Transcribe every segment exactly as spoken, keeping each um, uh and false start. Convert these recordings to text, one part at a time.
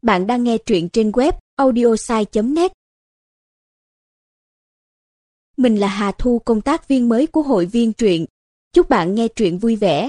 Bạn đang nghe truyện trên web audiosai chấm net. Mình là Hà Thu, công tác viên mới của hội viên truyện. Chúc bạn nghe truyện vui vẻ.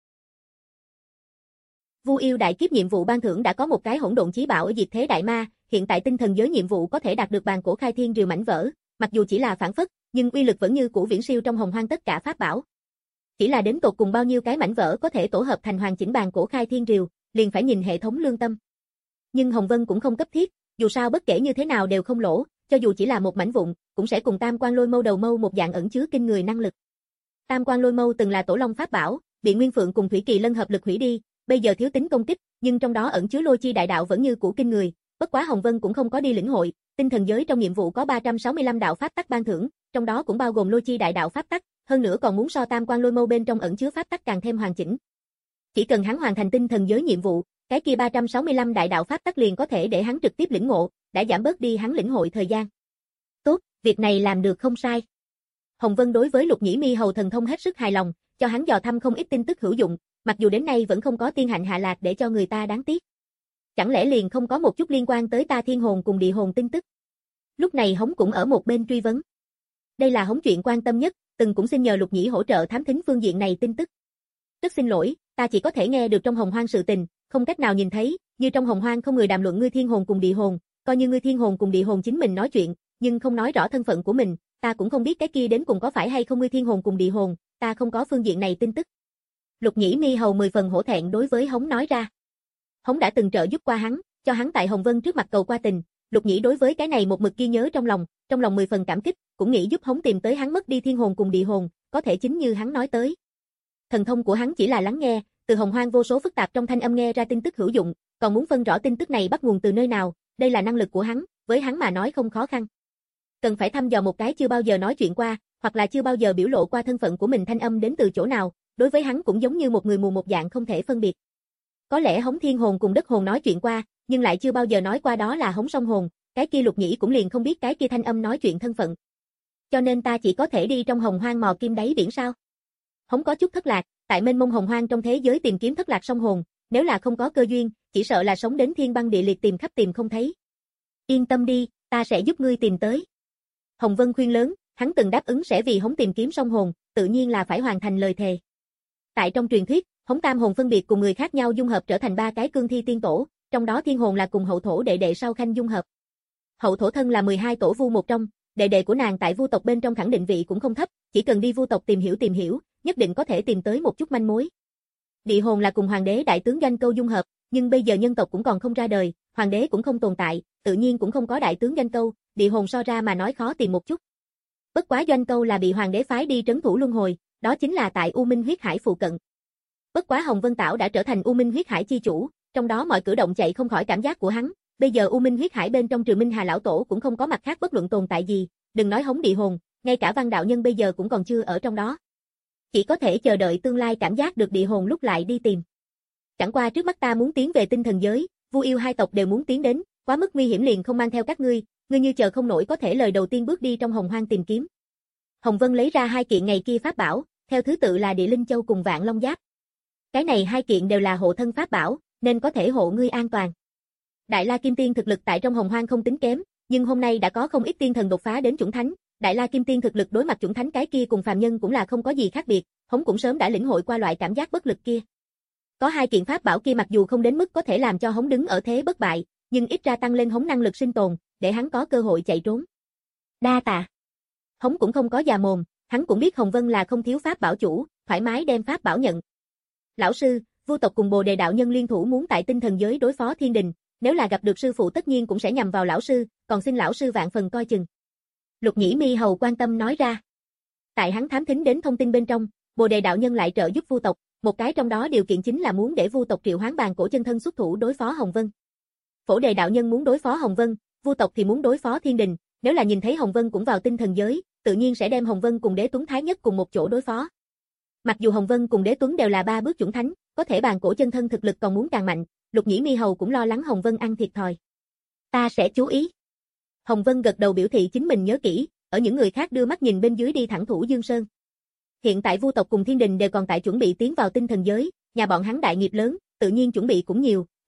Vu yêu đại kiếp nhiệm vụ ban thưởng đã có một cái hỗn độn chí bảo ở diệt thế đại ma, hiện tại tinh thần giới nhiệm vụ có thể đạt được bàn cổ khai thiên rìu mảnh vỡ, mặc dù chỉ là phản phất, nhưng uy lực vẫn như cũ viễn siêu trong hồng hoang tất cả pháp bảo. Chỉ là đến tột cùng bao nhiêu cái mảnh vỡ có thể tổ hợp thành hoàn chỉnh bàn cổ khai thiên rìu, liền phải nhìn hệ thống lương tâm. Nhưng Hồng Vân cũng không cấp thiết, dù sao bất kể như thế nào đều không lỗ, cho dù chỉ là một mảnh vụn, cũng sẽ cùng Tam Quan Lôi Mâu đầu mâu một dạng ẩn chứa kinh người năng lực. Tam Quan Lôi Mâu từng là tổ long pháp bảo, bị Nguyên Phượng cùng Thủy Kỳ Lân hợp lực hủy đi, bây giờ thiếu tính công kích, nhưng trong đó ẩn chứa lôi chi đại đạo vẫn như cũ kinh người, bất quá Hồng Vân cũng không có đi lĩnh hội, tinh thần giới trong nhiệm vụ có ba trăm sáu mươi lăm đạo pháp tắc ban thưởng, trong đó cũng bao gồm lôi chi đại đạo pháp tắc, hơn nữa còn muốn so Tam Quan Lôi Mâu bên trong ẩn chứa pháp tắc càng thêm hoàn chỉnh. Chỉ cần hắn hoàn thành tinh thần giới nhiệm vụ, cái kia ba trăm sáu mươi lăm đại đạo pháp tắc liền có thể để hắn trực tiếp lĩnh ngộ, đã giảm bớt đi hắn lĩnh hội thời gian. Tốt, việc này làm được không sai. Hồng Vân đối với Lục Nhĩ Mi hầu thần thông hết sức hài lòng, cho hắn dò thăm không ít tin tức hữu dụng, mặc dù đến nay vẫn không có tiên hạnh hạ lạc để cho người ta đáng tiếc. Chẳng lẽ liền không có một chút liên quan tới ta thiên hồn cùng địa hồn tin tức? Lúc này Hống cũng ở một bên truy vấn. Đây là Hống chuyện quan tâm nhất, từng cũng xin nhờ Lục Nhĩ hỗ trợ thám thính phương diện này tin tức. Rất xin lỗi, ta chỉ có thể nghe được trong hồng hoang sự tình, không cách nào nhìn thấy, như trong hồng hoang không người đàm luận ngươi thiên hồn cùng địa hồn, coi như ngươi thiên hồn cùng địa hồn chính mình nói chuyện, nhưng không nói rõ thân phận của mình, ta cũng không biết cái kia đến cùng có phải hay không ngươi thiên hồn cùng địa hồn, ta không có phương diện này tin tức. Lục Nhĩ Mi hầu mười phần hổ thẹn đối với Hống nói ra. Hống đã từng trợ giúp qua hắn, cho hắn tại Hồng Vân trước mặt cầu qua tình, Lục Nhĩ đối với cái này một mực ghi nhớ trong lòng, trong lòng mười phần cảm kích, cũng nghĩ giúp Hống tìm tới hắn mất đi thiên hồn cùng địa hồn, có thể chính như hắn nói tới. Thần thông của hắn chỉ là lắng nghe, từ hồng hoang vô số phức tạp trong thanh âm nghe ra tin tức hữu dụng, còn muốn phân rõ tin tức này bắt nguồn từ nơi nào, đây là năng lực của hắn, với hắn mà nói không khó khăn. Cần phải thăm dò một cái chưa bao giờ nói chuyện qua, hoặc là chưa bao giờ biểu lộ qua thân phận của mình thanh âm đến từ chỗ nào, đối với hắn cũng giống như một người mù một dạng không thể phân biệt. Có lẽ Hống thiên hồn cùng đất hồn nói chuyện qua, nhưng lại chưa bao giờ nói qua đó là Hống song hồn, cái kia Lục Nhĩ cũng liền không biết cái kia thanh âm nói chuyện thân phận. Cho nên ta chỉ có thể đi trong hồng hoang mò kim đáy biển sao? Hống có chút thất lạc, tại mênh mông hồng hoang trong thế giới tìm kiếm thất lạc song hồn, nếu là không có cơ duyên, chỉ sợ là sống đến thiên băng địa liệt tìm khắp tìm không thấy. Yên tâm đi, ta sẽ giúp ngươi tìm tới. Hồng Vân khuyên lớn, hắn từng đáp ứng sẽ vì Hống tìm kiếm song hồn, tự nhiên là phải hoàn thành lời thề. Tại trong truyền thuyết, Hống tam hồn phân biệt cùng người khác nhau dung hợp trở thành ba cái cương thi tiên tổ, trong đó thiên hồn là cùng hậu thổ đệ đệ sau khanh dung hợp. Hậu thổ thân là mười hai tổ vu một trong, đệ đệ của nàng tại vu tộc bên trong khẳng định vị cũng không thấp, chỉ cần đi vu tộc tìm hiểu tìm hiểu, nhất định có thể tìm tới một chút manh mối. Địa hồn là cùng hoàng đế đại tướng Doanh Câu dung hợp, nhưng bây giờ nhân tộc cũng còn không ra đời, hoàng đế cũng không tồn tại, tự nhiên cũng không có đại tướng Doanh Câu, địa hồn so ra mà nói khó tìm một chút. Bất quá Doanh Câu là bị hoàng đế phái đi trấn thủ luân hồi, đó chính là tại U Minh huyết hải phụ cận. Bất quá Hồng Vân Tảo đã trở thành U Minh huyết hải chi chủ, trong đó mọi cử động chạy không khỏi cảm giác của hắn, bây giờ U Minh huyết hải bên trong trừ Minh Hà lão tổ cũng không có mặt khác bất luận tồn tại gì, đừng nói Hống địa hồn, ngay cả Văn đạo nhân bây giờ cũng còn chưa ở trong đó. Chỉ có thể chờ đợi tương lai cảm giác được địa hồn lúc lại đi tìm. Chẳng qua trước mắt ta muốn tiến về tinh thần giới, Vu yêu hai tộc đều muốn tiến đến, quá mức nguy hiểm liền không mang theo các ngươi, ngươi như chờ không nổi có thể lời đầu tiên bước đi trong hồng hoang tìm kiếm. Hồng Vân lấy ra hai kiện ngày kia pháp bảo, theo thứ tự là Địa Linh Châu cùng Vạn Long Giáp. Cái này hai kiện đều là hộ thân pháp bảo, nên có thể hộ ngươi an toàn. Đại La Kim Tiên thực lực tại trong hồng hoang không tính kém, nhưng hôm nay đã có không ít tiên thần đột phá đến chủng thánh, Đại La Kim Tiên thực lực đối mặt chủng thánh cái kia cùng phàm nhân cũng là không có gì khác biệt, Hống cũng sớm đã lĩnh hội qua loại cảm giác bất lực kia. Có hai kiện pháp bảo kia mặc dù không đến mức có thể làm cho Hống đứng ở thế bất bại, nhưng ít ra tăng lên Hống năng lực sinh tồn, để hắn có cơ hội chạy trốn. Đa tạ. Hống cũng không có già mồm, hắn cũng biết Hồng Vân là không thiếu pháp bảo chủ, thoải mái đem pháp bảo nhận. Lão sư, Vu tộc cùng Bồ Đề đạo nhân liên thủ muốn tại tinh thần giới đối phó thiên đình, nếu là gặp được sư phụ tất nhiên cũng sẽ nhằm vào lão sư, còn xin lão sư vạn phần coi chừng. Lục Nhĩ Mi hầu quan tâm nói ra. Tại hắn thám thính đến thông tin bên trong, Bồ Đề đạo nhân lại trợ giúp Vu tộc, một cái trong đó điều kiện chính là muốn để Vu tộc triệu hoán bàn cổ chân thân xuất thủ đối phó Hồng Vân. Phổ Đề đạo nhân muốn đối phó Hồng Vân, Vu tộc thì muốn đối phó thiên đình, nếu là nhìn thấy Hồng Vân cũng vào tinh thần giới, tự nhiên sẽ đem Hồng Vân cùng Đế Tuấn Thái Nhất cùng một chỗ đối phó. Mặc dù Hồng Vân cùng Đế Tuấn đều là ba bước chủng thánh, có thể bàn cổ chân thân thực lực còn muốn càng mạnh, Lục Nhĩ Mi hầu cũng lo lắng Hồng Vân ăn thiệt thòi. Ta sẽ chú ý. Hồng Vân gật đầu biểu thị chính mình nhớ kỹ, ở những người khác đưa mắt nhìn bên dưới đi thẳng thủ Dương Sơn. Hiện tại Vu tộc cùng thiên đình đều còn tại chuẩn bị tiến vào tinh thần giới, nhà bọn hắn đại nghiệp lớn, tự nhiên chuẩn bị cũng nhiều,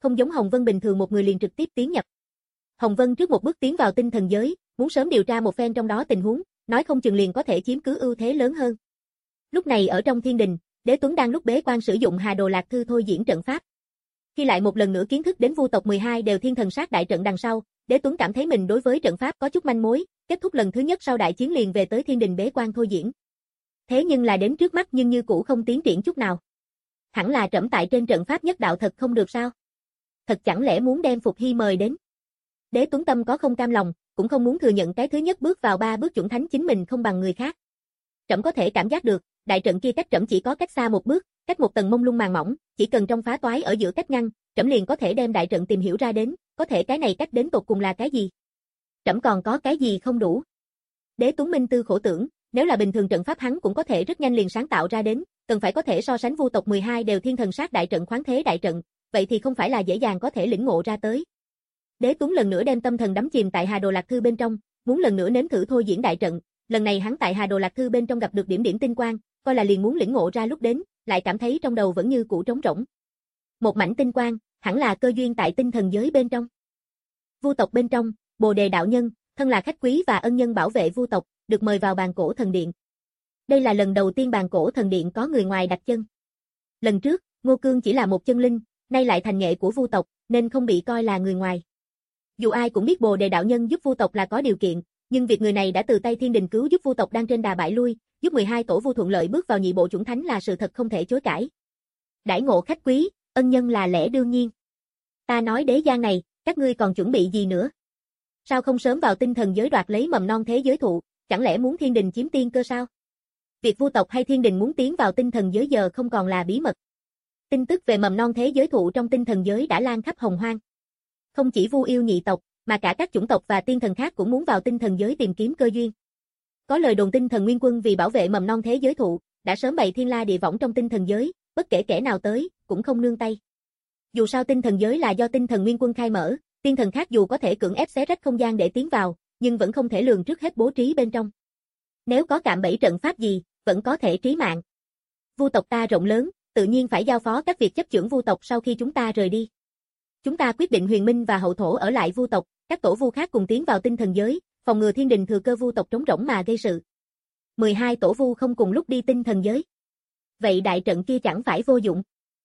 không giống Hồng Vân bình thường một người liền trực tiếp tiến nhập. Hồng Vân trước một bước tiến vào tinh thần giới, muốn sớm điều tra một phen trong đó tình huống, nói không chừng liền có thể chiếm cứ ưu thế lớn hơn. Lúc này ở trong thiên đình, Đế Tuấn đang lúc bế quan sử dụng Hà Đồ Lạc Thư thôi diễn trận pháp. Khi lại một lần nữa kiến thức đến vu tộc mười hai đều thiên thần sát đại trận đằng sau, Đế Tuấn cảm thấy mình đối với trận pháp có chút manh mối, kết thúc lần thứ nhất sau đại chiến liền về tới thiên đình bế quan thôi diễn. Thế nhưng là đến trước mắt nhưng như cũ không tiến triển chút nào. Hẳn là trẫm tại trên trận pháp nhất đạo thật không được sao? Thật chẳng lẽ muốn đem Phục Hy mời đến? Đế Tuấn tâm có không cam lòng, cũng không muốn thừa nhận cái thứ nhất bước vào ba bước chuẩn thánh chính mình không bằng người khác. Trẫm có thể cảm giác được, đại trận kia cách trẫm chỉ có cách xa một bước, cách một tầng mông lung màng mỏng, chỉ cần trong phá toái ở giữa cách ngăn, trẫm liền có thể đem đại trận tìm hiểu ra đến, có thể cái này cách đến tột cùng là cái gì? Trẫm còn có cái gì không đủ? Đế Tuấn minh tư khổ tưởng, nếu là bình thường trận pháp hắn cũng có thể rất nhanh liền sáng tạo ra đến, cần phải có thể so sánh vu tộc mười hai đều thiên thần sát đại trận khoáng thế đại trận, vậy thì không phải là dễ dàng có thể lĩnh ngộ ra tới. Đế Tuấn lần nữa đem tâm thần đắm chìm tại Hà Đồ Lạc Thư bên trong, muốn lần nữa nếm thử thôi diễn đại trận, lần này hắn tại Hà Đồ Lạc Thư bên trong gặp được điểm điểm tinh quang, coi là liền muốn lĩnh ngộ ra lúc đến, lại cảm thấy trong đầu vẫn như cũ trống rỗng. Một mảnh tinh quang, hẳn là cơ duyên tại tinh thần giới bên trong. Vu tộc bên trong, Bồ Đề đạo nhân, thân là khách quý và ân nhân bảo vệ vu tộc, được mời vào bàn cổ thần điện. Đây là lần đầu tiên bàn cổ thần điện có người ngoài đặt chân. Lần trước, Ngô Cương chỉ là một chân linh, nay lại thành nghệ của vu tộc, nên không bị coi là người ngoài. Dù ai cũng biết Bồ Đề đạo nhân giúp vu tộc là có điều kiện, nhưng việc người này đã từ tay thiên đình cứu giúp vu tộc đang trên đà bại lui, giúp mười hai tổ vu thuận lợi bước vào nhị bộ chủng thánh là sự thật không thể chối cãi. Đãi ngộ khách quý, ân nhân là lẽ đương nhiên. Ta nói đế giang này, các ngươi còn chuẩn bị gì nữa? Sao không sớm vào tinh thần giới đoạt lấy mầm non thế giới thụ, chẳng lẽ muốn thiên đình chiếm tiên cơ sao? Việc vu tộc hay thiên đình muốn tiến vào tinh thần giới giờ không còn là bí mật. Tin tức về mầm non thế giới thụ trong tinh thần giới đã lan khắp hồng hoang. Không chỉ vu yêu nhị tộc, mà cả các chủng tộc và tiên thần khác cũng muốn vào tinh thần giới tìm kiếm cơ duyên. Có lời đồn tinh thần Nguyên Quân vì bảo vệ mầm non thế giới thụ, đã sớm bày thiên la địa võng trong tinh thần giới, bất kể kẻ nào tới, cũng không nương tay. Dù sao tinh thần giới là do tinh thần Nguyên Quân khai mở, tiên thần khác dù có thể cưỡng ép xé rách không gian để tiến vào, nhưng vẫn không thể lường trước hết bố trí bên trong. Nếu có cạm bẫy trận pháp gì, vẫn có thể trí mạng. Vu tộc ta rộng lớn, tự nhiên phải giao phó các việc chấp chưởng vu tộc sau khi chúng ta rời đi. Chúng ta quyết định Huyền Minh và Hậu Thổ ở lại vu tộc, các tổ vu khác cùng tiến vào tinh thần giới, phòng ngừa thiên đình thừa cơ vu tộc trống rỗng mà gây sự. mười hai tổ vu không cùng lúc đi tinh thần giới. Vậy đại trận kia chẳng phải vô dụng.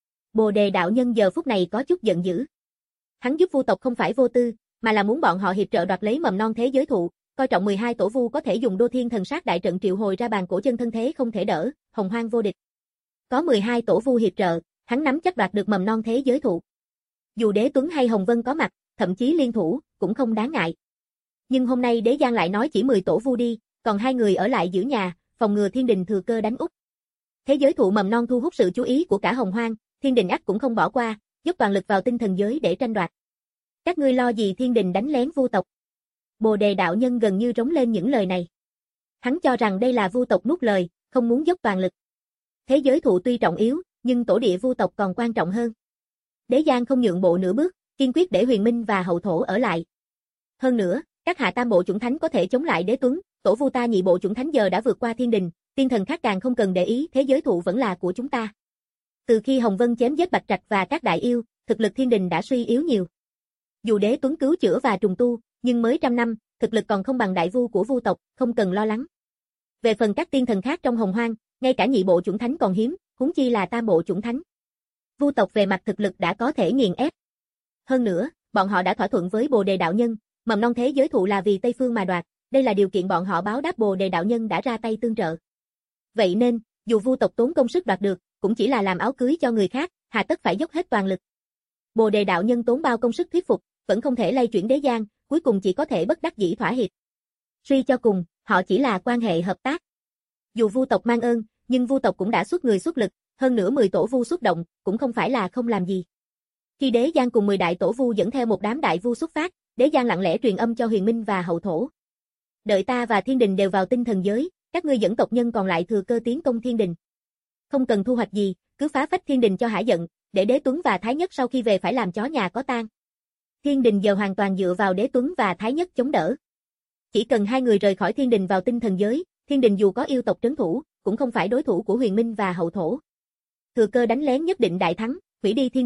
Bồ Đề đạo nhân giờ phút này có chút giận dữ. Hắn giúp vu tộc không phải vô tư, mà là muốn bọn họ hiệp trợ đoạt lấy mầm non thế giới thụ, coi trọng mười hai tổ vu có thể dùng Đô Thiên Thần Sát đại trận triệu hồi ra bàn cổ chân thân thế không thể đỡ, hồng hoang vô địch. Có mười hai tổ vu hiệp trợ, hắn nắm chắc đoạt được mầm non thế giới thụ. Dù Đế Tuấn hay Hồng Vân có mặt, thậm chí liên thủ, cũng không đáng ngại. Nhưng hôm nay Đế Giang lại nói chỉ mười tổ vu đi, còn hai người ở lại giữ nhà, phòng ngừa thiên đình thừa cơ đánh úp. Thế giới thụ mầm non thu hút sự chú ý của cả hồng hoang, thiên đình ắt cũng không bỏ qua, dốc toàn lực vào tinh thần giới để tranh đoạt. Các ngươi lo gì thiên đình đánh lén vu tộc? Bồ Đề đạo nhân gần như rống lên những lời này. Hắn cho rằng đây là vu tộc nuốt lời, không muốn dốc toàn lực. Thế giới thụ tuy trọng yếu, nhưng tổ địa vu tộc còn quan trọng hơn. Đế Giang không nhượng bộ nửa bước, kiên quyết để Huyền Minh và Hậu Thổ ở lại. Hơn nữa, các hạ tam bộ chủng thánh có thể chống lại Đế Tuấn, tổ vu ta nhị bộ chủng thánh giờ đã vượt qua thiên đình, tiên thần khác càng không cần để ý, thế giới thụ vẫn là của chúng ta. Từ khi Hồng Vân chém giết Bạch Trạch và các đại yêu, thực lực thiên đình đã suy yếu nhiều. Dù Đế Tuấn cứu chữa và trùng tu, nhưng mới trăm năm, thực lực còn không bằng đại vu của vu tộc, không cần lo lắng. Về phần các tiên thần khác trong hồng hoang, ngay cả nhị bộ chủng thánh còn hiếm, huống chi là tam bộ chủng thánh. Vu tộc về mặt thực lực đã có thể nghiền ép. Hơn nữa, bọn họ đã thỏa thuận với Bồ Đề đạo nhân, mầm non thế giới thụ là vì Tây Phương mà đoạt, đây là điều kiện bọn họ báo đáp Bồ Đề đạo nhân đã ra tay tương trợ. Vậy nên, dù vu tộc tốn công sức đoạt được, cũng chỉ là làm áo cưới cho người khác, hà tất phải dốc hết toàn lực. Bồ Đề đạo nhân tốn bao công sức thuyết phục, vẫn không thể lay chuyển Đế Giang, cuối cùng chỉ có thể bất đắc dĩ thỏa hiệp. Suy cho cùng, họ chỉ là quan hệ hợp tác. Dù vu tộc mang ơn, nhưng vu tộc cũng đã xuất người xuất lực, hơn nữa mười tổ vu xuất động, cũng không phải là không làm gì. Khi Đế Giang cùng mười đại tổ vu dẫn theo một đám đại vu xuất phát, Đế Giang lặng lẽ truyền âm cho Huyền Minh và Hậu Thổ. Đợi ta và thiên đình đều vào tinh thần giới, các ngươi dẫn tộc nhân còn lại thừa cơ tiến công thiên đình. Không cần thu hoạch gì, cứ phá phách thiên đình cho hả giận, để Đế Tuấn và Thái Nhất sau khi về phải làm chó nhà có tang. Thiên đình giờ hoàn toàn dựa vào Đế Tuấn và Thái Nhất chống đỡ. Chỉ cần hai người rời khỏi thiên đình vào tinh thần giới, thiên đình dù có yêu tộc trấn thủ, cũng không phải đối thủ của Huyền Minh và Hậu Thổ. Thừa cơ đánh lén nhất định đại thắng, hủy đi thiên đình,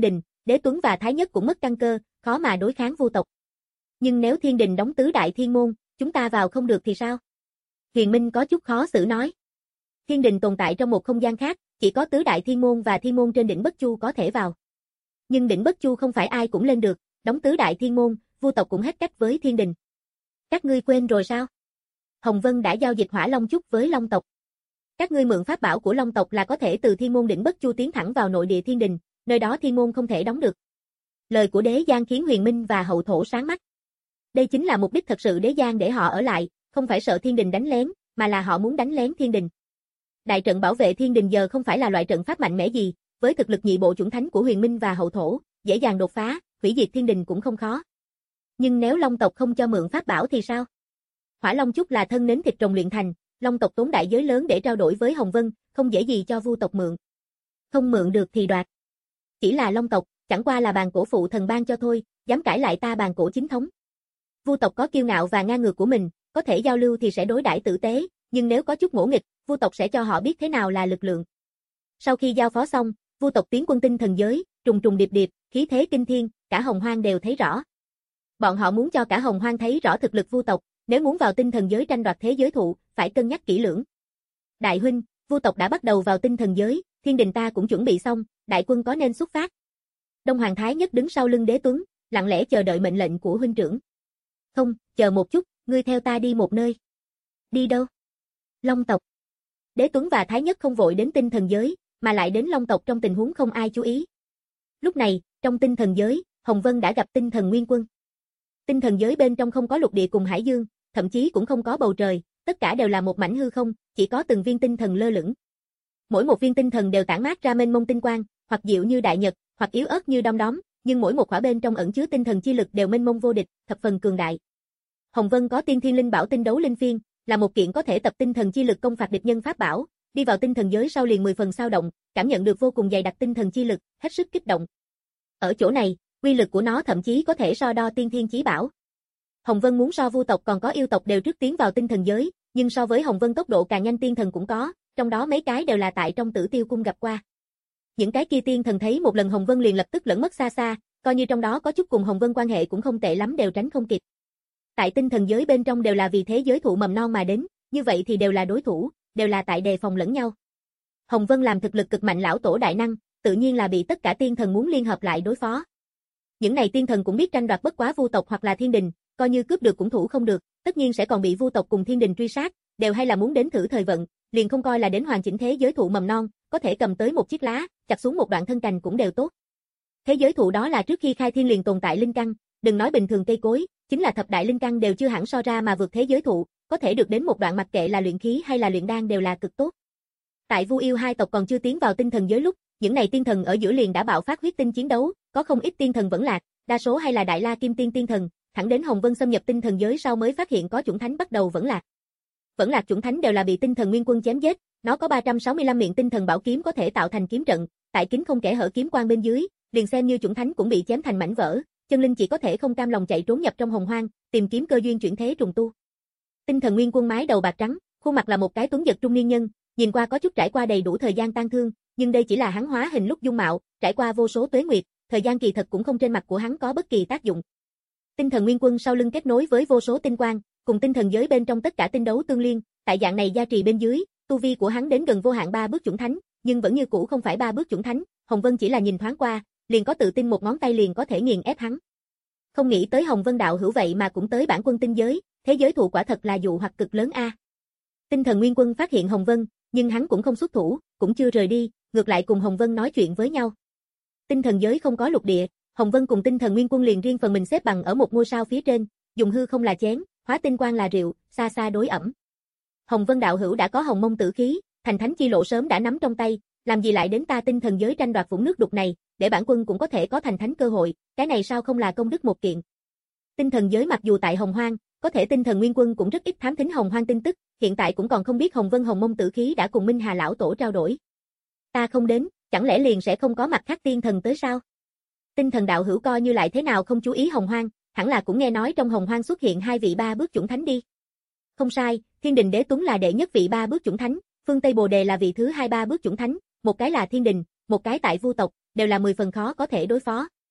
Đế Tuấn và Thái Nhất cũng mất căn cơ, khó mà đối kháng vu tộc. Nhưng nếu thiên đình đóng tứ đại thiên môn, chúng ta vào không được thì sao? Huyền Minh có chút khó xử nói. Thiên đình tồn tại trong một không gian khác, chỉ có tứ đại thiên môn và thiên môn trên đỉnh Bất Chu có thể vào. Nhưng đỉnh Bất Chu không phải ai cũng lên được, đóng tứ đại thiên môn, vu tộc cũng hết cách với thiên đình. Các ngươi quên rồi sao? Hồng Vân đã giao dịch Hỏa Long Chúc với Long tộc. Các ngươi mượn pháp bảo của Long tộc là có thể từ thiên môn đỉnh Bất Chu tiến thẳng vào nội địa thiên đình, nơi đó thiên môn không thể đóng được. Lời của Đế Giang khiến Huyền Minh và Hậu Thổ sáng mắt. Đây chính là mục đích thật sự Đế Giang để họ ở lại, không phải sợ thiên đình đánh lén, mà là họ muốn đánh lén thiên đình. Đại trận bảo vệ thiên đình giờ không phải là loại trận pháp mạnh mẽ gì, với thực lực nhị bộ chủng thánh của Huyền Minh và Hậu Thổ, dễ dàng đột phá, hủy diệt thiên đình cũng không khó. Nhưng nếu Long tộc không cho mượn pháp bảo thì sao? Hỏa Long Chúc là thân nến thịt rồng luyện thành, Long tộc tốn đại giới lớn để trao đổi với Hồng Vân, không dễ gì cho vu tộc mượn. Không mượn được thì đoạt. Chỉ là Long tộc, chẳng qua là bàn cổ phụ thần ban cho thôi, dám cãi lại ta bàn cổ chính thống. Vu tộc có kiêu ngạo và ngang ngược của mình, có thể giao lưu thì sẽ đối đãi tử tế, nhưng nếu có chút ngỗ nghịch, vu tộc sẽ cho họ biết thế nào là lực lượng. Sau khi giao phó xong, vu tộc tiến quân tinh thần giới, trùng trùng điệp điệp, khí thế kinh thiên, cả Hồng Hoang đều thấy rõ. Bọn họ muốn cho cả Hồng Hoang thấy rõ thực lực vu tộc, nếu muốn vào tinh thần giới tranh đoạt thế giới thụ, phải cân nhắc kỹ lưỡng. Đại huynh, vu tộc đã bắt đầu vào tinh thần giới, thiên đình ta cũng chuẩn bị xong, đại quân có nên xuất phát? Đông Hoàng Thái Nhất đứng sau lưng Đế Tuấn, lặng lẽ chờ đợi mệnh lệnh của huynh trưởng. Không, chờ một chút, ngươi theo ta đi một nơi. Đi đâu? Long tộc. Đế Tuấn và Thái Nhất không vội đến tinh thần giới, mà lại đến Long tộc trong tình huống không ai chú ý. Lúc này, trong tinh thần giới, Hồng Vân đã gặp tinh thần nguyên quân. Tinh thần giới bên trong không có lục địa cùng hải dương, thậm chí cũng không có bầu trời, tất cả đều là một mảnh hư không, chỉ có từng viên tinh thần lơ lửng. Mỗi một viên tinh thần đều tản mát ra mênh mông tinh quang, hoặc dịu như đại nhật, hoặc yếu ớt như đom đóm, nhưng mỗi một khỏa bên trong ẩn chứa tinh thần chi lực đều mênh mông vô địch, thập phần cường đại. Hồng Vân có Tiên Thiên Linh Bảo Tinh Đấu Linh Phiên, là một kiện có thể tập tinh thần chi lực công phạt địch nhân pháp bảo, đi vào tinh thần giới sau liền mười phần sao động, cảm nhận được vô cùng dày đặc tinh thần chi lực, hết sức kích động. Ở chỗ này, uy lực của nó thậm chí có thể so đo tiên thiên chí bảo. Hồng Vân muốn so vu tộc còn có yêu tộc đều trước tiến vào tinh thần giới, nhưng so với Hồng Vân tốc độ càng nhanh tiên thần cũng có, trong đó mấy cái đều là tại trong Tử Tiêu cung gặp qua. Những cái kia tiên thần thấy một lần Hồng Vân liền lập tức lẫn mất xa xa, coi như trong đó có chút cùng Hồng Vân quan hệ cũng không tệ lắm đều tránh không kịp. Tại tinh thần giới bên trong đều là vì thế giới thụ mầm non mà đến, như vậy thì đều là đối thủ, đều là tại đề phòng lẫn nhau. Hồng Vân làm thực lực cực mạnh lão tổ đại năng, tự nhiên là bị tất cả tiên thần muốn liên hợp lại đối phó. Những này tiên thần cũng biết tranh đoạt bất quá vu tộc hoặc là thiên đình, coi như cướp được cũng thủ không được, tất nhiên sẽ còn bị vu tộc cùng thiên đình truy sát, đều hay là muốn đến thử thời vận, liền không coi là đến hoàn chỉnh thế giới thụ mầm non, có thể cầm tới một chiếc lá, chặt xuống một đoạn thân cành cũng đều tốt. Thế giới thụ đó là trước khi khai thiên liền tồn tại linh căn, đừng nói bình thường cây cối, chính là thập đại linh căn đều chưa hẳn so ra mà vượt thế giới thụ, có thể được đến một đoạn mặc kệ là luyện khí hay là luyện đan đều là cực tốt. Tại Vu Yêu hai tộc còn chưa tiến vào tinh thần giới lúc, những này tiên thần ở giữa liền đã bạo phát huyết tinh chiến đấu, có không ít tiên thần vẫn lạc, đa số hay là Đại La Kim Tiên tiên thần, thẳng đến Hồng Vân xâm nhập tinh thần giới sau mới phát hiện có chủng thánh bắt đầu vẫn lạc. Vẫn lạc chủng thánh đều là bị tinh thần nguyên quân chém giết, nó có ba trăm sáu mươi lăm miệng tinh thần bảo kiếm có thể tạo thành kiếm trận, tại kính không kẽ hở kiếm quang bên dưới, liền xem như chủng thánh cũng bị chém thành mảnh vỡ, chân linh chỉ có thể không cam lòng chạy trốn nhập trong hồng hoang, tìm kiếm cơ duyên chuyển thế trùng tu. Tinh thần nguyên quân mái đầu bạc trắng, khuôn mặt là một cái tuấn giật trung niên nhân, nhìn qua có chút trải qua đầy đủ thời gian tang thương, nhưng đây chỉ là hắn hóa hình lúc dung mạo, trải qua vô số tuế nguyệt, thời gian kỳ thật cũng không trên mặt của hắn có bất kỳ tác dụng. Tinh thần nguyên quân sau lưng kết nối với vô số tinh quang, cùng tinh thần giới bên trong tất cả tinh đấu tương liên, tại dạng này gia trì bên dưới, tu vi của hắn đến gần vô hạn ba bước chủng thánh, nhưng vẫn như cũ không phải ba bước chủng thánh, Hồng Vân chỉ là nhìn thoáng qua, liền có tự tin một ngón tay liền có thể nghiền ép hắn. Không nghĩ tới Hồng Vân đạo hữu vậy mà cũng tới bản quân tinh giới, thế giới thụ quả thật là dụ hoặc cực lớn a. Tinh thần nguyên quân phát hiện Hồng Vân, nhưng hắn cũng không xuất thủ, cũng chưa rời đi, ngược lại cùng Hồng Vân nói chuyện với nhau. Tinh thần giới không có lục địa, Hồng Vân cùng tinh thần nguyên quân liền riêng phần mình xếp bằng ở một ngôi sao phía trên, dùng hư không là chén, hóa tinh quang là rượu, xa xa đối ẩm. Hồng Vân đạo hữu đã có hồng mông tử khí, thành thánh chi lộ sớm đã nắm trong tay, làm gì lại đến ta tinh thần giới tranh đoạt vũng nước đục này, để bản quân cũng có thể có thành thánh cơ hội, cái này sao không là công đức một kiện. Tinh thần giới mặc dù tại Hồng Hoang, có thể tinh thần nguyên quân cũng rất ít thám thính Hồng Hoang tin tức, hiện tại cũng còn không biết Hồng Vân hồng mông tử khí đã cùng Minh Hà lão tổ trao đổi. Ta không đến, chẳng lẽ liền sẽ không có mặt khác tiên thần tới sao? Tinh thần đạo hữu coi như lại thế nào không chú ý Hồng Hoang, hẳn là cũng nghe nói trong Hồng Hoang xuất hiện hai vị ba bước chủng thánh đi. Không sai, Thiên Đình Đế Tuấn là đệ nhất vị ba bước chủng thánh, Phương Tây Bồ Đề là vị thứ hai ba bước chủng thánh, một cái là Thiên Đình, một cái tại Vu tộc, đều là mười phần khó có thể đối phó.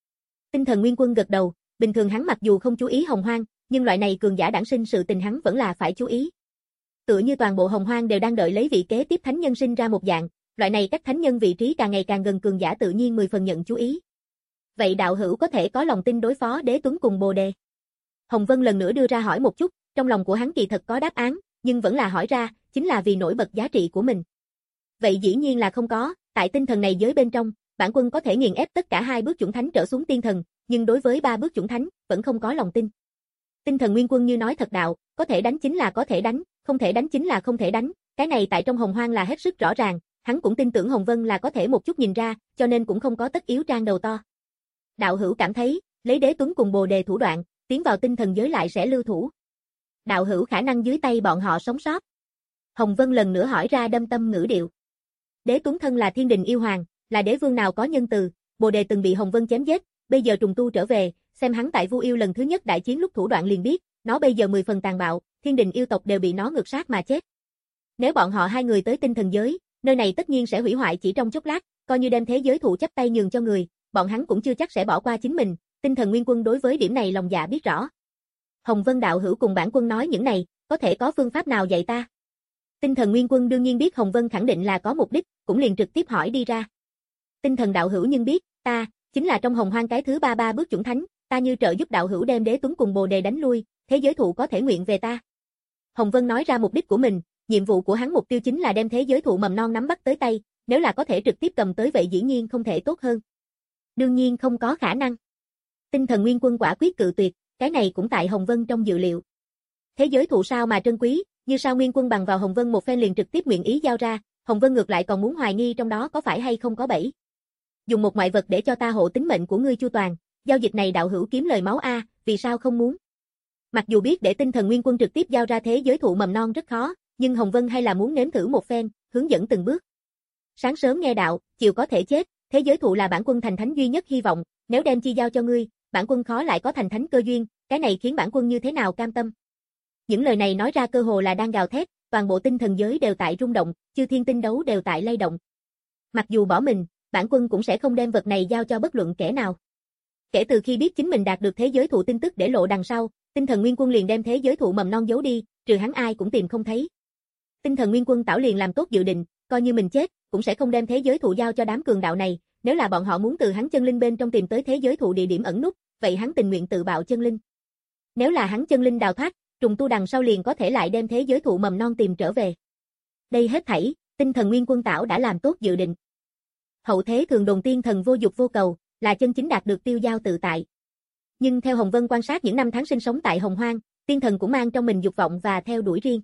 Tinh thần nguyên quân gật đầu, bình thường hắn mặc dù không chú ý Hồng Hoang, nhưng loại này cường giả đản sinh sự tình hắn vẫn là phải chú ý. Tựa như toàn bộ Hồng Hoang đều đang đợi lấy vị kế tiếp thánh nhân sinh ra một dạng, loại này cách thánh nhân vị trí càng ngày càng gần cường giả tự nhiên mười phần nhận chú ý. Vậy đạo hữu có thể có lòng tin đối phó Đế Tuấn cùng Bồ Đề? Hồng Vân lần nữa đưa ra hỏi một chút, trong lòng của hắn kỳ thật có đáp án, nhưng vẫn là hỏi ra, chính là vì nổi bật giá trị của mình. Vậy dĩ nhiên là không có, tại tinh thần này giới bên trong, bản quân có thể nghiền ép tất cả hai bước chủng thánh trở xuống tiên thần, nhưng đối với ba bước chủng thánh, vẫn không có lòng tin. Tinh thần nguyên quân như nói thật đạo, có thể đánh chính là có thể đánh, không thể đánh chính là không thể đánh, cái này tại trong Hồng Hoang là hết sức rõ ràng, hắn cũng tin tưởng Hồng Vân là có thể một chút nhìn ra, cho nên cũng không có tất yếu trang đầu to. Đạo hữu cảm thấy, lấy Đế Tuấn cùng Bồ Đề thủ đoạn, tiến vào tinh thần giới lại sẽ lưu thủ. Đạo hữu khả năng dưới tay bọn họ sống sót. Hồng Vân lần nữa hỏi ra đâm tâm ngữ điệu. Đế Tuấn thân là thiên đình yêu hoàng, là đế vương nào có nhân từ, Bồ Đề từng bị Hồng Vân chém giết, bây giờ trùng tu trở về, xem hắn tại Vu Yêu lần thứ nhất đại chiến lúc thủ đoạn liền biết, nó bây giờ mười phần tàn bạo, thiên đình yêu tộc đều bị nó ngược sát mà chết. Nếu bọn họ hai người tới tinh thần giới, nơi này tất nhiên sẽ hủy hoại chỉ trong chốc lát, coi như đem thế giới thụ chấp tay nhường cho người, bọn hắn cũng chưa chắc sẽ bỏ qua chính mình, tinh thần nguyên quân đối với điểm này lòng dạ biết rõ. Hồng Vân đạo hữu cùng bản quân nói những này, có thể có phương pháp nào dạy ta? Tinh thần nguyên quân đương nhiên biết Hồng Vân khẳng định là có mục đích, cũng liền trực tiếp hỏi đi ra. Tinh thần đạo hữu nhưng biết, ta, chính là trong Hồng Hoang cái thứ ba ba bước chủng thánh, ta như trợ giúp đạo hữu đem Đế Tuấn cùng Bồ Đề đánh lui, thế giới thụ có thể nguyện về ta. Hồng Vân nói ra mục đích của mình, nhiệm vụ của hắn mục tiêu chính là đem thế giới thụ mầm non nắm bắt tới tay, nếu là có thể trực tiếp cầm tới vậy dĩ nhiên không thể tốt hơn. Đương nhiên không có khả năng. Tinh thần nguyên quân quả quyết cự tuyệt, cái này cũng tại Hồng Vân trong dự liệu. Thế giới thụ sao mà trân quý, như sao nguyên quân bằng vào Hồng Vân một phen liền trực tiếp nguyện ý giao ra, Hồng Vân ngược lại còn muốn hoài nghi trong đó có phải hay không có bẫy. Dùng một ngoại vật để cho ta hộ tính mệnh của ngươi chu toàn, giao dịch này đạo hữu kiếm lời máu a, vì sao không muốn? Mặc dù biết để tinh thần nguyên quân trực tiếp giao ra thế giới thụ mầm non rất khó, nhưng Hồng Vân hay là muốn nếm thử một phen, hướng dẫn từng bước. Sáng sớm nghe đạo, chiều có thể chết, thế giới thụ là bản quân thành thánh duy nhất hy vọng, nếu đem chi giao cho ngươi, bản quân khó lại có thành thánh cơ duyên, cái này khiến bản quân như thế nào cam tâm? Những lời này nói ra cơ hồ là đang gào thét, toàn bộ tinh thần giới đều tại rung động, chư thiên tinh đấu đều tại lay động. Mặc dù bỏ mình, bản quân cũng sẽ không đem vật này giao cho bất luận kẻ nào. Kể từ khi biết chính mình đạt được thế giới thụ tin tức để lộ đằng sau, tinh thần nguyên quân liền đem thế giới thụ mầm non giấu đi, trừ hắn ai cũng tìm không thấy. Tinh thần nguyên quân tảo liền làm tốt dự định, coi như mình chết, cũng sẽ không đem thế giới thụ giao cho đám cường đạo này, nếu là bọn họ muốn từ hắn chân linh bên trong tìm tới thế giới thụ địa điểm ẩn núp, vậy hắn tình nguyện tự bạo chân linh. Nếu là hắn chân linh đào thoát, trùng tu đằng sau liền có thể lại đem thế giới thụ mầm non tìm trở về. Đây hết thảy, tinh thần nguyên quân tảo đã làm tốt dự định. Hậu thế thường đồn tiên thần vô dục vô cầu, là chân chính đạt được tiêu giao tự tại. Nhưng theo Hồng Vân quan sát những năm tháng sinh sống tại Hồng Hoang, tiên thần cũng mang trong mình dục vọng và theo đuổi riêng.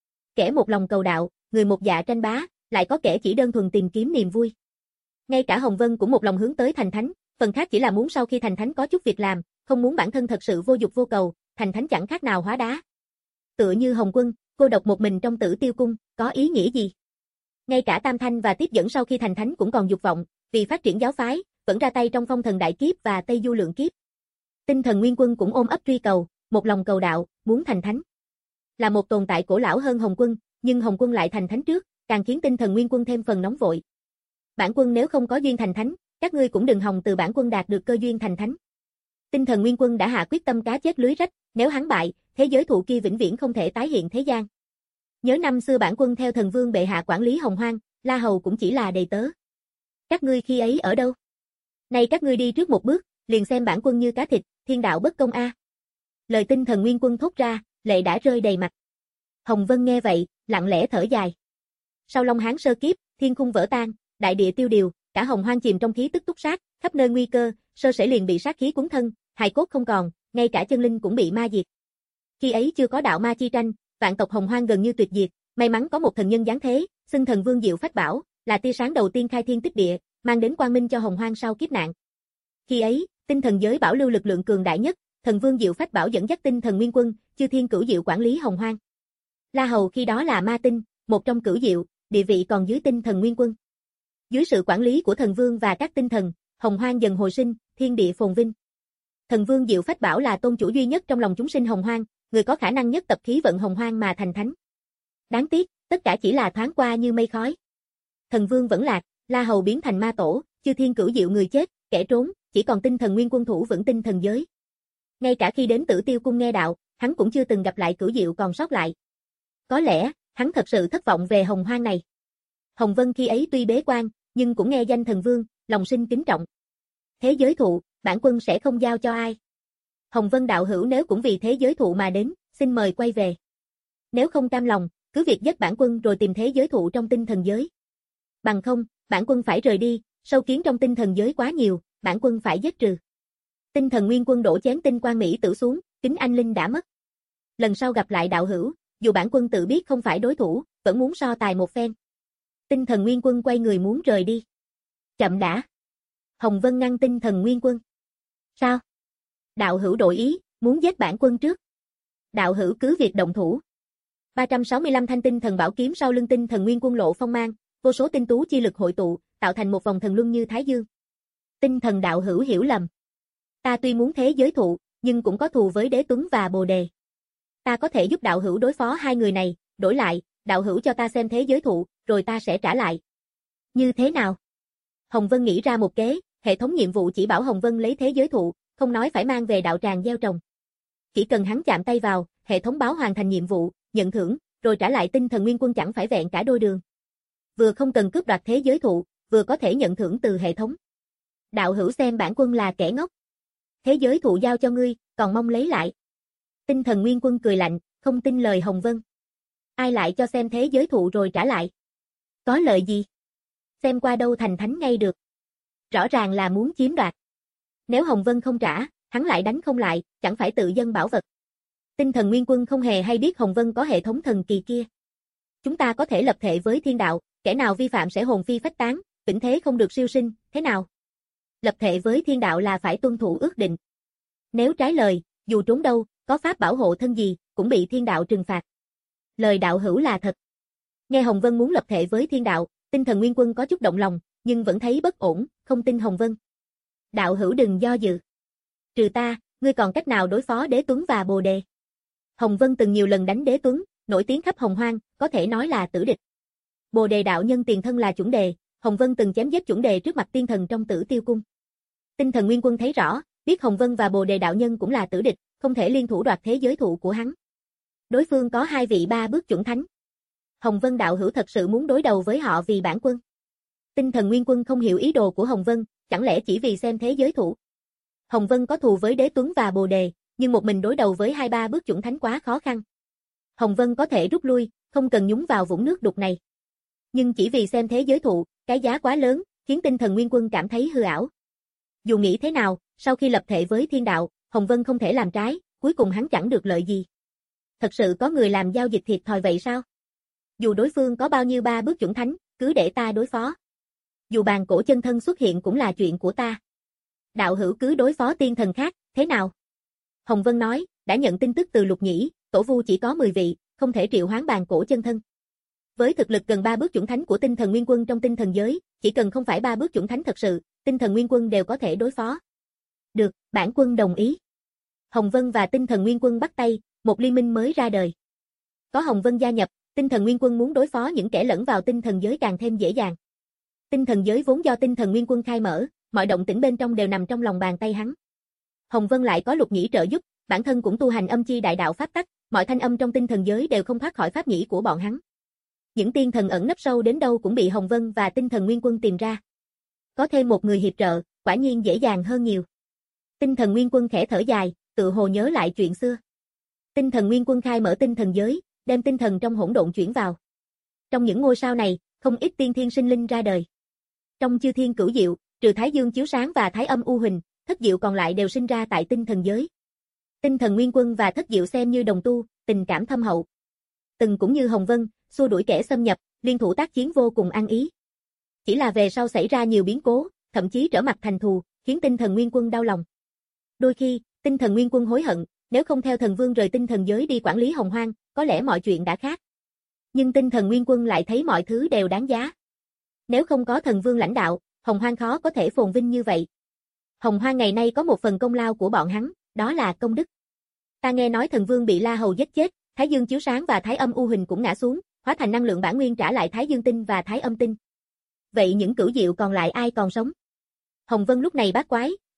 Kẻ một lòng cầu đạo, người một dạ tranh bá, lại có kẻ chỉ đơn thuần tìm kiếm niềm vui. Ngay cả Hồng Vân cũng một lòng hướng tới thành thánh, phần khác chỉ là muốn sau khi thành thánh có chút việc làm, không muốn bản thân thật sự vô dục vô cầu, thành thánh chẳng khác nào hóa đá. Tựa như Hồng Quân, cô độc một mình trong Tử Tiêu cung, có ý nghĩa gì? Ngay cả Tam Thanh và Tiếp Dẫn sau khi thành thánh cũng còn dục vọng, vì phát triển giáo phái, vẫn ra tay trong Phong Thần Đại Kiếp và Tây Du Lượng Kiếp. Tinh thần nguyên quân cũng ôm ấp truy cầu, một lòng cầu đạo, muốn thành thánh. Là một tồn tại cổ lão hơn Hồng Quân, nhưng Hồng Quân lại thành thánh trước, càng khiến tinh thần nguyên quân thêm phần nóng vội. Bản quân nếu không có duyên thành thánh, các ngươi cũng đừng hòng từ bản quân đạt được cơ duyên thành thánh. Tinh thần nguyên quân đã hạ quyết tâm cá chết lưới rách, nếu hắn bại, thế giới thụ kia vĩnh viễn không thể tái hiện thế gian. Nhớ năm xưa bản quân theo thần vương bệ hạ quản lý Hồng Hoang, La Hầu cũng chỉ là đầy tớ. Các ngươi khi ấy ở đâu? Nay các ngươi đi trước một bước, liền xem bản quân như cá thịt, thiên đạo bất công a. Lời tinh thần nguyên quân thốt ra, lệ đã rơi đầy mặt. Hồng Vân nghe vậy, lặng lẽ thở dài. Sau Long Hán sơ kiếp, thiên khung vỡ tan, đại địa tiêu điều, cả Hồng Hoang chìm trong khí tức túc sát, khắp nơi nguy cơ, sơ sẩy liền bị sát khí cuốn thân, hài cốt không còn, ngay cả chân linh cũng bị ma diệt. Khi ấy chưa có đạo ma chi tranh, vạn tộc Hồng Hoang gần như tuyệt diệt, may mắn có một thần nhân giáng thế, xưng thần vương diệu phách bảo, là tia sáng đầu tiên khai thiên tích địa, mang đến quang minh cho Hồng Hoang sau kiếp nạn. Khi ấy, tinh thần giới bảo lưu lực lượng cường đại nhất, thần vương diệu phách bảo dẫn dắt tinh thần nguyên quân, chư thiên cửu diệu quản lý Hồng Hoang. La Hầu khi đó là ma tinh, một trong cửu diệu, địa vị còn dưới tinh thần nguyên quân. Dưới sự quản lý của thần vương và các tinh thần, Hồng Hoang dần hồi sinh, thiên địa phồn vinh. Thần vương diệu phách bảo là tôn chủ duy nhất trong lòng chúng sinh Hồng Hoang, người có khả năng nhất tập khí vận Hồng Hoang mà thành thánh. Đáng tiếc, tất cả chỉ là thoáng qua như mây khói. Thần vương vẫn lạc, La Hầu biến thành ma tổ, chư thiên cửu diệu người chết, kẻ trốn, chỉ còn tinh thần nguyên quân thủ vững tinh thần giới. Ngay cả khi đến Tử Tiêu cung nghe đạo, hắn cũng chưa từng gặp lại Cửu Diệu còn sót lại. Có lẽ, hắn thật sự thất vọng về Hồng Hoang này. Hồng Vân khi ấy tuy bế quan, nhưng cũng nghe danh thần vương, lòng sinh kính trọng. Thế giới thụ, bản quân sẽ không giao cho ai. Hồng Vân đạo hữu nếu cũng vì thế giới thụ mà đến, xin mời quay về. Nếu không cam lòng, cứ việc giết bản quân rồi tìm thế giới thụ trong tinh thần giới. Bằng không, bản quân phải rời đi, sâu kiến trong tinh thần giới quá nhiều, bản quân phải giết trừ. Tinh thần nguyên quân đổ chén tinh quang mỹ tử xuống, kính anh linh đã mất. Lần sau gặp lại đạo hữu, dù bản quân tự biết không phải đối thủ, vẫn muốn so tài một phen. Tinh thần nguyên quân quay người muốn rời đi. Chậm đã. Hồng Vân ngăn tinh thần nguyên quân. Sao? Đạo hữu đổi ý, muốn giết bản quân trước. Đạo hữu cứ việc động thủ. ba trăm sáu mươi lăm thanh tinh thần bảo kiếm sau lưng tinh thần nguyên quân lộ phong mang, vô số tinh tú chi lực hội tụ, tạo thành một vòng thần luân như thái dương. Tinh thần đạo hữu hiểu lầm. Ta tuy muốn thế giới thụ, nhưng cũng có thù với Đế Tuấn và Bồ Đề. Ta có thể giúp đạo hữu đối phó hai người này, đổi lại, đạo hữu cho ta xem thế giới thụ, rồi ta sẽ trả lại. Như thế nào? Hồng Vân nghĩ ra một kế, hệ thống nhiệm vụ chỉ bảo Hồng Vân lấy thế giới thụ, không nói phải mang về đạo tràng gieo trồng. Chỉ cần hắn chạm tay vào, hệ thống báo hoàn thành nhiệm vụ, nhận thưởng, rồi trả lại tinh thần nguyên quân chẳng phải vẹn cả đôi đường. Vừa không cần cướp đoạt thế giới thụ, vừa có thể nhận thưởng từ hệ thống. Đạo hữu xem bản quân là kẻ ngốc. Thế giới thụ giao cho ngươi, còn mong lấy lại. Tinh thần nguyên quân cười lạnh, không tin lời Hồng Vân. Ai lại cho xem thế giới thụ rồi trả lại? Có lợi gì? Xem qua đâu thành thánh ngay được. Rõ ràng là muốn chiếm đoạt. Nếu Hồng Vân không trả, hắn lại đánh không lại, chẳng phải tự dân bảo vật. Tinh thần nguyên quân không hề hay biết Hồng Vân có hệ thống thần kỳ kia. Chúng ta có thể lập thệ với thiên đạo, kẻ nào vi phạm sẽ hồn phi phách tán, vĩnh thế không được siêu sinh, thế nào? Lập thệ với thiên đạo là phải tuân thủ ước định. Nếu trái lời, dù trốn đâu, có pháp bảo hộ thân gì, cũng bị thiên đạo trừng phạt. Lời đạo hữu là thật. Nghe Hồng Vân muốn lập thệ với thiên đạo, tinh thần nguyên quân có chút động lòng, nhưng vẫn thấy bất ổn, không tin Hồng Vân. Đạo hữu đừng do dự. Trừ ta, ngươi còn cách nào đối phó Đế Tuấn và Bồ Đề? Hồng Vân từng nhiều lần đánh Đế Tuấn, nổi tiếng khắp Hồng Hoang, có thể nói là tử địch. Bồ Đề đạo nhân tiền thân là chuẩn đề, Hồng Vân từng chém giết chuẩn đề trước mặt tiên thần trong Tử Tiêu cung. Tinh thần nguyên quân thấy rõ, biết Hồng Vân và Bồ Đề đạo nhân cũng là tử địch, không thể liên thủ đoạt thế giới thụ của hắn. Đối phương có hai vị ba bước chuẩn thánh. Hồng Vân đạo hữu thật sự muốn đối đầu với họ vì bản quân. Tinh thần nguyên quân không hiểu ý đồ của Hồng Vân, chẳng lẽ chỉ vì xem thế giới thụ. Hồng Vân có thù với Đế Tuấn và Bồ Đề, nhưng một mình đối đầu với hai ba bước chuẩn thánh quá khó khăn. Hồng Vân có thể rút lui, không cần nhúng vào vũng nước đục này. Nhưng chỉ vì xem thế giới thụ, cái giá quá lớn, khiến tinh thần nguyên quân cảm thấy hư ảo. Dù nghĩ thế nào, sau khi lập thệ với thiên đạo, Hồng Vân không thể làm trái, cuối cùng hắn chẳng được lợi gì. Thật sự có người làm giao dịch thiệt thòi vậy sao? Dù đối phương có bao nhiêu ba bước chuẩn thánh, cứ để ta đối phó. Dù bàn cổ chân thân xuất hiện cũng là chuyện của ta. Đạo hữu cứ đối phó tiên thần khác, thế nào? Hồng Vân nói, đã nhận tin tức từ Lục Nhĩ, tổ vu chỉ có mười vị, không thể triệu hoán bàn cổ chân thân. Với thực lực gần ba bước chuẩn thánh của tinh thần nguyên quân trong tinh thần giới, chỉ cần không phải ba bước chuẩn thánh thật sự, tinh thần nguyên quân đều có thể đối phó. Được, bản quân đồng ý. Hồng Vân và tinh thần nguyên quân bắt tay, một liên minh mới ra đời. Có Hồng Vân gia nhập, tinh thần nguyên quân muốn đối phó những kẻ lẫn vào tinh thần giới càng thêm dễ dàng. Tinh thần giới vốn do tinh thần nguyên quân khai mở, mọi động tĩnh bên trong đều nằm trong lòng bàn tay hắn. Hồng Vân lại có Lục Nhĩ trợ giúp, bản thân cũng tu hành âm chi đại đạo pháp tắc, mọi thanh âm trong tinh thần giới đều không thoát khỏi pháp nhĩ của bọn hắn. Những tiên thần ẩn nấp sâu đến đâu cũng bị Hồng Vân và tinh thần nguyên quân tìm ra. Có thêm một người hiệp trợ, quả nhiên dễ dàng hơn nhiều. Tinh thần nguyên quân khẽ thở dài, tự hồ nhớ lại chuyện xưa. Tinh thần nguyên quân khai mở tinh thần giới, đem tinh thần trong hỗn độn chuyển vào. Trong những ngôi sao này, không ít tiên thiên sinh linh ra đời. Trong chư thiên cửu diệu, trừ Thái Dương chiếu sáng và Thái Âm u huỳnh, thất diệu còn lại đều sinh ra tại tinh thần giới. Tinh thần nguyên quân và thất diệu xem như đồng tu, tình cảm thâm hậu. Từng cũng như Hồng Vân, xua đuổi kẻ xâm nhập, liên thủ tác chiến vô cùng ăn ý. Chỉ là về sau xảy ra nhiều biến cố, thậm chí trở mặt thành thù, khiến tinh thần nguyên quân đau lòng. Đôi khi, tinh thần nguyên quân hối hận, nếu không theo thần vương rời tinh thần giới đi quản lý Hồng Hoang, có lẽ mọi chuyện đã khác. Nhưng tinh thần nguyên quân lại thấy mọi thứ đều đáng giá. Nếu không có thần vương lãnh đạo, Hồng Hoang khó có thể phồn vinh như vậy. Hồng Hoang ngày nay có một phần công lao của bọn hắn, đó là công đức. Ta nghe nói thần vương bị La Hầu giết chết, Thái Dương chiếu sáng và Thái Âm u huỳnh cũng ngã xuống, hóa thành năng lượng bản nguyên trả lại Thái Dương tinh và Thái Âm tinh. Vậy những cửu diệu còn lại ai còn sống? Hồng Vân lúc này bát quái,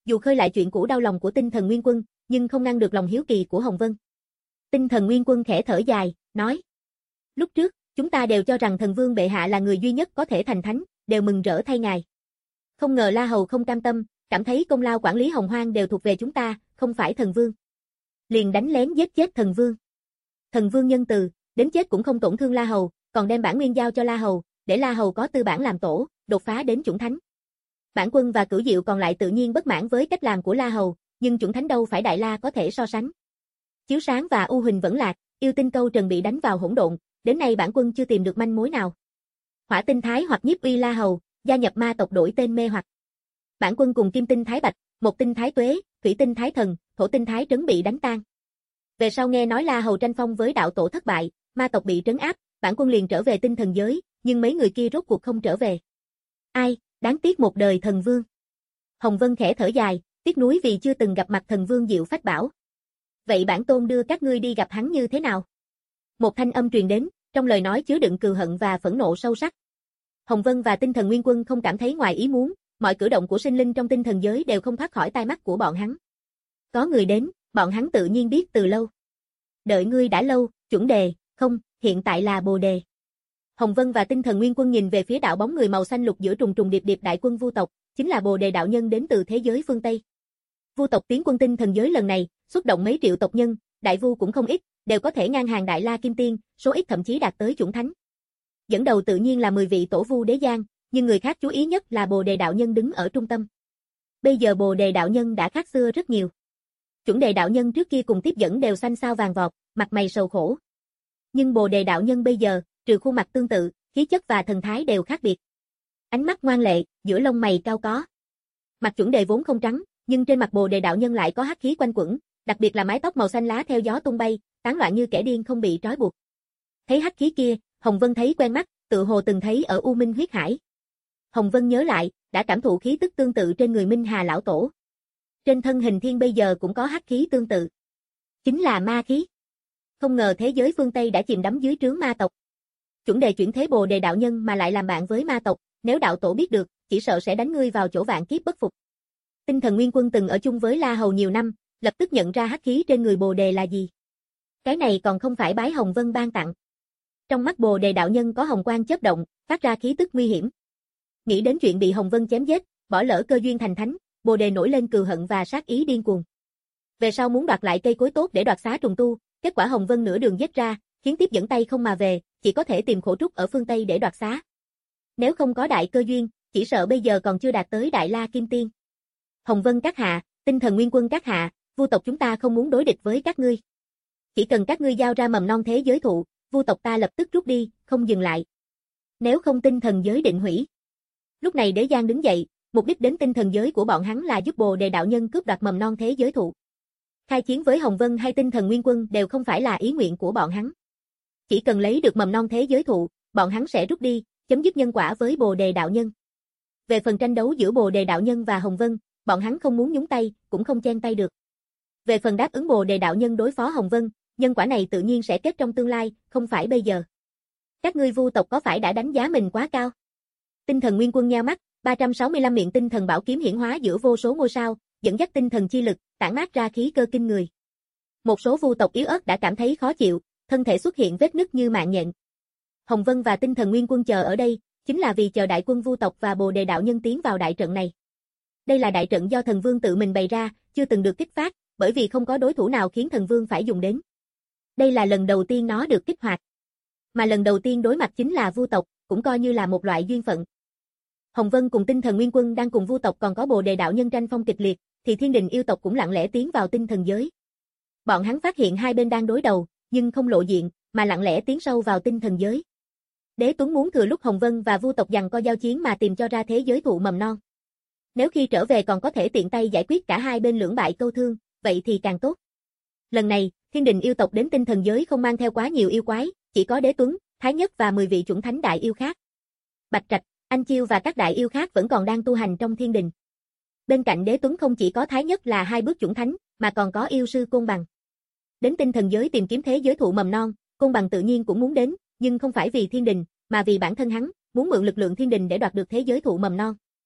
dù khơi lại chuyện cũ đau lòng của Tinh Thần Nguyên Quân, nhưng không ngăn được lòng hiếu kỳ của Hồng Vân. Tinh Thần Nguyên Quân khẽ thở dài, nói: Lúc trước, chúng ta đều cho rằng Thần Vương bệ hạ là người duy nhất có thể thành thánh, đều mừng rỡ thay ngài. Không ngờ La Hầu không cam tâm, cảm thấy công lao quản lý Hồng Hoang đều thuộc về chúng ta, không phải Thần Vương. Liền đánh lén giết chết Thần Vương. Thần Vương nhân từ, đến chết cũng không tổn thương La Hầu, còn đem bản nguyên giao cho La Hầu, để La Hầu có tư bản làm tổ, đột phá đến chủng thánh. Bản Quân và Cửu Diệu còn lại tự nhiên bất mãn với cách làm của La Hầu, nhưng chủng thánh đâu phải Đại La có thể so sánh. Chiếu Sáng và U Huỳnh vẫn lạc, Yêu Tinh Câu Trần bị đánh vào hỗn độn, đến nay Bản Quân chưa tìm được manh mối nào. Hỏa Tinh Thái hoặc Nhiếp Uy La Hầu, gia nhập ma tộc đổi tên mê hoặc. Bản Quân cùng Kim Tinh Thái Bạch, Mộc Tinh Thái Tuế, Thủy Tinh Thái Thần, Thổ Tinh Thái Trấn bị đánh tan. Về sau nghe nói La Hầu tranh phong với đạo tổ thất bại, ma tộc bị trấn áp, Bản Quân liền trở về tinh thần giới, nhưng mấy người kia rốt cuộc không trở về. Ai, đáng tiếc một đời Thần Vương. Hồng Vân khẽ thở dài, tiếc nuối vì chưa từng gặp mặt Thần Vương Diệu Phách Bảo. Vậy bản tôn đưa các ngươi đi gặp hắn như thế nào? Một thanh âm truyền đến, trong lời nói chứa đựng cừu hận và phẫn nộ sâu sắc. Hồng Vân và Tinh Thần Nguyên Quân không cảm thấy ngoài ý muốn, mọi cử động của sinh linh trong tinh thần giới đều không thoát khỏi tai mắt của bọn hắn. Có người đến, bọn hắn tự nhiên biết từ lâu. Đợi ngươi đã lâu, chuẩn đề, không, hiện tại là Bồ Đề. Hồng Vân và Tinh Thần Nguyên Quân nhìn về phía đạo bóng người màu xanh lục giữa trùng trùng điệp điệp đại quân Vu tộc, chính là Bồ Đề đạo nhân đến từ thế giới phương Tây. Vu tộc tiến quân tinh thần giới lần này, xuất động mấy triệu tộc nhân, đại vu cũng không ít, đều có thể ngang hàng Đại La Kim Tiên, số ít thậm chí đạt tới chủng thánh. Dẫn đầu tự nhiên là mười vị tổ vu đế giang, nhưng người khác chú ý nhất là Bồ Đề đạo nhân đứng ở trung tâm. Bây giờ Bồ Đề đạo nhân đã khác xưa rất nhiều. Chuẩn đề đạo nhân trước kia cùng tiếp dẫn đều xanh xao vàng vọt, mặt mày sầu khổ. Nhưng Bồ Đề đạo nhân bây giờ, trừ khuôn mặt tương tự, khí chất và thần thái đều khác biệt. Ánh mắt ngoan lệ, giữa lông mày cao có. Mặt chuẩn đề vốn không trắng, nhưng trên mặt Bồ Đề đạo nhân lại có hắc khí quanh quẩn, đặc biệt là mái tóc màu xanh lá theo gió tung bay, tán loạn như kẻ điên không bị trói buộc. Thấy hắc khí kia, Hồng Vân thấy quen mắt, tự hồ từng thấy ở U Minh huyết hải. Hồng Vân nhớ lại, đã cảm thụ khí tức tương tự trên người Minh Hà lão tổ. Trên thân hình thiên bây giờ cũng có hắc khí tương tự. Chính là ma khí. Không ngờ thế giới phương Tây đã chìm đắm dưới trướng ma tộc. Chuẩn đề chuyển thế Bồ Đề đạo nhân mà lại làm bạn với ma tộc, nếu đạo tổ biết được, chỉ sợ sẽ đánh ngươi vào chỗ vạn kiếp bất phục. Tinh Thần Nguyên Quân từng ở chung với La Hầu nhiều năm, lập tức nhận ra hắc khí trên người Bồ Đề là gì. Cái này còn không phải bái Hồng Vân ban tặng. Trong mắt Bồ Đề đạo nhân có hồng quang chớp động, phát ra khí tức nguy hiểm. Nghĩ đến chuyện bị Hồng Vân chém giết, bỏ lỡ cơ duyên thành thánh, Bồ Đề nổi lên cừu hận và sát ý điên cuồng. Về sau muốn đoạt lại cây cối tốt để đoạt xá trùng tu, kết quả Hồng Vân nửa đường giết ra, khiến tiếp dẫn tay không mà về, chỉ có thể tìm khổ trúc ở phương Tây để đoạt xá. Nếu không có đại cơ duyên, chỉ sợ bây giờ còn chưa đạt tới Đại La Kim Tiên. Hồng Vân các hạ, Tinh Thần Nguyên Quân các hạ, Vu tộc chúng ta không muốn đối địch với các ngươi. Chỉ cần các ngươi giao ra mầm non thế giới thụ, Vu tộc ta lập tức rút đi, không dừng lại. Nếu không tinh thần giới định hủy. Lúc này Đế Giang đứng dậy, mục đích đến tinh thần giới của bọn hắn là giúp Bồ Đề đạo nhân cướp đoạt mầm non thế giới thụ. Khai chiến với Hồng Vân hay Tinh Thần Nguyên Quân đều không phải là ý nguyện của bọn hắn. Chỉ cần lấy được mầm non thế giới thụ, bọn hắn sẽ rút đi, chấm dứt nhân quả với Bồ Đề đạo nhân. Về phần tranh đấu giữa Bồ Đề đạo nhân và Hồng Vân, bọn hắn không muốn nhúng tay, cũng không chen tay được. Về phần đáp ứng Bồ Đề đạo nhân đối phó Hồng Vân, nhân quả này tự nhiên sẽ kết trong tương lai, không phải bây giờ. Các ngươi Vu tộc có phải đã đánh giá mình quá cao? Tinh Thần Nguyên Quân nheo mắt, ba trăm sáu mươi lăm miệng tinh thần bảo kiếm hiển hóa giữa vô số ngôi sao, dẫn dắt tinh thần chi lực, tản mát ra khí cơ kinh người. Một số Vu tộc yếu ớt đã cảm thấy khó chịu, thân thể xuất hiện vết nứt như mạng nhện. Hồng Vân và Tinh Thần Nguyên Quân chờ ở đây, chính là vì chờ đại quân Vu tộc và Bồ Đề đạo nhân tiến vào đại trận này. Đây là đại trận do Thần Vương tự mình bày ra, chưa từng được kích phát, bởi vì không có đối thủ nào khiến Thần Vương phải dùng đến. Đây là lần đầu tiên nó được kích hoạt. Mà lần đầu tiên đối mặt chính là Vu tộc, cũng coi như là một loại duyên phận. Hồng Vân cùng Tinh Thần Nguyên Quân đang cùng Vu tộc còn có Bồ Đề đạo nhân tranh phong kịch liệt, thì Thiên Đình yêu tộc cũng lặng lẽ tiến vào tinh thần giới. Bọn hắn phát hiện hai bên đang đối đầu, nhưng không lộ diện, mà lặng lẽ tiến sâu vào tinh thần giới. Đế Tuấn muốn thừa lúc Hồng Vân và Vu tộc giằng co giao chiến mà tìm cho ra thế giới thụ mầm non. Nếu khi trở về còn có thể tiện tay giải quyết cả hai bên lưỡng bại câu thương, vậy thì càng tốt. Lần này, Thiên Đình yêu tộc đến tinh thần giới không mang theo quá nhiều yêu quái, chỉ có Đế Tuấn, Thái Nhất và mười vị chuẩn thánh đại yêu khác. Bạch Trạch, Anh Chiêu và các đại yêu khác vẫn còn đang tu hành trong Thiên Đình. Bên cạnh Đế Tuấn không chỉ có Thái Nhất là hai bước chuẩn thánh, mà còn có yêu sư Côn Bằng. Đến tinh thần giới tìm kiếm thế giới thụ mầm non, Côn Bằng tự nhiên cũng muốn đến, nhưng không phải vì Thiên Đình, mà vì bản thân hắn, muốn mượn lực lượng Thiên Đình để đoạt được thế giới thụ mầm non.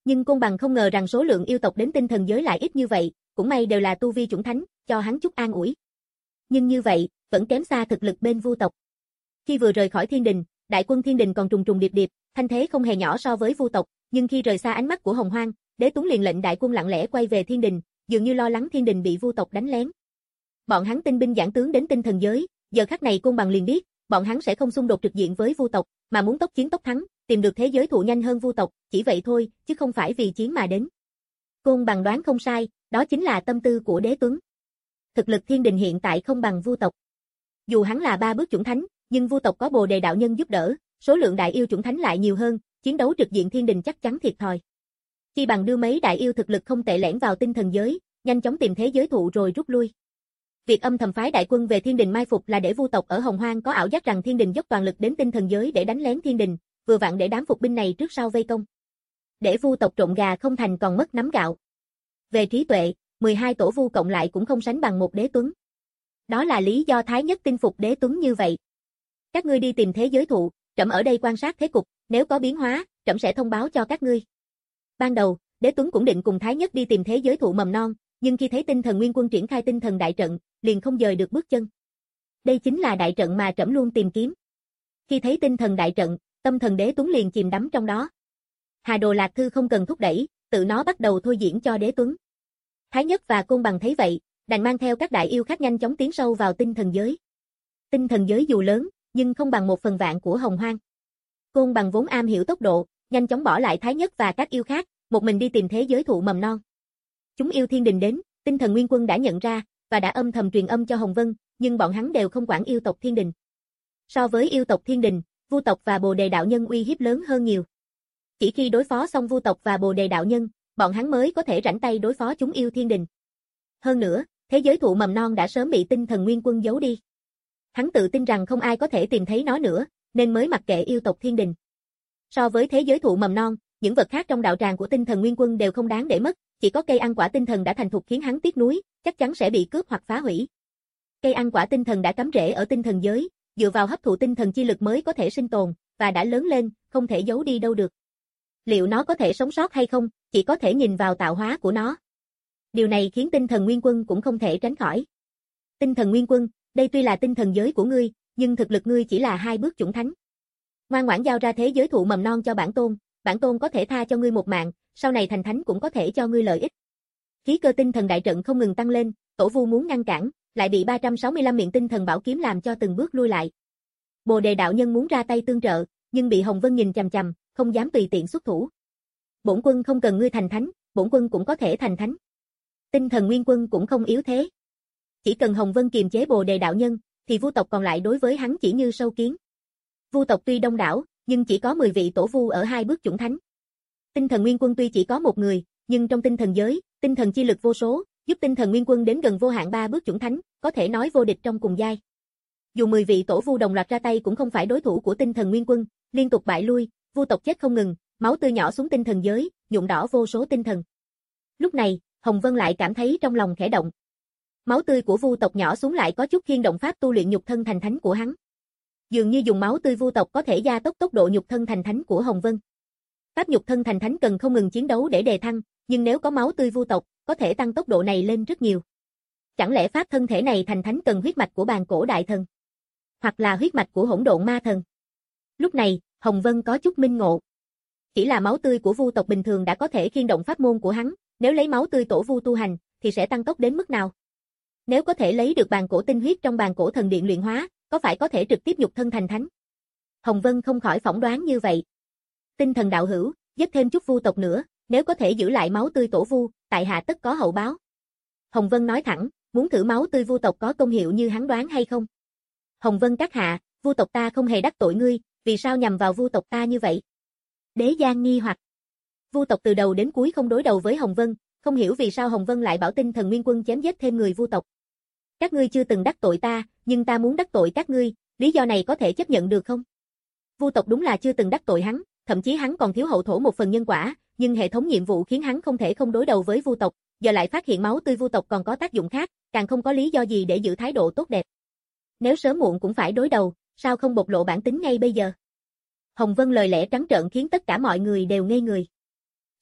Nhưng Côn Bằng không ngờ rằng số lượng yêu tộc đến tinh thần giới lại ít như vậy, cũng may đều là tu vi chủng thánh, cho hắn chút an ủi. Nhưng như vậy, vẫn kém xa thực lực bên Vu tộc. Khi vừa rời khỏi thiên đình, đại quân thiên đình còn trùng trùng điệp điệp, thanh thế không hề nhỏ so với Vu tộc, nhưng khi rời xa ánh mắt của Hồng Hoang, Đế Tuấn liền lệnh đại quân lặng lẽ quay về thiên đình, dường như lo lắng thiên đình bị Vu tộc đánh lén. Bọn hắn tinh binh giảng tướng đến tinh thần giới, giờ khắc này Côn Bằng liền biết, bọn hắn sẽ không xung đột trực diện với Vu tộc, mà muốn tốc chiến tốc thắng, tìm được thế giới thụ nhanh hơn Vu tộc, chỉ vậy thôi, chứ không phải vì chiến mà đến. Côn Bằng đoán không sai, đó chính là tâm tư của Đế Tuấn. Thực lực thiên đình hiện tại không bằng Vu tộc. Dù hắn là ba bước chủng thánh, nhưng Vu tộc có Bồ Đề đạo nhân giúp đỡ, số lượng đại yêu chủng thánh lại nhiều hơn, chiến đấu trực diện thiên đình chắc chắn thiệt thòi. Chi bằng đưa mấy đại yêu thực lực không tệ lẻn vào tinh thần giới, nhanh chóng tìm thế giới thụ rồi rút lui. Việc âm thầm phái đại quân về thiên đình mai phục là để Vu tộc ở Hồng Hoang có ảo giác rằng thiên đình dốc toàn lực đến tinh thần giới để đánh lén thiên đình, vừa vặn để đám phục binh này trước sau vây công. Để Vu tộc trộn gà không thành còn mất nắm gạo. Về trí tuệ, mười hai tổ Vu cộng lại cũng không sánh bằng một Đế Tuấn. Đó là lý do Thái Nhất tin phục Đế Tuấn như vậy. Các ngươi đi tìm thế giới thụ, trẫm ở đây quan sát thế cục, nếu có biến hóa, trẫm sẽ thông báo cho các ngươi. Ban đầu, Đế Tuấn cũng định cùng Thái Nhất đi tìm thế giới thụ mầm non, nhưng khi thấy tinh thần nguyên quân triển khai tinh thần đại trận, liền không dời được bước chân. Đây chính là đại trận mà trẫm luôn tìm kiếm. Khi thấy tinh thần đại trận, tâm thần Đế Tuấn liền chìm đắm trong đó. Hà Đồ Lạc Thư không cần thúc đẩy, tự nó bắt đầu thôi diễn cho Đế Tuấn. Thái Nhất và Côn Bằng thấy vậy, đành mang theo các đại yêu khác nhanh chóng tiến sâu vào tinh thần giới. Tinh thần giới dù lớn, nhưng không bằng một phần vạn của Hồng Hoang. Côn Bằng vốn am hiểu tốc độ, nhanh chóng bỏ lại Thái Nhất và các yêu khác, một mình đi tìm thế giới thụ mầm non. Chúng yêu thiên đình đến, tinh thần nguyên quân đã nhận ra, và đã âm thầm truyền âm cho Hồng Vân, nhưng bọn hắn đều không quản yêu tộc thiên đình. So với yêu tộc thiên đình, Vu tộc và Bồ Đề đạo nhân uy hiếp lớn hơn nhiều. Chỉ khi đối phó xong Vu tộc và Bồ Đề đạo nhân, bọn hắn mới có thể rảnh tay đối phó chúng yêu thiên đình. Hơn nữa, thế giới thụ mầm non đã sớm bị tinh thần nguyên quân giấu đi. Hắn tự tin rằng không ai có thể tìm thấy nó nữa, nên mới mặc kệ yêu tộc thiên đình. So với thế giới thụ mầm non, những vật khác trong đạo tràng của tinh thần nguyên quân đều không đáng để mất, chỉ có cây ăn quả tinh thần đã thành thục khiến hắn tiếc nuối, chắc chắn sẽ bị cướp hoặc phá hủy. Cây ăn quả tinh thần đã cắm rễ ở tinh thần giới, dựa vào hấp thụ tinh thần chi lực mới có thể sinh tồn, và đã lớn lên, không thể giấu đi đâu được. Liệu nó có thể sống sót hay không, chỉ có thể nhìn vào tạo hóa của nó. Điều này khiến tinh thần nguyên quân cũng không thể tránh khỏi. Tinh thần nguyên quân, đây tuy là tinh thần giới của ngươi, nhưng thực lực ngươi chỉ là hai bước chủng thánh. Ngoan ngoãn giao ra thế giới thụ mầm non cho bản tôn, bản tôn có thể tha cho ngươi một mạng, sau này thành thánh cũng có thể cho ngươi lợi ích. Khí cơ tinh thần đại trận không ngừng tăng lên, tổ Vu muốn ngăn cản, lại bị ba trăm sáu mươi lăm miệng tinh thần bảo kiếm làm cho từng bước lui lại. Bồ Đề đạo nhân muốn ra tay tương trợ, nhưng bị Hồng Vân nhìn chằm chằm, không dám tùy tiện xuất thủ. Bổn quân không cần ngươi thành thánh, bổn quân cũng có thể thành thánh. Tinh thần nguyên quân cũng không yếu thế. Chỉ cần Hồng Vân kiềm chế Bồ Đề đạo nhân, thì Vu tộc còn lại đối với hắn chỉ như sâu kiến. Vu tộc tuy đông đảo, nhưng chỉ có mười vị tổ Vu ở hai bước chủng thánh. Tinh thần nguyên quân tuy chỉ có một người, nhưng trong tinh thần giới, tinh thần chi lực vô số, giúp tinh thần nguyên quân đến gần vô hạn ba bước chủng thánh, có thể nói vô địch trong cùng giai. Dù mười vị tổ Vu đồng loạt ra tay cũng không phải đối thủ của tinh thần nguyên quân, liên tục bại lui, Vu tộc chết không ngừng, máu tươi nhỏ xuống tinh thần giới, nhuộm đỏ vô số tinh thần. Lúc này, Hồng Vân lại cảm thấy trong lòng khẽ động. Máu tươi của Vu tộc nhỏ xuống lại có chút khiên động pháp tu luyện nhục thân thành thánh của hắn. Dường như dùng máu tươi Vu tộc có thể gia tốc tốc độ nhục thân thành thánh của Hồng Vân. Pháp nhục thân thành thánh cần không ngừng chiến đấu để đề thăng, nhưng nếu có máu tươi Vu tộc, có thể tăng tốc độ này lên rất nhiều. Chẳng lẽ pháp thân thể này thành thánh cần huyết mạch của bàn cổ đại thần, hoặc là huyết mạch của hỗn độn ma thần? Lúc này, Hồng Vân có chút minh ngộ. Chỉ là máu tươi của Vu tộc bình thường đã có thể khiên động pháp môn của hắn, nếu lấy máu tươi tổ Vu tu hành, thì sẽ tăng tốc đến mức nào? Nếu có thể lấy được bàn cổ tinh huyết trong bàn cổ thần điện luyện hóa, có phải có thể trực tiếp nhục thân thành thánh? Hồng Vân không khỏi phỏng đoán như vậy. Tinh thần đạo hữu, giết thêm chút Vu tộc nữa, nếu có thể giữ lại máu tươi tổ Vu, tại hạ tất có hậu báo. Hồng Vân nói thẳng, muốn thử máu tươi Vu tộc có công hiệu như hắn đoán hay không? Hồng Vân các hạ, Vu tộc ta không hề đắc tội ngươi, vì sao nhằm vào Vu tộc ta như vậy? Đế Giang nghi hoặc. Vu tộc từ đầu đến cuối không đối đầu với Hồng Vân, không hiểu vì sao Hồng Vân lại bảo tinh thần nguyên quân chém giết thêm người Vu tộc. Các ngươi chưa từng đắc tội ta, nhưng ta muốn đắc tội các ngươi, lý do này có thể chấp nhận được không? Vu tộc đúng là chưa từng đắc tội hắn, thậm chí hắn còn thiếu hậu thổ một phần nhân quả, nhưng hệ thống nhiệm vụ khiến hắn không thể không đối đầu với Vu tộc, giờ lại phát hiện máu tươi Vu tộc còn có tác dụng khác, càng không có lý do gì để giữ thái độ tốt đẹp. Nếu sớm muộn cũng phải đối đầu, sao không bộc lộ bản tính ngay bây giờ? Hồng Vân lời lẽ trắng trợn khiến tất cả mọi người đều ngây người.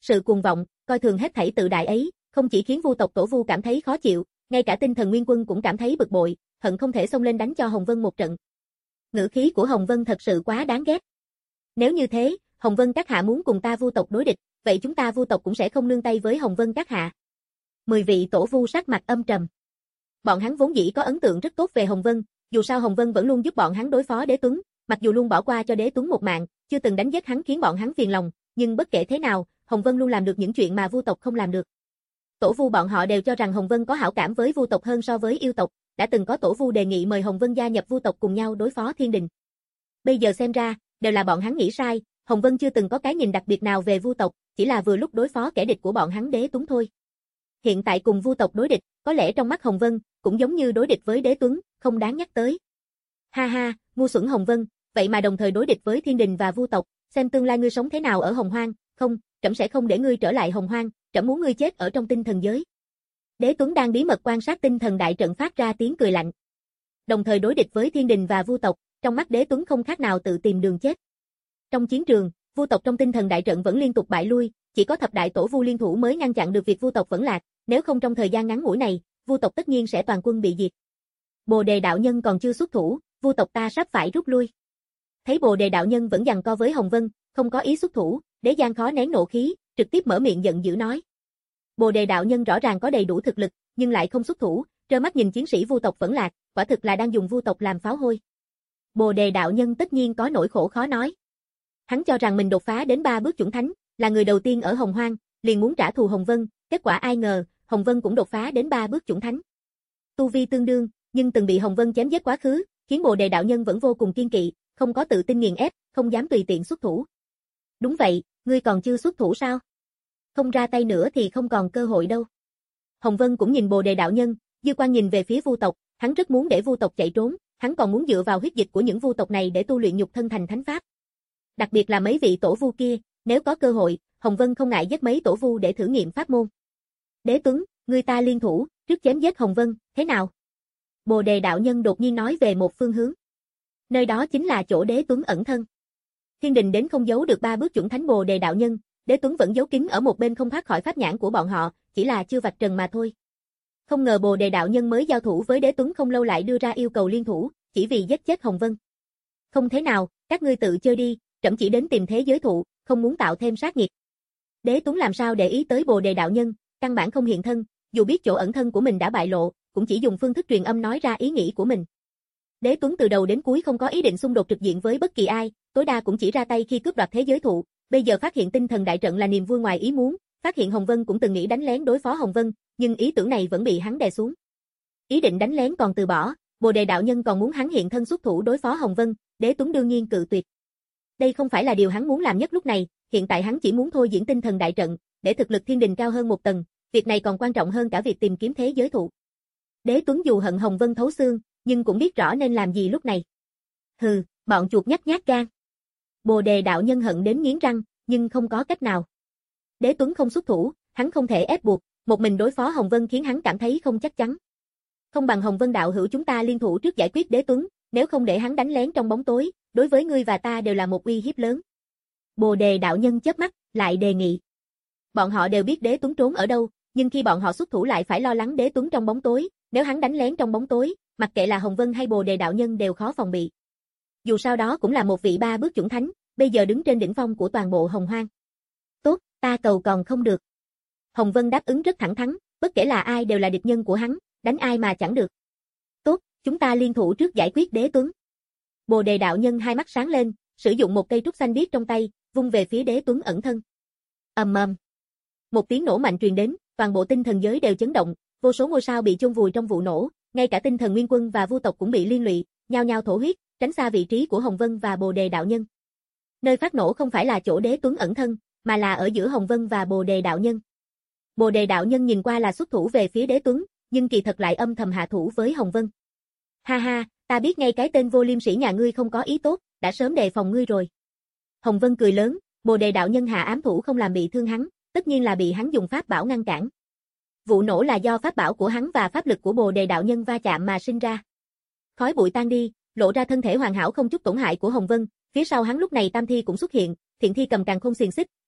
Sự cuồng vọng, coi thường hết thảy tự đại ấy, không chỉ khiến Vu tộc Tổ Vu cảm thấy khó chịu, ngay cả tinh thần Nguyên Quân cũng cảm thấy bực bội, hận không thể xông lên đánh cho Hồng Vân một trận. Ngữ khí của Hồng Vân thật sự quá đáng ghét. Nếu như thế, Hồng Vân các hạ muốn cùng ta Vu tộc đối địch, vậy chúng ta Vu tộc cũng sẽ không nương tay với Hồng Vân các hạ. Mười vị Tổ Vu sắc mặt âm trầm. Bọn hắn vốn dĩ có ấn tượng rất tốt về Hồng Vân, dù sao Hồng Vân vẫn luôn giúp bọn hắn đối phó Đế Tuấn, mặc dù luôn bỏ qua cho Đế Tuấn một mạng, chưa từng đánh giết hắn khiến bọn hắn phiền lòng, nhưng bất kể thế nào, Hồng Vân luôn làm được những chuyện mà Vu tộc không làm được. Tổ Vu bọn họ đều cho rằng Hồng Vân có hảo cảm với Vu tộc hơn so với yêu tộc, đã từng có Tổ Vu đề nghị mời Hồng Vân gia nhập Vu tộc cùng nhau đối phó Thiên Đình. Bây giờ xem ra, đều là bọn hắn nghĩ sai, Hồng Vân chưa từng có cái nhìn đặc biệt nào về Vu tộc, chỉ là vừa lúc đối phó kẻ địch của bọn hắn Đế Tuấn thôi. Hiện tại cùng Vu tộc đối địch, có lẽ trong mắt Hồng Vân, cũng giống như đối địch với Đế Tuấn, không đáng nhắc tới. Ha ha, ngu xuẩn Hồng Vân, vậy mà đồng thời đối địch với Thiên Đình và Vu tộc, xem tương lai ngươi sống thế nào ở Hồng Hoang, không, trẫm sẽ không để ngươi trở lại Hồng Hoang, trẫm muốn ngươi chết ở trong tinh thần giới. Đế Tuấn đang bí mật quan sát tinh thần đại trận phát ra tiếng cười lạnh. Đồng thời đối địch với Thiên Đình và Vu tộc, trong mắt Đế Tuấn không khác nào tự tìm đường chết. Trong chiến trường, Vu tộc trong tinh thần đại trận vẫn liên tục bại lui, chỉ có thập đại tổ Vu liên thủ mới ngăn chặn được việc Vu tộc vẫn lạc, nếu không trong thời gian ngắn ngủi này, Vu tộc tất nhiên sẽ toàn quân bị diệt. Bồ Đề đạo nhân còn chưa xuất thủ, Vu tộc ta sắp phải rút lui. Thấy Bồ Đề đạo nhân vẫn giằng co với Hồng Vân, không có ý xuất thủ, Đế Giang khó nén nộ khí, trực tiếp mở miệng giận dữ nói. Bồ Đề đạo nhân rõ ràng có đầy đủ thực lực, nhưng lại không xuất thủ, trơ mắt nhìn chiến sĩ Vu tộc vẫn lạc, quả thực là đang dùng Vu tộc làm pháo hôi. Bồ Đề đạo nhân tất nhiên có nỗi khổ khó nói. Hắn cho rằng mình đột phá đến ba bước chuẩn thánh, là người đầu tiên ở Hồng Hoang, liền muốn trả thù Hồng Vân, kết quả ai ngờ, Hồng Vân cũng đột phá đến ba bước chuẩn thánh. Tu vi tương đương, nhưng từng bị Hồng Vân chém giết quá khứ, khiến Bồ Đề đạo nhân vẫn vô cùng kiên kỵ, không có tự tin nghiền ép, không dám tùy tiện xuất thủ. Đúng vậy, ngươi còn chưa xuất thủ sao? Không ra tay nữa thì không còn cơ hội đâu. Hồng Vân cũng nhìn Bồ Đề đạo nhân, dư quan nhìn về phía Vu tộc, hắn rất muốn để Vu tộc chạy trốn, hắn còn muốn dựa vào huyết dịch của những Vu tộc này để tu luyện nhục thân thành thánh pháp. Đặc biệt là mấy vị tổ Vu kia, nếu có cơ hội, Hồng Vân không ngại giết mấy tổ Vu để thử nghiệm pháp môn. Đế Tuấn, người ta liên thủ, trước chém giết Hồng Vân, thế nào? Bồ Đề đạo nhân đột nhiên nói về một phương hướng. Nơi đó chính là chỗ Đế Tuấn ẩn thân. Thiên Đình đến không giấu được ba bước chuẩn thánh Bồ Đề đạo nhân, Đế Tuấn vẫn giấu kín ở một bên không thoát khỏi pháp nhãn của bọn họ, chỉ là chưa vạch trần mà thôi. Không ngờ Bồ Đề đạo nhân mới giao thủ với Đế Tuấn không lâu lại đưa ra yêu cầu liên thủ, chỉ vì giết chết Hồng Vân. Không thế nào, các ngươi tự chơi đi, trẫm chỉ đến tìm thế giới thụ, không muốn tạo thêm sát nghiệt. Đế Tuấn làm sao để ý tới Bồ Đề đạo nhân, căn bản không hiện thân, dù biết chỗ ẩn thân của mình đã bại lộ, cũng chỉ dùng phương thức truyền âm nói ra ý nghĩ của mình. Đế Tuấn từ đầu đến cuối không có ý định xung đột trực diện với bất kỳ ai, tối đa cũng chỉ ra tay khi cướp đoạt thế giới thụ, bây giờ phát hiện tinh thần đại trận là niềm vui ngoài ý muốn, phát hiện Hồng Vân cũng từng nghĩ đánh lén đối phó Hồng Vân, nhưng ý tưởng này vẫn bị hắn đè xuống. Ý định đánh lén còn từ bỏ, Bồ Đề đạo nhân còn muốn hắn hiện thân xuất thủ đối phó Hồng Vân, Đế Tuấn đương nhiên cự tuyệt. Đây không phải là điều hắn muốn làm nhất lúc này, hiện tại hắn chỉ muốn thôi diễn tinh thần đại trận, để thực lực Thiên Đình cao hơn một tầng, việc này còn quan trọng hơn cả việc tìm kiếm thế giới thụ. Đế Tuấn dù hận Hồng Vân thấu xương, nhưng cũng biết rõ nên làm gì lúc này. Hừ, bọn chuột nhắt nhát gan. Bồ Đề đạo nhân hận đến nghiến răng, nhưng không có cách nào. Đế Tuấn không xuất thủ, hắn không thể ép buộc, một mình đối phó Hồng Vân khiến hắn cảm thấy không chắc chắn. Không bằng Hồng Vân đạo hữu chúng ta liên thủ trước giải quyết Đế Tuấn, nếu không để hắn đánh lén trong bóng tối, đối với ngươi và ta đều là một uy hiếp lớn. Bồ Đề đạo nhân chớp mắt, lại đề nghị. Bọn họ đều biết Đế Tuấn trốn ở đâu, nhưng khi bọn họ xuất thủ lại phải lo lắng Đế Tuấn trong bóng tối, nếu hắn đánh lén trong bóng tối, mặc kệ là Hồng Vân hay Bồ Đề đạo nhân đều khó phòng bị. Dù sao đó cũng là một vị ba bước chuẩn thánh, bây giờ đứng trên đỉnh phong của toàn bộ Hồng Hoang. Tốt, ta cầu còn không được. Hồng Vân đáp ứng rất thẳng thắn, bất kể là ai đều là địch nhân của hắn, đánh ai mà chẳng được. Tốt, chúng ta liên thủ trước giải quyết Đế Tuấn. Bồ Đề đạo nhân hai mắt sáng lên, sử dụng một cây trúc xanh biếc trong tay, vung về phía Đế Tuấn ẩn thân. Ầm ầm. Một tiếng nổ mạnh truyền đến, toàn bộ tinh thần giới đều chấn động, vô số ngôi sao bị chôn vùi trong vụ nổ, ngay cả tinh thần Nguyên Quân và Vu tộc cũng bị liên lụy, nhao nhao thổ huyết, tránh xa vị trí của Hồng Vân và Bồ Đề đạo nhân. Nơi phát nổ không phải là chỗ Đế Tuấn ẩn thân, mà là ở giữa Hồng Vân và Bồ Đề đạo nhân. Bồ Đề đạo nhân nhìn qua là xuất thủ về phía Đế Tuấn, nhưng kỳ thật lại âm thầm hạ thủ với Hồng Vân. Ha ha, ta biết ngay cái tên vô liêm sỉ nhà ngươi không có ý tốt, đã sớm đề phòng ngươi rồi. Hồng Vân cười lớn, Bồ Đề đạo nhân hạ ám thủ không làm bị thương hắn, tất nhiên là bị hắn dùng pháp bảo ngăn cản. Vụ nổ là do pháp bảo của hắn và pháp lực của Bồ Đề đạo nhân va chạm mà sinh ra. Khói bụi tan đi, lộ ra thân thể hoàn hảo không chút tổn hại của Hồng Vân, phía sau hắn lúc này tam thi cũng xuất hiện, thiện thi cầm càn khôn xiềng xích,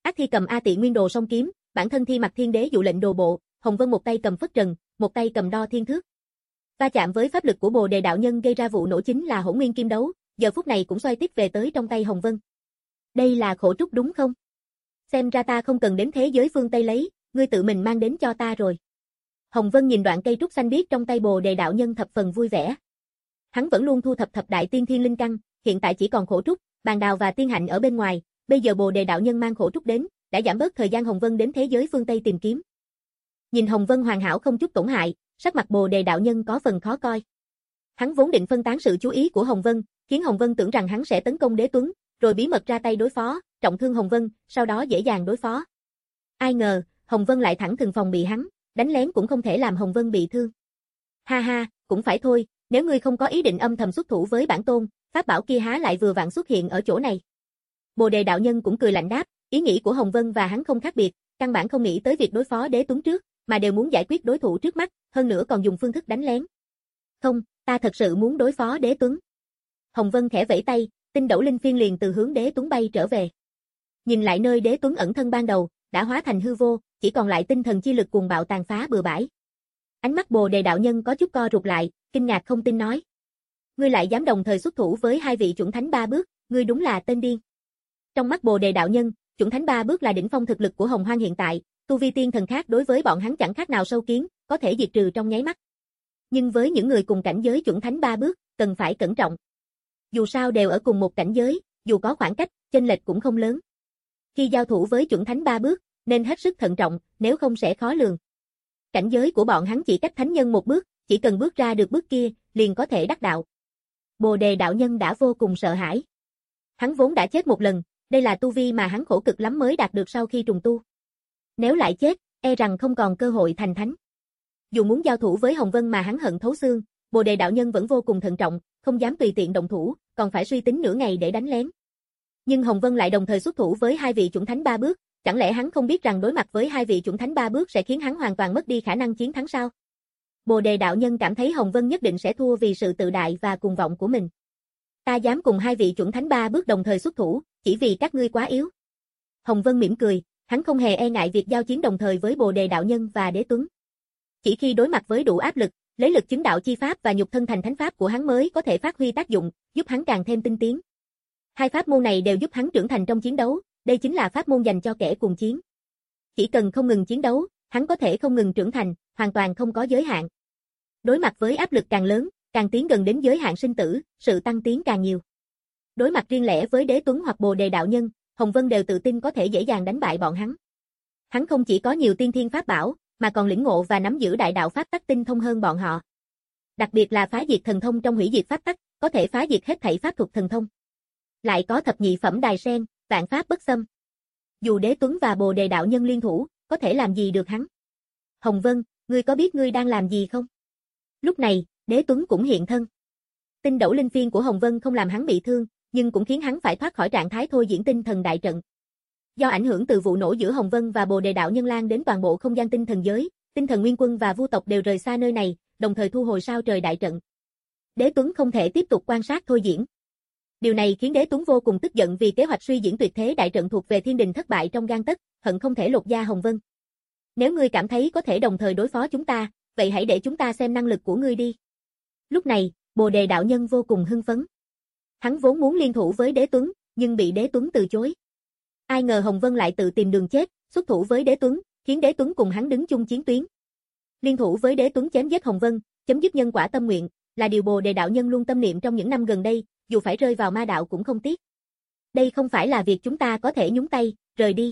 Ác thi cầm A Tị Nguyên Đồ song kiếm, bản thân thi mặc thiên đế dụ lệnh đồ bộ, Hồng Vân một tay cầm phất trần, một tay cầm đo thiên thước. Va chạm với pháp lực của Bồ Đề đạo nhân gây ra vụ nổ chính là Hỗn Nguyên Kim Đấu, giờ phút này cũng xoay tiếp về tới trong tay Hồng Vân. Đây là khổ trúc đúng không? Xem ra ta không cần đến thế giới phương Tây lấy, ngươi tự mình mang đến cho ta rồi. Hồng Vân nhìn đoạn cây trúc xanh biếc trong tay Bồ Đề đạo nhân thập phần vui vẻ. Hắn vẫn luôn thu thập thập đại tiên thiên linh căn, hiện tại chỉ còn khổ trúc, bàn đào và tiên hạnh ở bên ngoài, bây giờ Bồ Đề đạo nhân mang khổ trúc đến, đã giảm bớt thời gian Hồng Vân đến thế giới phương Tây tìm kiếm. Nhìn Hồng Vân hoàn hảo không chút tổn hại, sắc mặt Bồ Đề đạo nhân có phần khó coi. Hắn vốn định phân tán sự chú ý của Hồng Vân, khiến Hồng Vân tưởng rằng hắn sẽ tấn công Đế Tuấn, rồi bí mật ra tay đối phó, trọng thương Hồng Vân, sau đó dễ dàng đối phó. Ai ngờ, Hồng Vân lại thẳng thừng phòng bị hắn, đánh lén cũng không thể làm Hồng Vân bị thương. Ha ha, cũng phải thôi, nếu ngươi không có ý định âm thầm xuất thủ với bản tôn, pháp bảo kia há lại vừa vặn xuất hiện ở chỗ này. Bồ Đề đạo nhân cũng cười lạnh đáp, ý nghĩ của Hồng Vân và hắn không khác biệt, căn bản không nghĩ tới việc đối phó Đế Tuấn trước, mà đều muốn giải quyết đối thủ trước mắt, hơn nữa còn dùng phương thức đánh lén. Không, ta thật sự muốn đối phó Đế Tuấn. Hồng Vân khẽ vẫy tay, tinh đẩu linh phiên liền từ hướng Đế Tuấn bay trở về. Nhìn lại nơi Đế Tuấn ẩn thân ban đầu, đã hóa thành hư vô, chỉ còn lại tinh thần chi lực cuồng bạo tàn phá bừa bãi. Ánh mắt Bồ Đề đạo nhân có chút co rụt lại, kinh ngạc không tin nói: ngươi lại dám đồng thời xuất thủ với hai vị chuẩn thánh ba bước, ngươi đúng là tên điên. Trong mắt Bồ Đề đạo nhân, chuẩn thánh ba bước là đỉnh phong thực lực của Hồng Hoang hiện tại, tu vi tiên thần khác đối với bọn hắn chẳng khác nào sâu kiến, có thể diệt trừ trong nháy mắt. Nhưng với những người cùng cảnh giới chuẩn thánh ba bước, cần phải cẩn trọng. Dù sao đều ở cùng một cảnh giới, dù có khoảng cách, chênh lệch cũng không lớn. Khi giao thủ với chuẩn thánh ba bước, nên hết sức thận trọng, nếu không sẽ khó lường. Cảnh giới của bọn hắn chỉ cách thánh nhân một bước, chỉ cần bước ra được bước kia, liền có thể đắc đạo. Bồ Đề đạo nhân đã vô cùng sợ hãi. Hắn vốn đã chết một lần, đây là tu vi mà hắn khổ cực lắm mới đạt được sau khi trùng tu. Nếu lại chết, e rằng không còn cơ hội thành thánh. Dù muốn giao thủ với Hồng Vân mà hắn hận thấu xương, Bồ Đề đạo nhân vẫn vô cùng thận trọng, không dám tùy tiện động thủ, còn phải suy tính nửa ngày để đánh lén. Nhưng Hồng Vân lại đồng thời xuất thủ với hai vị chuẩn thánh ba bước, chẳng lẽ hắn không biết rằng đối mặt với hai vị chuẩn thánh ba bước sẽ khiến hắn hoàn toàn mất đi khả năng chiến thắng sao? Bồ Đề đạo nhân cảm thấy Hồng Vân nhất định sẽ thua vì sự tự đại và cuồng vọng của mình. Ta dám cùng hai vị chuẩn thánh ba bước đồng thời xuất thủ, chỉ vì các ngươi quá yếu. Hồng Vân mỉm cười, hắn không hề e ngại việc giao chiến đồng thời với Bồ Đề đạo nhân và Đế Tuấn. Chỉ khi đối mặt với đủ áp lực, lấy lực chứng đạo chi pháp và nhục thân thành thánh pháp của hắn mới có thể phát huy tác dụng, giúp hắn càng thêm tinh tiến. Hai pháp môn này đều giúp hắn trưởng thành trong chiến đấu, đây chính là pháp môn dành cho kẻ cùng chiến. Chỉ cần không ngừng chiến đấu, hắn có thể không ngừng trưởng thành, hoàn toàn không có giới hạn. Đối mặt với áp lực càng lớn, càng tiến gần đến giới hạn sinh tử, sự tăng tiến càng nhiều. Đối mặt riêng lẻ với Đế Tuấn hoặc Bồ Đề đạo nhân, Hồng Vân đều tự tin có thể dễ dàng đánh bại bọn hắn. Hắn không chỉ có nhiều tiên thiên pháp bảo, mà còn lĩnh ngộ và nắm giữ đại đạo pháp tắc tinh thông hơn bọn họ. Đặc biệt là phá diệt thần thông trong hủy diệt pháp tắc, có thể phá diệt hết thảy pháp thuật thần thông. Lại có thập nhị phẩm đài sen, vạn pháp bất xâm. Dù Đế Tuấn và Bồ Đề đạo nhân liên thủ, có thể làm gì được hắn? Hồng Vân, ngươi có biết ngươi đang làm gì không? Lúc này, Đế Tuấn cũng hiện thân. Tinh đẩu linh phiên của Hồng Vân không làm hắn bị thương, nhưng cũng khiến hắn phải thoát khỏi trạng thái thôi diễn tinh thần đại trận. Do ảnh hưởng từ vụ nổ giữa Hồng Vân và Bồ Đề đạo nhân lan đến toàn bộ không gian tinh thần giới, tinh thần nguyên quân và vu tộc đều rời xa nơi này, đồng thời thu hồi sao trời đại trận. Đế Tuấn không thể tiếp tục quan sát thôi diễn. Điều này khiến Đế Tuấn vô cùng tức giận vì kế hoạch suy diễn tuyệt thế đại trận thuộc về thiên đình thất bại trong gang tấc, hận không thể lột da Hồng Vân. Nếu ngươi cảm thấy có thể đồng thời đối phó chúng ta, vậy hãy để chúng ta xem năng lực của ngươi đi. Lúc này, Bồ Đề đạo nhân vô cùng hưng phấn. Hắn vốn muốn liên thủ với Đế Tuấn, nhưng bị Đế Tuấn từ chối. Ai ngờ Hồng Vân lại tự tìm đường chết, xuất thủ với Đế Tuấn, khiến Đế Tuấn cùng hắn đứng chung chiến tuyến. Liên thủ với Đế Tuấn chém giết Hồng Vân, chấm dứt nhân quả tâm nguyện, là điều Bồ Đề đạo nhân luôn tâm niệm trong những năm gần đây, dù phải rơi vào ma đạo cũng không tiếc. Đây không phải là việc chúng ta có thể nhúng tay, rời đi.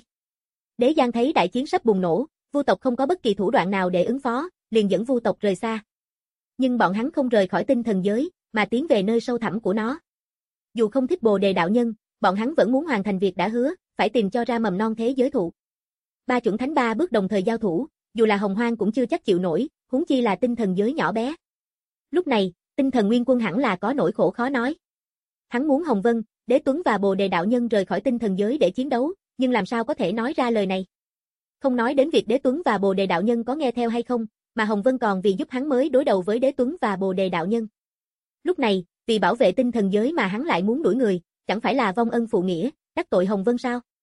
Đế Giang thấy đại chiến sắp bùng nổ, vu tộc không có bất kỳ thủ đoạn nào để ứng phó, liền dẫn vu tộc rời xa. Nhưng bọn hắn không rời khỏi tinh thần giới, mà tiến về nơi sâu thẳm của nó. Dù không thích Bồ Đề đạo nhân, bọn hắn vẫn muốn hoàn thành việc đã hứa, phải tìm cho ra mầm non thế giới thụ. Ba chuẩn thánh ba bước đồng thời giao thủ, dù là Hồng Hoang cũng chưa chắc chịu nổi, huống chi là tinh thần giới nhỏ bé. Lúc này, tinh thần nguyên quân hẳn là có nỗi khổ khó nói. Hắn muốn Hồng Vân, Đế Tuấn và Bồ Đề đạo nhân rời khỏi tinh thần giới để chiến đấu, nhưng làm sao có thể nói ra lời này? Không nói đến việc Đế Tuấn và Bồ Đề đạo nhân có nghe theo hay không, mà Hồng Vân còn vì giúp hắn mới đối đầu với Đế Tuấn và Bồ Đề đạo nhân. Lúc này, vì bảo vệ tinh thần giới mà hắn lại muốn đuổi người, chẳng phải là vong ân phụ nghĩa, đắc tội Hồng Vân sao?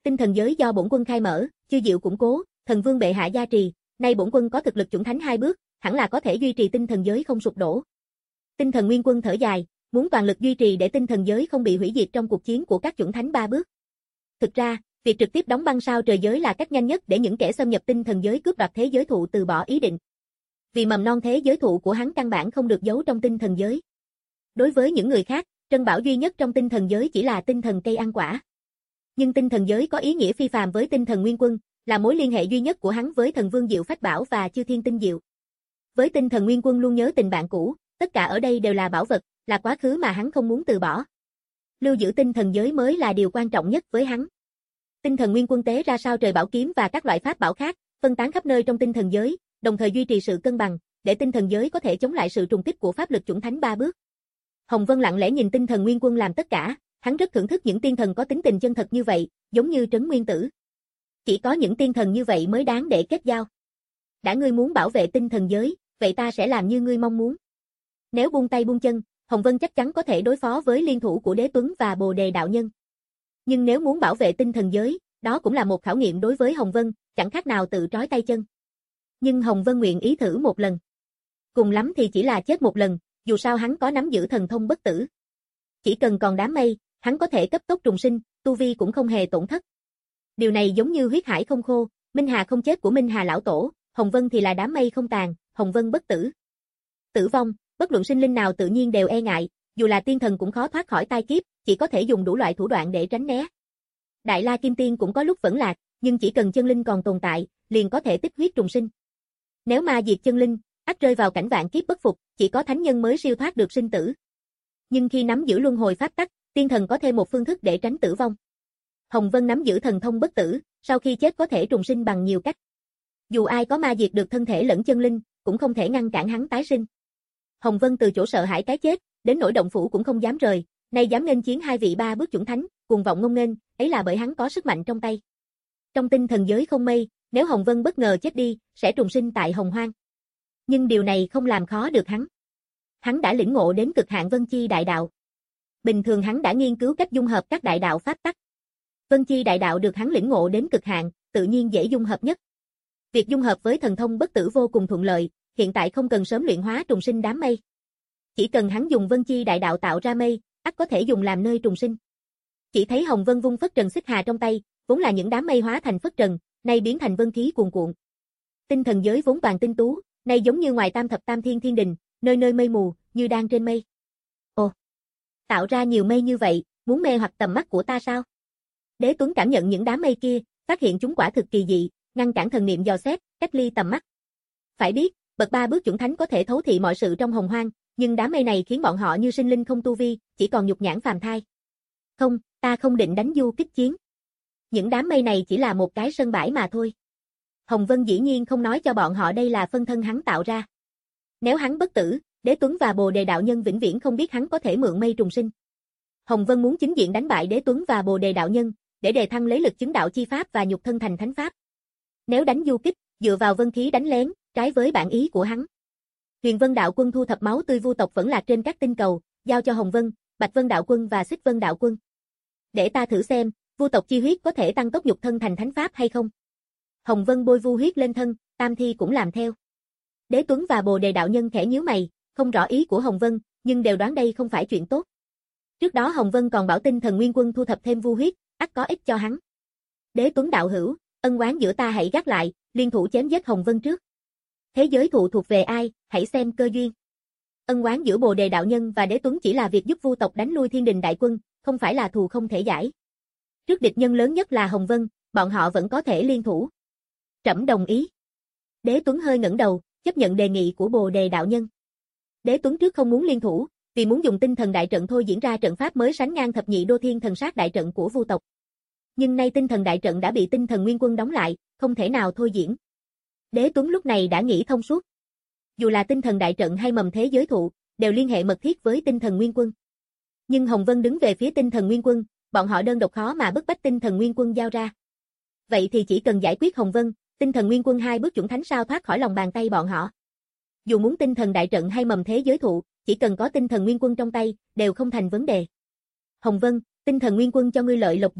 Tinh thần giới do bổn quân khai mở, chư diệu củng cố, thần vương bệ hạ gia trì, nay bổn quân có thực lực chuẩn thánh hai bước, hẳn là có thể duy trì tinh thần giới không sụp đổ. Tinh thần nguyên quân thở dài, muốn toàn lực duy trì để tinh thần giới không bị hủy diệt trong cuộc chiến của các chuẩn thánh ba bước. Thực ra, việc trực tiếp đóng băng sao trời giới là cách nhanh nhất để những kẻ xâm nhập tinh thần giới cướp đoạt thế giới thụ từ bỏ ý định. Vì mầm non thế giới thụ của hắn căn bản không được giấu trong tinh thần giới. Đối với những người khác, trân bảo duy nhất trong tinh thần giới chỉ là tinh thần cây ăn quả. Nhưng tinh thần giới có ý nghĩa phi phàm với tinh thần nguyên quân, là mối liên hệ duy nhất của hắn với thần vương diệu phách bảo và chư thiên tinh diệu. Với tinh thần nguyên quân luôn nhớ tình bạn cũ, tất cả ở đây đều là bảo vật, là quá khứ mà hắn không muốn từ bỏ. Lưu giữ tinh thần giới mới là điều quan trọng nhất với hắn. Tinh thần nguyên quân tế ra sao trời bảo kiếm và các loại pháp bảo khác, phân tán khắp nơi trong tinh thần giới, đồng thời duy trì sự cân bằng, để tinh thần giới có thể chống lại sự trùng kích của pháp lực chuẩn thánh ba bước. Hồng Vân lặng lẽ nhìn tinh thần nguyên quân làm tất cả, hắn rất thưởng thức những tiên thần có tính tình chân thật như vậy, giống như Trấn Nguyên Tử. Chỉ có những tiên thần như vậy mới đáng để kết giao. Đã ngươi muốn bảo vệ tinh thần giới, vậy ta sẽ làm như ngươi mong muốn. Nếu buông tay buông chân, Hồng Vân chắc chắn có thể đối phó với liên thủ của Đế Tuấn và Bồ Đề đạo nhân. Nhưng nếu muốn bảo vệ tinh thần giới, đó cũng là một khảo nghiệm đối với Hồng Vân, chẳng khác nào tự trói tay chân. Nhưng Hồng Vân nguyện ý thử một lần. Cùng lắm thì chỉ là chết một lần, dù sao hắn có nắm giữ thần thông bất tử. Chỉ cần còn đám mây, hắn có thể cấp tốc trùng sinh, tu vi cũng không hề tổn thất. Điều này giống như huyết hải không khô, Minh Hà không chết của Minh Hà lão tổ, Hồng Vân thì là đám mây không tàn, Hồng Vân bất tử. Tử vong, bất luận sinh linh nào tự nhiên đều e ngại, dù là tiên thần cũng khó thoát khỏi tai kiếp, chỉ có thể dùng đủ loại thủ đoạn để tránh né. Đại La Kim Tiên cũng có lúc vẫn lạc, nhưng chỉ cần chân linh còn tồn tại, liền có thể tích huyết trùng sinh. Nếu ma diệt chân linh, ắt rơi vào cảnh vạn kiếp bất phục, chỉ có thánh nhân mới siêu thoát được sinh tử. Nhưng khi nắm giữ luân hồi pháp tắc, tiên thần có thêm một phương thức để tránh tử vong. Hồng Vân nắm giữ thần thông bất tử, sau khi chết có thể trùng sinh bằng nhiều cách. Dù ai có ma diệt được thân thể lẫn chân linh, cũng không thể ngăn cản hắn tái sinh. Hồng Vân từ chỗ sợ hãi cái chết, đến nỗi động phủ cũng không dám rời, nay dám nghênh chiến hai vị ba bước chuẩn thánh, cuồng vọng ngông nghênh, ấy là bởi hắn có sức mạnh trong tay. Trong tinh thần giới không mây, nếu Hồng Vân bất ngờ chết đi, sẽ trùng sinh tại Hồng Hoang. Nhưng điều này không làm khó được hắn. Hắn đã lĩnh ngộ đến cực hạn Vân Chi đại đạo. Bình thường hắn đã nghiên cứu cách dung hợp các đại đạo pháp tắc. Vân Chi đại đạo được hắn lĩnh ngộ đến cực hạn, tự nhiên dễ dung hợp nhất. Việc dung hợp với thần thông bất tử vô cùng thuận lợi, hiện tại không cần sớm luyện hóa trùng sinh đám mây. Chỉ cần hắn dùng Vân Chi đại đạo tạo ra mây, ắt có thể dùng làm nơi trùng sinh. Chỉ thấy Hồng Vân vung phất trần xích hà trong tay, vốn là những đám mây hóa thành phất trần, nay biến thành vân khí cuồn cuộn. Tinh thần giới vốn toàn tinh tú, nay giống như ngoài tam thập tam thiên thiên đình, nơi nơi mây mù, như đang trên mây. Ồ, tạo ra nhiều mây như vậy, muốn mê hoặc tầm mắt của ta sao? Đế Tuấn cảm nhận những đám mây kia, phát hiện chúng quả thực kỳ dị, ngăn cản thần niệm dò xét, cách ly tầm mắt. Phải biết, bậc ba bước chuẩn thánh có thể thấu thị mọi sự trong hồng hoang, nhưng đám mây này khiến bọn họ như sinh linh không tu vi, chỉ còn nhục nhãn phàm thai. Không, ta không định đánh du kích chiến. Những đám mây này chỉ là một cái sân bãi mà thôi. Hồng Vân dĩ nhiên không nói cho bọn họ đây là phân thân hắn tạo ra. Nếu hắn bất tử, Đế Tuấn và Bồ Đề đạo nhân vĩnh viễn không biết hắn có thể mượn mây trùng sinh. Hồng Vân muốn chính diện đánh bại Đế Tuấn và Bồ Đề đạo nhân, để đề thăng lấy lực chứng đạo chi pháp và nhục thân thành thánh pháp. Nếu đánh du kích, dựa vào vân khí đánh lén, trái với bản ý của hắn. Huyền Vân đạo quân thu thập máu tươi vu tộc vẫn lạc trên các tinh cầu, giao cho Hồng Vân, Bạch Vân đạo quân và Xích Vân đạo quân. Để ta thử xem, vu tộc chi huyết có thể tăng tốc nhục thân thành thánh pháp hay không? Hồng Vân bôi vu huyết lên thân, Tam Thi cũng làm theo. Đế Tuấn và Bồ Đề đạo nhân khẽ nhíu mày, không rõ ý của Hồng Vân, nhưng đều đoán đây không phải chuyện tốt. Trước đó Hồng Vân còn bảo tinh thần nguyên quân thu thập thêm vu huyết, ắt có ích cho hắn. Đế Tuấn đạo hữu, ân oán giữa ta hãy gác lại, liên thủ chém giết Hồng Vân trước. Thế giới thụ thuộc về ai, hãy xem cơ duyên. Ân oán giữa Bồ Đề đạo nhân và Đế Tuấn chỉ là việc giúp vu tộc đánh lui Thiên Đình đại quân, không phải là thù không thể giải. Trước địch nhân lớn nhất là Hồng Vân, bọn họ vẫn có thể liên thủ. Trẫm đồng ý. Đế Tuấn hơi ngẩng đầu, chấp nhận đề nghị của Bồ Đề đạo nhân. Đế Tuấn trước không muốn liên thủ, vì muốn dùng tinh thần đại trận thôi diễn ra trận pháp mới sánh ngang thập nhị đô thiên thần sát đại trận của vu tộc. Nhưng nay tinh thần đại trận đã bị tinh thần nguyên quân đóng lại, không thể nào thôi diễn. Đế Tuấn lúc này đã nghĩ thông suốt. Dù là tinh thần đại trận hay mầm thế giới thụ, đều liên hệ mật thiết với tinh thần nguyên quân. Nhưng Hồng Vân đứng về phía tinh thần nguyên quân, bọn họ đơn độc khó mà bức bách tinh thần nguyên quân giao ra. Vậy thì chỉ cần giải quyết Hồng Vân, tinh thần nguyên quân hai bước chuẩn thánh sao thoát khỏi lòng bàn tay bọn họ. Dù muốn tinh thần đại trận hay mầm thế giới thụ, chỉ cần có tinh thần nguyên quân trong tay, đều không thành vấn đề. Hồng Vân, tinh thần nguyên quân cho ngươi lợi lộc gì,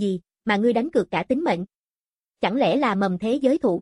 mà ngươi đánh cược cả tính mệnh. Chẳng lẽ là mầm thế giới thụ?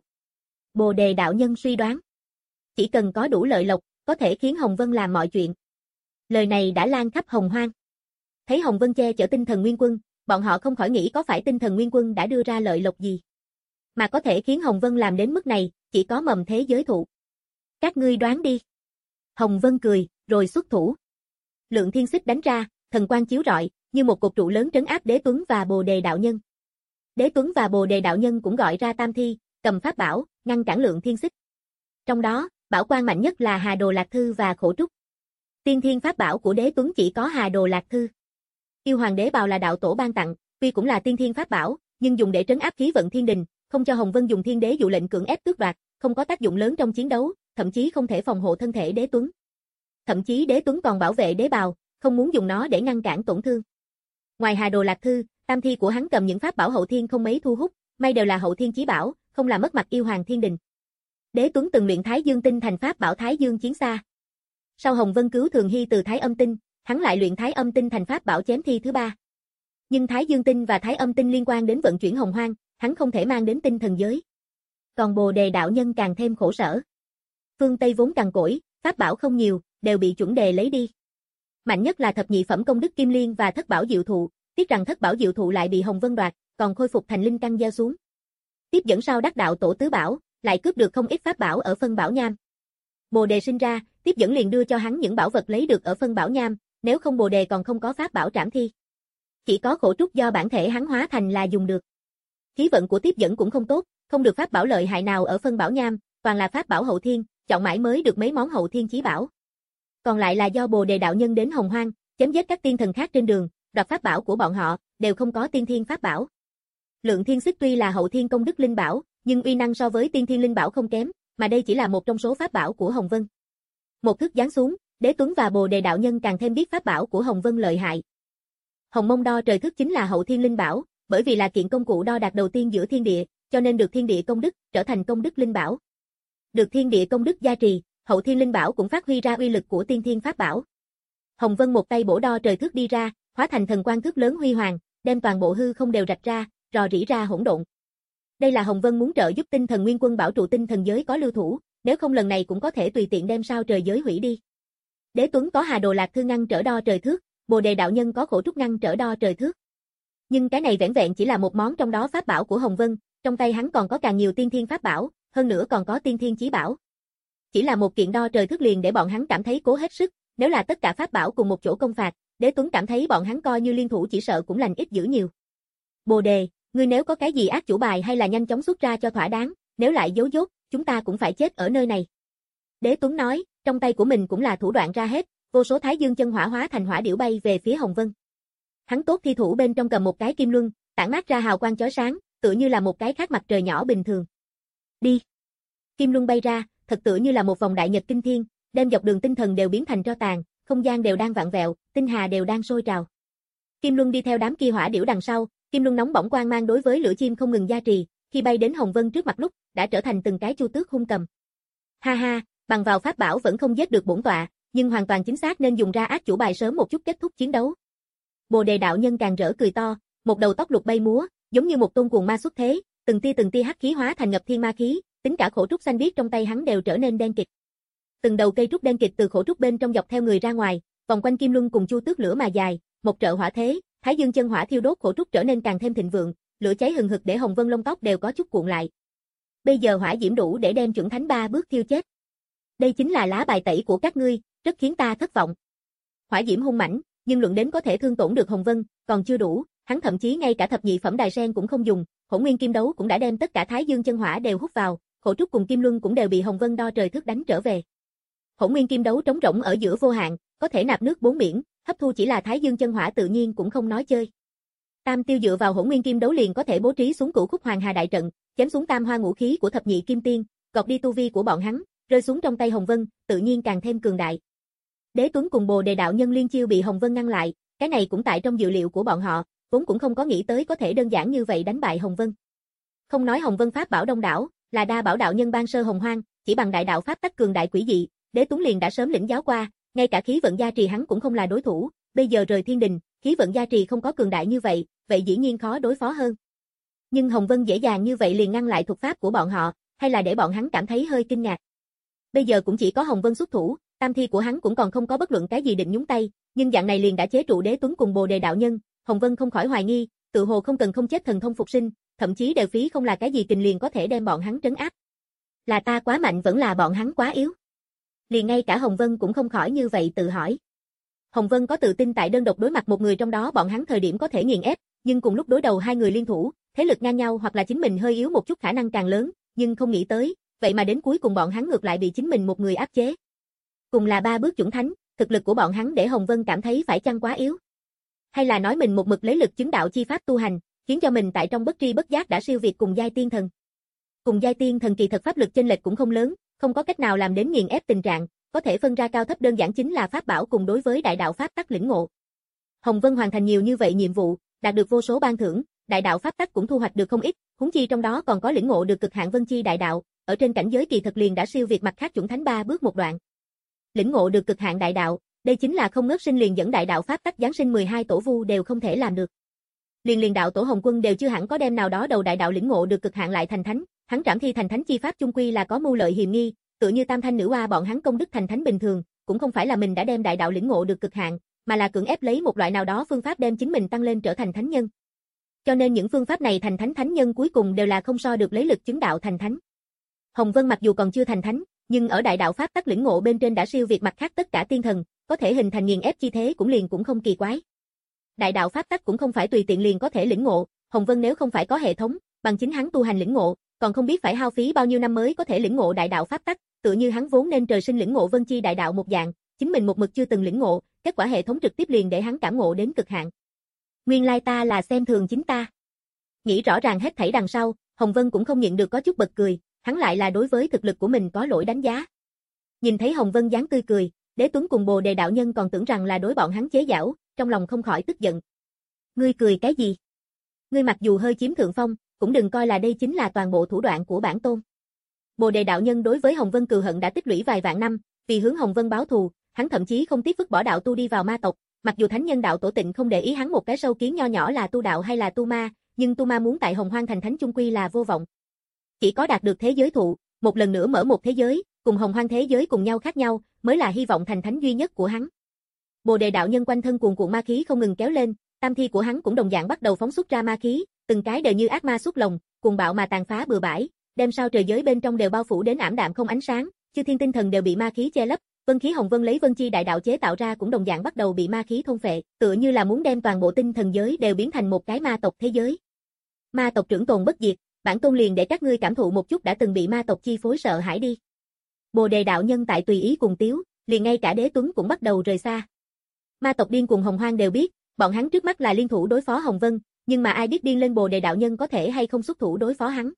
Bồ Đề đạo nhân suy đoán. Chỉ cần có đủ lợi lộc, có thể khiến Hồng Vân làm mọi chuyện. Lời này đã lan khắp Hồng Hoang. Thấy Hồng Vân che chở tinh thần nguyên quân, bọn họ không khỏi nghĩ có phải tinh thần nguyên quân đã đưa ra lợi lộc gì. Mà có thể khiến Hồng Vân làm đến mức này, chỉ có mầm thế giới thụ. Các ngươi đoán đi. Hồng Vân cười, rồi xuất thủ. Lượng thiên xích đánh ra, thần quang chiếu rọi, như một cột trụ lớn trấn áp Đế Tuấn và Bồ Đề đạo nhân. Đế Tuấn và Bồ Đề đạo nhân cũng gọi ra tam thi, cầm pháp bảo, ngăn cản lượng thiên xích. Trong đó, bảo quang mạnh nhất là Hà Đồ Lạc Thư và Khổ Trúc. Tiên thiên pháp bảo của Đế Tuấn chỉ có Hà Đồ Lạc Thư. Yêu Hoàng Đế Bào là đạo tổ ban tặng, tuy cũng là tiên thiên pháp bảo, nhưng dùng để trấn áp khí vận thiên đình, không cho Hồng Vân dùng Thiên Đế dụ lệnh cưỡng ép tước đoạt, không có tác dụng lớn trong chiến đấu, thậm chí không thể phòng hộ thân thể Đế Tuấn. Thậm chí Đế Tuấn còn bảo vệ Đế Bào, không muốn dùng nó để ngăn cản tổn thương. Ngoài Hà Đồ Lạc Thư, tam thi của hắn cầm những pháp bảo hậu thiên không mấy thu hút, may đều là hậu thiên chí bảo, không làm mất mặt yêu hoàng thiên đình. Đế Tuấn từng luyện Thái Dương Tinh thành pháp bảo Thái Dương Chiến Xa. Sau Hồng Vân cứu Thường Hy từ Thái Âm Tinh, hắn lại luyện Thái Âm Tinh thành pháp bảo chém thi thứ ba. Nhưng Thái Dương Tinh và Thái Âm Tinh liên quan đến vận chuyển hồng hoang, hắn không thể mang đến tinh thần giới. Còn Bồ Đề đạo nhân càng thêm khổ sở. Phương Tây vốn cằn cỗi, pháp bảo không nhiều, đều bị chuẩn đề lấy đi. Mạnh nhất là thập nhị phẩm công đức kim liên và thất bảo diệu thụ, tiếc rằng thất bảo diệu thụ lại bị Hồng Vân đoạt, còn khôi phục thành linh căn gieo xuống. Tiếp dẫn sau đắc đạo tổ tứ bảo, lại cướp được không ít pháp bảo ở phân bảo nham. Bồ Đề sinh ra, tiếp dẫn liền đưa cho hắn những bảo vật lấy được ở phân bảo nham, nếu không Bồ Đề còn không có pháp bảo trảm thi. Chỉ có Khổ Trúc do bản thể hắn hóa thành là dùng được. Khí vận của tiếp dẫn cũng không tốt, không được pháp bảo lợi hại nào ở phân bảo nham, toàn là pháp bảo hậu thiên, chọn mãi mới được mấy món hậu thiên chí bảo. Còn lại là do Bồ Đề đạo nhân đến Hồng Hoang, chém giết các tiên thần khác trên đường, đoạt pháp bảo của bọn họ, đều không có tiên thiên pháp bảo. Lượng thiên xích tuy là hậu thiên công đức linh bảo, nhưng uy năng so với tiên thiên linh bảo không kém, mà đây chỉ là một trong số pháp bảo của Hồng Vân. Một thức giáng xuống, Đế Tuấn và Bồ Đề đạo nhân càng thêm biết pháp bảo của Hồng Vân lợi hại. Hồng Mông đo trời thức chính là hậu thiên linh bảo, bởi vì là kiện công cụ đo đạc đầu tiên giữa thiên địa, cho nên được thiên địa công đức, trở thành công đức linh bảo. Được thiên địa công đức gia trì, hậu thiên linh bảo cũng phát huy ra uy lực của tiên thiên pháp bảo. Hồng Vân một tay bổ đo trời thức đi ra, hóa thành thần quang thước lớn huy hoàng, đem toàn bộ hư không đều rạch ra, rò rỉ ra hỗn độn. Đây là Hồng Vân muốn trợ giúp tinh thần nguyên quân bảo trụ tinh thần giới có lưu thủ, nếu không lần này cũng có thể tùy tiện đem sao trời giới hủy đi. Đế Tuấn có Hà Đồ Lạc Thư ngăn trở đo trời thước, Bồ Đề đạo nhân có Khổ Trúc ngăn trở đo trời thước. Nhưng cái này vẻn vẹn chỉ là một món trong đó pháp bảo của Hồng Vân, trong tay hắn còn có càng nhiều tiên thiên pháp bảo, hơn nữa còn có tiên thiên chí bảo. Chỉ là một kiện đo trời thước liền để bọn hắn cảm thấy cố hết sức, nếu là tất cả pháp bảo cùng một chỗ công phạt, Đế Tuấn cảm thấy bọn hắn coi như liên thủ chỉ sợ cũng lành ít dữ nhiều. Bồ Đề, ngươi nếu có cái gì ác chủ bài hay là nhanh chóng xuất ra cho thỏa đáng, nếu lại giấu dốt, chúng ta cũng phải chết ở nơi này. Đế Tuấn nói, trong tay của mình cũng là thủ đoạn ra hết, vô số thái dương chân hỏa hóa thành hỏa điểu bay về phía Hồng Vân. Hắn tốt thi thủ bên trong cầm một cái kim luân, tản mát ra hào quang chói sáng, tựa như là một cái khác mặt trời nhỏ bình thường. Đi. Kim luân bay ra, thật tựa như là một vòng đại nhật kinh thiên, đem dọc đường tinh thần đều biến thành tro tàn, không gian đều đang vặn vẹo, tinh hà đều đang sôi trào. Kim luân đi theo đám kia hỏa điểu đằng sau, kim luân nóng bỏng quang mang đối với lửa chim không ngừng gia trì, khi bay đến Hồng Vân trước mặt lúc, đã trở thành từng cái chu tước hung cầm. Ha ha, bằng vào pháp bảo vẫn không giết được bổn tọa, nhưng hoàn toàn chính xác nên dùng ra ác chủ bài sớm một chút kết thúc chiến đấu. Bồ Đề đạo nhân càng rỡ cười to, một đầu tóc lục bay múa, giống như một tôn cuồng ma xuất thế, từng tia từng tia hắc khí hóa thành ngập thiên ma khí, tính cả khổ trúc xanh biếc trong tay hắn đều trở nên đen kịt. Từng đầu cây trúc đen kịt từ khổ trúc bên trong dọc theo người ra ngoài, vòng quanh kim luân cùng chu tước lửa mà dài, một trợ hỏa thế, thái dương chân hỏa thiêu đốt khổ trúc trở nên càng thêm thịnh vượng, lửa cháy hừng hực để Hồng Vân lông tóc đều có chút cuộn lại. Bây giờ hỏa diễm đủ để đem chuẩn thánh ba bước thiêu chết. Đây chính là lá bài tẩy của các ngươi, rất khiến ta thất vọng. Hỏa diễm hung mãnh, nhưng luận đến có thể thương tổn được Hồng Vân, còn chưa đủ, hắn thậm chí ngay cả thập nhị phẩm đài sen cũng không dùng, Hỗn Nguyên Kim Đấu cũng đã đem tất cả thái dương chân hỏa đều hút vào, khổ trúc cùng kim luân cũng đều bị Hồng Vân đo trời thước đánh trở về. Hỗn Nguyên Kim Đấu trống rỗng ở giữa vô hạn, có thể nạp nước bốn biển, hấp thu chỉ là thái dương chân hỏa tự nhiên cũng không nói chơi. Tam Tiêu dựa vào Hỗn Nguyên Kim Đấu liền có thể bố trí xuống Cửu Khúc Hoàng Hà đại trận, chém xuống tam hoa ngũ khí của thập nhị kim tiên, gọt đi tu vi của bọn hắn, rơi xuống trong tay Hồng Vân, tự nhiên càng thêm cường đại. Đế Tuấn cùng Bồ Đề đạo nhân liên chiêu bị Hồng Vân ngăn lại, cái này cũng tại trong dự liệu của bọn họ, vốn cũng không có nghĩ tới có thể đơn giản như vậy đánh bại Hồng Vân. Không nói Hồng Vân pháp bảo đông đảo, là đa bảo đạo nhân ban sơ hồng hoang, chỉ bằng đại đạo pháp tắc cường đại quỷ dị, Đế Tuấn liền đã sớm lĩnh giáo qua, ngay cả khí vận gia trì hắn cũng không là đối thủ, bây giờ rời thiên đình, khí vận gia trì không có cường đại như vậy, vậy dĩ nhiên khó đối phó hơn. Nhưng Hồng Vân dễ dàng như vậy liền ngăn lại thuật pháp của bọn họ, hay là để bọn hắn cảm thấy hơi kinh ngạc. Bây giờ cũng chỉ có Hồng Vân xuất thủ, tam thi của hắn cũng còn không có bất luận cái gì định nhúng tay, nhưng dạng này liền đã chế trụ Đế Tuấn cùng Bồ Đề đạo nhân, Hồng Vân không khỏi hoài nghi, tự hồ không cần không chết thần thông phục sinh, thậm chí đều phí không là cái gì kình liền có thể đem bọn hắn trấn áp. Là ta quá mạnh vẫn là bọn hắn quá yếu? Liền ngay cả Hồng Vân cũng không khỏi như vậy tự hỏi. Hồng Vân có tự tin tại đơn độc đối mặt một người trong đó bọn hắn thời điểm có thể nghiền ép, nhưng cùng lúc đối đầu hai người liên thủ, thế lực ngang nhau hoặc là chính mình hơi yếu một chút khả năng càng lớn, nhưng không nghĩ tới, vậy mà đến cuối cùng bọn hắn ngược lại bị chính mình một người áp chế. Cùng là ba bước chuẩn thánh, thực lực của bọn hắn để Hồng Vân cảm thấy phải chăng quá yếu? Hay là nói mình một mực lấy lực chứng đạo chi pháp tu hành, khiến cho mình tại trong bất tri bất giác đã siêu việt cùng giai tiên thần. Cùng giai tiên thần kỳ thật pháp lực chênh lệch cũng không lớn, không có cách nào làm đến nghiền ép tình trạng, có thể phân ra cao thấp đơn giản chính là pháp bảo cùng đối với đại đạo pháp tắc lĩnh ngộ. Hồng Vân hoàn thành nhiều như vậy nhiệm vụ, đạt được vô số ban thưởng, đại đạo pháp tắc cũng thu hoạch được không ít, huống chi trong đó còn có lĩnh ngộ được cực hạn vân chi đại đạo, ở trên cảnh giới kỳ thật liền đã siêu việt mặt khác chuẩn thánh ba bước một đoạn. Lĩnh ngộ được cực hạn đại đạo, đây chính là không ngớt sinh liền dẫn đại đạo pháp tắc giáng sinh mười hai tổ vu đều không thể làm được. Liền liền đạo tổ Hồng Quân đều chưa hẳn có đem nào đó đầu đại đạo lĩnh ngộ được cực hạn lại thành thánh, hắn trảm thi thành thánh chi pháp chung quy là có mưu lợi hiềm nghi, tựa như Tam Thanh nữ oa bọn hắn công đức thành thánh bình thường, cũng không phải là mình đã đem đại đạo lĩnh ngộ được cực hạn, mà là cưỡng ép lấy một loại nào đó phương pháp đem chính mình tăng lên trở thành thánh nhân. Cho nên những phương pháp này thành thánh thánh nhân cuối cùng đều là không so được lấy lực chứng đạo thành thánh. Hồng Vân mặc dù còn chưa thành thánh, nhưng ở đại đạo pháp tắc lĩnh ngộ bên trên đã siêu việt mặt khác tất cả tiên thần, có thể hình thành nghiền ép chi thế cũng liền cũng không kỳ quái. Đại đạo pháp tắc cũng không phải tùy tiện liền có thể lĩnh ngộ, Hồng Vân nếu không phải có hệ thống, bằng chính hắn tu hành lĩnh ngộ, còn không biết phải hao phí bao nhiêu năm mới có thể lĩnh ngộ đại đạo pháp tắc, tựa như hắn vốn nên trời sinh lĩnh ngộ vân chi đại đạo một dạng, chính mình một mực chưa từng lĩnh ngộ, kết quả hệ thống trực tiếp liền để hắn cảm ngộ đến cực hạn. Nguyên lai ta là xem thường chính ta. Nghĩ rõ ràng hết thảy đằng sau, Hồng Vân cũng không nhịn được có chút bật cười, hắn lại là đối với thực lực của mình có lỗi đánh giá. Nhìn thấy Hồng Vân dáng tươi cười, Đế Tuấn cùng Bồ Đề đạo nhân còn tưởng rằng là đối bọn hắn chế giễu, trong lòng không khỏi tức giận. Ngươi cười cái gì? Ngươi mặc dù hơi chiếm thượng phong, cũng đừng coi là đây chính là toàn bộ thủ đoạn của bản tôn. Bồ Đề đạo nhân đối với Hồng Vân cừu hận đã tích lũy vài vạn năm, vì hướng Hồng Vân báo thù, hắn thậm chí không tiếc vứt bỏ đạo tu đi vào ma tộc, mặc dù thánh nhân đạo tổ Tịnh không để ý hắn một cái sâu kiến nho nhỏ là tu đạo hay là tu ma, nhưng tu ma muốn tại Hồng Hoang thành thánh chung quy là vô vọng. Chỉ có đạt được thế giới thụ, một lần nữa mở một thế giới, cùng Hồng Hoang thế giới cùng nhau khác nhau, mới là hy vọng thành thánh duy nhất của hắn. Bồ Đề đạo nhân quanh thân cuồn cuộn ma khí không ngừng kéo lên, tam thi của hắn cũng đồng dạng bắt đầu phóng xuất ra ma khí, từng cái đều như ác ma xuất lồng, cuồng bạo mà tàn phá bừa bãi, đem sao trời giới bên trong đều bao phủ đến ảm đạm không ánh sáng, chư thiên tinh thần đều bị ma khí che lấp, vân khí Hồng Vân lấy vân chi đại đạo chế tạo ra cũng đồng dạng bắt đầu bị ma khí thôn phệ, tựa như là muốn đem toàn bộ tinh thần giới đều biến thành một cái ma tộc thế giới. Ma tộc trưởng tồn bất diệt, bản tôn liền để các ngươi cảm thụ một chút đã từng bị ma tộc chi phối sợ hãi đi. Bồ Đề đạo nhân tại tùy ý cùng tiếu, liền ngay cả Đế Tuấn cũng bắt đầu rời xa. Ma tộc điên cuồng Hồng Hoang đều biết, bọn hắn trước mắt là liên thủ đối phó Hồng Vân, nhưng mà ai biết điên lên Bồ Đề đạo nhân có thể hay không xuất thủ đối phó hắn.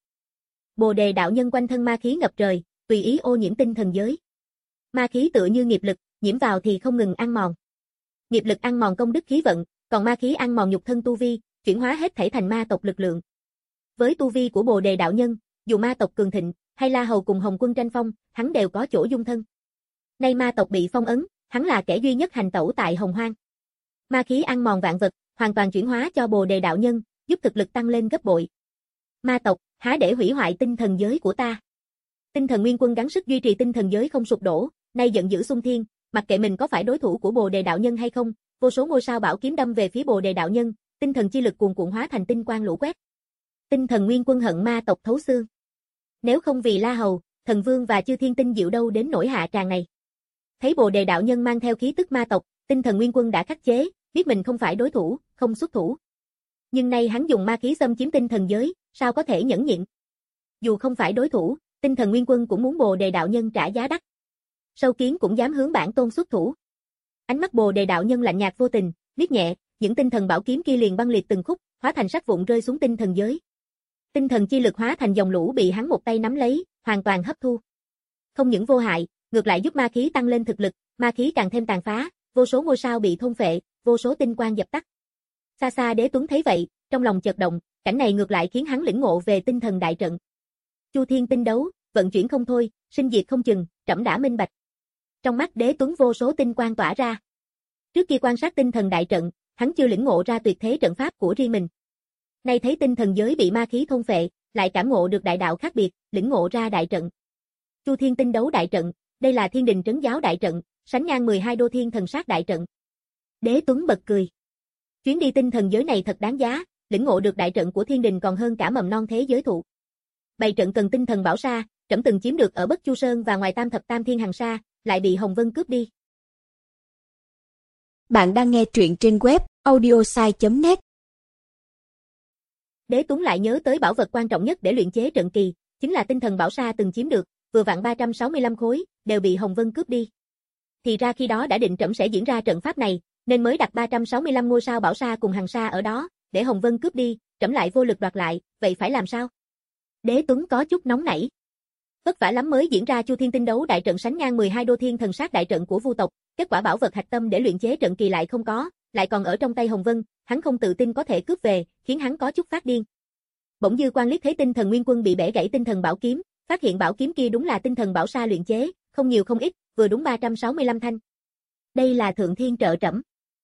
Bồ Đề đạo nhân quanh thân ma khí ngập trời, tùy ý ô nhiễm tinh thần giới. Ma khí tựa như nghiệp lực, nhiễm vào thì không ngừng ăn mòn. Nghiệp lực ăn mòn công đức khí vận, còn ma khí ăn mòn nhục thân tu vi, chuyển hóa hết thảy thành ma tộc lực lượng. Với tu vi của Bồ Đề đạo nhân, dù ma tộc cường thịnh, hay La Hầu cùng Hồng Quân tranh phong, hắn đều có chỗ dung thân. Nay ma tộc bị phong ấn, hắn là kẻ duy nhất hành tẩu tại Hồng Hoang. Ma khí ăn mòn vạn vật, hoàn toàn chuyển hóa cho Bồ Đề đạo nhân, giúp thực lực tăng lên gấp bội. Ma tộc, há để hủy hoại tinh thần giới của ta. Tinh thần Nguyên Quân gắng sức duy trì tinh thần giới không sụp đổ, nay giận dữ xung thiên, mặc kệ mình có phải đối thủ của Bồ Đề đạo nhân hay không, vô số ngôi sao bảo kiếm đâm về phía Bồ Đề đạo nhân, tinh thần chi lực cuồn cuộn hóa thành tinh quang lũ quét. Tinh thần Nguyên Quân hận ma tộc thấu xương. Nếu không vì La Hầu, Thần Vương và chư thiên tinh diệu đâu đến nỗi hạ tràng này. Thấy Bồ Đề đạo nhân mang theo khí tức ma tộc, tinh thần Nguyên Quân đã khắc chế, biết mình không phải đối thủ, không xuất thủ. Nhưng nay hắn dùng ma khí xâm chiếm tinh thần giới, sao có thể nhẫn nhịn? Dù không phải đối thủ, tinh thần Nguyên Quân cũng muốn Bồ Đề đạo nhân trả giá đắt. Sâu kiến cũng dám hướng bản tôn xuất thủ. Ánh mắt Bồ Đề đạo nhân lạnh nhạt vô tình, liếc nhẹ, những tinh thần bảo kiếm kia liền băng liệt từng khúc, hóa thành sắc vụn rơi xuống tinh thần giới. Tinh thần chi lực hóa thành dòng lũ bị hắn một tay nắm lấy, hoàn toàn hấp thu. Không những vô hại, ngược lại giúp ma khí tăng lên thực lực, ma khí càng thêm tàn phá, vô số ngôi sao bị thôn phệ, vô số tinh quang dập tắt. Xa xa Đế Tuấn thấy vậy, trong lòng chợt động, cảnh này ngược lại khiến hắn lĩnh ngộ về tinh thần đại trận. Chu thiên tinh đấu, vận chuyển không thôi, sinh diệt không chừng, trẫm đã minh bạch. Trong mắt Đế Tuấn vô số tinh quang tỏa ra. Trước kia quan sát tinh thần đại trận, hắn chưa lĩnh ngộ ra tuyệt thế trận pháp của riêng mình. Nay thấy tinh thần giới bị ma khí thôn phệ, lại cảm ngộ được đại đạo khác biệt, lĩnh ngộ ra đại trận. Chu Thiên Tinh Đấu đại trận, đây là Thiên Đình Trấn Giáo đại trận, sánh ngang mười hai đô thiên thần sát đại trận. Đế Tuấn bật cười. Chuyến đi tinh thần giới này thật đáng giá, lĩnh ngộ được đại trận của Thiên Đình còn hơn cả mầm non thế giới thụ. Bày trận cần tinh thần bảo sa, trẫm từng chiếm được ở Bất Chu Sơn và ngoài Tam Thập Tam Thiên Hằng Sa, lại bị Hồng Vân cướp đi. Bạn đang nghe truyện trên web audiosai chấm net. Đế Tuấn lại nhớ tới bảo vật quan trọng nhất để luyện chế trận kỳ, chính là tinh thần bảo sa từng chiếm được, vừa vặn ba trăm sáu mươi lăm khối, đều bị Hồng Vân cướp đi. Thì ra khi đó đã định trẫm sẽ diễn ra trận pháp này, nên mới đặt ba trăm sáu mươi lăm ngôi sao bảo sa cùng Hằng Sa ở đó, để Hồng Vân cướp đi, trẫm lại vô lực đoạt lại, vậy phải làm sao? Đế Tuấn có chút nóng nảy. Vất vả lắm mới diễn ra Chu Thiên Tinh Đấu đại trận sánh ngang mười hai đô thiên thần sát đại trận của Vu tộc, kết quả bảo vật hạch tâm để luyện chế trận kỳ lại không có, lại còn ở trong tay Hồng Vân, hắn không tự tin có thể cướp về, khiến hắn có chút phát điên. Bỗng dư quan liếc thấy tinh thần nguyên quân bị bẻ gãy tinh thần bảo kiếm, phát hiện bảo kiếm kia đúng là tinh thần bảo sa luyện chế, không nhiều không ít, vừa đúng ba trăm sáu mươi lăm thanh. Đây là thượng thiên trợ trẫm.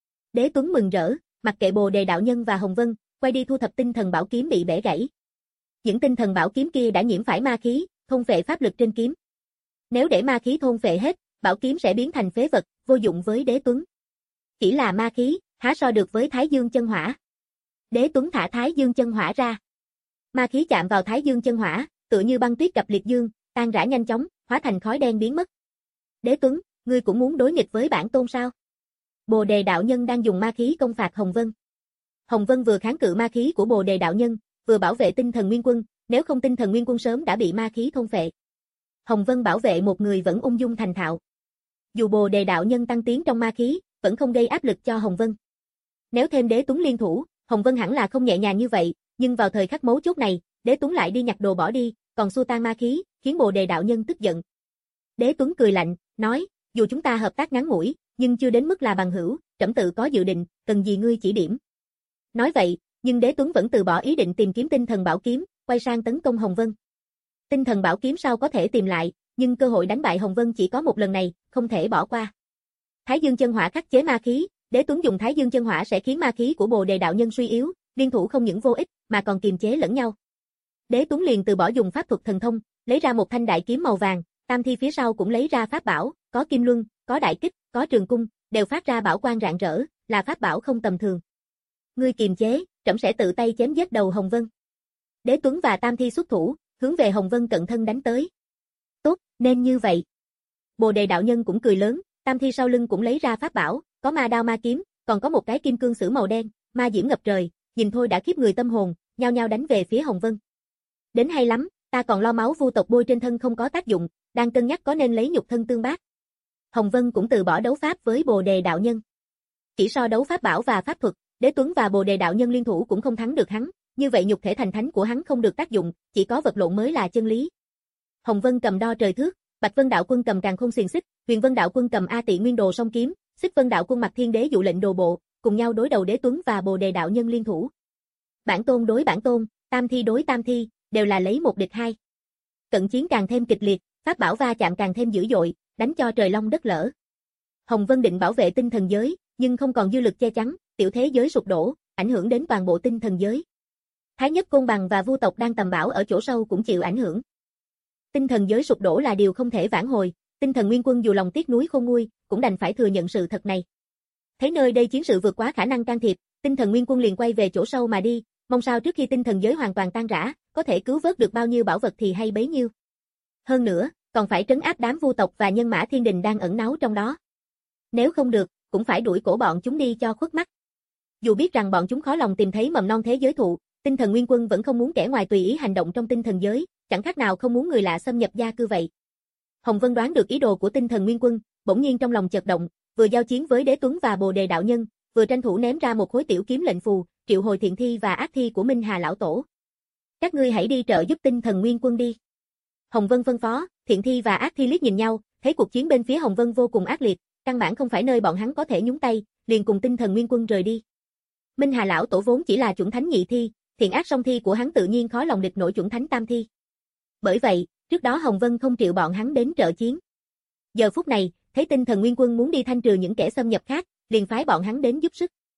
Đế Tuấn mừng rỡ, mặc kệ Bồ Đề đạo nhân và Hồng Vân, quay đi thu thập tinh thần bảo kiếm bị bẻ gãy. Những tinh thần bảo kiếm kia đã nhiễm phải ma khí, thôn phệ pháp lực trên kiếm. Nếu để ma khí thôn phệ hết, bảo kiếm sẽ biến thành phế vật, vô dụng với Đế Tuấn. Chỉ là ma khí, há so được với Thái Dương chân hỏa. Đế Tuấn thả Thái Dương chân hỏa ra. Ma khí chạm vào Thái Dương chân hỏa, tựa như băng tuyết gặp liệt dương, tan rã nhanh chóng, hóa thành khói đen biến mất. Đế Tuấn, ngươi cũng muốn đối nghịch với bản tôn sao? Bồ Đề đạo nhân đang dùng ma khí công phạt Hồng Vân. Hồng Vân vừa kháng cự ma khí của Bồ Đề đạo nhân, vừa bảo vệ tinh thần nguyên quân, nếu không tinh thần nguyên quân sớm đã bị ma khí thôn phệ. Hồng Vân bảo vệ một người vẫn ung dung thành thạo. Dù Bồ Đề đạo nhân tăng tiến trong ma khí, vẫn không gây áp lực cho Hồng Vân. Nếu thêm Đế Tuấn liên thủ, Hồng Vân hẳn là không nhẹ nhàng như vậy, nhưng vào thời khắc mấu chốt này, Đế Tuấn lại đi nhặt đồ bỏ đi, còn xua tan ma khí, khiến Bồ Đề đạo nhân tức giận. Đế Tuấn cười lạnh, nói, dù chúng ta hợp tác ngắn ngủi, nhưng chưa đến mức là bằng hữu, trẫm tự có dự định, cần gì ngươi chỉ điểm. Nói vậy, nhưng Đế Tuấn vẫn từ bỏ ý định tìm kiếm tinh thần bảo kiếm, quay sang tấn công Hồng Vân. Tinh thần bảo kiếm sao có thể tìm lại, nhưng cơ hội đánh bại Hồng Vân chỉ có một lần này, không thể bỏ qua. Thái Dương chân hỏa khắc chế ma khí, Đế Tuấn dùng Thái Dương chân hỏa sẽ khiến ma khí của Bồ Đề đạo nhân suy yếu, liên thủ không những vô ích, mà còn kiềm chế lẫn nhau. Đế Tuấn liền từ bỏ dùng pháp thuật thần thông, lấy ra một thanh đại kiếm màu vàng, Tam Thi phía sau cũng lấy ra pháp bảo, có kim luân, có đại kích, có trường cung, đều phát ra bảo quang rạng rỡ, là pháp bảo không tầm thường. Ngươi kiềm chế, trẫm sẽ tự tay chém giết đầu Hồng Vân. Đế Tuấn và Tam Thi xuất thủ, hướng về Hồng Vân cận thân đánh tới. Tốt, nên như vậy. Bồ Đề đạo nhân cũng cười lớn, Tam Thi sau lưng cũng lấy ra pháp bảo, có ma đao ma kiếm, còn có một cái kim cương sử màu đen, ma diễm ngập trời, nhìn thôi đã khiếp người tâm hồn, nhao nhao đánh về phía Hồng Vân. Đến hay lắm, ta còn lo máu Vu tộc bôi trên thân không có tác dụng, đang cân nhắc có nên lấy nhục thân tương bác. Hồng Vân cũng từ bỏ đấu pháp với Bồ Đề đạo nhân. Chỉ so đấu pháp bảo và pháp thuật, Đế Tuấn và Bồ Đề đạo nhân liên thủ cũng không thắng được hắn, như vậy nhục thể thành thánh của hắn không được tác dụng, chỉ có vật lộn mới là chân lý. Hồng Vân cầm đo trời thước, Bạch Vân đạo quân cầm càn khôn xiềng xích, Huyền Vân đạo quân cầm A Tị Nguyên Đồ song kiếm, Xích Vân đạo quân mặc Thiên Đế dụ lệnh đồ bộ, cùng nhau đối đầu Đế Tuấn và Bồ Đề đạo nhân liên thủ. Bản tôn đối bản tôn, Tam Thi đối Tam Thi, đều là lấy một địch hai. Cận chiến càng thêm kịch liệt, pháp bảo va chạm càng thêm dữ dội, đánh cho trời long đất lở. Hồng Vân định bảo vệ tinh thần giới, nhưng không còn dư lực che chắn, tiểu thế giới sụp đổ, ảnh hưởng đến toàn bộ tinh thần giới. Thái Nhất Côn Bằng và Vu tộc đang tầm bảo ở chỗ sâu cũng chịu ảnh hưởng. Tinh thần giới sụp đổ là điều không thể vãn hồi, tinh thần nguyên quân dù lòng tiếc nuối khôn nguôi, cũng đành phải thừa nhận sự thật này. Thấy nơi đây chiến sự vượt quá khả năng can thiệp, tinh thần nguyên quân liền quay về chỗ sâu mà đi, mong sao trước khi tinh thần giới hoàn toàn tan rã, có thể cứu vớt được bao nhiêu bảo vật thì hay bấy nhiêu. Hơn nữa, còn phải trấn áp đám Vu tộc và nhân mã thiên đình đang ẩn náu trong đó. Nếu không được, cũng phải đuổi cổ bọn chúng đi cho khuất mắt. Dù biết rằng bọn chúng khó lòng tìm thấy mầm non thế giới thụ, tinh thần nguyên quân vẫn không muốn kẻ ngoài tùy ý hành động trong tinh thần giới, chẳng khác nào không muốn người lạ xâm nhập gia cư vậy. Hồng Vân đoán được ý đồ của tinh thần nguyên quân, bỗng nhiên trong lòng chợt động, vừa giao chiến với Đế Tuấn và Bồ Đề đạo nhân, vừa tranh thủ ném ra một khối tiểu kiếm lệnh phù, triệu hồi thiện thi và ác thi của Minh Hà lão tổ. Các ngươi hãy đi trợ giúp tinh thần nguyên quân đi. Hồng Vân phân phó, thiện thi và ác thi liếc nhìn nhau, thấy cuộc chiến bên phía Hồng Vân vô cùng ác liệt, căn bản không phải nơi bọn hắn có thể nhúng tay, liền cùng tinh thần nguyên quân rời đi. Minh Hà lão tổ vốn chỉ là chuẩn thánh nhị thi, thiện ác song thi của hắn tự nhiên khó lòng địch nổi chuẩn thánh tam thi. Bởi vậy, trước đó Hồng Vân không triệu bọn hắn đến trợ chiến. Giờ phút này, thấy tinh thần nguyên quân muốn đi thanh trừ những kẻ xâm nhập khác, liền phái bọn hắn đến giúp sức.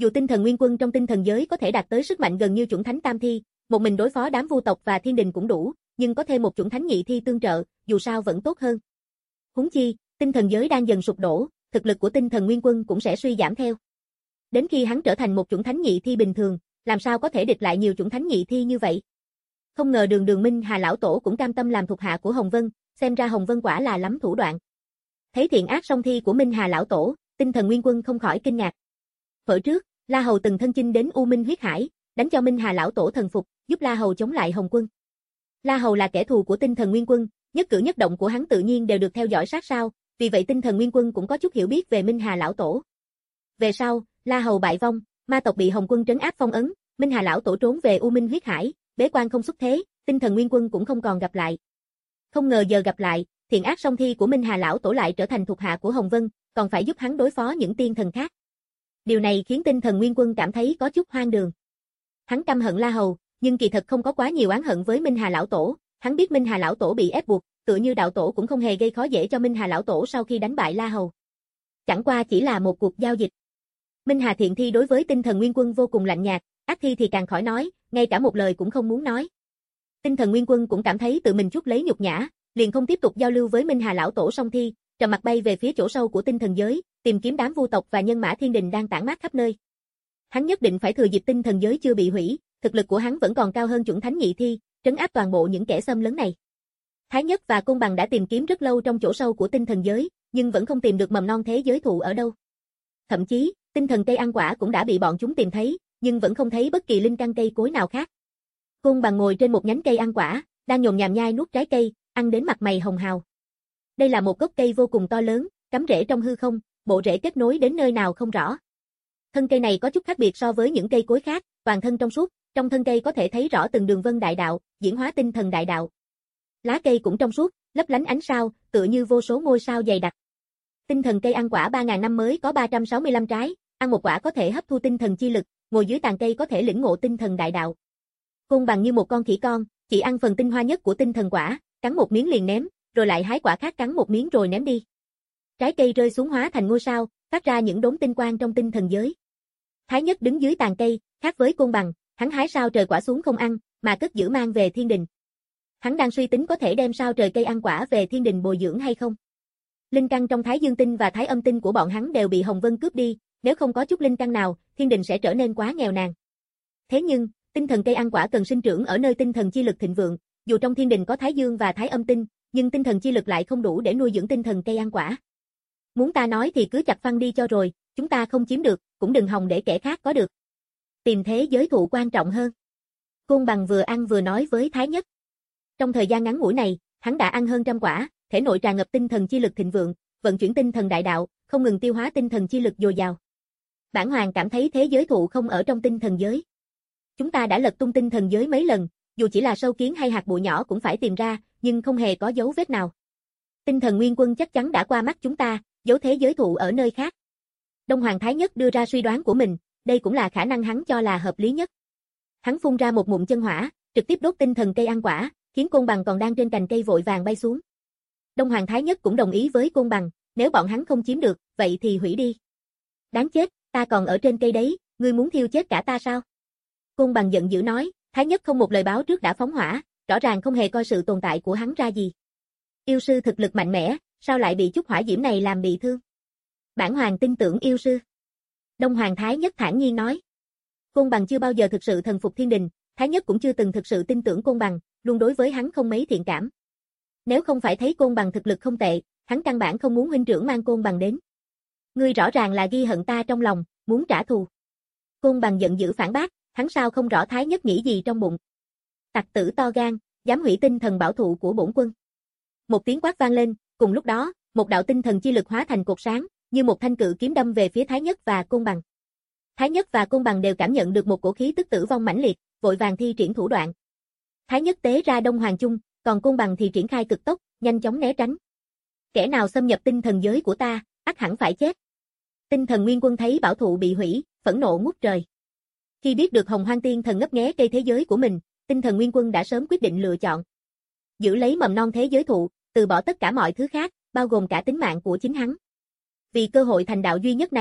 Dù tinh thần nguyên quân trong tinh thần giới có thể đạt tới sức mạnh gần như chuẩn thánh tam thi, một mình đối phó đám vu tộc và thiên đình cũng đủ, nhưng có thêm một chuẩn thánh nhị thi tương trợ, dù sao vẫn tốt hơn. Huống chi, tinh thần giới đang dần sụp đổ, thực lực của tinh thần nguyên quân cũng sẽ suy giảm theo. Đến khi hắn trở thành một chuẩn thánh nhị thi bình thường, làm sao có thể địch lại nhiều chuẩn thánh nhị thi như vậy? Không ngờ Đường Đường Minh Hà lão tổ cũng cam tâm làm thuộc hạ của Hồng Vân, xem ra Hồng Vân quả là lắm thủ đoạn. Thấy thiện ác song thi của Minh Hà lão tổ, tinh thần nguyên quân không khỏi kinh ngạc. Thuở trước, La Hầu từng thân chinh đến U Minh huyết hải, đánh cho Minh Hà lão tổ thần phục, giúp La Hầu chống lại Hồng Quân. La Hầu là kẻ thù của tinh thần nguyên quân, nhất cử nhất động của hắn tự nhiên đều được theo dõi sát sao, vì vậy tinh thần nguyên quân cũng có chút hiểu biết về Minh Hà lão tổ. Về sau, La Hầu bại vong, ma tộc bị Hồng Quân trấn áp phong ấn, Minh Hà lão tổ trốn về U Minh huyết hải, bế quan không xuất thế, tinh thần nguyên quân cũng không còn gặp lại. Không ngờ giờ gặp lại, thiện ác song thi của Minh Hà lão tổ lại trở thành thuộc hạ của Hồng Vân, còn phải giúp hắn đối phó những tiên thần khác. Điều này khiến tinh thần nguyên quân cảm thấy có chút hoang đường. Hắn căm hận La Hầu, nhưng kỳ thật không có quá nhiều oán hận với Minh Hà lão tổ, hắn biết Minh Hà lão tổ bị ép buộc, tựa như đạo tổ cũng không hề gây khó dễ cho Minh Hà lão tổ sau khi đánh bại La Hầu. Chẳng qua chỉ là một cuộc giao dịch. Minh Hà thiện thi đối với tinh thần nguyên quân vô cùng lạnh nhạt, ác thi thì càng khỏi nói, ngay cả một lời cũng không muốn nói. Tinh thần nguyên quân cũng cảm thấy tự mình chút lấy nhục nhã, liền không tiếp tục giao lưu với Minh Hà lão tổ song thi, trầm mặt bay về phía chỗ sâu của tinh thần giới, tìm kiếm đám vu tộc và nhân mã thiên đình đang tản mát khắp nơi. Hắn nhất định phải thừa dịp tinh thần giới chưa bị hủy, thực lực của hắn vẫn còn cao hơn chuẩn thánh nhị thi, trấn áp toàn bộ những kẻ xâm lấn này. Thái Nhất và Côn Bằng đã tìm kiếm rất lâu trong chỗ sâu của tinh thần giới, nhưng vẫn không tìm được mầm non thế giới thụ ở đâu. Thậm chí, tinh thần cây ăn quả cũng đã bị bọn chúng tìm thấy, nhưng vẫn không thấy bất kỳ linh căn cây cối nào khác. Côn Bằng ngồi trên một nhánh cây ăn quả, đang nhồm nhàm nhai nuốt trái cây, ăn đến mặt mày hồng hào. Đây là một gốc cây vô cùng to lớn, cắm rễ trong hư không, bộ rễ kết nối đến nơi nào không rõ. Thân cây này có chút khác biệt so với những cây cối khác, toàn thân trong suốt, trong thân cây có thể thấy rõ từng đường vân đại đạo, diễn hóa tinh thần đại đạo. Lá cây cũng trong suốt, lấp lánh ánh sao, tựa như vô số ngôi sao dày đặc. Tinh thần cây ăn quả ba ngàn năm mới có ba trăm sáu mươi lăm trái, ăn một quả có thể hấp thu tinh thần chi lực, ngồi dưới tàn cây có thể lĩnh ngộ tinh thần đại đạo. Côn Bằng như một con khỉ con, chỉ ăn phần tinh hoa nhất của tinh thần quả, cắn một miếng liền ném, rồi lại hái quả khác cắn một miếng rồi ném đi. Trái cây rơi xuống hóa thành ngôi sao, phát ra những đốm tinh quang trong tinh thần giới. Thái Nhất đứng dưới tàn cây, khác với Côn Bằng, hắn hái sao trời quả xuống không ăn, mà cất giữ mang về thiên đình. Hắn đang suy tính có thể đem sao trời cây ăn quả về thiên đình bồi dưỡng hay không. Linh căn trong Thái Dương tinh và Thái Âm tinh của bọn hắn đều bị Hồng Vân cướp đi, nếu không có chút linh căn nào, thiên đình sẽ trở nên quá nghèo nàn. Thế nhưng, tinh thần cây ăn quả cần sinh trưởng ở nơi tinh thần chi lực thịnh vượng, dù trong thiên đình có Thái Dương và Thái Âm tinh, nhưng tinh thần chi lực lại không đủ để nuôi dưỡng tinh thần cây ăn quả. Muốn ta nói thì cứ chặt phăng đi cho rồi, chúng ta không chiếm được, cũng đừng hòng để kẻ khác có được. Tìm thế giới thụ quan trọng hơn. Côn Bằng vừa ăn vừa nói với Thái Nhất. Trong thời gian ngắn ngủi này, hắn đã ăn hơn trăm quả, thể nội tràn ngập tinh thần chi lực thịnh vượng, vận chuyển tinh thần đại đạo, không ngừng tiêu hóa tinh thần chi lực dồi dào. Bản Hoàng cảm thấy thế giới thụ không ở trong tinh thần giới. Chúng ta đã lật tung tinh thần giới mấy lần, dù chỉ là sâu kiến hay hạt bụi nhỏ cũng phải tìm ra, nhưng không hề có dấu vết nào. Tinh thần nguyên quân chắc chắn đã qua mắt chúng ta, giấu thế giới thụ ở nơi khác. Đông Hoàng Thái Nhất đưa ra suy đoán của mình, đây cũng là khả năng hắn cho là hợp lý nhất. Hắn phun ra một ngụm chân hỏa, trực tiếp đốt tinh thần cây ăn quả, khiến Côn Bằng còn đang trên cành cây vội vàng bay xuống. Đông Hoàng Thái Nhất cũng đồng ý với Côn Bằng, nếu bọn hắn không chiếm được, vậy thì hủy đi. Đáng chết, ta còn ở trên cây đấy, ngươi muốn thiêu chết cả ta sao? Côn Bằng giận dữ nói, Thái Nhất không một lời báo trước đã phóng hỏa, rõ ràng không hề coi sự tồn tại của hắn ra gì. Yêu sư thực lực mạnh mẽ, sao lại bị chút hỏa diễm này làm bị thương? Bản Hoàng tin tưởng yêu sư. Đông Hoàng Thái Nhất thản nhiên nói. Côn Bằng chưa bao giờ thực sự thần phục thiên đình, Thái Nhất cũng chưa từng thực sự tin tưởng Côn Bằng, luôn đối với hắn không mấy thiện cảm. Nếu không phải thấy Côn Bằng thực lực không tệ, hắn căn bản không muốn huynh trưởng mang Côn Bằng đến. Ngươi rõ ràng là ghi hận ta trong lòng, muốn trả thù. Côn Bằng giận dữ phản bác, hắn sao không rõ Thái Nhất nghĩ gì trong bụng. Tặc tử to gan, dám hủy tinh thần bảo thụ của bổn quân. Một tiếng quát vang lên, cùng lúc đó, một đạo tinh thần chi lực hóa thành cột sáng, như một thanh cự kiếm đâm về phía Thái Nhất và Côn Bằng. Thái Nhất và Côn Bằng đều cảm nhận được một cổ khí tức tử vong mãnh liệt, vội vàng thi triển thủ đoạn. Thái Nhất tế ra Đông Hoàng Chung, còn Côn Bằng thì triển khai cực tốc, nhanh chóng né tránh. Kẻ nào xâm nhập tinh thần giới của ta, ắt hẳn phải chết. Tinh thần nguyên quân thấy bảo thụ bị hủy, phẫn nộ ngút trời. Khi biết được Hồng Hoang Tiên Thần ngấp nghé cây thế giới của mình, tinh thần nguyên quân đã sớm quyết định lựa chọn. Giữ lấy mầm non thế giới thụ, từ bỏ tất cả mọi thứ khác, bao gồm cả tính mạng của chính hắn. Vì cơ hội thành đạo duy nhất này,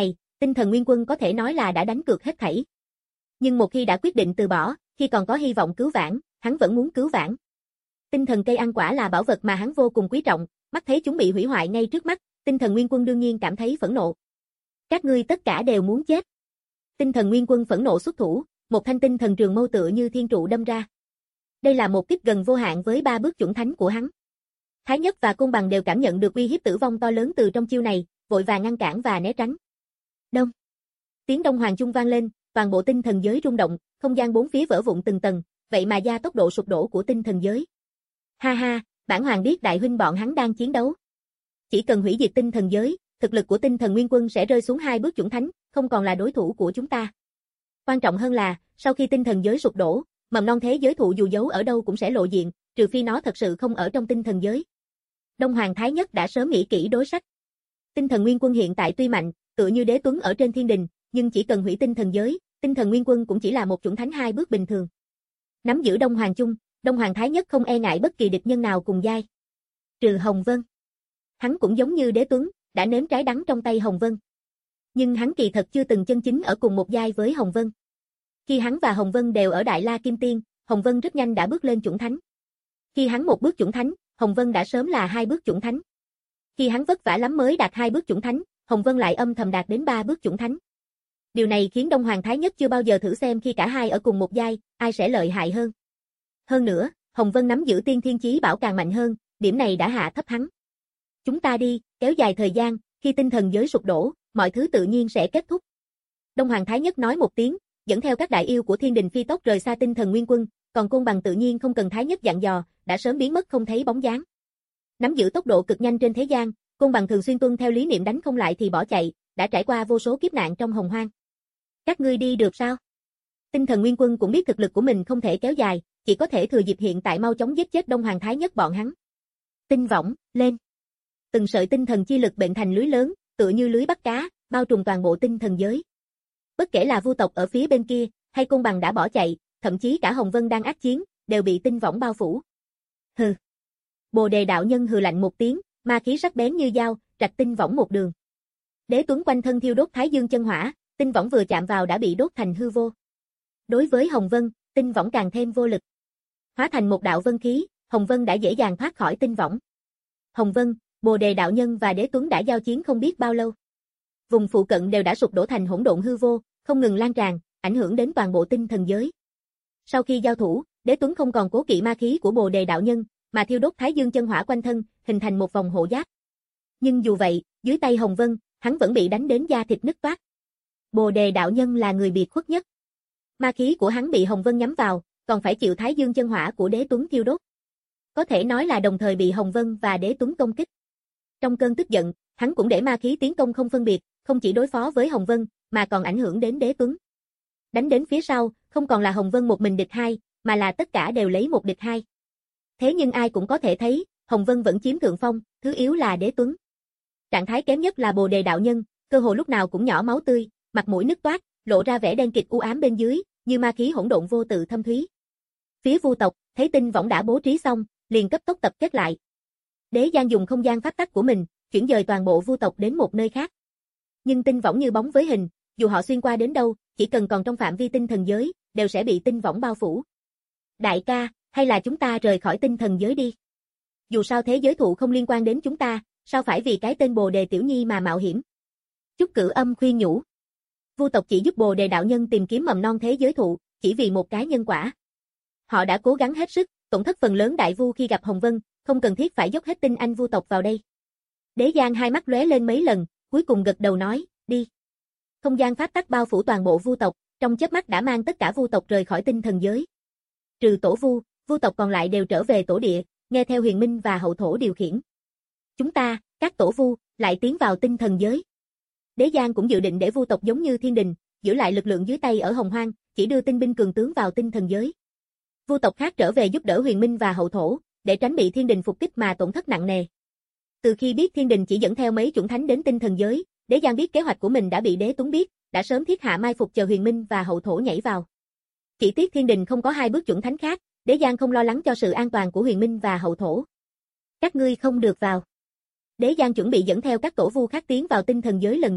tinh thần nguyên quân có thể nói là đã đánh cược hết thảy. Nhưng một khi đã quyết định từ bỏ, khi còn có hy vọng cứu vãn, hắn vẫn muốn cứu vãn. Tinh thần cây ăn quả là bảo vật mà hắn vô cùng quý trọng, mắt thấy chúng bị hủy hoại ngay trước mắt, tinh thần nguyên quân đương nhiên cảm thấy phẫn nộ. Các ngươi tất cả đều muốn chết. Tinh thần nguyên quân phẫn nộ xuất thủ, một thanh tinh thần trường mâu tựa như thiên trụ đâm ra. Đây là một kích gần vô hạn với ba bước chuẩn thánh của hắn. Thái Nhất và Côn Bằng đều cảm nhận được uy hiếp tử vong to lớn từ trong chiêu này, vội vàng ngăn cản và né tránh. Đông. Tiếng Đông Hoàng Chung vang lên, toàn bộ tinh thần giới rung động, không gian bốn phía vỡ vụn từng tầng, vậy mà gia tốc độ sụp đổ của tinh thần giới. Ha ha, bản hoàng biết đại huynh bọn hắn đang chiến đấu. Chỉ cần hủy diệt tinh thần giới, thực lực của tinh thần nguyên quân sẽ rơi xuống hai bước chuẩn thánh, không còn là đối thủ của chúng ta. Quan trọng hơn là, sau khi tinh thần giới sụp đổ, mầm non thế giới thụ dù giấu ở đâu cũng sẽ lộ diện, trừ phi nó thật sự không ở trong tinh thần giới. Đông Hoàng Thái Nhất đã sớm nghĩ kỹ đối sách. Tinh thần nguyên quân hiện tại tuy mạnh, tựa như đế tuấn ở trên thiên đình, nhưng chỉ cần hủy tinh thần giới, tinh thần nguyên quân cũng chỉ là một chuẩn thánh hai bước bình thường. Nắm giữ Đông Hoàng chung, Đông Hoàng Thái Nhất không e ngại bất kỳ địch nhân nào cùng giai. Trừ Hồng Vân. Hắn cũng giống như đế tuấn, đã nếm trái đắng trong tay Hồng Vân. Nhưng hắn kỳ thật chưa từng chân chính ở cùng một giai với Hồng Vân. Khi hắn và Hồng Vân đều ở Đại La Kim Tiên, Hồng Vân rất nhanh đã bước lên chuẩn thánh. Khi hắn một bước chuẩn thánh, Hồng Vân đã sớm là hai bước chuẩn thánh. Khi hắn vất vả lắm mới đạt hai bước chuẩn thánh, Hồng Vân lại âm thầm đạt đến ba bước chuẩn thánh. Điều này khiến Đông Hoàng Thái Nhất chưa bao giờ thử xem khi cả hai ở cùng một giai, ai sẽ lợi hại hơn. Hơn nữa, Hồng Vân nắm giữ tiên thiên chí bảo càng mạnh hơn, điểm này đã hạ thấp hắn. Chúng ta đi, kéo dài thời gian, khi tinh thần giới sụp đổ, mọi thứ tự nhiên sẽ kết thúc. Đông Hoàng Thái Nhất nói một tiếng, dẫn theo các đại yêu của thiên đình phi tốc rời xa tinh thần nguyên quân, còn Côn Bằng tự nhiên không cần Thái Nhất dặn dò, đã sớm biến mất không thấy bóng dáng. Nắm giữ tốc độ cực nhanh trên thế gian, Côn Bằng thường xuyên tuân theo lý niệm đánh không lại thì bỏ chạy, đã trải qua vô số kiếp nạn trong hồng hoang. Các ngươi đi được sao? Tinh thần nguyên quân cũng biết thực lực của mình không thể kéo dài, chỉ có thể thừa dịp hiện tại mau chóng giết chết Đông Hoàng Thái Nhất bọn hắn. Tinh võng, lên. Từng sợi tinh thần chi lực bệnh thành lưới lớn, tựa như lưới bắt cá, bao trùm toàn bộ tinh thần giới. Bất kể là Vu tộc ở phía bên kia, hay Côn Bằng đã bỏ chạy, thậm chí cả Hồng Vân đang ác chiến, đều bị tinh võng bao phủ. Hừ. Bồ Đề đạo nhân hừ lạnh một tiếng, ma khí sắc bén như dao, rạch tinh võng một đường. Đế Tuấn quanh thân thiêu đốt Thái Dương chân hỏa, tinh võng vừa chạm vào đã bị đốt thành hư vô. Đối với Hồng Vân, tinh võng càng thêm vô lực. Hóa thành một đạo vân khí, Hồng Vân đã dễ dàng thoát khỏi tinh võng. Hồng Vân, Bồ Đề đạo nhân và Đế Tuấn đã giao chiến không biết bao lâu. Vùng phụ cận đều đã sụp đổ thành hỗn độn hư vô, không ngừng lan tràn, ảnh hưởng đến toàn bộ tinh thần giới. Sau khi giao thủ, Đế Tuấn không còn cố kỵ ma khí của Bồ Đề đạo nhân, mà thiêu đốt Thái Dương chân hỏa quanh thân, hình thành một vòng hộ giáp. Nhưng dù vậy, dưới tay Hồng Vân, hắn vẫn bị đánh đến da thịt nứt toác. Bồ Đề đạo nhân là người biệt khuất nhất. Ma khí của hắn bị Hồng Vân nhắm vào, còn phải chịu Thái Dương chân hỏa của Đế Tuấn thiêu đốt. Có thể nói là đồng thời bị Hồng Vân và Đế Tuấn công kích. Trong cơn tức giận, hắn cũng để ma khí tiến công không phân biệt, không chỉ đối phó với Hồng Vân, mà còn ảnh hưởng đến Đế Tuấn. Đánh đến phía sau, không còn là Hồng Vân một mình địch hai, mà là tất cả đều lấy một địch hai. Thế nhưng ai cũng có thể thấy, Hồng Vân vẫn chiếm thượng phong, thứ yếu là Đế Tuấn. Trạng thái kém nhất là Bồ Đề đạo nhân, cơ hồ lúc nào cũng nhỏ máu tươi, mặt mũi nứt toát, lộ ra vẻ đen kịt u ám bên dưới, như ma khí hỗn độn vô tự thâm thúy. Phía Vu tộc, thấy tinh võng đã bố trí xong, liền cấp tốc tập kết lại. Đế Giang dùng không gian pháp tắc của mình, chuyển dời toàn bộ Vu tộc đến một nơi khác. Nhưng tinh võng như bóng với hình, dù họ xuyên qua đến đâu, chỉ cần còn trong phạm vi tinh thần giới, đều sẽ bị tinh võng bao phủ. Đại ca, hay là chúng ta rời khỏi tinh thần giới đi? Dù sao thế giới thụ không liên quan đến chúng ta, sao phải vì cái tên Bồ Đề tiểu nhi mà mạo hiểm? Trúc Cử Âm khuyên nhủ. Vu tộc chỉ giúp Bồ Đề đạo nhân tìm kiếm mầm non thế giới thụ, chỉ vì một cái nhân quả. Họ đã cố gắng hết sức, tổn thất phần lớn đại vu khi gặp Hồng Vân, không cần thiết phải dốc hết tinh anh vu tộc vào đây. Đế Giang hai mắt lóe lên mấy lần, cuối cùng gật đầu nói, đi. Không gian pháp tắc bao phủ toàn bộ vu tộc, trong chớp mắt đã mang tất cả vu tộc rời khỏi tinh thần giới. Trừ tổ vu, vu tộc còn lại đều trở về tổ địa, nghe theo Huyền Minh và Hậu Thổ điều khiển. Chúng ta, các tổ vu, lại tiến vào tinh thần giới. Đế Giang cũng dự định để vu tộc giống như thiên đình, giữ lại lực lượng dưới tay ở Hồng Hoang, chỉ đưa tinh binh cường tướng vào tinh thần giới. Vu tộc khác trở về giúp đỡ Huyền Minh và Hậu Thổ, để tránh bị thiên đình phục kích mà tổn thất nặng nề. Từ khi biết thiên đình chỉ dẫn theo mấy chuẩn thánh đến tinh thần giới, Đế Giang biết kế hoạch của mình đã bị Đế Tuấn biết, đã sớm thiết hạ mai phục chờ Huyền Minh và Hậu Thổ nhảy vào. Chỉ tiếc thiên đình không có hai bước chuẩn thánh khác, Đế Giang không lo lắng cho sự an toàn của Huyền Minh và Hậu Thổ. Các ngươi không được vào. Đế Giang chuẩn bị dẫn theo các tổ vu khác tiến vào tinh thần giới lần nữa,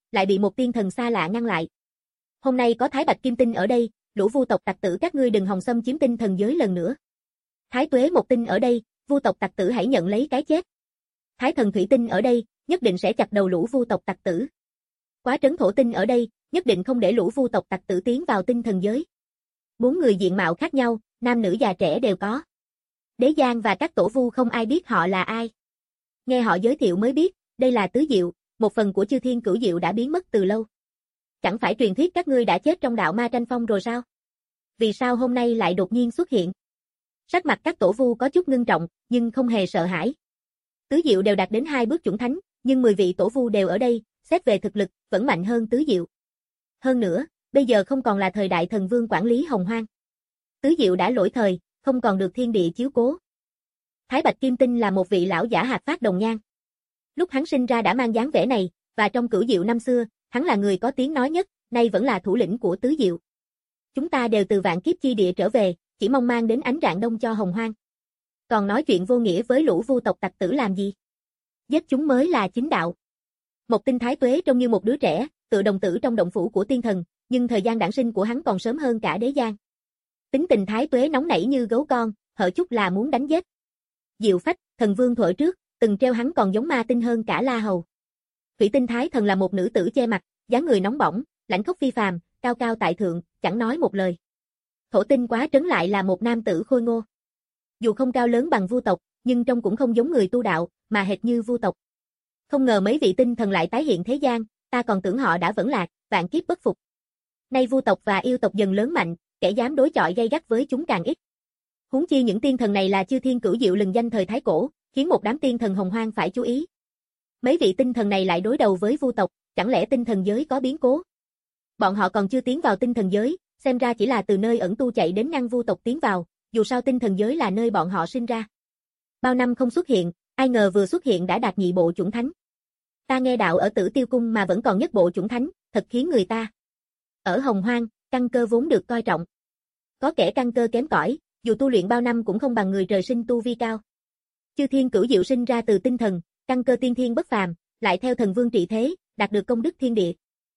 lại bị một tiên thần xa lạ ngăn lại. Hôm nay có Thái Bạch Kim Tinh ở đây, lũ vu tộc tặc tử các ngươi đừng hòng xâm chiếm tinh thần giới lần nữa. Thái Tuế Một Tinh ở đây, vu tộc tặc tử hãy nhận lấy cái chết. Thái Thần Thủy Tinh ở đây, nhất định sẽ chặt đầu lũ vu tộc tặc tử. Quá Trấn Thổ Tinh ở đây, nhất định không để lũ vu tộc tặc tử tiến vào tinh thần giới. Bốn người diện mạo khác nhau, nam nữ già trẻ đều có. Đế Giang và các tổ vu không ai biết họ là ai. Nghe họ giới thiệu mới biết, đây là Tứ Diệu, một phần của Chư Thiên Cửu Diệu đã biến mất từ lâu. Chẳng phải truyền thuyết các ngươi đã chết trong đạo ma tranh phong rồi sao? Vì sao hôm nay lại đột nhiên xuất hiện? Sắc mặt các tổ vu có chút ngưng trọng, nhưng không hề sợ hãi. Tứ Diệu đều đạt đến hai bước chuẩn thánh, nhưng mười vị tổ vu đều ở đây, xét về thực lực, vẫn mạnh hơn Tứ Diệu. Hơn nữa, bây giờ không còn là thời đại thần vương quản lý hồng hoang. Tứ Diệu đã lỗi thời, không còn được thiên địa chiếu cố. Thái Bạch Kim Tinh là một vị lão giả hạt phát đồng nhan. Lúc hắn sinh ra đã mang dáng vẻ này, và trong Cửu Diệu năm xưa, hắn là người có tiếng nói nhất, nay vẫn là thủ lĩnh của Tứ Diệu. Chúng ta đều từ vạn kiếp chi địa trở về, chỉ mong mang đến ánh rạng đông cho hồng hoang. Còn nói chuyện vô nghĩa với lũ vu tộc tặc tử làm gì? Giết chúng mới là chính đạo. Một Tinh Thái Tuế trông như một đứa trẻ, tự đồng tử trong động phủ của tiên thần, nhưng thời gian đản sinh của hắn còn sớm hơn cả Đế Giang. Tính tình Thái Tuế nóng nảy như gấu con, hở chút là muốn đánh giết. Diệu Phách, thần vương thuở trước, từng treo hắn còn giống ma tinh hơn cả La Hầu. Thủy Tinh Thái Thần là một nữ tử che mặt, dáng người nóng bỏng, lãnh khốc phi phàm, cao cao tại thượng, chẳng nói một lời. Thổ Tinh Quá Trấn lại là một nam tử khôi ngô. Dù không cao lớn bằng vu tộc, nhưng trông cũng không giống người tu đạo, mà hệt như vu tộc. Không ngờ mấy vị tinh thần lại tái hiện thế gian, ta còn tưởng họ đã vẫn lạc, vạn kiếp bất phục. Nay vu tộc và yêu tộc dần lớn mạnh, kẻ dám đối chọi gay gắt với chúng càng ít. Huống chi những tiên thần này là Chư Thiên Cửu Diệu lừng danh thời Thái Cổ, khiến một đám tiên thần hồng hoang phải chú ý. Mấy vị tinh thần này lại đối đầu với vu tộc, chẳng lẽ tinh thần giới có biến cố? Bọn họ còn chưa tiến vào tinh thần giới, xem ra chỉ là từ nơi ẩn tu chạy đến ngăn vu tộc tiến vào, dù sao tinh thần giới là nơi bọn họ sinh ra. Bao năm không xuất hiện, ai ngờ vừa xuất hiện đã đạt nhị bộ chuẩn thánh. Ta nghe đạo ở Tử Tiêu Cung mà vẫn còn nhất bộ chuẩn thánh, thật khiến người ta. Ở hồng hoang, căn cơ vốn được coi trọng. Có kẻ căn cơ kém cỏi, dù tu luyện bao năm cũng không bằng người trời sinh tu vi cao. Chư Thiên Cửu Diệu sinh ra từ tinh thần, căn cơ tiên thiên bất phàm, lại theo thần vương trị thế, đạt được công đức thiên địa.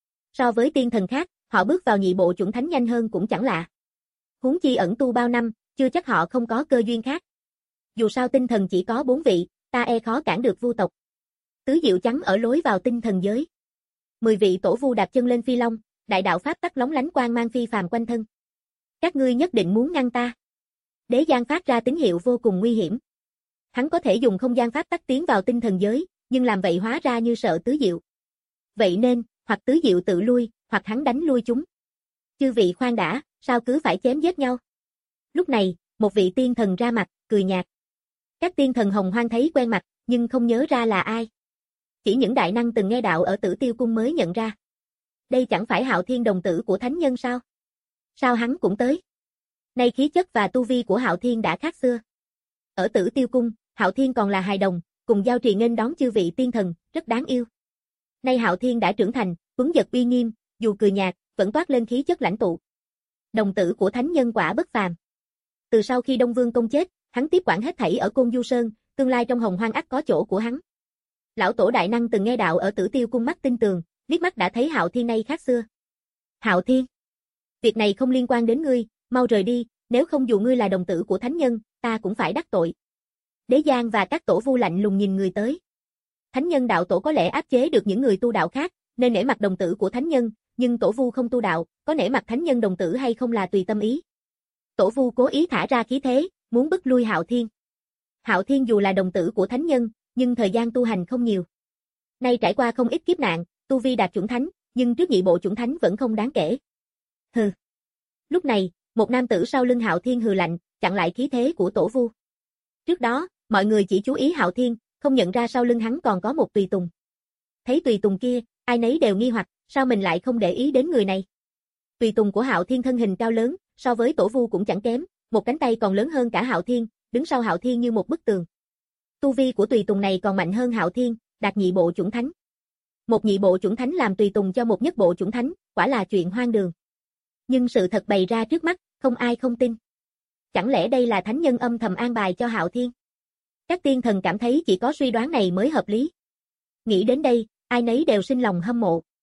So với tiên thần khác, họ bước vào nhị bộ chuẩn thánh nhanh hơn cũng chẳng lạ. Huống chi ẩn tu bao năm, chưa chắc họ không có cơ duyên khác. Dù sao tinh thần chỉ có bốn vị, ta e khó cản được vu tộc. Tứ Diệu trắng ở lối vào tinh thần giới. Mười vị tổ vu đạp chân lên phi long, đại đạo pháp tắc lóng lánh quang mang phi phàm quanh thân. Các ngươi nhất định muốn ngăn ta. Đế Giang phát ra tín hiệu vô cùng nguy hiểm. Hắn có thể dùng không gian pháp tắc tiến vào tinh thần giới, nhưng làm vậy hóa ra như sợ Tứ Diệu. Vậy nên, hoặc Tứ Diệu tự lui, hoặc hắn đánh lui chúng. Chư vị khoan đã, sao cứ phải chém giết nhau? Lúc này, một vị tiên thần ra mặt, cười nhạt. Các tiên thần hồng hoang thấy quen mặt, nhưng không nhớ ra là ai. Chỉ những đại năng từng nghe đạo ở Tử Tiêu Cung mới nhận ra. Đây chẳng phải Hạo Thiên đồng tử của thánh nhân sao? Sao hắn cũng tới? Nay khí chất và tu vi của Hạo Thiên đã khác xưa. Ở Tử Tiêu Cung, Hạo Thiên còn là hài đồng, cùng giao trì nghênh đón chư vị tiên thần, rất đáng yêu. Nay Hạo Thiên đã trưởng thành, tuấn giật uy nghiêm, dù cười nhạt, vẫn toát lên khí chất lãnh tụ. Đồng tử của thánh nhân quả bất phàm. Từ sau khi Đông Vương công chết, hắn tiếp quản hết thảy ở Côn Du Sơn, tương lai trong hồng hoang ắt có chỗ của hắn. Lão tổ đại năng từng nghe đạo ở Tử Tiêu Cung mắt tinh tường, liếc mắt đã thấy Hạo Thiên nay khác xưa. Hạo Thiên, việc này không liên quan đến ngươi, mau rời đi, nếu không dù ngươi là đồng tử của thánh nhân, ta cũng phải đắc tội. Đế Giang và các tổ vu lạnh lùng nhìn người tới. Thánh nhân đạo tổ có lẽ áp chế được những người tu đạo khác, nên nể mặt đồng tử của thánh nhân, nhưng tổ vu không tu đạo, có nể mặt thánh nhân đồng tử hay không là tùy tâm ý. Tổ vu cố ý thả ra khí thế, muốn bức lui Hạo Thiên. Hạo Thiên dù là đồng tử của thánh nhân, nhưng thời gian tu hành không nhiều. Nay trải qua không ít kiếp nạn, tu vi đạt chuẩn thánh, nhưng trước nhị bộ chuẩn thánh vẫn không đáng kể. Hừ. Lúc này, một nam tử sau lưng Hạo Thiên hừ lạnh, chặn lại khí thế của tổ vu. Trước đó, mọi người chỉ chú ý Hạo Thiên, không nhận ra sau lưng hắn còn có một tùy tùng. Thấy tùy tùng kia, ai nấy đều nghi hoặc, sao mình lại không để ý đến người này. Tùy tùng của Hạo Thiên thân hình cao lớn, so với tổ vu cũng chẳng kém, một cánh tay còn lớn hơn cả Hạo Thiên, đứng sau Hạo Thiên như một bức tường. Tu vi của tùy tùng này còn mạnh hơn Hạo Thiên, đạt nhị bộ chuẩn thánh. Một nhị bộ chuẩn thánh làm tùy tùng cho một nhất bộ chuẩn thánh, quả là chuyện hoang đường. Nhưng sự thật bày ra trước mắt, không ai không tin. Chẳng lẽ đây là thánh nhân âm thầm an bài cho Hạo Thiên? Các tiên thần cảm thấy chỉ có suy đoán này mới hợp lý. Nghĩ đến đây, ai nấy đều sinh lòng hâm mộ.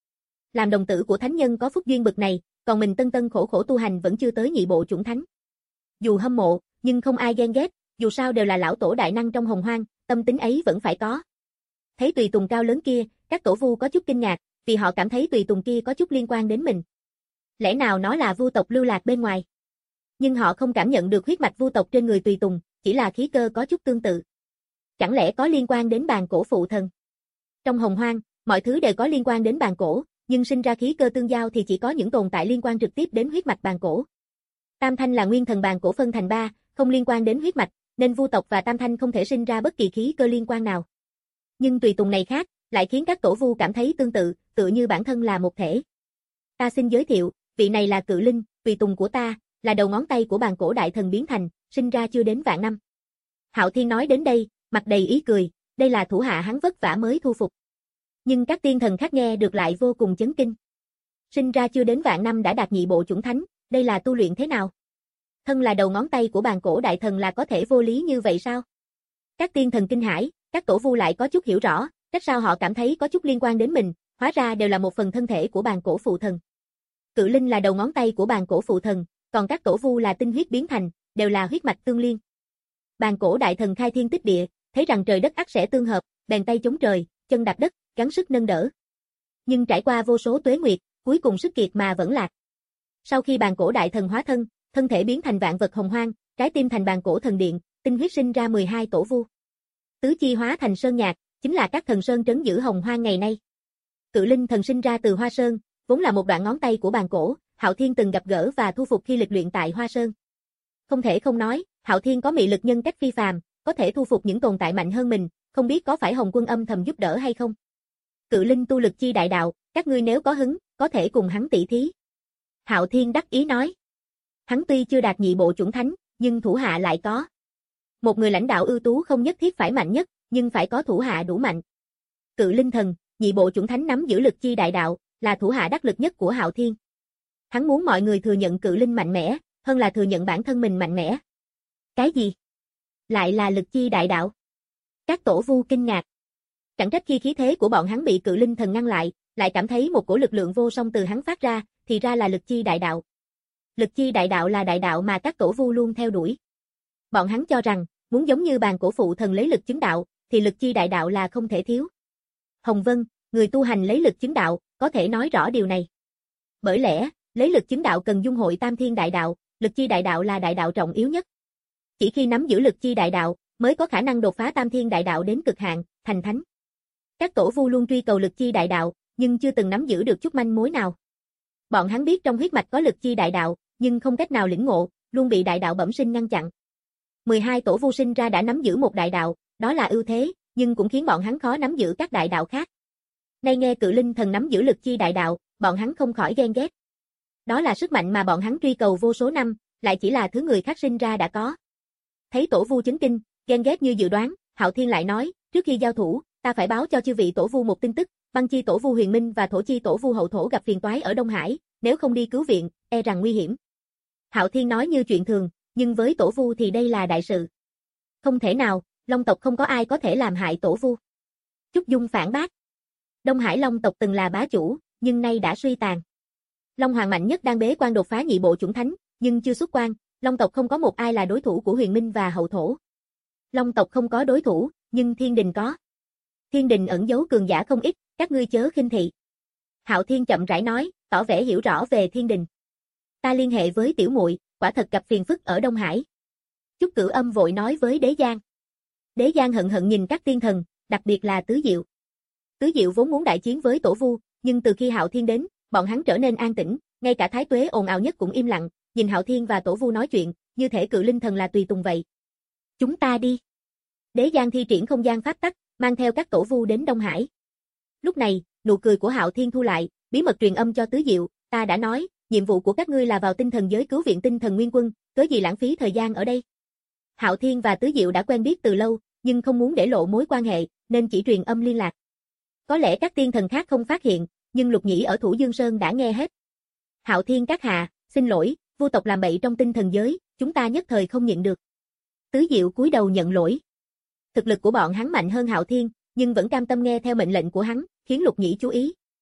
Làm đồng tử của thánh nhân có phúc duyên bực này, còn mình tân tân khổ khổ tu hành vẫn chưa tới nhị bộ chủng thánh. Dù hâm mộ, nhưng không ai ghen ghét, dù sao đều là lão tổ đại năng trong hồng hoang, tâm tính ấy vẫn phải có. Thấy tùy tùng cao lớn kia, các tổ vu có chút kinh ngạc, vì họ cảm thấy tùy tùng kia có chút liên quan đến mình. Lẽ nào nó là vu tộc lưu lạc bên ngoài? Nhưng họ không cảm nhận được huyết mạch vu tộc trên người tùy tùng, chỉ là khí cơ có chút tương tự. Chẳng lẽ có liên quan đến bàn cổ phụ thần? Trong hồng hoang, mọi thứ đều có liên quan đến bàn cổ, nhưng sinh ra khí cơ tương giao thì chỉ có những tồn tại liên quan trực tiếp đến huyết mạch bàn cổ. Tam Thanh là nguyên thần bàn cổ phân thành ba, không liên quan đến huyết mạch, nên vu tộc và Tam Thanh không thể sinh ra bất kỳ khí cơ liên quan nào. Nhưng tùy tùng này khác, lại khiến các tổ vu cảm thấy tương tự, tựa như bản thân là một thể. Ta xin giới thiệu, vị này là Cự Linh, tùy tùng của ta, là đầu ngón tay của bàn cổ đại thần biến thành, sinh ra chưa đến vạn năm. Hạo Thiên nói đến đây, mặt đầy ý cười, đây là thủ hạ hắn vất vả mới thu phục. Nhưng các tiên thần khác nghe được lại vô cùng chấn kinh. Sinh ra chưa đến vạn năm đã đạt nhị bộ chủng thánh, đây là tu luyện thế nào? Thân là đầu ngón tay của bàn cổ đại thần là có thể vô lý như vậy sao? Các tiên thần kinh hãi, các tổ vu lại có chút hiểu rõ, cách sao họ cảm thấy có chút liên quan đến mình, hóa ra đều là một phần thân thể của bàn cổ phụ thần. Cự Linh là đầu ngón tay của bàn cổ phụ thần, còn các tổ vu là tinh huyết biến thành, đều là huyết mạch tương liên. Bàn cổ đại thần khai thiên tích địa, thấy rằng trời đất ắt sẽ tương hợp, bèn tay chống trời, chân đạp đất, gắng sức nâng đỡ. Nhưng trải qua vô số tuế nguyệt, cuối cùng sức kiệt mà vẫn lạc. Sau khi bàn cổ đại thần hóa thân, thân thể biến thành vạn vật hồng hoang, trái tim thành bàn cổ thần điện, tinh huyết sinh ra mười hai tổ vu. Tứ chi hóa thành sơn nhạc, chính là các thần sơn trấn giữ hồng hoang ngày nay. Cự Linh thần sinh ra từ Hoa Sơn, vốn là một đoạn ngón tay của bàn cổ, Hạo Thiên từng gặp gỡ và thu phục khi lịch luyện tại Hoa Sơn. Không thể không nói, Hạo Thiên có mị lực nhân cách phi phàm, có thể thu phục những tồn tại mạnh hơn mình, không biết có phải Hồng Quân âm thầm giúp đỡ hay không. Cự Linh tu lực chi đại đạo, các ngươi nếu có hứng, có thể cùng hắn tỷ thí. Hạo Thiên đắc ý nói. Hắn tuy chưa đạt nhị bộ chủng thánh, nhưng thủ hạ lại có. Một người lãnh đạo ưu tú không nhất thiết phải mạnh nhất, nhưng phải có thủ hạ đủ mạnh. Cự Linh thần, nhị bộ chủng thánh nắm giữ lực chi đại đạo, là thủ hạ đắc lực nhất của Hạo Thiên. Hắn muốn mọi người thừa nhận Cự Linh mạnh mẽ, hơn là thừa nhận bản thân mình mạnh mẽ. Cái gì? Lại là lực chi đại đạo? Các tổ vu kinh ngạc. Chẳng trách khi khí thế của bọn hắn bị Cự Linh thần ngăn lại, lại cảm thấy một cổ lực lượng vô song từ hắn phát ra, thì ra là lực chi đại đạo. Lực chi đại đạo là đại đạo mà các tổ vu luôn theo đuổi. Bọn hắn cho rằng, muốn giống như bàn cổ phụ thần lấy lực chứng đạo, thì lực chi đại đạo là không thể thiếu. Hồng Vân, người tu hành lấy lực chứng đạo, có thể nói rõ điều này. Bởi lẽ, lấy lực chứng đạo cần dung hội tam thiên đại đạo, lực chi đại đạo là đại đạo trọng yếu nhất. Chỉ khi nắm giữ lực chi đại đạo, mới có khả năng đột phá tam thiên đại đạo đến cực hạn, thành thánh. Các tổ vu luôn truy cầu lực chi đại đạo, nhưng chưa từng nắm giữ được chút manh mối nào. Bọn hắn biết trong huyết mạch có lực chi đại đạo, nhưng không cách nào lĩnh ngộ, luôn bị đại đạo bẩm sinh ngăn chặn. mười hai tổ vu sinh ra đã nắm giữ một đại đạo, đó là ưu thế, nhưng cũng khiến bọn hắn khó nắm giữ các đại đạo khác. Nay nghe Cự Linh thần nắm giữ lực chi đại đạo, bọn hắn không khỏi ghen ghét. Đó là sức mạnh mà bọn hắn truy cầu vô số năm, lại chỉ là thứ người khác sinh ra đã có. Thấy tổ vu chấn kinh, ghen ghét như dự đoán, Hạo Thiên lại nói, trước khi giao thủ, ta phải báo cho chư vị tổ vu một tin tức, Băng chi tổ vu Huyền Minh và Thổ chi tổ vu Hậu Thổ gặp phiền toái ở Đông Hải, nếu không đi cứu viện, e rằng nguy hiểm. Hạo Thiên nói như chuyện thường, nhưng với tổ vu thì đây là đại sự. Không thể nào, Long tộc không có ai có thể làm hại tổ vu. Trúc Dung phản bác. Đông Hải Long tộc từng là bá chủ, nhưng nay đã suy tàn. Long Hoàng mạnh nhất đang bế quan đột phá nhị bộ chủng thánh, nhưng chưa xuất quan, Long tộc không có một ai là đối thủ của Huyền Minh và Hậu Thổ. Long tộc không có đối thủ, nhưng Thiên Đình có. Thiên Đình ẩn giấu cường giả không ít, các ngươi chớ khinh thị. Hạo Thiên chậm rãi nói, tỏ vẻ hiểu rõ về Thiên Đình. Ta liên hệ với tiểu muội, quả thật gặp phiền phức ở Đông Hải. Chúc Cửu Âm vội nói với Đế Giang. Đế Giang hận hận nhìn các tiên thần, đặc biệt là Tứ Diệu. Tứ Diệu vốn muốn đại chiến với tổ vu, nhưng từ khi Hạo Thiên đến, bọn hắn trở nên an tĩnh, ngay cả Thái Tuế ồn ào nhất cũng im lặng, nhìn Hạo Thiên và tổ vu nói chuyện, như thể Cự Linh thần là tùy tùng vậy. Chúng ta đi. Đế Giang thi triển không gian pháp tắc, mang theo các tổ vu đến Đông Hải. Lúc này, nụ cười của Hạo Thiên thu lại, bí mật truyền âm cho Tứ Diệu, ta đã nói, nhiệm vụ của các ngươi là vào tinh thần giới cứu viện tinh thần nguyên quân, cớ gì lãng phí thời gian ở đây. Hạo Thiên và Tứ Diệu đã quen biết từ lâu, nhưng không muốn để lộ mối quan hệ, nên chỉ truyền âm liên lạc. Có lẽ các tiên thần khác không phát hiện, nhưng Lục Nhĩ ở Thủ Dương Sơn đã nghe hết. Hạo Thiên các hạ, xin lỗi, vu tộc làm bậy trong tinh thần giới, chúng ta nhất thời không nhịn được. Tứ Diệu cúi đầu nhận lỗi. Thực lực của bọn hắn mạnh hơn Hạo Thiên, nhưng vẫn cam tâm nghe theo mệnh lệnh của hắn, khiến Lục Nhĩ chú ý.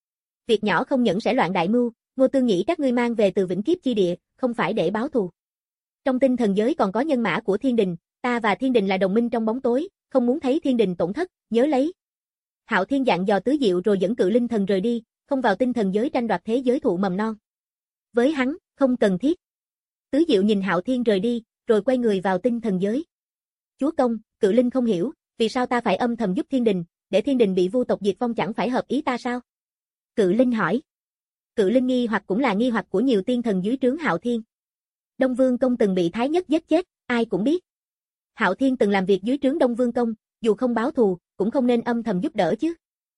Việc nhỏ không nhẫn sẽ loạn đại mưu, Ngô Tương nghĩ các ngươi mang về từ vĩnh kiếp chi địa, không phải để báo thù. Trong tinh thần giới còn có nhân mã của thiên đình, ta và thiên đình là đồng minh trong bóng tối, không muốn thấy thiên đình tổn thất, nhớ lấy. Hạo Thiên dặn dò Tứ Diệu rồi dẫn Cự Linh thần rời đi, không vào tinh thần giới tranh đoạt thế giới thụ mầm non. Với hắn, không cần thiết. Tứ Diệu nhìn Hạo Thiên rời đi, rồi quay người vào tinh thần giới. Chúa công, Cự Linh không hiểu, vì sao ta phải âm thầm giúp thiên đình, để thiên đình bị vu tộc diệt vong chẳng phải hợp ý ta sao? Cự Linh hỏi. Cự Linh nghi hoặc cũng là nghi hoặc của nhiều tiên thần dưới trướng Hạo Thiên. Đông Vương Công từng bị Thái Nhất giết chết, ai cũng biết. Hạo Thiên từng làm việc dưới trướng Đông Vương Công, dù không báo thù, cũng không nên âm thầm giúp đỡ chứ.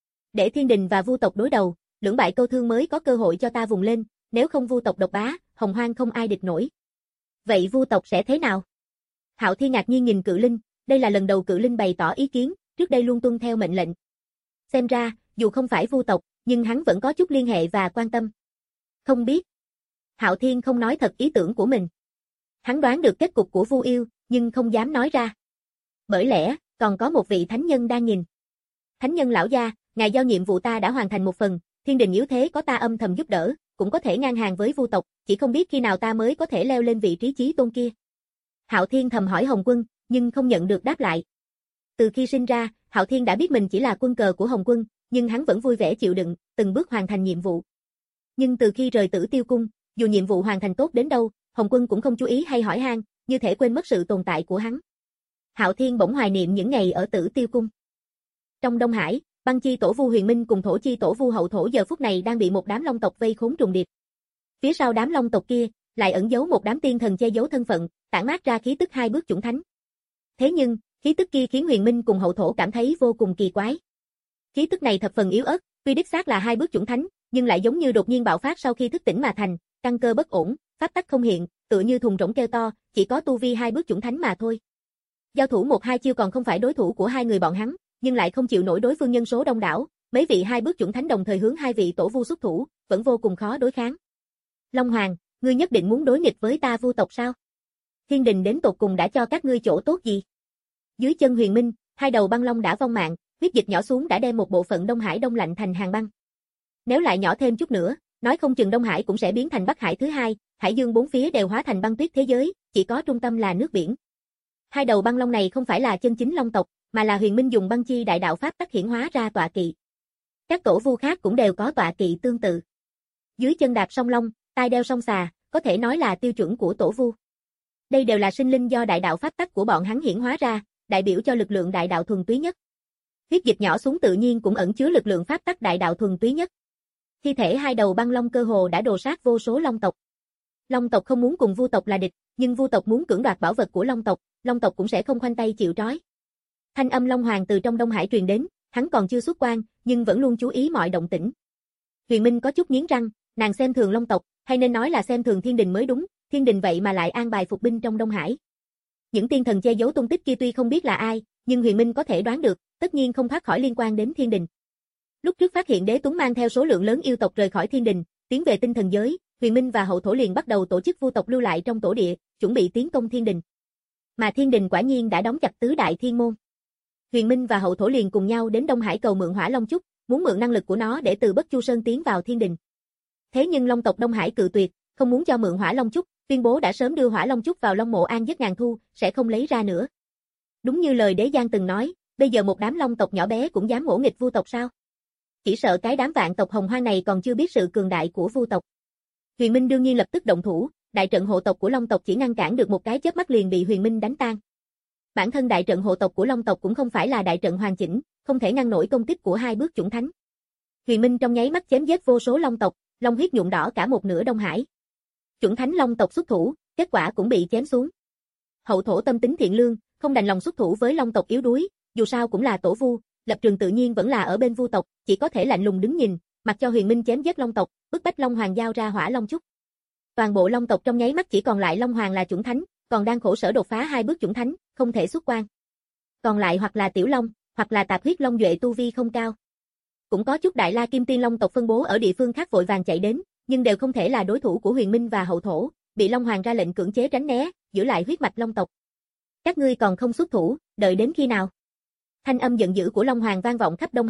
Để thiên đình và vu tộc đối đầu, lưỡng bại câu thương mới có cơ hội cho ta vùng lên, nếu không vu tộc độc bá, hồng hoang không ai địch nổi. Vậy vu tộc sẽ thế nào? Hạo Thiên ngạc nhiên nhìn Cự Linh, đây là lần đầu Cự Linh bày tỏ ý kiến, trước đây luôn tuân theo mệnh lệnh. Xem ra, dù không phải vu tộc, nhưng hắn vẫn có chút liên hệ và quan tâm. Không biết. Hạo Thiên không nói thật ý tưởng của mình. Hắn đoán được kết cục của Vu Yêu, nhưng không dám nói ra. Bởi lẽ, còn có một vị thánh nhân đang nhìn. Thánh nhân lão gia, ngài giao nhiệm vụ ta đã hoàn thành một phần, thiên đình yếu thế có ta âm thầm giúp đỡ, cũng có thể ngang hàng với vu tộc, chỉ không biết khi nào ta mới có thể leo lên vị trí chí tôn kia. Hạo Thiên thầm hỏi Hồng Quân, nhưng không nhận được đáp lại. Từ khi sinh ra, Hạo Thiên đã biết mình chỉ là quân cờ của Hồng Quân, nhưng hắn vẫn vui vẻ chịu đựng, từng bước hoàn thành nhiệm vụ. Nhưng từ khi rời Tử Tiêu Cung, dù nhiệm vụ hoàn thành tốt đến đâu, Hồng Quân cũng không chú ý hay hỏi han, như thể quên mất sự tồn tại của hắn. Hạo Thiên bỗng hoài niệm những ngày ở Tử Tiêu Cung. Trong Đông Hải, Băng Chi Tổ Vu Huyền Minh cùng Thổ Chi Tổ Vu Hậu Thổ giờ phút này đang bị một đám long tộc vây khốn trùng điệp. Phía sau đám long tộc kia, lại ẩn giấu một đám tiên thần che giấu thân phận, tản mát ra khí tức hai bước chủng thánh. Thế nhưng, khí tức kia khiến Huyền Minh cùng Hậu Thổ cảm thấy vô cùng kỳ quái. Khí tức này thập phần yếu ớt, tuy đích xác là hai bước chủng thánh, nhưng lại giống như đột nhiên bạo phát sau khi thức tỉnh mà thành, căn cơ bất ổn, pháp tắc không hiện, tựa như thùng rỗng kêu to, chỉ có tu vi hai bước chủng thánh mà thôi. Giao thủ một hai chiêu còn không phải đối thủ của hai người bọn hắn, nhưng lại không chịu nổi đối phương nhân số đông đảo, mấy vị hai bước chủng thánh đồng thời hướng hai vị tổ vu xuất thủ, vẫn vô cùng khó đối kháng. Long Hoàng, ngươi nhất định muốn đối nghịch với ta vu tộc sao? Thiên đình đến tột cùng đã cho các ngươi chỗ tốt gì? Dưới chân Huyền Minh, hai đầu băng long đã vong mạng, huyết dịch nhỏ xuống đã đem một bộ phận Đông Hải đông lạnh thành hàng băng. Nếu lại nhỏ thêm chút nữa, nói không chừng Đông Hải cũng sẽ biến thành Bắc Hải thứ hai, hải dương bốn phía đều hóa thành băng tuyết thế giới, chỉ có trung tâm là nước biển. Hai đầu băng long này không phải là chân chính long tộc, mà là Huyền Minh dùng băng chi đại đạo pháp tắc hiển hóa ra tọa kỵ. Các tổ vu khác cũng đều có tọa kỵ tương tự. Dưới chân đạp song long, tai đeo song xà, có thể nói là tiêu chuẩn của tổ vu. Đây đều là sinh linh do đại đạo pháp tắc của bọn hắn hiển hóa ra, đại biểu cho lực lượng đại đạo thuần túy nhất. Huyết dịch nhỏ xuống tự nhiên cũng ẩn chứa lực lượng pháp tắc đại đạo thuần túy nhất. Thi thể hai đầu băng long cơ hồ đã đồ sát vô số long tộc. Long tộc không muốn cùng vu tộc là địch, nhưng vu tộc muốn cưỡng đoạt bảo vật của long tộc, long tộc cũng sẽ không khoanh tay chịu trói. Thanh âm Long Hoàng từ trong Đông Hải truyền đến, hắn còn chưa xuất quan, nhưng vẫn luôn chú ý mọi động tĩnh. Huyền Minh có chút nghiến răng, nàng xem thường long tộc, hay nên nói là xem thường thiên đình mới đúng, thiên đình vậy mà lại an bài phục binh trong Đông Hải. Những tiên thần che giấu tung tích kia tuy không biết là ai, nhưng Huyền Minh có thể đoán được, tất nhiên không thoát khỏi liên quan đến thiên đình. Lúc trước phát hiện Đế Tuấn mang theo số lượng lớn yêu tộc rời khỏi thiên đình, tiến về tinh thần giới, Huyền Minh và Hậu Thổ liền bắt đầu tổ chức vu tộc lưu lại trong tổ địa, chuẩn bị tiến công thiên đình. Mà thiên đình quả nhiên đã đóng chặt tứ đại thiên môn. Huyền Minh và Hậu Thổ liền cùng nhau đến Đông Hải cầu mượn Hỏa Long Chúc, muốn mượn năng lực của nó để từ Bất Chu Sơn tiến vào thiên đình. Thế nhưng Long tộc Đông Hải cự tuyệt, không muốn cho mượn Hỏa Long Chúc, tuyên bố đã sớm đưa Hỏa Long Chúc vào Long Mộ An giấc ngàn thu, sẽ không lấy ra nữa. Đúng như lời Đế Giang từng nói, bây giờ một đám long tộc nhỏ bé cũng dám ngỗ nghịch vu tộc sao? Chỉ sợ cái đám vạn tộc hồng hoang này còn chưa biết sự cường đại của vu tộc. Huyền Minh đương nhiên lập tức động thủ, đại trận hộ tộc của long tộc chỉ ngăn cản được một cái chớp mắt liền bị Huyền Minh đánh tan. Bản thân đại trận hộ tộc của long tộc cũng không phải là đại trận hoàn chỉnh, không thể ngăn nổi công kích của hai bước chủng thánh. Huyền Minh trong nháy mắt chém giết vô số long tộc, long huyết nhuộm đỏ cả một nửa Đông Hải. Chủng thánh long tộc xuất thủ, kết quả cũng bị chém xuống. Hậu Thổ tâm tính thiện lương, không đành lòng xuất thủ với long tộc yếu đuối, dù sao cũng là tổ vu, lập trường tự nhiên vẫn là ở bên vu tộc, chỉ có thể lạnh lùng đứng nhìn, mặc cho Huyền Minh chém giết long tộc, bức bách Long Hoàng giao ra Hỏa Long Chúc. Toàn bộ long tộc trong nháy mắt chỉ còn lại Long Hoàng là chủng thánh, còn đang khổ sở đột phá hai bước chủng thánh, không thể xuất quan. Còn lại hoặc là tiểu long, hoặc là tạp huyết long duệ tu vi không cao. Cũng có chút đại la kim tiên long tộc phân bố ở địa phương khác vội vàng chạy đến, nhưng đều không thể là đối thủ của Huyền Minh và Hậu Thổ, bị Long Hoàng ra lệnh cưỡng chế tránh né, giữ lại huyết mạch long tộc. Các ngươi còn không xuất thủ, đợi đến khi nào? Thanh âm giận dữ của Long Hoàng vang vọng khắp Đông Hải,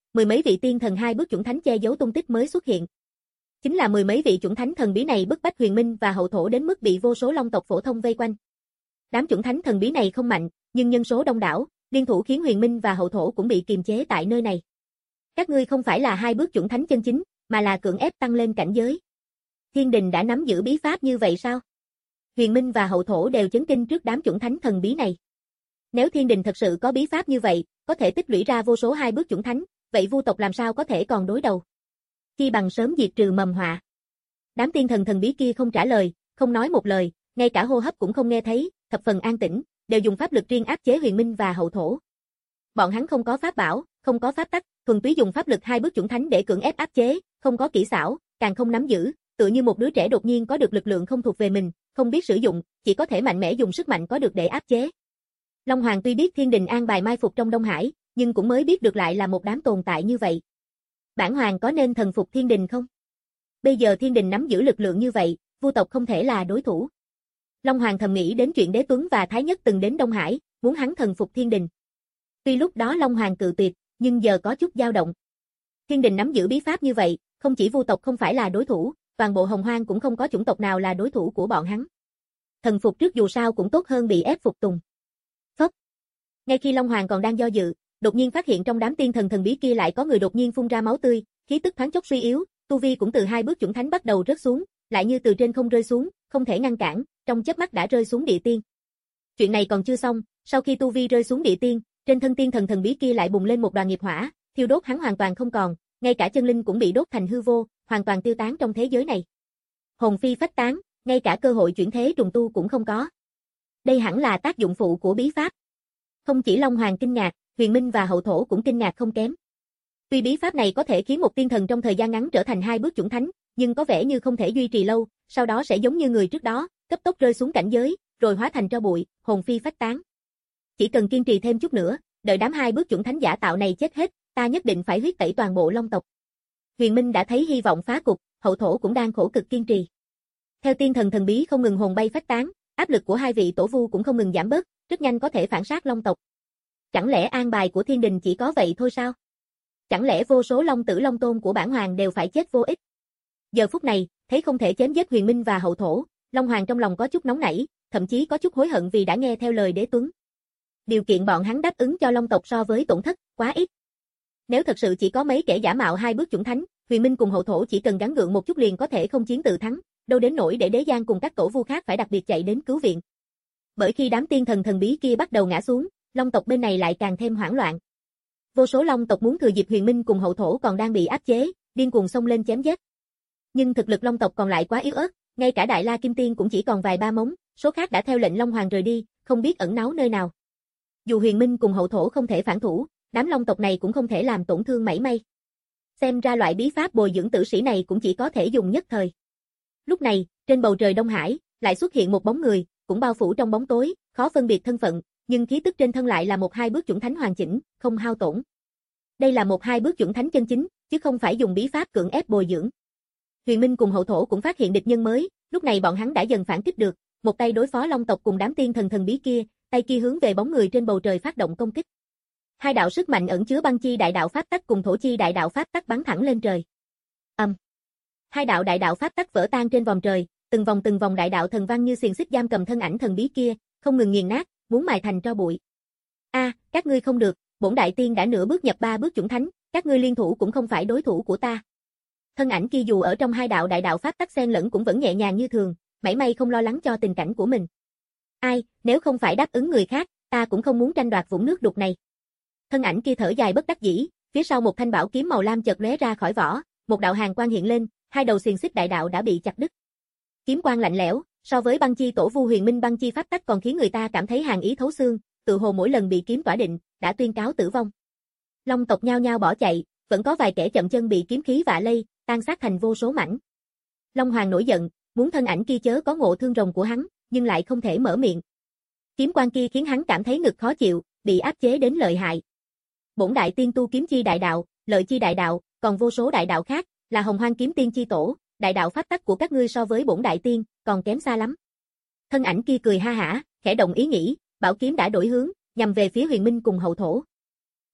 mười mấy vị tiên thần hai bước chuẩn thánh che giấu tung tích mới xuất hiện. Chính là mười mấy vị chuẩn thánh thần bí này bức bách Huyền Minh và Hậu Thổ đến mức bị vô số long tộc phổ thông vây quanh. Đám chuẩn thánh thần bí này không mạnh, nhưng nhân số đông đảo, liên thủ khiến Huyền Minh và Hậu Thổ cũng bị kiềm chế tại nơi này. Các ngươi không phải là hai bước chuẩn thánh chân chính, mà là cưỡng ép tăng lên cảnh giới. Thiên đình đã nắm giữ bí pháp như vậy sao? Huyền Minh và Hậu Thổ đều chấn kinh trước đám chuẩn thánh thần bí này. Nếu thiên đình thật sự có bí pháp như vậy, có thể tích lũy ra vô số hai bước chuẩn thánh, vậy vu tộc làm sao có thể còn đối đầu? Chi bằng sớm diệt trừ mầm họa. Đám tiên thần thần bí kia không trả lời, không nói một lời, ngay cả hô hấp cũng không nghe thấy, thập phần an tĩnh, đều dùng pháp lực riêng áp chế Huyền Minh và Hậu Thổ. Bọn hắn không có pháp bảo, không có pháp tắc, thuần túy dùng pháp lực hai bước chuẩn thánh để cưỡng ép áp chế, không có kỹ xảo, càng không nắm giữ, tựa như một đứa trẻ đột nhiên có được lực lượng không thuộc về mình, không biết sử dụng, chỉ có thể mạnh mẽ dùng sức mạnh có được để áp chế. Long Hoàng tuy biết thiên đình an bài mai phục trong Đông Hải, nhưng cũng mới biết được lại là một đám tồn tại như vậy. Bản Hoàng có nên thần phục thiên đình không? Bây giờ thiên đình nắm giữ lực lượng như vậy, vu tộc không thể là đối thủ. Long Hoàng thầm nghĩ đến chuyện Đế Tuấn và Thái Nhất từng đến Đông Hải, muốn hắn thần phục thiên đình. Tuy lúc đó Long Hoàng cự tuyệt, nhưng giờ có chút dao động. Thiên đình nắm giữ bí pháp như vậy, không chỉ vu tộc không phải là đối thủ, toàn bộ Hồng Hoang cũng không có chủng tộc nào là đối thủ của bọn hắn. Thần phục trước dù sao cũng tốt hơn bị ép phục tùng. Phốc. Ngay khi Long Hoàng còn đang do dự, đột nhiên phát hiện trong đám tiên thần thần bí kia lại có người đột nhiên phun ra máu tươi, khí tức thoáng chốc suy yếu, tu vi cũng từ hai bước chuẩn thánh bắt đầu rớt xuống, lại như từ trên không rơi xuống, không thể ngăn cản, trong chớp mắt đã rơi xuống địa tiên. Chuyện này còn chưa xong, sau khi tu vi rơi xuống địa tiên, trên thân tiên thần thần bí kia lại bùng lên một đoàn nghiệp hỏa, thiêu đốt hắn hoàn toàn không còn, ngay cả chân linh cũng bị đốt thành hư vô, hoàn toàn tiêu tán trong thế giới này. Hồn phi phách tán, ngay cả cơ hội chuyển thế trùng tu cũng không có. Đây hẳn là tác dụng phụ của bí pháp. Không chỉ Long Hoàng kinh ngạc, Huyền Minh và Hậu Thổ cũng kinh ngạc không kém. Tuy bí pháp này có thể khiến một tiên thần trong thời gian ngắn trở thành hai bước chuẩn thánh, nhưng có vẻ như không thể duy trì lâu, sau đó sẽ giống như người trước đó, cấp tốc rơi xuống cảnh giới, rồi hóa thành tro bụi, hồn phi phách tán. Chỉ cần kiên trì thêm chút nữa, đợi đám hai bước chuẩn thánh giả tạo này chết hết, ta nhất định phải huyết tẩy toàn bộ Long tộc. Huyền Minh đã thấy hy vọng phá cục, Hậu Thổ cũng đang khổ cực kiên trì. Theo tiên thần thần bí không ngừng hồn bay phách tán, áp lực của hai vị tổ vu cũng không ngừng giảm bớt, rất nhanh có thể phản sát Long tộc. Chẳng lẽ an bài của thiên đình chỉ có vậy thôi sao? Chẳng lẽ vô số Long tử Long tôn của bản hoàng đều phải chết vô ích? Giờ phút này, thấy không thể chém giết Huyền Minh và Hậu Thổ, Long Hoàng trong lòng có chút nóng nảy, thậm chí có chút hối hận vì đã nghe theo lời Đế Tuấn. Điều kiện bọn hắn đáp ứng cho Long tộc so với tổn thất quá ít. Nếu thật sự chỉ có mấy kẻ giả mạo hai bước chuẩn thánh, Huyền Minh cùng Hậu Thổ chỉ cần gắng gượng một chút liền có thể không chiến tự thắng, đâu đến nỗi để Đế Giang cùng các tổ vu khác phải đặc biệt chạy đến cứu viện. Bởi khi đám tiên thần thần bí kia bắt đầu ngã xuống, Long tộc bên này lại càng thêm hoảng loạn. Vô số Long tộc muốn thừa dịp Huyền Minh cùng Hậu Thổ còn đang bị áp chế, điên cuồng xông lên chém giết. Nhưng thực lực Long tộc còn lại quá yếu ớt, ngay cả Đại La Kim Tiên cũng chỉ còn vài ba móng, số khác đã theo lệnh Long Hoàng rời đi, không biết ẩn náu nơi nào. Dù Huyền Minh cùng Hậu Thổ không thể phản thủ, đám Long tộc này cũng không thể làm tổn thương mảy may. Xem ra loại bí pháp bồi dưỡng tử sĩ này cũng chỉ có thể dùng nhất thời. Lúc này, trên bầu trời Đông Hải, lại xuất hiện một bóng người, cũng bao phủ trong bóng tối, khó phân biệt thân phận, nhưng khí tức trên thân lại là một hai bước chuẩn thánh hoàn chỉnh, không hao tổn. Đây là một hai bước chuẩn thánh chân chính, chứ không phải dùng bí pháp cưỡng ép bồi dưỡng. Huyền Minh cùng Hậu Thổ cũng phát hiện địch nhân mới, lúc này bọn hắn đã dần phản kích được, một tay đối phó Long tộc cùng đám tiên thần thần bí kia, tay kia hướng về bóng người trên bầu trời phát động công kích. Hai đạo sức mạnh ẩn chứa băng chi đại đạo pháp tắc cùng thổ chi đại đạo pháp tắc bắn thẳng lên trời. Ầm. Um. Hai đạo đại đạo pháp tắc vỡ tan trên vòng trời, từng vòng từng vòng đại đạo thần văn như xiềng xích giam cầm thân ảnh thần bí kia, không ngừng nghiền nát, muốn mài thành tro bụi. A, à, các ngươi không được, bổn đại tiên đã nửa bước nhập ba bước chuẩn thánh, các ngươi liên thủ cũng không phải đối thủ của ta. Thân ảnh kia dù ở trong hai đạo đại đạo pháp tắc xen lẫn cũng vẫn nhẹ nhàng như thường, mảy may không lo lắng cho tình cảnh của mình. Ai, nếu không phải đáp ứng người khác, ta cũng không muốn tranh đoạt vũng nước đục này. Thân ảnh kia thở dài bất đắc dĩ, phía sau một thanh bảo kiếm màu lam chợt lóe ra khỏi vỏ, một đạo hàn quang hiện lên, hai đầu xiềng xích đại đạo đã bị chặt đứt. Kiếm quang lạnh lẽo, so với băng chi tổ vu Huyền Minh băng chi pháp tắc còn khiến người ta cảm thấy hàn ý thấu xương, tự hồ mỗi lần bị kiếm tỏa định, đã tuyên cáo tử vong. Long tộc nhao nhao bỏ chạy, vẫn có vài kẻ chậm chân bị kiếm khí vạ lây, tan xác thành vô số mảnh. Long Hoàng nổi giận, muốn thân ảnh kia chớ có ngộ thương rồng của hắn, nhưng lại không thể mở miệng. Kiếm quang kia khiến hắn cảm thấy ngực khó chịu, bị áp chế đến lợi hại. Bổn đại tiên tu kiếm chi đại đạo, lợi chi đại đạo, còn vô số đại đạo khác, là Hồng Hoang kiếm tiên chi tổ, đại đạo pháp tắc của các ngươi so với bổn đại tiên, còn kém xa lắm. Thân ảnh kia cười ha hả, khẽ động ý nghĩ, bảo kiếm đã đổi hướng, nhằm về phía Huyền Minh cùng Hậu Thổ.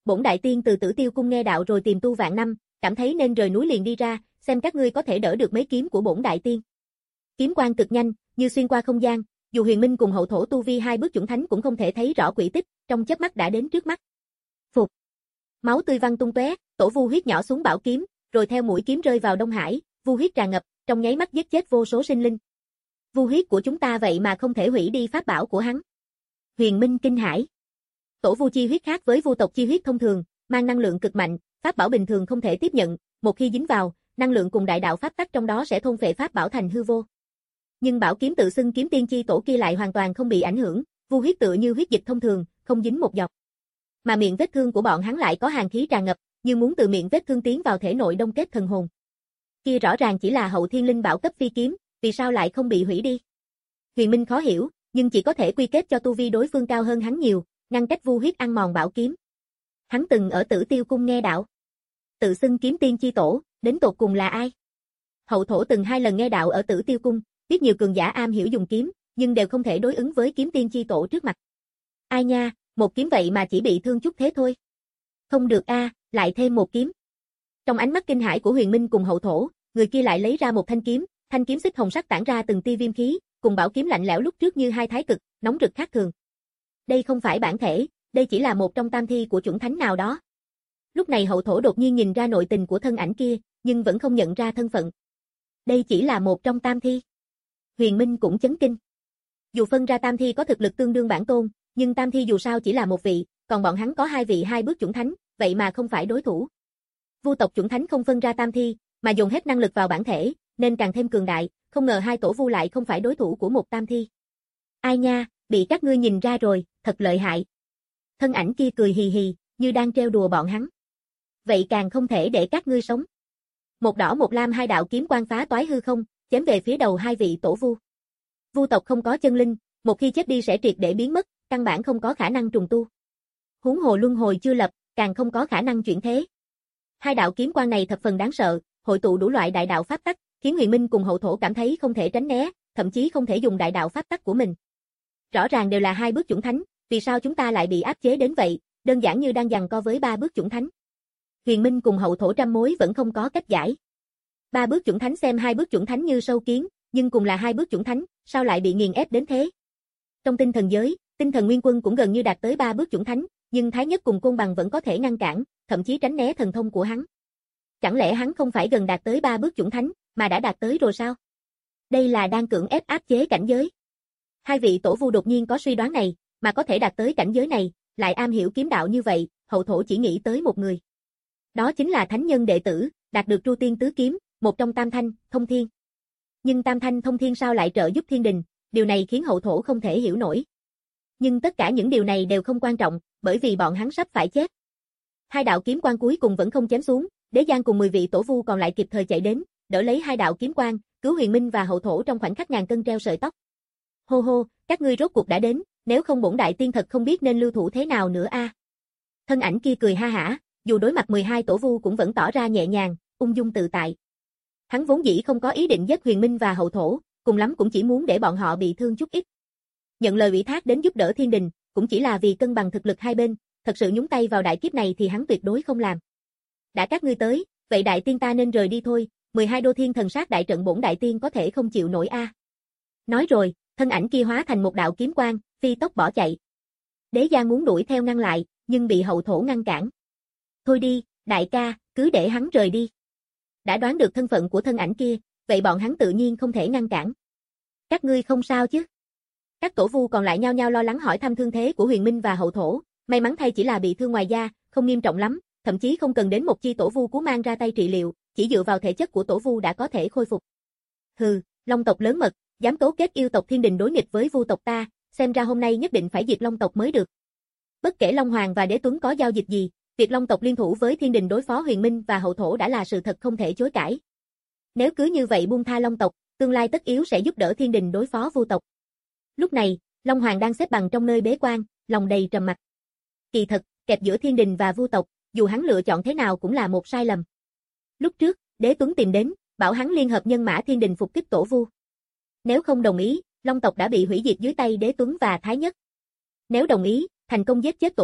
Bổn đại tiên từ Tử Tiêu cung nghe đạo rồi tìm tu vạn năm, cảm thấy nên rời núi liền đi ra, xem các ngươi có thể đỡ được mấy kiếm của bổn đại tiên. Kiếm quang cực nhanh, như xuyên qua không gian, dù Huyền Minh cùng hậu thổ tu vi hai bước chuẩn thánh cũng không thể thấy rõ quỹ tích, trong chớp mắt đã đến trước mắt. Phục. Máu tươi văng tung tóe, tổ vu huyết nhỏ xuống bảo kiếm, rồi theo mũi kiếm rơi vào Đông Hải, vu huyết tràn ngập, trong nháy mắt giết chết vô số sinh linh. Vu huyết của chúng ta vậy mà không thể hủy đi pháp bảo của hắn. Huyền Minh kinh hãi. Tổ vu chi huyết khác với vu tộc chi huyết thông thường, mang năng lượng cực mạnh, pháp bảo bình thường không thể tiếp nhận, một khi dính vào, năng lượng cùng đại đạo pháp tắc trong đó sẽ thôn phệ pháp bảo thành hư vô. Nhưng bảo kiếm tự xưng kiếm tiên chi tổ kia lại hoàn toàn không bị ảnh hưởng, vu huyết tựa như huyết dịch thông thường, không dính một giọt. Mà miệng vết thương của bọn hắn lại có hàn khí tràn ngập, như muốn từ miệng vết thương tiến vào thể nội đông kết thần hồn. Kia rõ ràng chỉ là hậu thiên linh bảo cấp phi kiếm, vì sao lại không bị hủy đi? Huyền Minh khó hiểu, nhưng chỉ có thể quy kết cho tu vi đối phương cao hơn hắn nhiều, ngăn cách vu huyết ăn mòn bảo kiếm. Hắn từng ở Tử Tiêu cung nghe đạo, tự xưng kiếm tiên chi tổ, đến tột cùng là ai? Hậu thổ từng hai lần nghe đạo ở Tử Tiêu cung, biết nhiều cường giả am hiểu dùng kiếm, nhưng đều không thể đối ứng với kiếm tiên chi tổ trước mặt. Ai nha, một kiếm vậy mà chỉ bị thương chút thế thôi. Không được a, à, lại thêm một kiếm. Trong ánh mắt kinh hãi của Huyền Minh cùng hậu thổ, người kia lại lấy ra một thanh kiếm, thanh kiếm xích hồng sắc tản ra từng tia viêm khí, cùng bảo kiếm lạnh lẽo lúc trước như hai thái cực, nóng rực khác thường. Đây không phải bản thể, đây chỉ là một trong tam thi của chuẩn thánh nào đó. Lúc này hậu thổ đột nhiên nhìn ra nội tình của thân ảnh kia, nhưng vẫn không nhận ra thân phận. Đây chỉ là một trong tam thi. Huyền Minh cũng chấn kinh. Dù phân ra tam thi có thực lực tương đương bản tôn, nhưng tam thi dù sao chỉ là một vị, còn bọn hắn có hai vị hai bước chuẩn thánh, vậy mà không phải đối thủ. Vu tộc chuẩn thánh không phân ra tam thi, mà dùng hết năng lực vào bản thể, nên càng thêm cường đại, không ngờ hai tổ vu lại không phải đối thủ của một tam thi. Ai nha, bị các ngươi nhìn ra rồi, thật lợi hại. Thân ảnh kia cười hì hì, như đang trêu đùa bọn hắn. Vậy càng không thể để các ngươi sống. Một đỏ một lam hai đạo kiếm quang phá toái hư không, chém về phía đầu hai vị tổ vu. Vu tộc không có chân linh, một khi chết đi sẽ triệt để biến mất, căn bản không có khả năng trùng tu. Huống hồ luân hồi chưa lập, càng không có khả năng chuyển thế. Hai đạo kiếm quang này thập phần đáng sợ, hội tụ đủ loại đại đạo pháp tắc, khiến Huyền Minh cùng hậu thổ cảm thấy không thể tránh né, thậm chí không thể dùng đại đạo pháp tắc của mình. Rõ ràng đều là hai bước chuẩn thánh, vì sao chúng ta lại bị áp chế đến vậy, đơn giản như đang giằng co với ba bước chuẩn thánh. Huyền Minh cùng hậu thổ trăm mối vẫn không có cách giải. Ba bước chuẩn thánh xem hai bước chuẩn thánh như sâu kiến, nhưng cùng là hai bước chuẩn thánh, sao lại bị nghiền ép đến thế? Trong tinh thần giới, tinh thần nguyên quân cũng gần như đạt tới ba bước chuẩn thánh, nhưng Thái Nhất cùng Côn Bằng vẫn có thể ngăn cản, thậm chí tránh né thần thông của hắn. Chẳng lẽ hắn không phải gần đạt tới ba bước chuẩn thánh, mà đã đạt tới rồi sao? Đây là đang cưỡng ép áp chế cảnh giới. Hai vị tổ vu đột nhiên có suy đoán này, mà có thể đạt tới cảnh giới này, lại am hiểu kiếm đạo như vậy, hậu thổ chỉ nghĩ tới một người. Đó chính là thánh nhân đệ tử, đạt được Tru Tiên Tứ Kiếm, một trong tam thanh, thông thiên. Nhưng tam thanh thông thiên sao lại trợ giúp thiên đình, điều này khiến hậu thổ không thể hiểu nổi. Nhưng tất cả những điều này đều không quan trọng, bởi vì bọn hắn sắp phải chết. Hai đạo kiếm quang cuối cùng vẫn không chém xuống, Đế Giang cùng mười vị tổ vu còn lại kịp thời chạy đến, đỡ lấy hai đạo kiếm quang, cứu Huyền Minh và hậu thổ trong khoảnh khắc ngàn cân treo sợi tóc. Hô hô, các ngươi rốt cuộc đã đến, nếu không bổn đại tiên thật không biết nên lưu thủ thế nào nữa a. Thân ảnh kia cười ha hả, dù đối mặt mười hai tổ vu cũng vẫn tỏ ra nhẹ nhàng, ung dung tự tại. Hắn vốn dĩ không có ý định giết Huyền Minh và hậu thổ, cùng lắm cũng chỉ muốn để bọn họ bị thương chút ít. Nhận lời ủy thác đến giúp đỡ thiên đình, cũng chỉ là vì cân bằng thực lực hai bên, thật sự nhúng tay vào đại kiếp này thì hắn tuyệt đối không làm. Đã các ngươi tới, vậy đại tiên ta nên rời đi thôi, mười hai đô thiên thần sát đại trận bổn đại tiên có thể không chịu nổi a. Nói rồi, thân ảnh kia hóa thành một đạo kiếm quang, phi tốc bỏ chạy. Đế Giang muốn đuổi theo ngăn lại, nhưng bị hậu thổ ngăn cản. Thôi đi, đại ca, cứ để hắn rời đi. Đã đoán được thân phận của thân ảnh kia, vậy bọn hắn tự nhiên không thể ngăn cản. Các ngươi không sao chứ? Các tổ vu còn lại nhao nhao lo lắng hỏi thăm thương thế của Huyền Minh và hậu thổ, may mắn thay chỉ là bị thương ngoài da, không nghiêm trọng lắm, thậm chí không cần đến một chi tổ vu cứu mang ra tay trị liệu, chỉ dựa vào thể chất của tổ vu đã có thể khôi phục. Hừ, Long tộc lớn mật, dám cấu kết yêu tộc thiên đình đối nghịch với Vu tộc ta, xem ra hôm nay nhất định phải diệt Long tộc mới được. Bất kể Long Hoàng và Đế Tuấn có giao dịch gì, việc Long tộc liên thủ với thiên đình đối phó Huyền Minh và hậu thổ đã là sự thật không thể chối cãi. Nếu cứ như vậy buông tha Long tộc, tương lai tất yếu sẽ giúp đỡ thiên đình đối phó Vu tộc. Lúc này, Long Hoàng đang xếp bằng trong nơi bế quan, lòng đầy trầm mặc. Kỳ thật, kẹp giữa thiên đình và Vu tộc, dù hắn lựa chọn thế nào cũng là một sai lầm. Lúc trước, Đế Tuấn tìm đến, bảo hắn liên hợp nhân mã thiên đình phục kích tổ Vu. Nếu không đồng ý, Long tộc đã bị hủy diệt dưới tay Đế Tuấn và Thái Nhất. Nếu đồng ý, thành công giết chết tổ Vu,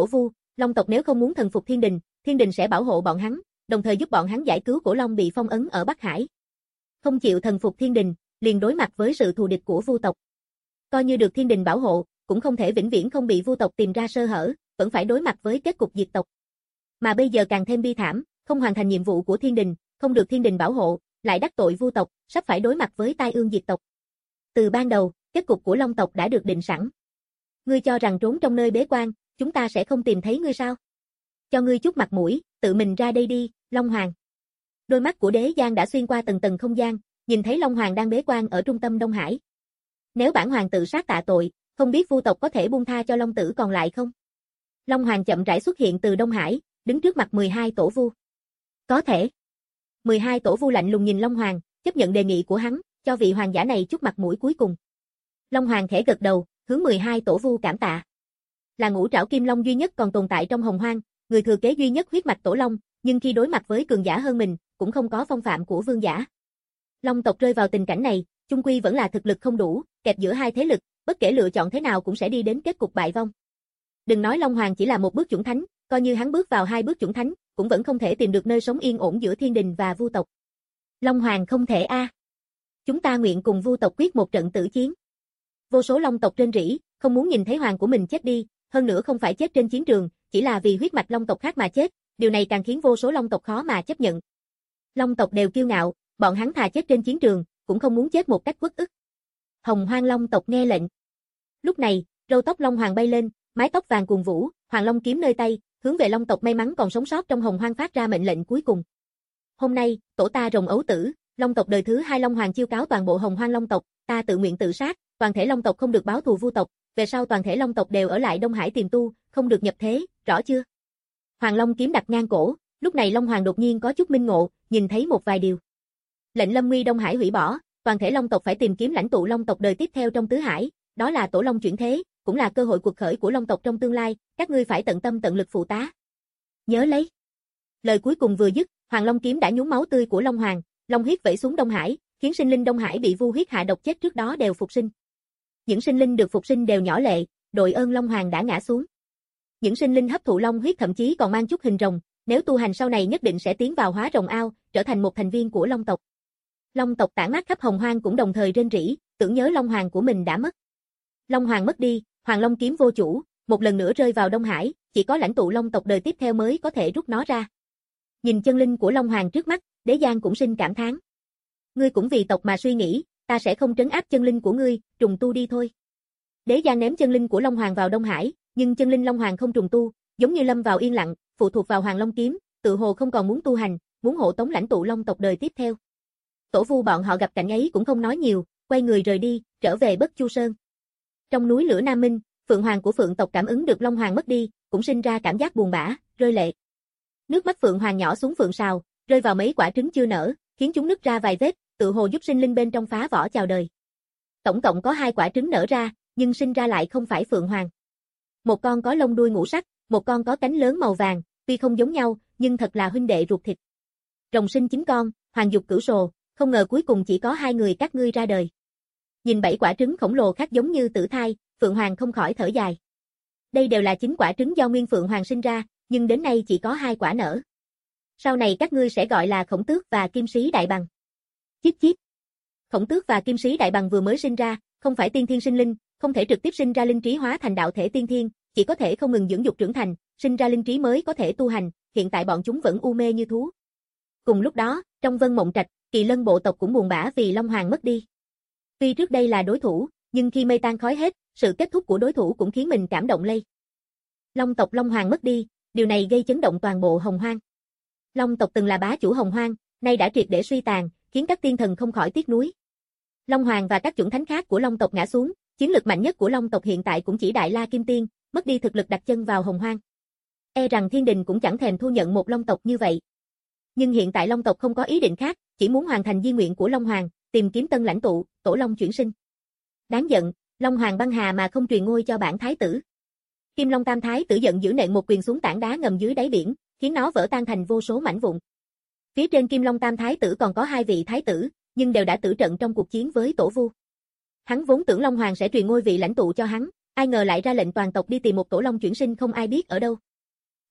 Long tộc nếu không muốn thần phục thiên đình, thiên đình sẽ bảo hộ bọn hắn, đồng thời giúp bọn hắn giải cứu cổ long bị phong ấn ở Bắc Hải. Không chịu thần phục thiên đình, liền đối mặt với sự thù địch của Vu tộc. Coi như được thiên đình bảo hộ, cũng không thể vĩnh viễn không bị Vu tộc tìm ra sơ hở, vẫn phải đối mặt với kết cục diệt tộc. Mà bây giờ càng thêm bi thảm, không hoàn thành nhiệm vụ của thiên đình, không được thiên đình bảo hộ, lại đắc tội Vu tộc, sắp phải đối mặt với tai ương diệt tộc. Từ ban đầu, kết cục của Long tộc đã được định sẵn. Ngươi cho rằng trốn trong nơi bế quan, chúng ta sẽ không tìm thấy ngươi sao? Cho ngươi chút mặt mũi, tự mình ra đây đi, Long Hoàng. Đôi mắt của Đế Giang đã xuyên qua tầng tầng không gian, nhìn thấy Long Hoàng đang bế quan ở trung tâm Đông Hải. Nếu bản hoàng tự sát tạ tội, không biết Vu tộc có thể buông tha cho Long tử còn lại không? Long Hoàng chậm rãi xuất hiện từ Đông Hải, đứng trước mặt mười hai tổ vu. Có thể. mười hai tổ vu lạnh lùng nhìn Long Hoàng, chấp nhận đề nghị của hắn, cho vị hoàng giả này chút mặt mũi cuối cùng. Long Hoàng khẽ gật đầu, hướng mười hai tổ vu cảm tạ. Là ngũ trảo kim long duy nhất còn tồn tại trong Hồng Hoang, người thừa kế duy nhất huyết mạch tổ long, nhưng khi đối mặt với cường giả hơn mình, cũng không có phong phạm của vương giả. Long tộc rơi vào tình cảnh này, chung quy vẫn là thực lực không đủ, kẹp giữa hai thế lực, bất kể lựa chọn thế nào cũng sẽ đi đến kết cục bại vong. Đừng nói Long Hoàng chỉ là một bước chuẩn thánh, coi như hắn bước vào hai bước chuẩn thánh, cũng vẫn không thể tìm được nơi sống yên ổn giữa thiên đình và Vu tộc. Long Hoàng không thể a. À. Chúng ta nguyện cùng Vu tộc quyết một trận tử chiến. Vô số Long tộc rên rỉ, không muốn nhìn thấy hoàng của mình chết đi, hơn nữa không phải chết trên chiến trường, chỉ là vì huyết mạch Long tộc khác mà chết, điều này càng khiến vô số Long tộc khó mà chấp nhận. Long tộc đều kiêu ngạo, bọn hắn thà chết trên chiến trường, cũng không muốn chết một cách uất ức. Hồng Hoang Long tộc nghe lệnh. Lúc này, râu tóc Long Hoàng bay lên, mái tóc vàng cuồn vũ, hoàng long kiếm nơi tay, hướng về Long tộc may mắn còn sống sót trong Hồng Hoang phát ra mệnh lệnh cuối cùng. Hôm nay, tổ ta rồng ấu tử, Long tộc đời thứ hai Long Hoàng chiêu cáo toàn bộ Hồng Hoang Long tộc, ta tự nguyện tự sát, toàn thể Long tộc không được báo thù Vu tộc, về sau toàn thể Long tộc đều ở lại Đông Hải tìm tu, không được nhập thế, rõ chưa? Hoàng Long kiếm đặt ngang cổ, lúc này Long Hoàng đột nhiên có chút minh ngộ, nhìn thấy một vài điều. Lệnh Lâm Nguy Đông Hải hủy bỏ, toàn thể Long tộc phải tìm kiếm lãnh tụ Long tộc đời tiếp theo trong tứ hải, đó là tổ Long chuyển thế, cũng là cơ hội cuộc khởi của Long tộc trong tương lai, các ngươi phải tận tâm tận lực phụ tá. Nhớ lấy. Lời cuối cùng vừa dứt, Hoàng Long kiếm đã nhuốm máu tươi của Long Hoàng, long huyết vẩy xuống Đông Hải, khiến sinh linh Đông Hải bị Vu huyết hạ độc chết trước đó đều phục sinh. Những sinh linh được phục sinh đều nhỏ lệ, đội ơn Long Hoàng đã ngã xuống. Những sinh linh hấp thụ long huyết thậm chí còn mang chút hình rồng, nếu tu hành sau này nhất định sẽ tiến vào hóa rồng ao, trở thành một thành viên của Long tộc. Long tộc tản mát khắp Hồng Hoang cũng đồng thời rên rỉ, tưởng nhớ Long Hoàng của mình đã mất. Long Hoàng mất đi, Hoàng Long kiếm vô chủ, một lần nữa rơi vào Đông Hải, chỉ có lãnh tụ Long tộc đời tiếp theo mới có thể rút nó ra. Nhìn chân linh của Long Hoàng trước mắt, Đế Giang cũng sinh cảm thán. Ngươi cũng vì tộc mà suy nghĩ, ta sẽ không trấn áp chân linh của ngươi, trùng tu đi thôi. Đế Giang ném chân linh của Long Hoàng vào Đông Hải, nhưng chân linh Long Hoàng không trùng tu, giống như lâm vào yên lặng, phụ thuộc vào Hoàng Long kiếm, tự hồ không còn muốn tu hành, muốn hộ tống lãnh tụ Long tộc đời tiếp theo. Tổ vu bọn họ gặp cảnh ấy cũng không nói nhiều, quay người rời đi, trở về Bất Chu Sơn. Trong núi lửa Nam Minh, Phượng Hoàng của Phượng tộc cảm ứng được Long Hoàng mất đi, cũng sinh ra cảm giác buồn bã, rơi lệ. Nước mắt Phượng Hoàng nhỏ xuống Phượng Sào, rơi vào mấy quả trứng chưa nở, khiến chúng nứt ra vài vết, tự hồ giúp sinh linh bên trong phá vỏ chào đời. Tổng cộng có hai quả trứng nở ra, nhưng sinh ra lại không phải Phượng Hoàng. Một con có lông đuôi ngũ sắc, một con có cánh lớn màu vàng, tuy không giống nhau, nhưng thật là huynh đệ ruột thịt. Rồng sinh chín con, hoàng dục cửu sồ, không ngờ cuối cùng chỉ có hai người các ngươi ra đời. Nhìn bảy quả trứng khổng lồ khác giống như tử thai, Phượng Hoàng không khỏi thở dài. Đây đều là chính quả trứng do Nguyên Phượng Hoàng sinh ra, nhưng đến nay chỉ có hai quả nở. Sau này các ngươi sẽ gọi là Khổng Tước và Kim Sĩ Đại Bằng. Chíp chíp. Khổng Tước và Kim Sĩ Đại Bằng vừa mới sinh ra, không phải tiên thiên sinh linh, không thể trực tiếp sinh ra linh trí hóa thành đạo thể tiên thiên, chỉ có thể không ngừng dưỡng dục trưởng thành, sinh ra linh trí mới có thể tu hành, hiện tại bọn chúng vẫn u mê như thú. Cùng lúc đó, trong Vân Mộng Trạch, Kỳ Lân bộ tộc cũng buồn bã vì Long Hoàng mất đi. Tuy trước đây là đối thủ, nhưng khi mây tan khói hết, sự kết thúc của đối thủ cũng khiến mình cảm động lây. Long tộc Long Hoàng mất đi, điều này gây chấn động toàn bộ Hồng Hoang. Long tộc từng là bá chủ Hồng Hoang, nay đã triệt để suy tàn, khiến các tiên thần không khỏi tiếc nuối. Long Hoàng và các chủng thánh khác của Long tộc ngã xuống, chiến lực mạnh nhất của Long tộc hiện tại cũng chỉ Đại La Kim Tiên, mất đi thực lực đặt chân vào Hồng Hoang. E rằng thiên đình cũng chẳng thèm thu nhận một Long tộc như vậy. Nhưng hiện tại Long tộc không có ý định khác, chỉ muốn hoàn thành di nguyện của Long Hoàng, tìm kiếm tân lãnh tụ, tổ Long chuyển sinh. Đáng giận, Long Hoàng băng hà mà không truyền ngôi cho bản thái tử. Kim Long Tam Thái tử giận dữ nện một quyền xuống tảng đá ngầm dưới đáy biển, khiến nó vỡ tan thành vô số mảnh vụn. Phía trên Kim Long Tam Thái tử còn có hai vị thái tử, nhưng đều đã tử trận trong cuộc chiến với tổ vu. Hắn vốn tưởng Long Hoàng sẽ truyền ngôi vị lãnh tụ cho hắn, ai ngờ lại ra lệnh toàn tộc đi tìm một tổ Long chuyển sinh không ai biết ở đâu.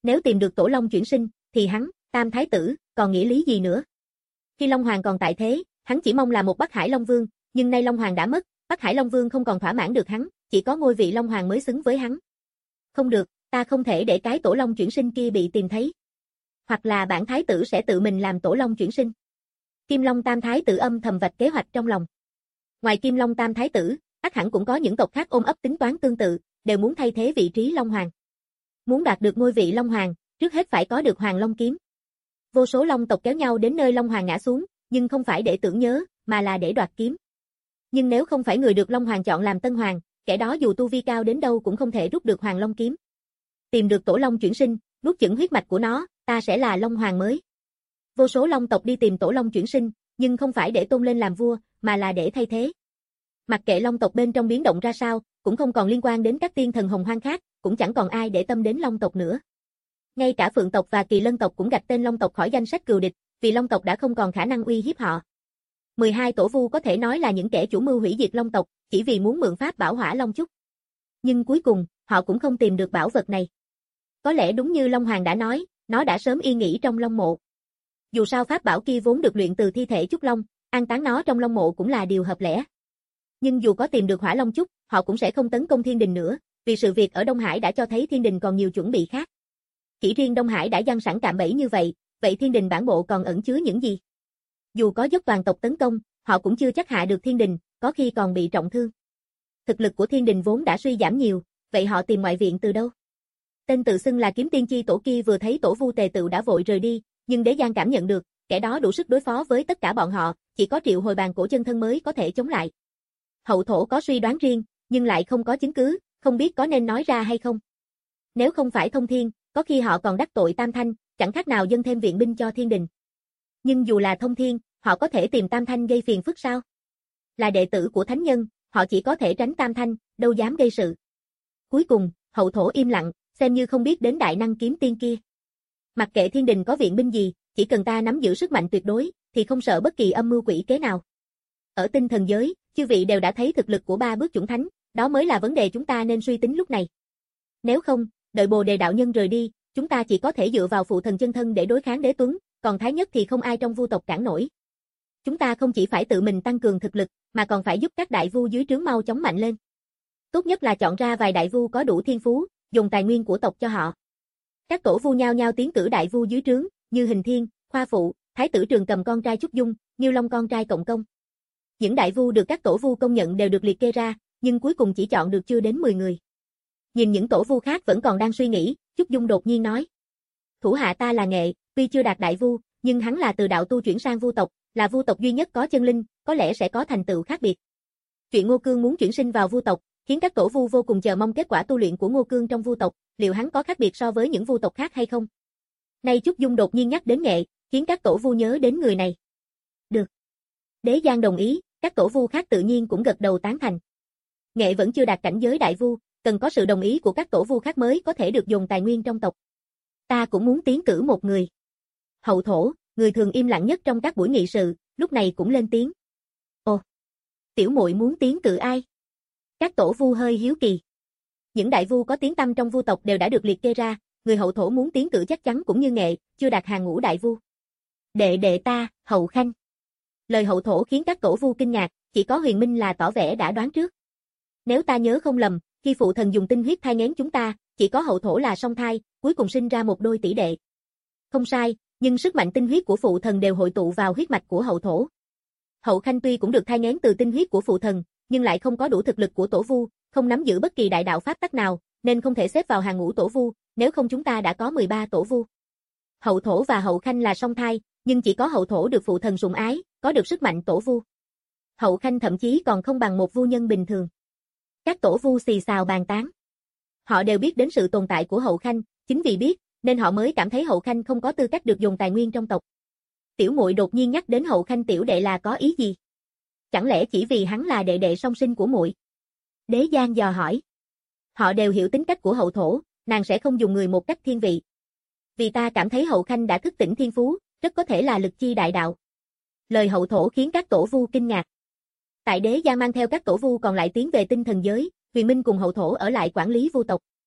Nếu tìm được Tổ Long chuyển sinh, thì hắn, Tam Thái Tử, còn nghĩa lý gì nữa? Khi Long Hoàng còn tại thế, hắn chỉ mong là một Bắc Hải Long Vương, nhưng nay Long Hoàng đã mất, Bắc Hải Long Vương không còn thỏa mãn được hắn, chỉ có ngôi vị Long Hoàng mới xứng với hắn. Không được, ta không thể để cái Tổ Long chuyển sinh kia bị tìm thấy. Hoặc là bản Thái Tử sẽ tự mình làm Tổ Long chuyển sinh. Kim Long Tam Thái Tử âm thầm vạch kế hoạch trong lòng. Ngoài Kim Long Tam Thái Tử, ắt hẳn cũng có những tộc khác ôm ấp tính toán tương tự, đều muốn thay thế vị trí Long Hoàng. Muốn đạt được ngôi vị Long Hoàng, trước hết phải có được Hoàng Long kiếm. Vô số Long tộc kéo nhau đến nơi Long Hoàng ngã xuống, nhưng không phải để tưởng nhớ, mà là để đoạt kiếm. Nhưng nếu không phải người được Long Hoàng chọn làm Tân Hoàng, kẻ đó dù tu vi cao đến đâu cũng không thể rút được Hoàng Long kiếm. Tìm được Tổ Long chuyển sinh, nuốt chửng huyết mạch của nó, ta sẽ là Long Hoàng mới. Vô số Long tộc đi tìm Tổ Long chuyển sinh, nhưng không phải để tôn lên làm vua, mà là để thay thế. Mặc kệ Long tộc bên trong biến động ra sao, cũng không còn liên quan đến các tiên thần hồng hoang khác, cũng chẳng còn ai để tâm đến Long tộc nữa. Ngay cả Phượng tộc và Kỳ Lân tộc cũng gạch tên Long tộc khỏi danh sách cừu địch, vì Long tộc đã không còn khả năng uy hiếp họ. mười hai tổ vu có thể nói là những kẻ chủ mưu hủy diệt Long tộc, chỉ vì muốn mượn pháp bảo Hỏa Long Chúc. Nhưng cuối cùng, họ cũng không tìm được bảo vật này. Có lẽ đúng như Long Hoàng đã nói, nó đã sớm yên nghỉ trong Long mộ. Dù sao pháp bảo kia vốn được luyện từ thi thể Chúc Long, an táng nó trong Long mộ cũng là điều hợp lẽ. Nhưng dù có tìm được Hỏa Long Chúc, họ cũng sẽ không tấn công Thiên Đình nữa, vì sự việc ở Đông Hải đã cho thấy Thiên Đình còn nhiều chuẩn bị khác. Chỉ riêng Đông Hải đã giăng sẵn cạm bẫy như vậy, vậy Thiên Đình bản bộ còn ẩn chứa những gì? Dù có dốc toàn tộc tấn công, họ cũng chưa chắc hạ được Thiên Đình, có khi còn bị trọng thương. Thực lực của Thiên Đình vốn đã suy giảm nhiều, vậy họ tìm ngoại viện từ đâu? Tên tự xưng là Kiếm Tiên Chi Tổ kia vừa thấy Tổ Vu Tề Tựu đã vội rời đi, nhưng Đế Giang cảm nhận được, kẻ đó đủ sức đối phó với tất cả bọn họ, chỉ có Triệu Hồi Bàn Cổ chân thân mới có thể chống lại. Hậu thổ có suy đoán riêng, nhưng lại không có chứng cứ, không biết có nên nói ra hay không. Nếu không phải thông thiên, có khi họ còn đắc tội Tam Thanh, chẳng khác nào dâng thêm viện binh cho Thiên Đình. Nhưng dù là thông thiên, họ có thể tìm Tam Thanh gây phiền phức sao? Là đệ tử của Thánh Nhân, họ chỉ có thể tránh Tam Thanh, đâu dám gây sự. Cuối cùng, hậu thổ im lặng, xem như không biết đến đại năng kiếm tiên kia. Mặc kệ Thiên Đình có viện binh gì, chỉ cần ta nắm giữ sức mạnh tuyệt đối, thì không sợ bất kỳ âm mưu quỷ kế nào. Ở tinh thần giới, chư vị đều đã thấy thực lực của ba bước chuẩn thánh, đó mới là vấn đề chúng ta nên suy tính lúc này. Nếu không, đợi Bồ Đề đạo nhân rời đi, chúng ta chỉ có thể dựa vào phụ thần chân thân để đối kháng Đế Tuấn, còn Thái Nhất thì không ai trong vu tộc cản nổi. Chúng ta không chỉ phải tự mình tăng cường thực lực, mà còn phải giúp các đại vu dưới trướng mau chóng mạnh lên. Tốt nhất là chọn ra vài đại vu có đủ thiên phú, dùng tài nguyên của tộc cho họ. Các tổ vu nhau nhau tiến cử đại vu dưới trướng, như Hình Thiên, Khoa Phụ, Thái tử Trường Cầm con trai Trúc Dung, Nhiêu Long con trai Cộng Công. Những đại vu được các tổ vu công nhận đều được liệt kê ra, nhưng cuối cùng chỉ chọn được chưa đến mười người. Nhìn những tổ vu khác vẫn còn đang suy nghĩ, Trúc Dung đột nhiên nói: "Thủ hạ ta là Nghệ, tuy chưa đạt đại vu, nhưng hắn là từ đạo tu chuyển sang vu tộc, là vu tộc duy nhất có chân linh, có lẽ sẽ có thành tựu khác biệt." Chuyện Ngô Cương muốn chuyển sinh vào vu tộc, khiến các tổ vu vô cùng chờ mong kết quả tu luyện của Ngô Cương trong vu tộc, liệu hắn có khác biệt so với những vu tộc khác hay không? Nay Trúc Dung đột nhiên nhắc đến Nghệ, khiến các tổ vu nhớ đến người này. Được. Đế Giang đồng ý, các tổ vu khác tự nhiên cũng gật đầu tán thành. Nghệ vẫn chưa đạt cảnh giới đại vu, cần có sự đồng ý của các tổ vu khác mới có thể được dùng tài nguyên trong tộc. Ta cũng muốn tiến cử một người. Hậu thổ, người thường im lặng nhất trong các buổi nghị sự, lúc này cũng lên tiếng. Ồ, tiểu muội muốn tiến cử ai? Các tổ vu hơi hiếu kỳ. Những đại vu có tiếng tăm trong vu tộc đều đã được liệt kê ra, người hậu thổ muốn tiến cử chắc chắn cũng như Nghệ, chưa đạt hàng ngũ đại vu. Đệ đệ ta, Hậu Khanh. Lời hậu thổ khiến các tổ vu kinh ngạc, chỉ có Huyền Minh là tỏ vẻ đã đoán trước. Nếu ta nhớ không lầm, khi phụ thần dùng tinh huyết thai nghén chúng ta, chỉ có hậu thổ là song thai, cuối cùng sinh ra một đôi tỷ đệ. Không sai, nhưng sức mạnh tinh huyết của phụ thần đều hội tụ vào huyết mạch của hậu thổ. Hậu Khanh tuy cũng được thai nghén từ tinh huyết của phụ thần, nhưng lại không có đủ thực lực của tổ vu, không nắm giữ bất kỳ đại đạo pháp tắc nào, nên không thể xếp vào hàng ngũ tổ vu, nếu không chúng ta đã có mười ba tổ vu. Hậu thổ và Hậu Khanh là song thai, nhưng chỉ có hậu thổ được phụ thần sủng ái, có được sức mạnh tổ vu. Hậu Khanh thậm chí còn không bằng một vu nhân bình thường. Các tổ vu xì xào bàn tán. Họ đều biết đến sự tồn tại của Hậu Khanh, chính vì biết, nên họ mới cảm thấy Hậu Khanh không có tư cách được dùng tài nguyên trong tộc. Tiểu muội đột nhiên nhắc đến Hậu Khanh tiểu đệ là có ý gì? Chẳng lẽ chỉ vì hắn là đệ đệ song sinh của muội? Đế Giang dò hỏi. Họ đều hiểu tính cách của hậu thổ, nàng sẽ không dùng người một cách thiên vị. Vì ta cảm thấy Hậu Khanh đã thức tỉnh thiên phú, rất có thể là lực chi đại đạo. Lời hậu thổ khiến các tổ vu kinh ngạc. Tại Đế Giang mang theo các tổ vu còn lại tiến về tinh thần giới, Huyền Minh cùng hậu thổ ở lại quản lý vu tộc.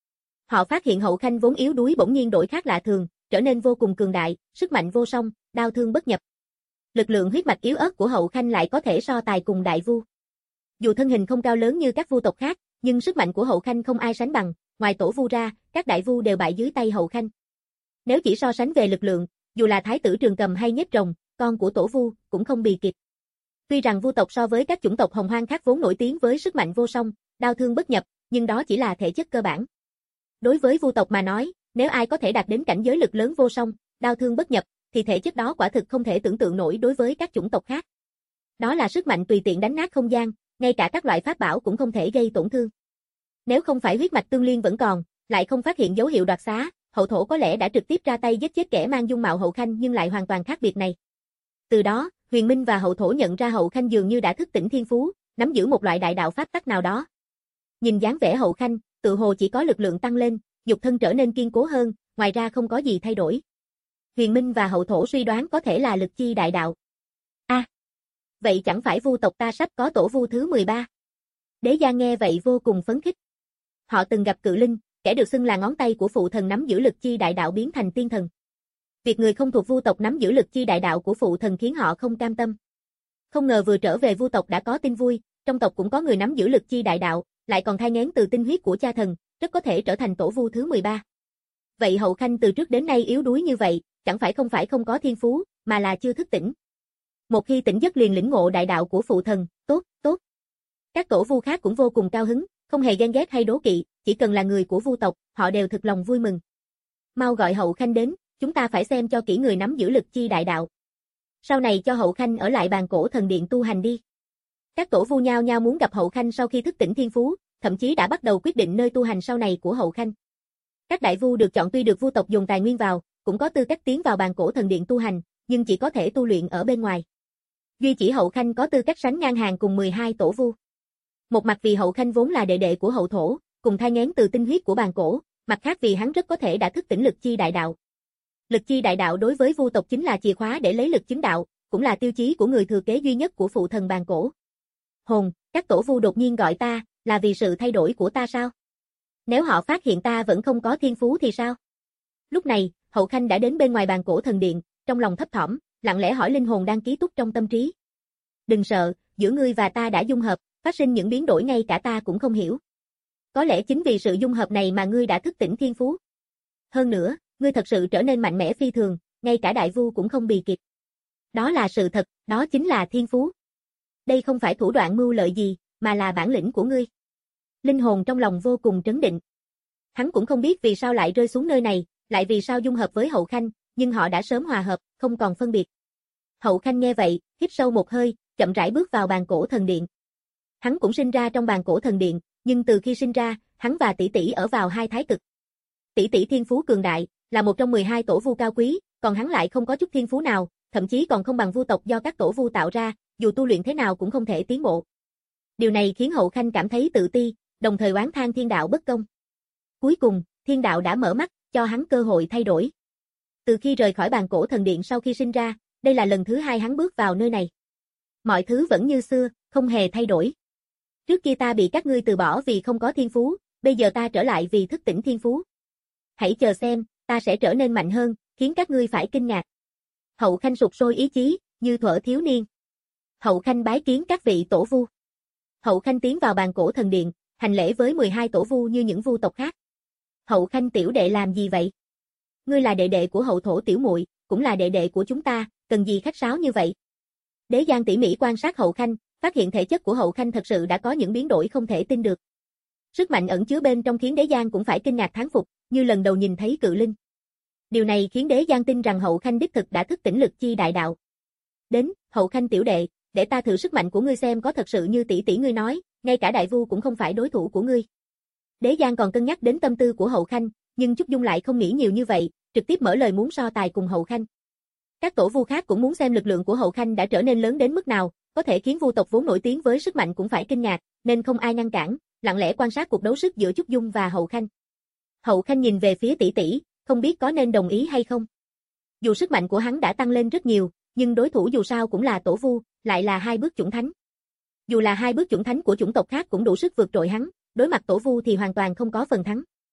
Họ phát hiện Hậu Khanh vốn yếu đuối bỗng nhiên đổi khác lạ thường, trở nên vô cùng cường đại, sức mạnh vô song, đao thương bất nhập. Lực lượng huyết mạch yếu ớt của Hậu Khanh lại có thể so tài cùng đại vu. Dù thân hình không cao lớn như các vu tộc khác, nhưng sức mạnh của Hậu Khanh không ai sánh bằng, ngoài tổ vu ra, các đại vu đều bại dưới tay Hậu Khanh. Nếu chỉ so sánh về lực lượng, dù là Thái tử Trường Cầm hay Nhếp Rồng, con của tổ vu, cũng không bì kịp. Tuy rằng vu tộc so với các chủng tộc hồng hoang khác vốn nổi tiếng với sức mạnh vô song, đao thương bất nhập, nhưng đó chỉ là thể chất cơ bản. Đối với vu tộc mà nói, nếu ai có thể đạt đến cảnh giới lực lớn vô song, đao thương bất nhập, thì thể chất đó quả thực không thể tưởng tượng nổi đối với các chủng tộc khác. Đó là sức mạnh tùy tiện đánh nát không gian, ngay cả các loại pháp bảo cũng không thể gây tổn thương. Nếu không phải huyết mạch tương liên vẫn còn, lại không phát hiện dấu hiệu đoạt xá, Hậu Thổ có lẽ đã trực tiếp ra tay giết chết kẻ mang dung mạo Hậu Khanh nhưng lại hoàn toàn khác biệt này. Từ đó, Huyền Minh và Hậu Thổ nhận ra Hậu Khanh dường như đã thức tỉnh thiên phú, nắm giữ một loại đại đạo pháp tắc nào đó. Nhìn dáng vẻ Hậu Khanh, tự hồ chỉ có lực lượng tăng lên, nhục thân trở nên kiên cố hơn, ngoài ra không có gì thay đổi. Huyền Minh và Hậu Thổ suy đoán có thể là lực chi đại đạo. A, à, vậy chẳng phải vu tộc ta sắp có tổ vu thứ mười ba? Đế Giang nghe vậy vô cùng phấn khích. Họ từng gặp Cự Linh, kẻ được xưng là ngón tay của phụ thần nắm giữ lực chi đại đạo biến thành tiên thần. Việc người không thuộc vu tộc nắm giữ lực chi đại đạo của phụ thần khiến họ không cam tâm. Không ngờ vừa trở về vu tộc đã có tin vui, trong tộc cũng có người nắm giữ lực chi đại đạo, lại còn thai nghén từ tinh huyết của cha thần, rất có thể trở thành tổ vu thứ mười ba. Vậy Hậu Khanh từ trước đến nay yếu đuối như vậy, chẳng phải không phải không có thiên phú, mà là chưa thức tỉnh. Một khi tỉnh giấc liền lĩnh ngộ đại đạo của phụ thần, tốt, tốt. Các tổ vu khác cũng vô cùng cao hứng, không hề ghen ghét hay đố kỵ, chỉ cần là người của vu tộc, họ đều thực lòng vui mừng. Mau gọi Hậu Khanh đến, chúng ta phải xem cho kỹ người nắm giữ lực chi đại đạo. Sau này cho Hậu Khanh ở lại bàn cổ thần điện tu hành đi. Các tổ vu nhao nhao muốn gặp Hậu Khanh sau khi thức tỉnh thiên phú, thậm chí đã bắt đầu quyết định nơi tu hành sau này của Hậu Khanh. Các đại vu được chọn tuy được vu tộc dùng tài nguyên vào, cũng có tư cách tiến vào bàn cổ thần điện tu hành, nhưng chỉ có thể tu luyện ở bên ngoài. Duy chỉ Hậu Khanh có tư cách sánh ngang hàng cùng mười hai tổ vu. Một mặt vì Hậu Khanh vốn là đệ đệ của Hậu Thổ, cùng thai nghén từ tinh huyết của bàn cổ, mặt khác vì hắn rất có thể đã thức tỉnh lực chi đại đạo. Lực chi đại đạo đối với vu tộc chính là chìa khóa để lấy lực chứng đạo, cũng là tiêu chí của người thừa kế duy nhất của phụ thần bàn cổ. Hồn, các tổ vu đột nhiên gọi ta, là vì sự thay đổi của ta sao? Nếu họ phát hiện ta vẫn không có thiên phú thì sao? Lúc này, Hậu Khanh đã đến bên ngoài bàn cổ thần điện, trong lòng thấp thỏm, lặng lẽ hỏi linh hồn đang ký túc trong tâm trí. Đừng sợ, giữa ngươi và ta đã dung hợp, phát sinh những biến đổi ngay cả ta cũng không hiểu. Có lẽ chính vì sự dung hợp này mà ngươi đã thức tỉnh thiên phú. Hơn nữa, ngươi thật sự trở nên mạnh mẽ phi thường, ngay cả đại vu cũng không bì kịp. Đó là sự thật, đó chính là thiên phú. Đây không phải thủ đoạn mưu lợi gì, mà là bản lĩnh của ngươi. Linh hồn trong lòng vô cùng trấn định. Hắn cũng không biết vì sao lại rơi xuống nơi này, lại vì sao dung hợp với Hậu Khanh, nhưng họ đã sớm hòa hợp, không còn phân biệt. Hậu Khanh nghe vậy, hít sâu một hơi, chậm rãi bước vào bàn cổ thần điện. Hắn cũng sinh ra trong bàn cổ thần điện, nhưng từ khi sinh ra, hắn và tỷ tỷ ở vào hai thái cực. Tỷ tỷ thiên phú cường đại, là một trong mười hai tổ vu cao quý, còn hắn lại không có chút thiên phú nào, thậm chí còn không bằng vu tộc do các tổ vu tạo ra, dù tu luyện thế nào cũng không thể tiến bộ. Điều này khiến Hậu Khanh cảm thấy tự ti, đồng thời oán than thiên đạo bất công. Cuối cùng, thiên đạo đã mở mắt, cho hắn cơ hội thay đổi. Từ khi rời khỏi bàn cổ thần điện sau khi sinh ra, đây là lần thứ hai hắn bước vào nơi này. Mọi thứ vẫn như xưa, không hề thay đổi. Trước kia ta bị các ngươi từ bỏ vì không có thiên phú, bây giờ ta trở lại vì thức tỉnh thiên phú. Hãy chờ xem, ta sẽ trở nên mạnh hơn, khiến các ngươi phải kinh ngạc. Hậu Khanh sục sôi ý chí, như thuở thiếu niên. Hậu Khanh bái kiến các vị tổ vu. Hậu Khanh tiến vào bàn cổ thần điện, hành lễ với mười hai tổ vu như những vu tộc khác. Hậu Khanh tiểu đệ làm gì vậy? Ngươi là đệ đệ của Hậu Thổ tiểu muội, cũng là đệ đệ của chúng ta, cần gì khách sáo như vậy? Đế Giang tỉ mỉ quan sát Hậu Khanh, phát hiện thể chất của Hậu Khanh thật sự đã có những biến đổi không thể tin được. Sức mạnh ẩn chứa bên trong khiến Đế Giang cũng phải kinh ngạc thán phục, như lần đầu nhìn thấy Cự Linh. Điều này khiến Đế Giang tin rằng Hậu Khanh đích thực đã thức tỉnh lực chi đại đạo. Đến, Hậu Khanh tiểu đệ, để ta thử sức mạnh của ngươi xem có thật sự như tỷ tỷ ngươi nói, ngay cả đại vu cũng không phải đối thủ của ngươi. Đế Giang còn cân nhắc đến tâm tư của Hậu Khanh, nhưng Trúc Dung lại không nghĩ nhiều như vậy, trực tiếp mở lời muốn so tài cùng Hậu Khanh. Các tổ vu khác cũng muốn xem lực lượng của Hậu Khanh đã trở nên lớn đến mức nào, có thể khiến vu tộc vốn nổi tiếng với sức mạnh cũng phải kinh ngạc, nên không ai ngăn cản, lặng lẽ quan sát cuộc đấu sức giữa Trúc Dung và Hậu Khanh. Hậu Khanh nhìn về phía tỷ tỷ, không biết có nên đồng ý hay không. Dù sức mạnh của hắn đã tăng lên rất nhiều, nhưng đối thủ dù sao cũng là tổ vu, lại là hai bước chủng thánh. Dù là hai bước chủng thánh của chủng tộc khác cũng đủ sức vượt trội hắn, đối mặt tổ vu thì hoàn toàn không có phần thắng.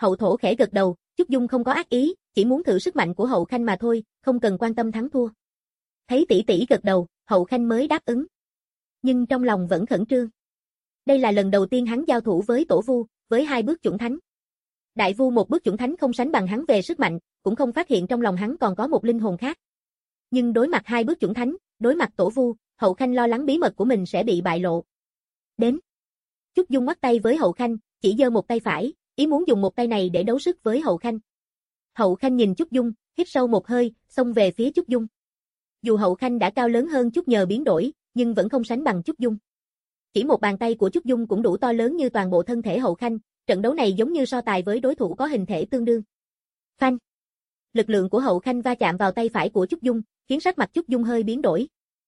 Hậu thổ khẽ gật đầu, Chúc Dung không có ác ý, chỉ muốn thử sức mạnh của Hậu Khanh mà thôi, không cần quan tâm thắng thua. Thấy tỷ tỷ gật đầu, Hậu Khanh mới đáp ứng. Nhưng trong lòng vẫn khẩn trương. Đây là lần đầu tiên hắn giao thủ với Tổ Vu, với hai bước chuẩn thánh. Đại Vu một bước chuẩn thánh không sánh bằng hắn về sức mạnh, cũng không phát hiện trong lòng hắn còn có một linh hồn khác. Nhưng đối mặt hai bước chuẩn thánh, đối mặt Tổ Vu, Hậu Khanh lo lắng bí mật của mình sẽ bị bại lộ. Đến. Chúc Dung bắt tay với Hậu Khanh, chỉ giơ một tay phải, ý muốn dùng một tay này để đấu sức với Hậu Khanh. Hậu Khanh nhìn Chúc Dung, hít sâu một hơi, xông về phía Chúc Dung. Dù Hậu Khanh đã cao lớn hơn chút nhờ biến đổi, nhưng vẫn không sánh bằng Chúc Dung. Chỉ một bàn tay của Chúc Dung cũng đủ to lớn như toàn bộ thân thể Hậu Khanh, trận đấu này giống như so tài với đối thủ có hình thể tương đương. Phanh. Lực lượng của Hậu Khanh va chạm vào tay phải của Chúc Dung, khiến sắc mặt Chúc Dung hơi biến đổi.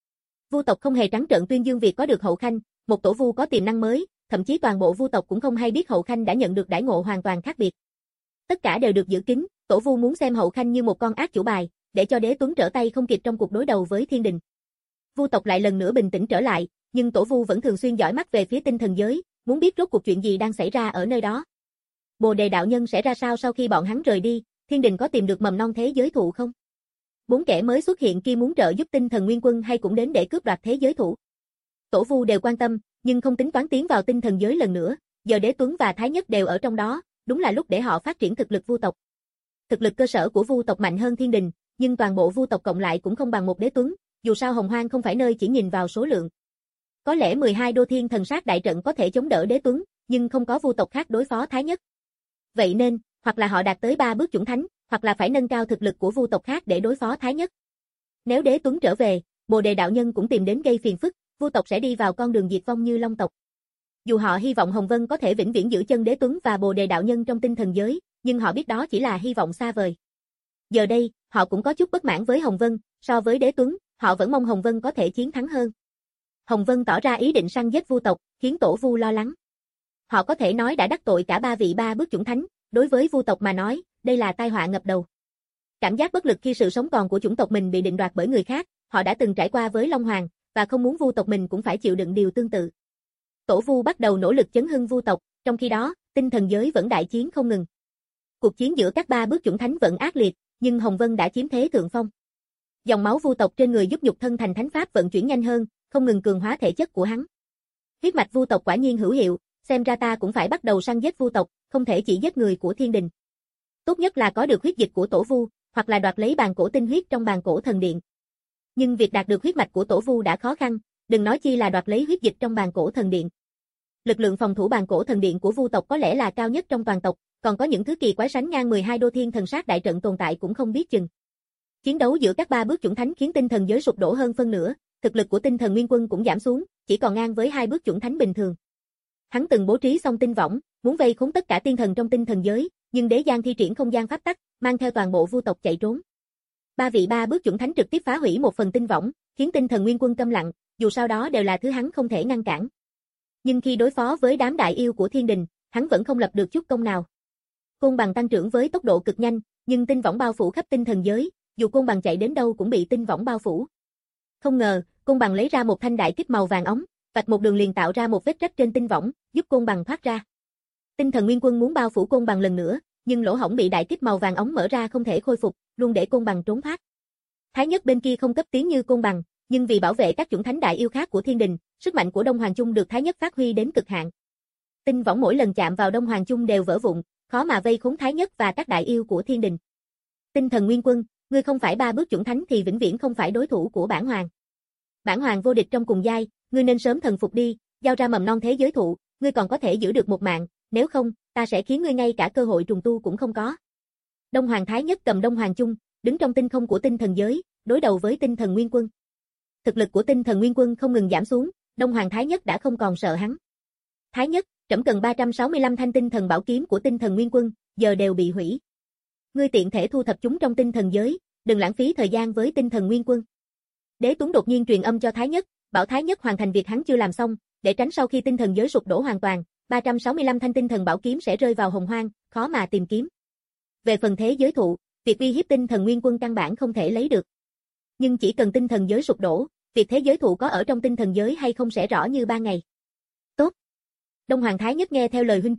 Vu tộc không hề trắng trợn tuyên dương việc có được Hậu Khanh, một tổ vu có tiềm năng mới, thậm chí toàn bộ vu tộc cũng không hay biết Hậu Khanh đã nhận được đãi ngộ hoàn toàn khác biệt. Tất cả đều được giữ kín, tổ vu muốn xem Hậu Khanh như một con ác chủ bài, để cho Đế Tuấn trở tay không kịp trong cuộc đối đầu với Thiên Đình. Vu tộc lại lần nữa bình tĩnh trở lại, nhưng tổ vu vẫn thường xuyên dõi mắt về phía tinh thần giới, muốn biết rốt cuộc chuyện gì đang xảy ra ở nơi đó. Bồ Đề đạo nhân sẽ ra sao sau khi bọn hắn rời đi, Thiên Đình có tìm được mầm non thế giới thụ không? Bốn kẻ mới xuất hiện kia muốn trợ giúp tinh thần nguyên quân hay cũng đến để cướp đoạt thế giới thụ? Tổ vu đều quan tâm, nhưng không tính toán tiến vào tinh thần giới lần nữa, giờ Đế Tuấn và Thái Nhất đều ở trong đó, đúng là lúc để họ phát triển thực lực vu tộc. Thực lực cơ sở của vu tộc mạnh hơn Thiên Đình, nhưng toàn bộ vu tộc cộng lại cũng không bằng một Đế Tuấn, dù sao Hồng Hoang không phải nơi chỉ nhìn vào số lượng. Có lẽ mười hai đô thiên thần sát đại trận có thể chống đỡ Đế Tuấn, nhưng không có vu tộc khác đối phó Thái Nhất. Vậy nên, hoặc là họ đạt tới ba bước chuẩn thánh, hoặc là phải nâng cao thực lực của vu tộc khác để đối phó Thái Nhất. Nếu Đế Tuấn trở về, Bồ Đề đạo nhân cũng tìm đến gây phiền phức, vu tộc sẽ đi vào con đường diệt vong như Long tộc. Dù họ hy vọng Hồng Vân có thể vĩnh viễn giữ chân Đế Tuấn và Bồ Đề đạo nhân trong tinh thần giới, nhưng họ biết đó chỉ là hy vọng xa vời. Giờ đây, họ cũng có chút bất mãn với Hồng Vân, so với Đế Tuấn, họ vẫn mong Hồng Vân có thể chiến thắng hơn. Hồng Vân tỏ ra ý định săn giết vu tộc, khiến tổ vu lo lắng. Họ có thể nói đã đắc tội cả ba vị ba bước chuẩn thánh, đối với vu tộc mà nói, đây là tai họa ngập đầu. Cảm giác bất lực khi sự sống còn của chủng tộc mình bị định đoạt bởi người khác, họ đã từng trải qua với Long Hoàng, và không muốn vu tộc mình cũng phải chịu đựng điều tương tự. Tổ vu bắt đầu nỗ lực chấn hưng vu tộc, trong khi đó, tinh thần giới vẫn đại chiến không ngừng. Cuộc chiến giữa các ba bước chuẩn thánh vẫn ác liệt, nhưng Hồng Vân đã chiếm thế thượng phong. Dòng máu vu tộc trên người giúp nhục thân thành thánh pháp vận chuyển nhanh hơn, không ngừng cường hóa thể chất của hắn. Huyết mạch vu tộc quả nhiên hữu hiệu, xem ra ta cũng phải bắt đầu săn giết vu tộc, không thể chỉ giết người của Thiên Đình. Tốt nhất là có được huyết dịch của tổ vu, hoặc là đoạt lấy bàn cổ tinh huyết trong bàn cổ thần điện. Nhưng việc đạt được huyết mạch của tổ vu đã khó khăn, đừng nói chi là đoạt lấy huyết dịch trong bàn cổ thần điện. Lực lượng phòng thủ bàn cổ thần điện của vu tộc có lẽ là cao nhất trong toàn tộc, còn có những thứ kỳ quái sánh ngang mười hai đô thiên thần sát đại trận tồn tại cũng không biết chừng. Chiến đấu giữa các ba bước chuẩn thánh khiến tinh thần giới sụp đổ hơn phân nửa, thực lực của tinh thần nguyên quân cũng giảm xuống, chỉ còn ngang với hai bước chuẩn thánh bình thường. Hắn từng bố trí xong tinh võng, muốn vây khốn tất cả tiên thần trong tinh thần giới, nhưng Đế Giang thi triển không gian pháp tắc, mang theo toàn bộ vu tộc chạy trốn. Ba vị ba bước chuẩn thánh trực tiếp phá hủy một phần tinh võng, khiến tinh thần nguyên quân câm lặng, dù sau đó đều là thứ hắn không thể ngăn cản. Nhưng khi đối phó với đám đại yêu của Thiên Đình, hắn vẫn không lập được chút công nào. Côn bằng tăng trưởng với tốc độ cực nhanh, nhưng tinh võng bao phủ khắp tinh thần giới, dù côn bằng chạy đến đâu cũng bị tinh võng bao phủ. Không ngờ, côn bằng lấy ra một thanh đại kích màu vàng óng, vạch một đường liền tạo ra một vết rách trên tinh võng, giúp côn bằng thoát ra. Tinh thần nguyên quân muốn bao phủ côn bằng lần nữa, nhưng lỗ hổng bị đại kích màu vàng óng mở ra không thể khôi phục, luôn để côn bằng trốn thoát. Thái Nhất bên kia không cấp tiến như côn bằng, nhưng vì bảo vệ các chủng thánh đại yêu khác của Thiên Đình, sức mạnh của Đông Hoàng Chung được Thái Nhất phát huy đến cực hạn. Tinh võng mỗi lần chạm vào Đông Hoàng Chung đều vỡ vụn, khó mà vây khốn Thái Nhất và các đại yêu của Thiên Đình. Tinh thần nguyên quân, ngươi không phải ba bước chuẩn thánh thì vĩnh viễn không phải đối thủ của bản hoàng. Bản hoàng vô địch trong cùng giai, ngươi nên sớm thần phục đi, giao ra mầm non thế giới thụ, ngươi còn có thể giữ được một mạng, nếu không, ta sẽ khiến ngươi ngay cả cơ hội trùng tu cũng không có. Đông Hoàng Thái Nhất cầm Đông Hoàng Chung, đứng trong tinh không của tinh thần giới, đối đầu với tinh thần nguyên quân. Thực lực của tinh thần nguyên quân không ngừng giảm xuống, Đông Hoàng Thái Nhất đã không còn sợ hắn. Thái Nhất, trẫm cần ba trăm sáu mươi lăm thanh tinh thần bảo kiếm của tinh thần nguyên quân, giờ đều bị hủy. Ngươi tiện thể thu thập chúng trong tinh thần giới, đừng lãng phí thời gian với tinh thần nguyên quân. Đế Tuấn đột nhiên truyền âm cho Thái Nhất, bảo Thái Nhất hoàn thành việc hắn chưa làm xong, để tránh sau khi tinh thần giới sụp đổ hoàn toàn, ba trăm sáu mươi lăm thanh tinh thần bảo kiếm sẽ rơi vào hồng hoang, khó mà tìm kiếm. Về phần thế giới thụ, việc uy hiếp tinh thần nguyên quân căn bản không thể lấy được. Nhưng chỉ cần tinh thần giới sụp đổ, việc thế giới thụ có ở trong tinh thần giới hay không sẽ rõ như ban ngày. Tốt. Đông Hoàng Thái Nhất nghe theo lời huynh trưởng,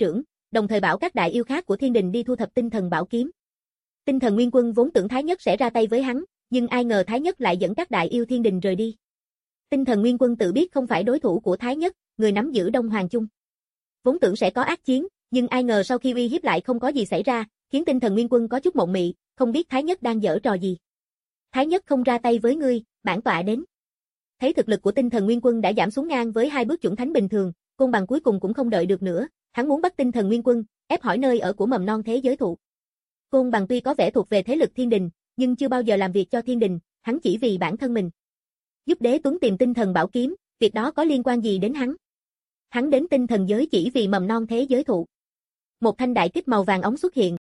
đồng thời bảo các đại yêu khác của thiên đình đi thu thập tinh thần bảo kiếm. Tinh thần nguyên quân vốn tưởng Thái Nhất sẽ ra tay với hắn, nhưng ai ngờ Thái Nhất lại dẫn các đại yêu thiên đình rời đi. Tinh thần nguyên quân tự biết không phải đối thủ của Thái Nhất, người nắm giữ Đông Hoàng Chung. Vốn tưởng sẽ có ác chiến, nhưng ai ngờ sau khi uy hiếp lại không có gì xảy ra, khiến tinh thần nguyên quân có chút mộng mị, không biết Thái Nhất đang giở trò gì. Thái Nhất không ra tay với ngươi, bản tọa đến. Thấy thực lực của tinh thần nguyên quân đã giảm xuống ngang với hai bước chuẩn thánh bình thường, Côn Bằng cuối cùng cũng không đợi được nữa, hắn muốn bắt tinh thần nguyên quân, ép hỏi nơi ở của mầm non thế giới thụ. Côn Bằng tuy có vẻ thuộc về thế lực thiên đình, nhưng chưa bao giờ làm việc cho thiên đình, hắn chỉ vì bản thân mình. Giúp Đế Tuấn tìm tinh thần bảo kiếm, việc đó có liên quan gì đến hắn? Hắn đến tinh thần giới chỉ vì mầm non thế giới thụ. Một thanh đại kích màu vàng óng xuất hiện.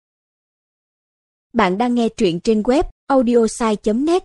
Bạn đang nghe truyện trên web audiosai chấm net.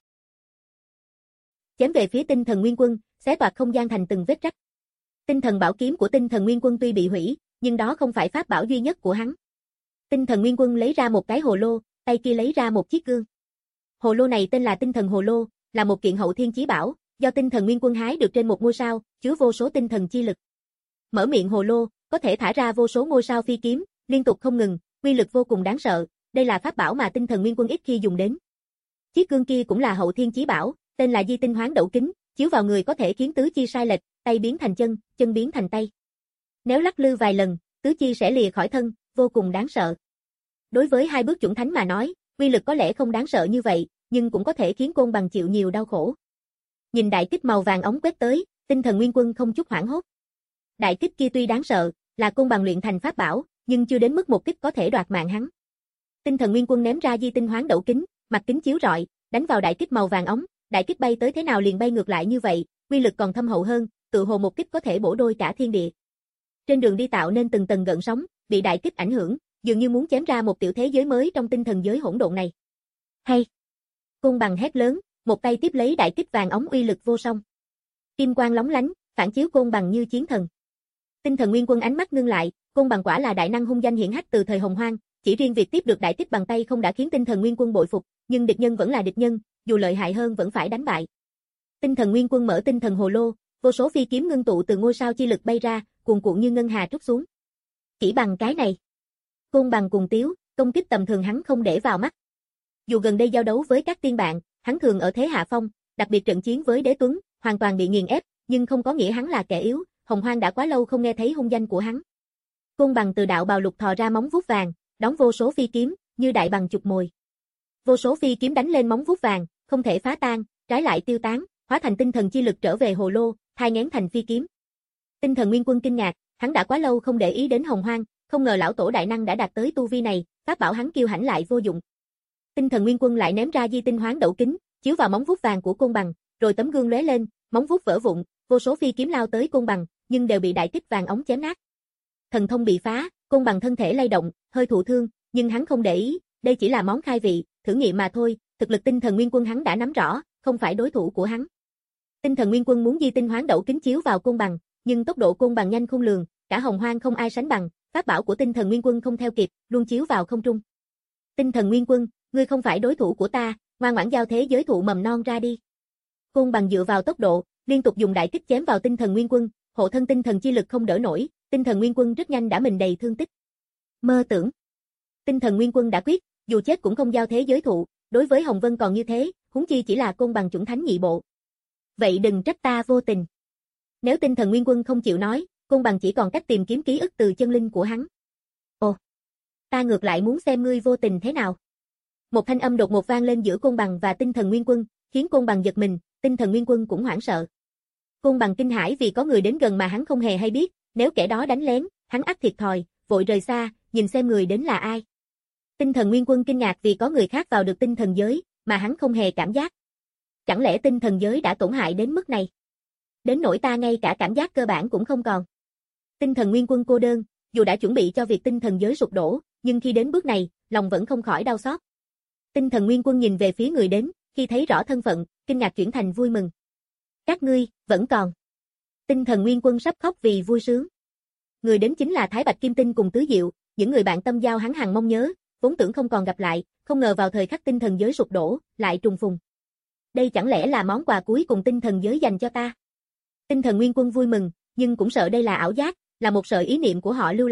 Chém về phía tinh thần nguyên quân, xé toạc không gian thành từng vết rách. Tinh thần bảo kiếm của tinh thần nguyên quân tuy bị hủy, nhưng đó không phải pháp bảo duy nhất của hắn. Tinh thần nguyên quân lấy ra một cái hồ lô, tay kia lấy ra một chiếc gương. Hồ lô này tên là tinh thần hồ lô, là một kiện hậu thiên chí bảo, do tinh thần nguyên quân hái được trên một ngôi sao, chứa vô số tinh thần chi lực. Mở miệng hồ lô, có thể thả ra vô số ngôi sao phi kiếm, liên tục không ngừng, uy lực vô cùng đáng sợ, đây là pháp bảo mà tinh thần nguyên quân ít khi dùng đến. Chiếc gương kia cũng là hậu thiên chí bảo, tên là Di Tinh Hoán Đậu Kính, chiếu vào người có thể khiến tứ chi sai lệch, tay biến thành chân, chân biến thành tay. Nếu lắc lư vài lần, tứ chi sẽ lìa khỏi thân, vô cùng đáng sợ. Đối với hai bước chuẩn thánh mà nói, uy lực có lẽ không đáng sợ như vậy, nhưng cũng có thể khiến Côn Bằng chịu nhiều đau khổ. Nhìn đại kích màu vàng óng quét tới, tinh thần nguyên quân không chút hoảng hốt. Đại kích kia tuy đáng sợ, là Côn Bằng luyện thành pháp bảo, nhưng chưa đến mức một kích có thể đoạt mạng hắn. Tinh thần nguyên quân ném ra Di Tinh Hoán Đậu Kính, mặt kính chiếu rọi, đánh vào đại kích màu vàng óng, đại kích bay tới thế nào liền bay ngược lại như vậy, uy lực còn thâm hậu hơn, tự hồ một kích có thể bổ đôi cả thiên địa. Trên đường đi tạo nên từng tầng gợn sóng, bị đại kích ảnh hưởng, dường như muốn chém ra một tiểu thế giới mới trong tinh thần giới hỗn độn này. Hay! Côn Bằng hét lớn, một tay tiếp lấy đại kích vàng óng uy lực vô song. Kim quang lóng lánh, phản chiếu Côn Bằng như chiến thần. Tinh thần nguyên quân ánh mắt ngưng lại, Côn Bằng quả là đại năng hung danh hiển hách từ thời Hồng Hoang, chỉ riêng việc tiếp được đại kích bằng tay không đã khiến tinh thần nguyên quân bội phục, nhưng địch nhân vẫn là địch nhân, dù lợi hại hơn vẫn phải đánh bại. Tinh thần nguyên quân mở tinh thần hồ lô, vô số phi kiếm ngưng tụ từ ngôi sao chi lực bay ra, cuồn cuộn như ngân hà trút xuống. Chỉ bằng cái này, Côn Bằng cùng tiếu, công kích tầm thường hắn không để vào mắt. Dù gần đây giao đấu với các tiên bạn, hắn thường ở thế hạ phong, đặc biệt trận chiến với Đế Tuấn, hoàn toàn bị nghiền ép, nhưng không có nghĩa hắn là kẻ yếu, Hồng Hoang đã quá lâu không nghe thấy hung danh của hắn. Côn Bằng từ đạo bào lục thò ra móng vuốt vàng, đóng vô số phi kiếm, như đại bằng chụp mồi. Vô số phi kiếm đánh lên móng vuốt vàng, không thể phá tan, trái lại tiêu tán, hóa thành tinh thần chi lực trở về hồ lô, thai nghén thành phi kiếm. Tinh thần nguyên quân kinh ngạc, hắn đã quá lâu không để ý đến Hồng Hoang, không ngờ lão tổ đại năng đã đạt tới tu vi này, pháp bảo hắn kiêu hãnh lại vô dụng. Tinh thần nguyên quân lại ném ra Di Tinh Hoán Đậu Kính, chiếu vào móng vuốt vàng của Côn Bằng, rồi tấm gương lóe lên, móng vuốt vỡ vụn, vô số phi kiếm lao tới Côn Bằng, nhưng đều bị đại kích vàng óng chém nát. Thần thông bị phá, Côn Bằng thân thể lay động, hơi thụ thương, nhưng hắn không để ý, đây chỉ là món khai vị, thử nghiệm mà thôi, thực lực tinh thần nguyên quân hắn đã nắm rõ, không phải đối thủ của hắn. Tinh thần nguyên quân muốn Di Tinh Hoán Đậu Kính chiếu vào Côn Bằng, nhưng tốc độ Côn Bằng nhanh khôn lường, cả Hồng Hoang không ai sánh bằng, pháp bảo của tinh thần nguyên quân không theo kịp, luôn chiếu vào không trung. Tinh thần nguyên quân, ngươi không phải đối thủ của ta, ngoan ngoãn giao thế giới thụ mầm non ra đi. Côn Bằng dựa vào tốc độ, liên tục dùng đại kích chém vào tinh thần nguyên quân, hộ thân tinh thần chi lực không đỡ nổi, tinh thần nguyên quân rất nhanh đã mình đầy thương tích. Mơ tưởng. Tinh thần nguyên quân đã quyết, dù chết cũng không giao thế giới thụ, đối với Hồng Vân còn như thế, huống chi chỉ là Côn Bằng chuẩn thánh nhị bộ. Vậy đừng trách ta vô tình. Nếu tinh thần nguyên quân không chịu nói, Côn Bằng chỉ còn cách tìm kiếm ký ức từ chân linh của hắn. Ồ, ta ngược lại muốn xem ngươi vô tình thế nào. Một thanh âm đột ngột vang lên giữa Côn Bằng và tinh thần nguyên quân, khiến Côn Bằng giật mình, tinh thần nguyên quân cũng hoảng sợ. Côn Bằng kinh hãi vì có người đến gần mà hắn không hề hay biết, nếu kẻ đó đánh lén, hắn ắt thiệt thòi, vội rời xa, nhìn xem người đến là ai. Tinh thần nguyên quân kinh ngạc vì có người khác vào được tinh thần giới, mà hắn không hề cảm giác. Chẳng lẽ tinh thần giới đã tổn hại đến mức này? Đến nỗi ta ngay cả cảm giác cơ bản cũng không còn. Tinh thần nguyên quân cô đơn, dù đã chuẩn bị cho việc tinh thần giới sụp đổ, nhưng khi đến bước này, lòng vẫn không khỏi đau xót. Tinh thần nguyên quân nhìn về phía người đến, khi thấy rõ thân phận, kinh ngạc chuyển thành vui mừng. Các ngươi, vẫn còn. Tinh thần nguyên quân sắp khóc vì vui sướng. Người đến chính là Thái Bạch Kim Tinh cùng Tứ Diệu, những người bạn tâm giao hắn hằng mong nhớ, vốn tưởng không còn gặp lại, không ngờ vào thời khắc tinh thần giới sụp đổ, lại trùng phùng. Đây chẳng lẽ là món quà cuối cùng tinh thần giới dành cho ta? Tinh thần nguyên quân vui mừng, nhưng cũng sợ đây là ảo giác, là một sợi ý niệm của họ lưu lại,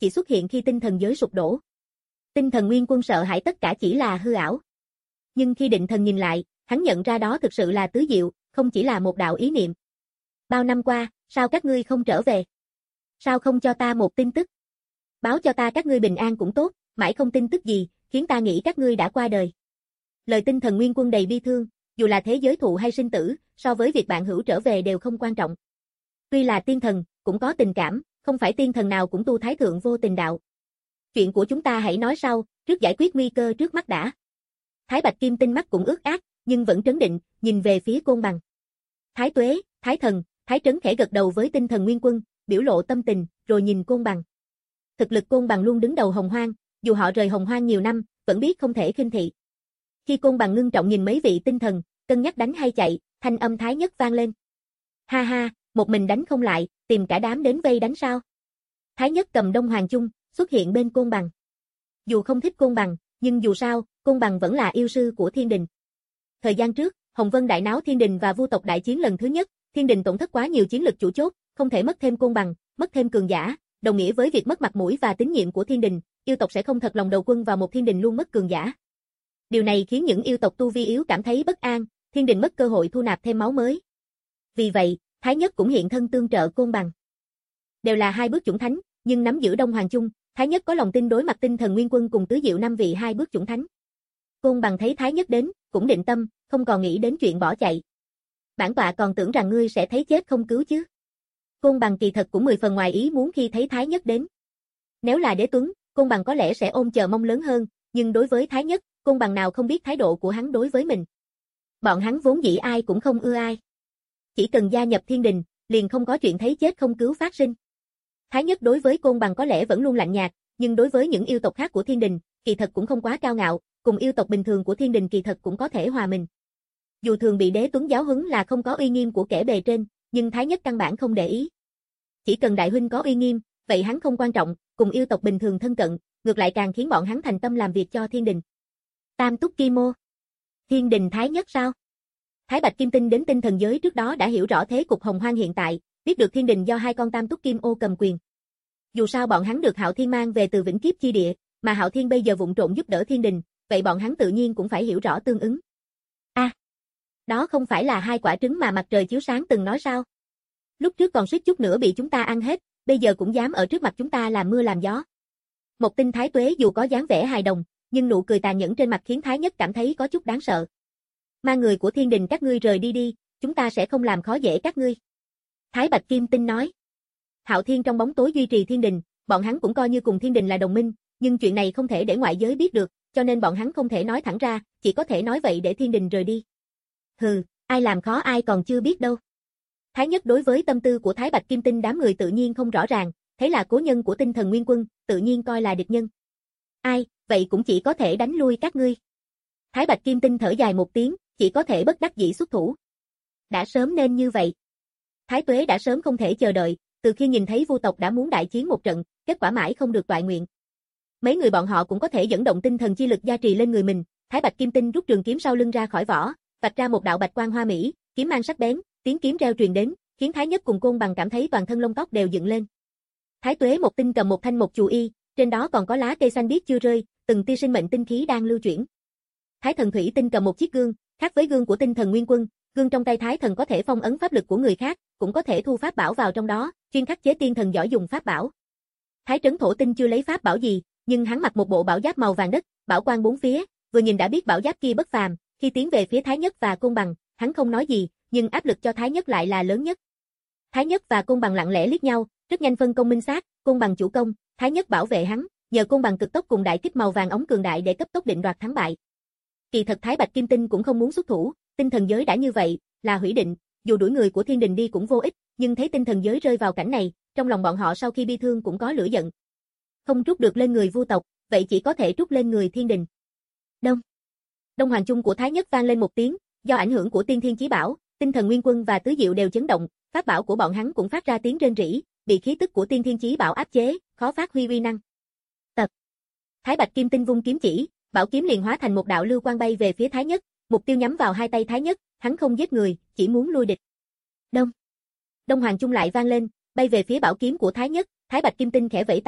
chỉ xuất hiện khi tinh thần giới sụp đổ. Tinh thần nguyên quân sợ hãi tất cả chỉ là hư ảo. Nhưng khi định thần nhìn lại, hắn nhận ra đó thực sự là Tứ Diệu, không chỉ là một đạo ý niệm. Bao năm qua, sao các ngươi không trở về? Sao không cho ta một tin tức? Báo cho ta các ngươi bình an cũng tốt, mãi không tin tức gì, khiến ta nghĩ các ngươi đã qua đời. Lời tinh thần nguyên quân đầy bi thương, dù là thế giới thụ hay sinh tử, so với việc bạn hữu trở về đều không quan trọng. Tuy là tiên thần, cũng có tình cảm, không phải tiên thần nào cũng tu thái thượng vô tình đạo. Chuyện của chúng ta hãy nói sau, trước giải quyết nguy cơ trước mắt đã. Thái Bạch Kim Tinh mắt cũng ướt át, nhưng vẫn trấn định, nhìn về phía Côn Bằng. Thái Tuế, Thái Thần, Thái Trấn khẽ gật đầu với tinh thần nguyên quân, biểu lộ tâm tình, rồi nhìn Côn Bằng. Thực lực Côn Bằng luôn đứng đầu Hồng Hoang, dù họ rời Hồng Hoang nhiều năm, vẫn biết không thể khinh thị. Khi Côn Bằng ngưng trọng nhìn mấy vị tinh thần, cân nhắc đánh hay chạy, thanh âm Thái Nhất vang lên. Ha ha, một mình đánh không lại, tìm cả đám đến vây đánh sao? Thái Nhất cầm Đông Hoàng Chung, xuất hiện bên Côn Bằng. Dù không thích Côn Bằng, nhưng dù sao, Côn Bằng vẫn là yêu sư của Thiên Đình. Thời gian trước, Hồng Vân đại náo Thiên Đình và Vu tộc đại chiến lần thứ nhất, Thiên Đình tổn thất quá nhiều chiến lực chủ chốt, không thể mất thêm Côn Bằng, mất thêm cường giả, đồng nghĩa với việc mất mặt mũi và tín nhiệm của Thiên Đình, yêu tộc sẽ không thật lòng đầu quân vào một Thiên Đình luôn mất cường giả. Điều này khiến những yêu tộc tu vi yếu cảm thấy bất an, Thiên Đình mất cơ hội thu nạp thêm máu mới. Vì vậy, Thái Nhất cũng hiện thân tương trợ Côn Bằng. Đều là hai bước chủng thánh, nhưng nắm giữ Đông Hoàng Chung, Thái Nhất có lòng tin đối mặt tinh thần nguyên quân cùng Tứ Diệu năm vị hai bước chủng thánh. Côn Bằng thấy Thái Nhất đến, cũng định tâm, không còn nghĩ đến chuyện bỏ chạy. Bản tọa còn tưởng rằng ngươi sẽ thấy chết không cứu chứ. Côn Bằng kỳ thật cũng mười phần ngoài ý muốn khi thấy Thái Nhất đến. Nếu là Đế Tuấn, Côn Bằng có lẽ sẽ ôm chờ mong lớn hơn, nhưng đối với Thái Nhất, Côn Bằng nào không biết thái độ của hắn đối với mình. Bọn hắn vốn dĩ ai cũng không ưa ai. Chỉ cần gia nhập Thiên Đình, liền không có chuyện thấy chết không cứu phát sinh. Thái Nhất đối với Côn Bằng có lẽ vẫn luôn lạnh nhạt, nhưng đối với những yêu tộc khác của Thiên Đình, kỳ thật cũng không quá cao ngạo, cùng yêu tộc bình thường của Thiên Đình kỳ thật cũng có thể hòa mình. Dù thường bị Đế Tuấn giáo huấn là không có uy nghiêm của kẻ bề trên, nhưng Thái Nhất căn bản không để ý. Chỉ cần đại huynh có uy nghiêm, vậy hắn không quan trọng, cùng yêu tộc bình thường thân cận, ngược lại càng khiến bọn hắn thành tâm làm việc cho Thiên Đình. Tam Túc Kim Ô. Thiên Đình Thái Nhất sao? Thái Bạch Kim Tinh đến tinh thần giới trước đó đã hiểu rõ thế cục Hồng Hoang hiện tại, biết được Thiên Đình do hai con Tam Túc Kim Ô cầm quyền. Dù sao bọn hắn được Hạo Thiên mang về từ Vĩnh Kiếp chi địa, mà Hạo Thiên bây giờ vụng trộn giúp đỡ Thiên Đình, vậy bọn hắn tự nhiên cũng phải hiểu rõ tương ứng. A, à, đó không phải là hai quả trứng mà mặt trời chiếu sáng từng nói sao? Lúc trước còn suýt chút nữa bị chúng ta ăn hết, bây giờ cũng dám ở trước mặt chúng ta làm mưa làm gió. Một tinh Thái Tuế dù có dáng vẻ hài đồng, nhưng nụ cười tàn nhẫn trên mặt khiến Thái Nhất cảm thấy có chút đáng sợ. Mang người của Thiên Đình các ngươi rời đi đi, chúng ta sẽ không làm khó dễ các ngươi. Thái Bạch Kim Tinh nói. Hạo Thiên trong bóng tối duy trì Thiên Đình, bọn hắn cũng coi như cùng Thiên Đình là đồng minh, nhưng chuyện này không thể để ngoại giới biết được, cho nên bọn hắn không thể nói thẳng ra, chỉ có thể nói vậy để Thiên Đình rời đi. Hừ, ai làm khó ai còn chưa biết đâu. Thái Nhất đối với tâm tư của Thái Bạch Kim Tinh đám người tự nhiên không rõ ràng, thấy là cố nhân của tinh thần nguyên quân, tự nhiên coi là địch nhân. Ai, vậy cũng chỉ có thể đánh lui các ngươi. Thái Bạch Kim Tinh thở dài một tiếng, chỉ có thể bất đắc dĩ xuất thủ. Đã sớm nên như vậy. Thái Tuế đã sớm không thể chờ đợi, từ khi nhìn thấy Vu tộc đã muốn đại chiến một trận, kết quả mãi không được toại nguyện. Mấy người bọn họ cũng có thể dẫn động tinh thần chi lực gia trì lên người mình, Thái Bạch Kim Tinh rút trường kiếm sau lưng ra khỏi vỏ, vạch ra một đạo bạch quang hoa mỹ, kiếm mang sắc bén, tiếng kiếm reo truyền đến, khiến Thái Nhất cùng Côn Bằng cảm thấy toàn thân lông tóc đều dựng lên. Thái Tuế một tinh cầm một thanh một chù y, trên đó còn có lá cây xanh biếc chưa rơi, từng tia sinh mệnh tinh khí đang lưu chuyển. Thái Thần Thủy tinh cầm một chiếc gương, khác với gương của tinh thần nguyên quân, gương trong tay Thái Thần có thể phong ấn pháp lực của người khác, cũng có thể thu pháp bảo vào trong đó, chuyên khắc chế tiên thần giỏi dùng pháp bảo. Thái Trấn Thổ Tinh chưa lấy pháp bảo gì, nhưng hắn mặc một bộ bảo giáp màu vàng đất, bảo quang bốn phía, vừa nhìn đã biết bảo giáp kia bất phàm, khi tiến về phía Thái Nhất và Côn Bằng, hắn không nói gì, nhưng áp lực cho Thái Nhất lại là lớn nhất. Thái Nhất và Côn Bằng lặng lẽ liếc nhau, rất nhanh phân công minh xác, Côn Bằng chủ công, Thái Nhất bảo vệ hắn, nhờ Côn Bằng cực tốc cùng đại kích màu vàng ống cường đại để cấp tốc định đoạt thắng bại. Kỳ thật Thái Bạch Kim Tinh cũng không muốn xuất thủ, tinh thần giới đã như vậy, là hủy định, dù đuổi người của Thiên Đình đi cũng vô ích, nhưng thấy tinh thần giới rơi vào cảnh này, trong lòng bọn họ sau khi bi thương cũng có lửa giận. Không trút được lên người Vu tộc, vậy chỉ có thể trút lên người Thiên Đình. Đông. Đông Hoàng Chung của Thái Nhất vang lên một tiếng, do ảnh hưởng của Tiên Thiên Chí Bảo, tinh thần nguyên quân và tứ diệu đều chấn động, pháp bảo của bọn hắn cũng phát ra tiếng rên rỉ, bị khí tức của Tiên Thiên Chí Bảo áp chế, khó phát huy uy năng. Tật. Thái Bạch Kim Tinh vung kiếm chỉ, bảo kiếm liền hóa thành một đạo lưu quang bay về phía Thái Nhất, mục tiêu nhắm vào hai tay Thái Nhất, hắn không giết người, chỉ muốn lui địch. Đông. Đông Hoàng Chung lại vang lên, bay về phía bảo kiếm của Thái Nhất, Thái Bạch Kim Tinh khẽ vẫy tay,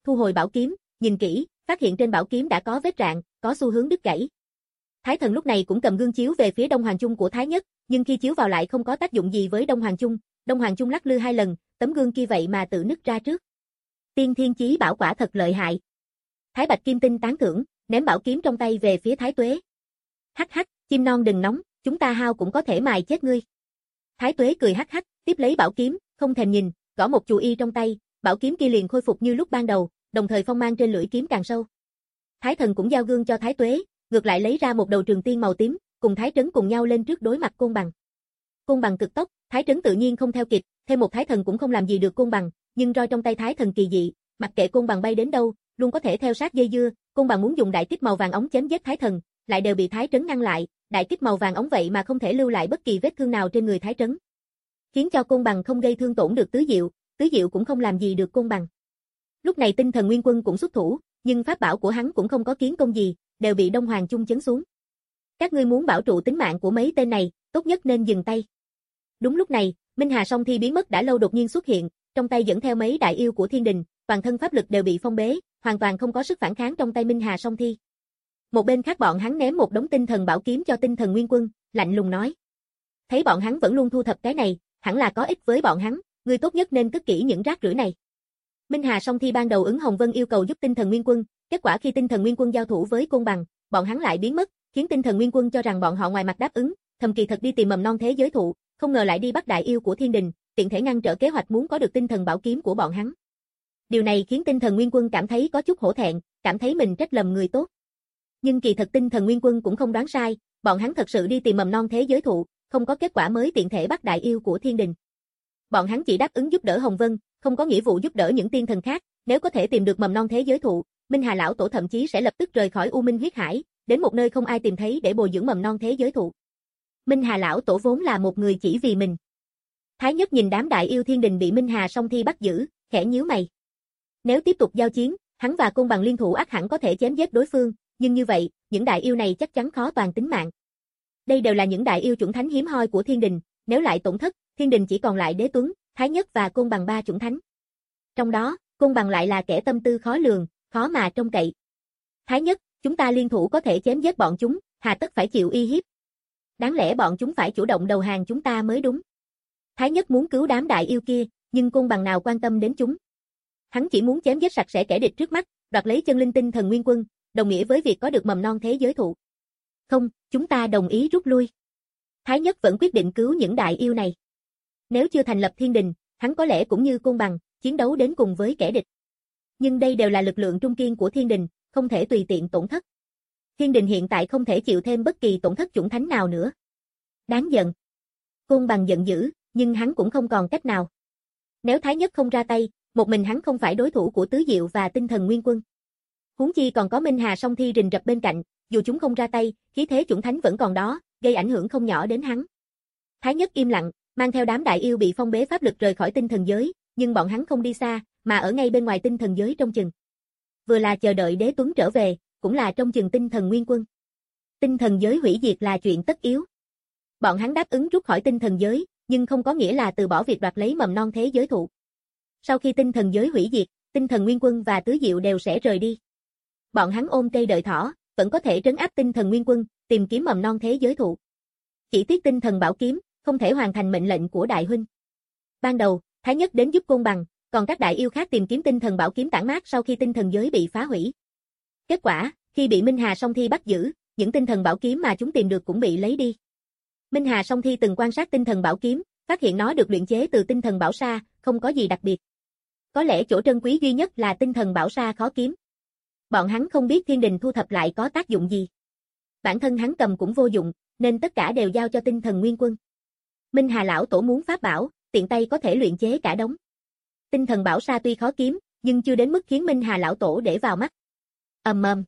thu hồi bảo kiếm, nhìn kỹ, phát hiện trên bảo kiếm đã có vết rạn, có xu hướng đứt gãy. Thái Thần lúc này cũng cầm gương chiếu về phía Đông Hoàng Chung của Thái Nhất, nhưng khi chiếu vào lại không có tác dụng gì với Đông Hoàng Chung, Đông Hoàng Chung lắc lư hai lần, tấm gương kia vậy mà tự nứt ra trước. Tiên Thiên Chí Bảo quả thật lợi hại. Thái Bạch Kim Tinh tán thưởng, ném bảo kiếm trong tay về phía Thái Tuế. Hắc hắc, chim non đừng nóng, chúng ta hao cũng có thể mài chết ngươi. Thái Tuế cười hắc hắc, tiếp lấy bảo kiếm, không thèm nhìn, gõ một chù y trong tay, bảo kiếm kia liền khôi phục như lúc ban đầu, đồng thời phong mang trên lưỡi kiếm càng sâu. Thái Thần cũng giao gương cho Thái Tuế, ngược lại lấy ra một đầu trường tiên màu tím, cùng Thái Trấn cùng nhau lên trước đối mặt Côn Bằng. Côn Bằng cực tốc, Thái Trấn tự nhiên không theo kịp, thêm một Thái Thần cũng không làm gì được Côn Bằng, nhưng roi trong tay Thái Thần kỳ dị, mặc kệ Côn Bằng bay đến đâu, luôn có thể theo sát dây dưa. Côn Bằng muốn dùng đại kích màu vàng óng chém giết Thái Thần, lại đều bị Thái Trấn ngăn lại, đại kích màu vàng óng vậy mà không thể lưu lại bất kỳ vết thương nào trên người Thái Trấn, khiến cho Côn Bằng không gây thương tổn được Tứ Diệu, Tứ Diệu cũng không làm gì được Côn Bằng. Lúc này Tinh Thần Nguyên Quân cũng xuất thủ, nhưng pháp bảo của hắn cũng không có kiến công gì, đều bị Đông Hoàng Chung chấn xuống. Các ngươi muốn bảo trụ tính mạng của mấy tên này, tốt nhất nên dừng tay. Đúng lúc này, Minh Hà Song Thi biến mất đã lâu đột nhiên xuất hiện, trong tay dẫn theo mấy đại yêu của thiên đình, toàn thân pháp lực đều bị phong bế, hoàn toàn không có sức phản kháng trong tay Minh Hà Song Thi. Một bên khác bọn hắn ném một đống tinh thần bảo kiếm cho Tinh Thần Nguyên Quân, lạnh lùng nói: thấy bọn hắn vẫn luôn thu thập cái này, hẳn là có ích với bọn hắn, ngươi tốt nhất nên cất kỹ những rác rưởi này. Minh Hà Song Thi ban đầu ứng Hồng Vân yêu cầu giúp Tinh Thần Nguyên Quân, kết quả khi Tinh Thần Nguyên Quân giao thủ với Côn Bằng, bọn hắn lại biến mất, khiến Tinh Thần Nguyên Quân cho rằng bọn họ ngoài mặt đáp ứng, thầm kỳ thật đi tìm mầm non thế giới thụ, không ngờ lại đi bắt đại yêu của thiên đình, tiện thể ngăn trở kế hoạch muốn có được tinh thần bảo kiếm của bọn hắn. Điều này khiến Tinh Thần Nguyên Quân cảm thấy có chút hổ thẹn, cảm thấy mình trách lầm người tốt. Nhưng kỳ thật Tinh Thần Nguyên Quân cũng không đoán sai, bọn hắn thật sự đi tìm mầm non thế giới thụ, không có kết quả mới tiện thể bắt đại yêu của thiên đình. Bọn hắn chỉ đáp ứng giúp đỡ Hồng Vân, không có nghĩa vụ giúp đỡ những tiên thần khác, nếu có thể tìm được mầm non thế giới thụ, Minh Hà lão tổ thậm chí sẽ lập tức rời khỏi U Minh huyết hải, đến một nơi không ai tìm thấy để bồi dưỡng mầm non thế giới thụ. Minh Hà lão tổ vốn là một người chỉ vì mình. Thái Nhất nhìn đám đại yêu thiên đình bị Minh Hà Song Thi bắt giữ, khẽ nhíu mày. Nếu tiếp tục giao chiến, hắn và Côn Bằng liên thủ ắt hẳn có thể chém giết đối phương, nhưng như vậy, những đại yêu này chắc chắn khó toàn tính mạng. Đây đều là những đại yêu chuẩn thánh hiếm hoi của thiên đình, nếu lại tổn thất, thiên đình chỉ còn lại Đế Tuấn, Thái Nhất và Côn Bằng ba chuẩn thánh. Trong đó, Côn Bằng lại là kẻ tâm tư khó lường, khó mà trông cậy. Thái Nhất, chúng ta liên thủ có thể chém giết bọn chúng, hà tất phải chịu uy hiếp. Đáng lẽ bọn chúng phải chủ động đầu hàng chúng ta mới đúng. Thái Nhất muốn cứu đám đại yêu kia, nhưng Côn Bằng nào quan tâm đến chúng. Hắn chỉ muốn chém giết sạch sẽ kẻ địch trước mắt, đoạt lấy chân linh Tinh Thần Nguyên Quân, đồng nghĩa với việc có được mầm non thế giới thụ. Không, chúng ta đồng ý rút lui. Thái Nhất vẫn quyết định cứu những đại yêu này. Nếu chưa thành lập thiên đình, hắn có lẽ cũng như Côn Bằng, chiến đấu đến cùng với kẻ địch. Nhưng đây đều là lực lượng trung kiên của thiên đình, không thể tùy tiện tổn thất. Thiên đình hiện tại không thể chịu thêm bất kỳ tổn thất chuẩn thánh nào nữa. Đáng giận. Côn Bằng giận dữ, nhưng hắn cũng không còn cách nào. Nếu Thái Nhất không ra tay, một mình hắn không phải đối thủ của Tứ Diệu và Tinh Thần Nguyên Quân. Huống chi còn có Minh Hà Song Thi rình rập bên cạnh, dù chúng không ra tay, khí thế chuẩn thánh vẫn còn đó, gây ảnh hưởng không nhỏ đến hắn. Thái Nhất im lặng, mang theo đám đại yêu bị phong bế pháp lực rời khỏi tinh thần giới, nhưng bọn hắn không đi xa, mà ở ngay bên ngoài tinh thần giới trông chừng. Vừa là chờ đợi Đế Tuấn trở về, cũng là trông chừng Tinh Thần Nguyên Quân. Tinh thần giới hủy diệt là chuyện tất yếu. Bọn hắn đáp ứng rút khỏi tinh thần giới, nhưng không có nghĩa là từ bỏ việc đoạt lấy mầm non thế giới thụ. Sau khi tinh thần giới hủy diệt, Tinh Thần Nguyên Quân và Tứ Diệu đều sẽ rời đi. Bọn hắn ôm cây đợi thỏ, vẫn có thể trấn áp Tinh Thần Nguyên Quân, tìm kiếm mầm non thế giới thụ. Chỉ tiếc Tinh Thần Bảo Kiếm không thể hoàn thành mệnh lệnh của đại huynh. Ban đầu, Thái Nhất đến giúp Côn Bằng, còn các đại yêu khác tìm kiếm Tinh Thần Bảo Kiếm tản mát sau khi tinh thần giới bị phá hủy. Kết quả, khi bị Minh Hà Song Thi bắt giữ, những Tinh Thần Bảo Kiếm mà chúng tìm được cũng bị lấy đi. Minh Hà Song Thi từng quan sát Tinh Thần Bảo Kiếm, phát hiện nó được luyện chế từ Tinh Thần Bảo Sa, không có gì đặc biệt. Có lẽ chỗ trân quý duy nhất là Tinh Thần Bảo Sa khó kiếm. Bọn hắn không biết thiên đình thu thập lại có tác dụng gì. Bản thân hắn cầm cũng vô dụng, nên tất cả đều giao cho Tinh Thần Nguyên Quân. Minh Hà lão tổ muốn pháp bảo, tiện tay có thể luyện chế cả đống. Tinh Thần Bảo Sa tuy khó kiếm, nhưng chưa đến mức khiến Minh Hà lão tổ để vào mắt. Ầm ầm,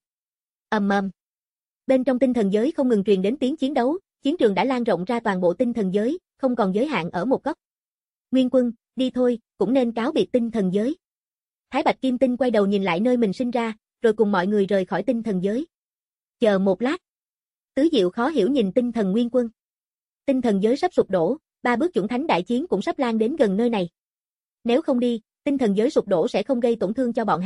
ầm ầm. Bên trong tinh thần giới không ngừng truyền đến tiếng chiến đấu, chiến trường đã lan rộng ra toàn bộ tinh thần giới, không còn giới hạn ở một góc. Nguyên Quân, đi thôi, cũng nên cáo biệt tinh thần giới. Thái Bạch Kim Tinh quay đầu nhìn lại nơi mình sinh ra, rồi cùng mọi người rời khỏi tinh thần giới. Chờ một lát. Tứ Diệu khó hiểu nhìn Tinh Thần Nguyên Quân. Tinh thần giới sắp sụp đổ, ba bước chuẩn thánh đại chiến cũng sắp lan đến gần nơi này. Nếu không đi, tinh thần giới sụp đổ sẽ không gây tổn thương cho bọn hắn,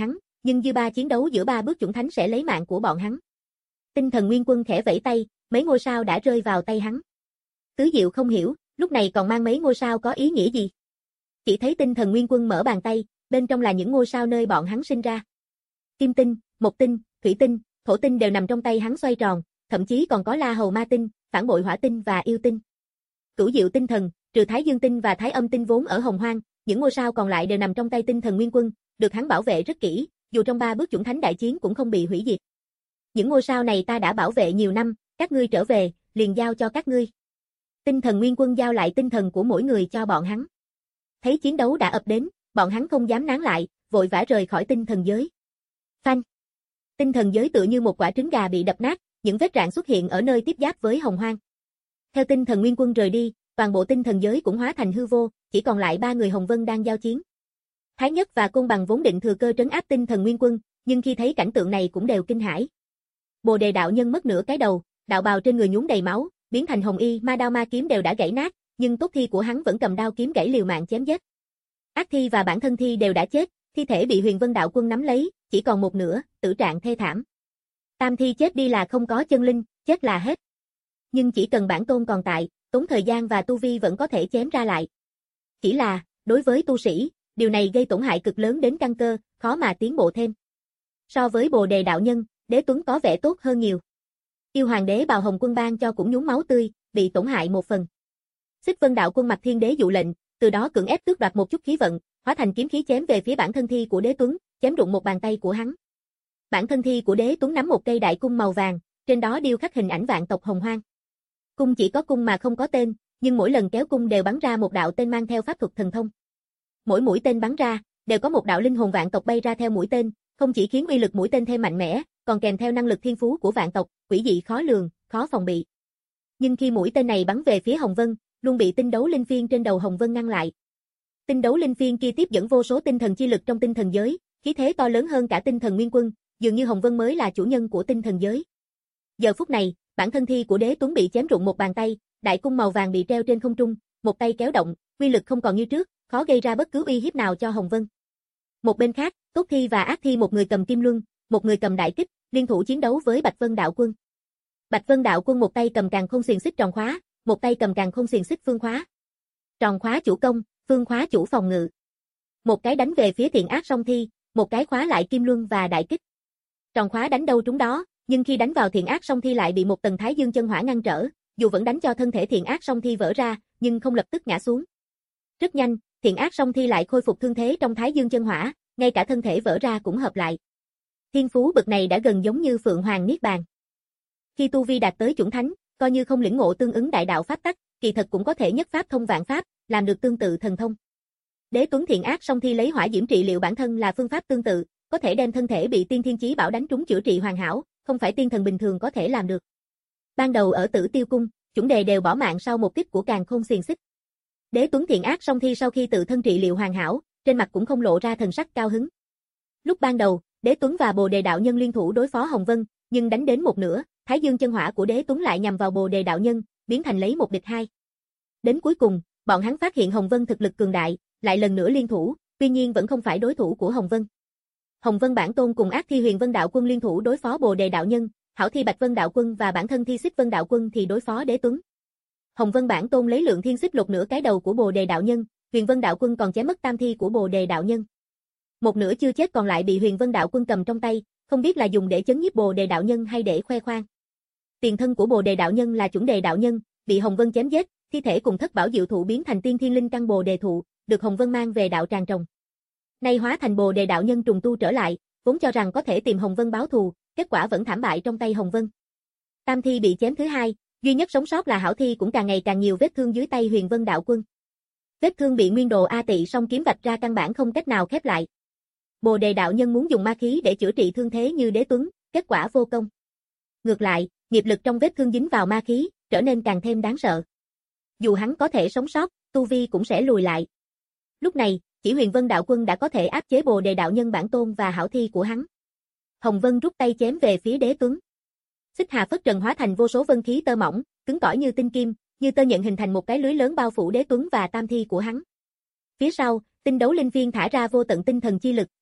nhưng dư ba chiến đấu giữa ba bước chuẩn thánh sẽ lấy mạng của bọn hắn. Tinh thần nguyên quân khẽ vẫy tay, mấy ngôi sao đã rơi vào tay hắn. Tứ Diệu không hiểu, lúc này còn mang mấy ngôi sao có ý nghĩa gì? Chỉ thấy tinh thần nguyên quân mở bàn tay, bên trong là những ngôi sao nơi bọn hắn sinh ra. Kim tinh, mộc tinh, thủy tinh, thổ tinh đều nằm trong tay hắn xoay tròn, thậm chí còn có La Hầu Ma tinh, phản bội hỏa tinh và yêu tinh. Cửu Diệu tinh thần, trừ Thái Dương tinh và Thái Âm tinh vốn ở Hồng Hoang, những ngôi sao còn lại đều nằm trong tay tinh thần nguyên quân, được hắn bảo vệ rất kỹ, dù trong ba bước chuẩn thánh đại chiến cũng không bị hủy diệt. Những ngôi sao này ta đã bảo vệ nhiều năm, các ngươi trở về, liền giao cho các ngươi. Tinh thần nguyên quân giao lại tinh thần của mỗi người cho bọn hắn. Thấy chiến đấu đã ập đến, bọn hắn không dám nán lại, vội vã rời khỏi tinh thần giới. Phanh! Tinh thần giới tựa như một quả trứng gà bị đập nát, những vết rạn xuất hiện ở nơi tiếp giáp với Hồng Hoang. Theo tinh thần nguyên quân rời đi, toàn bộ tinh thần giới cũng hóa thành hư vô, chỉ còn lại ba người Hồng Vân đang giao chiến. Thái Nhất và Côn Bằng vốn định thừa cơ trấn áp tinh thần nguyên quân, nhưng khi thấy cảnh tượng này cũng đều kinh hãi. Bồ Đề đạo nhân mất nửa cái đầu, đạo bào trên người nhuốm đầy máu, biến thành hồng y, ma đao ma kiếm đều đã gãy nát, nhưng tốt thi của hắn vẫn cầm đao kiếm gãy liều mạng chém giết. Ác thi và bản thân thi đều đã chết, thi thể bị Huyền Vân đạo quân nắm lấy, chỉ còn một nửa, tử trạng thê thảm. Tam thi chết đi là không có chân linh, chết là hết. Nhưng chỉ cần bản tôn còn tại, tốn thời gian và tu vi vẫn có thể chém ra lại. Chỉ là, đối với tu sĩ, điều này gây tổn hại cực lớn đến căn cơ, khó mà tiến bộ thêm. So với Bồ Đề đạo nhân, Đế Tuấn có vẻ tốt hơn nhiều. Yêu hoàng đế bào hồng quân ban cho cũng nhúng máu tươi, bị tổn hại một phần. Xích Vân đạo quân mặc thiên đế dụ lệnh, từ đó cưỡng ép tước đoạt một chút khí vận, hóa thành kiếm khí chém về phía bản thân thi của Đế Tuấn, chém rụng một bàn tay của hắn. Bản thân thi của Đế Tuấn nắm một cây đại cung màu vàng, trên đó điêu khắc hình ảnh vạn tộc Hồng Hoang. Cung chỉ có cung mà không có tên, nhưng mỗi lần kéo cung đều bắn ra một đạo tên mang theo pháp thuật thần thông. Mỗi mũi tên bắn ra, đều có một đạo linh hồn vạn tộc bay ra theo mũi tên, không chỉ khiến uy lực mũi tên thêm mạnh mẽ, còn kèm theo năng lực thiên phú của vạn tộc, quỷ dị khó lường, khó phòng bị. Nhưng khi mũi tên này bắn về phía Hồng Vân, luôn bị tinh đấu linh phiên trên đầu Hồng Vân ngăn lại. Tinh đấu linh phiên kia tiếp dẫn vô số tinh thần chi lực trong tinh thần giới, khí thế to lớn hơn cả tinh thần nguyên quân, dường như Hồng Vân mới là chủ nhân của tinh thần giới. Giờ phút này, bản thân thi của Đế Tuấn bị chém rụng một bàn tay, đại cung màu vàng bị treo trên không trung, một tay kéo động, uy lực không còn như trước, khó gây ra bất cứ uy hiếp nào cho Hồng Vân. Một bên khác, Tốt Thi và Ác Thi một người cầm kim luân, một người cầm đại kích, liên thủ chiến đấu với Bạch Vân đạo quân. Bạch Vân đạo quân một tay cầm càn khôn xiềng xích tròn khóa, một tay cầm càn khôn xiềng xích phương khóa. Tròn khóa chủ công, phương khóa chủ phòng ngự. Một cái đánh về phía Thiện Ác Song Thi, một cái khóa lại kim luân và đại kích. Tròn khóa đánh đâu trúng đó, nhưng khi đánh vào Thiện Ác Song Thi lại bị một tầng Thái Dương chân hỏa ngăn trở, dù vẫn đánh cho thân thể Thiện Ác Song Thi vỡ ra, nhưng không lập tức ngã xuống. Rất nhanh, Thiện Ác Song Thi lại khôi phục thương thế trong Thái Dương chân hỏa, ngay cả thân thể vỡ ra cũng hợp lại. Thiên phú bậc này đã gần giống như Phượng Hoàng Niết Bàn. Khi tu vi đạt tới chuẩn thánh, coi như không lĩnh ngộ tương ứng đại đạo pháp tắc, kỳ thật cũng có thể nhất pháp thông vạn pháp, làm được tương tự thần thông. Đế Tuấn Thiện Ác Song Thi lấy hỏa diễm trị liệu bản thân là phương pháp tương tự, có thể đem thân thể bị tiên thiên chí bảo đánh trúng chữa trị hoàn hảo, không phải tiên thần bình thường có thể làm được. Ban đầu ở Tử Tiêu cung, chuẩn đề đều bỏ mạng sau một kích của càn khôn xiềng xích. Đế Tuấn Thiện Ác Song Thi sau khi tự thân trị liệu hoàn hảo, trên mặt cũng không lộ ra thần sắc cao hứng. Lúc ban đầu, Đế Tuấn và Bồ Đề đạo nhân liên thủ đối phó Hồng Vân, nhưng đánh đến một nửa, Thái Dương chân hỏa của Đế Tuấn lại nhằm vào Bồ Đề đạo nhân, biến thành lấy một địch hai. Đến cuối cùng, bọn hắn phát hiện Hồng Vân thực lực cường đại, lại lần nữa liên thủ, tuy nhiên vẫn không phải đối thủ của Hồng Vân. Hồng Vân bản tôn cùng Ác Thi Huyền Vân đạo quân liên thủ đối phó Bồ Đề đạo nhân, Hảo Thi Bạch Vân đạo quân và bản thân Thi Xích Vân đạo quân thì đối phó Đế Tuấn. Hồng Vân bản tôn lấy lượng thiên xích lột nửa cái đầu của Bồ Đề đạo nhân, Huyền Vân đạo quân còn chém mất tam thi của Bồ Đề đạo nhân. Một nửa chưa chết còn lại bị Huyền Vân đạo quân cầm trong tay, không biết là dùng để chấn nhiếp Bồ Đề đạo nhân hay để khoe khoang. Tiền thân của Bồ Đề đạo nhân là Chuẩn Đề đạo nhân, bị Hồng Vân chém giết, thi thể cùng thất bảo diệu thụ biến thành tiên thiên linh căn Bồ Đề thụ, được Hồng Vân mang về đạo tràng trồng. Nay hóa thành Bồ Đề đạo nhân trùng tu trở lại, vốn cho rằng có thể tìm Hồng Vân báo thù, kết quả vẫn thảm bại trong tay Hồng Vân. Tam thi bị chém thứ hai, duy nhất sống sót là Hảo Thi cũng càng ngày càng nhiều vết thương dưới tay Huyền Vân đạo quân. Vết thương bị nguyên đồ A Tị song kiếm vạch ra căn bản không cách nào khép lại. Bồ Đề đạo nhân muốn dùng ma khí để chữa trị thương thế như Đế Tuấn, kết quả vô công. Ngược lại, nghiệp lực trong vết thương dính vào ma khí, trở nên càng thêm đáng sợ. Dù hắn có thể sống sót, tu vi cũng sẽ lùi lại. Lúc này, chỉ Huyền Vân đạo quân đã có thể áp chế Bồ Đề đạo nhân bản tôn và Hảo Thi của hắn. Hồng Vân rút tay chém về phía Đế Tuấn. Xích Hà Phất Trần hóa thành vô số vân khí tơ mỏng, cứng cỏi như tinh kim, như tơ nhện hình thành một cái lưới lớn bao phủ Đế Tuấn và tam thi của hắn. Phía sau, tinh đấu linh viên thả ra vô tận tinh thần chi lực,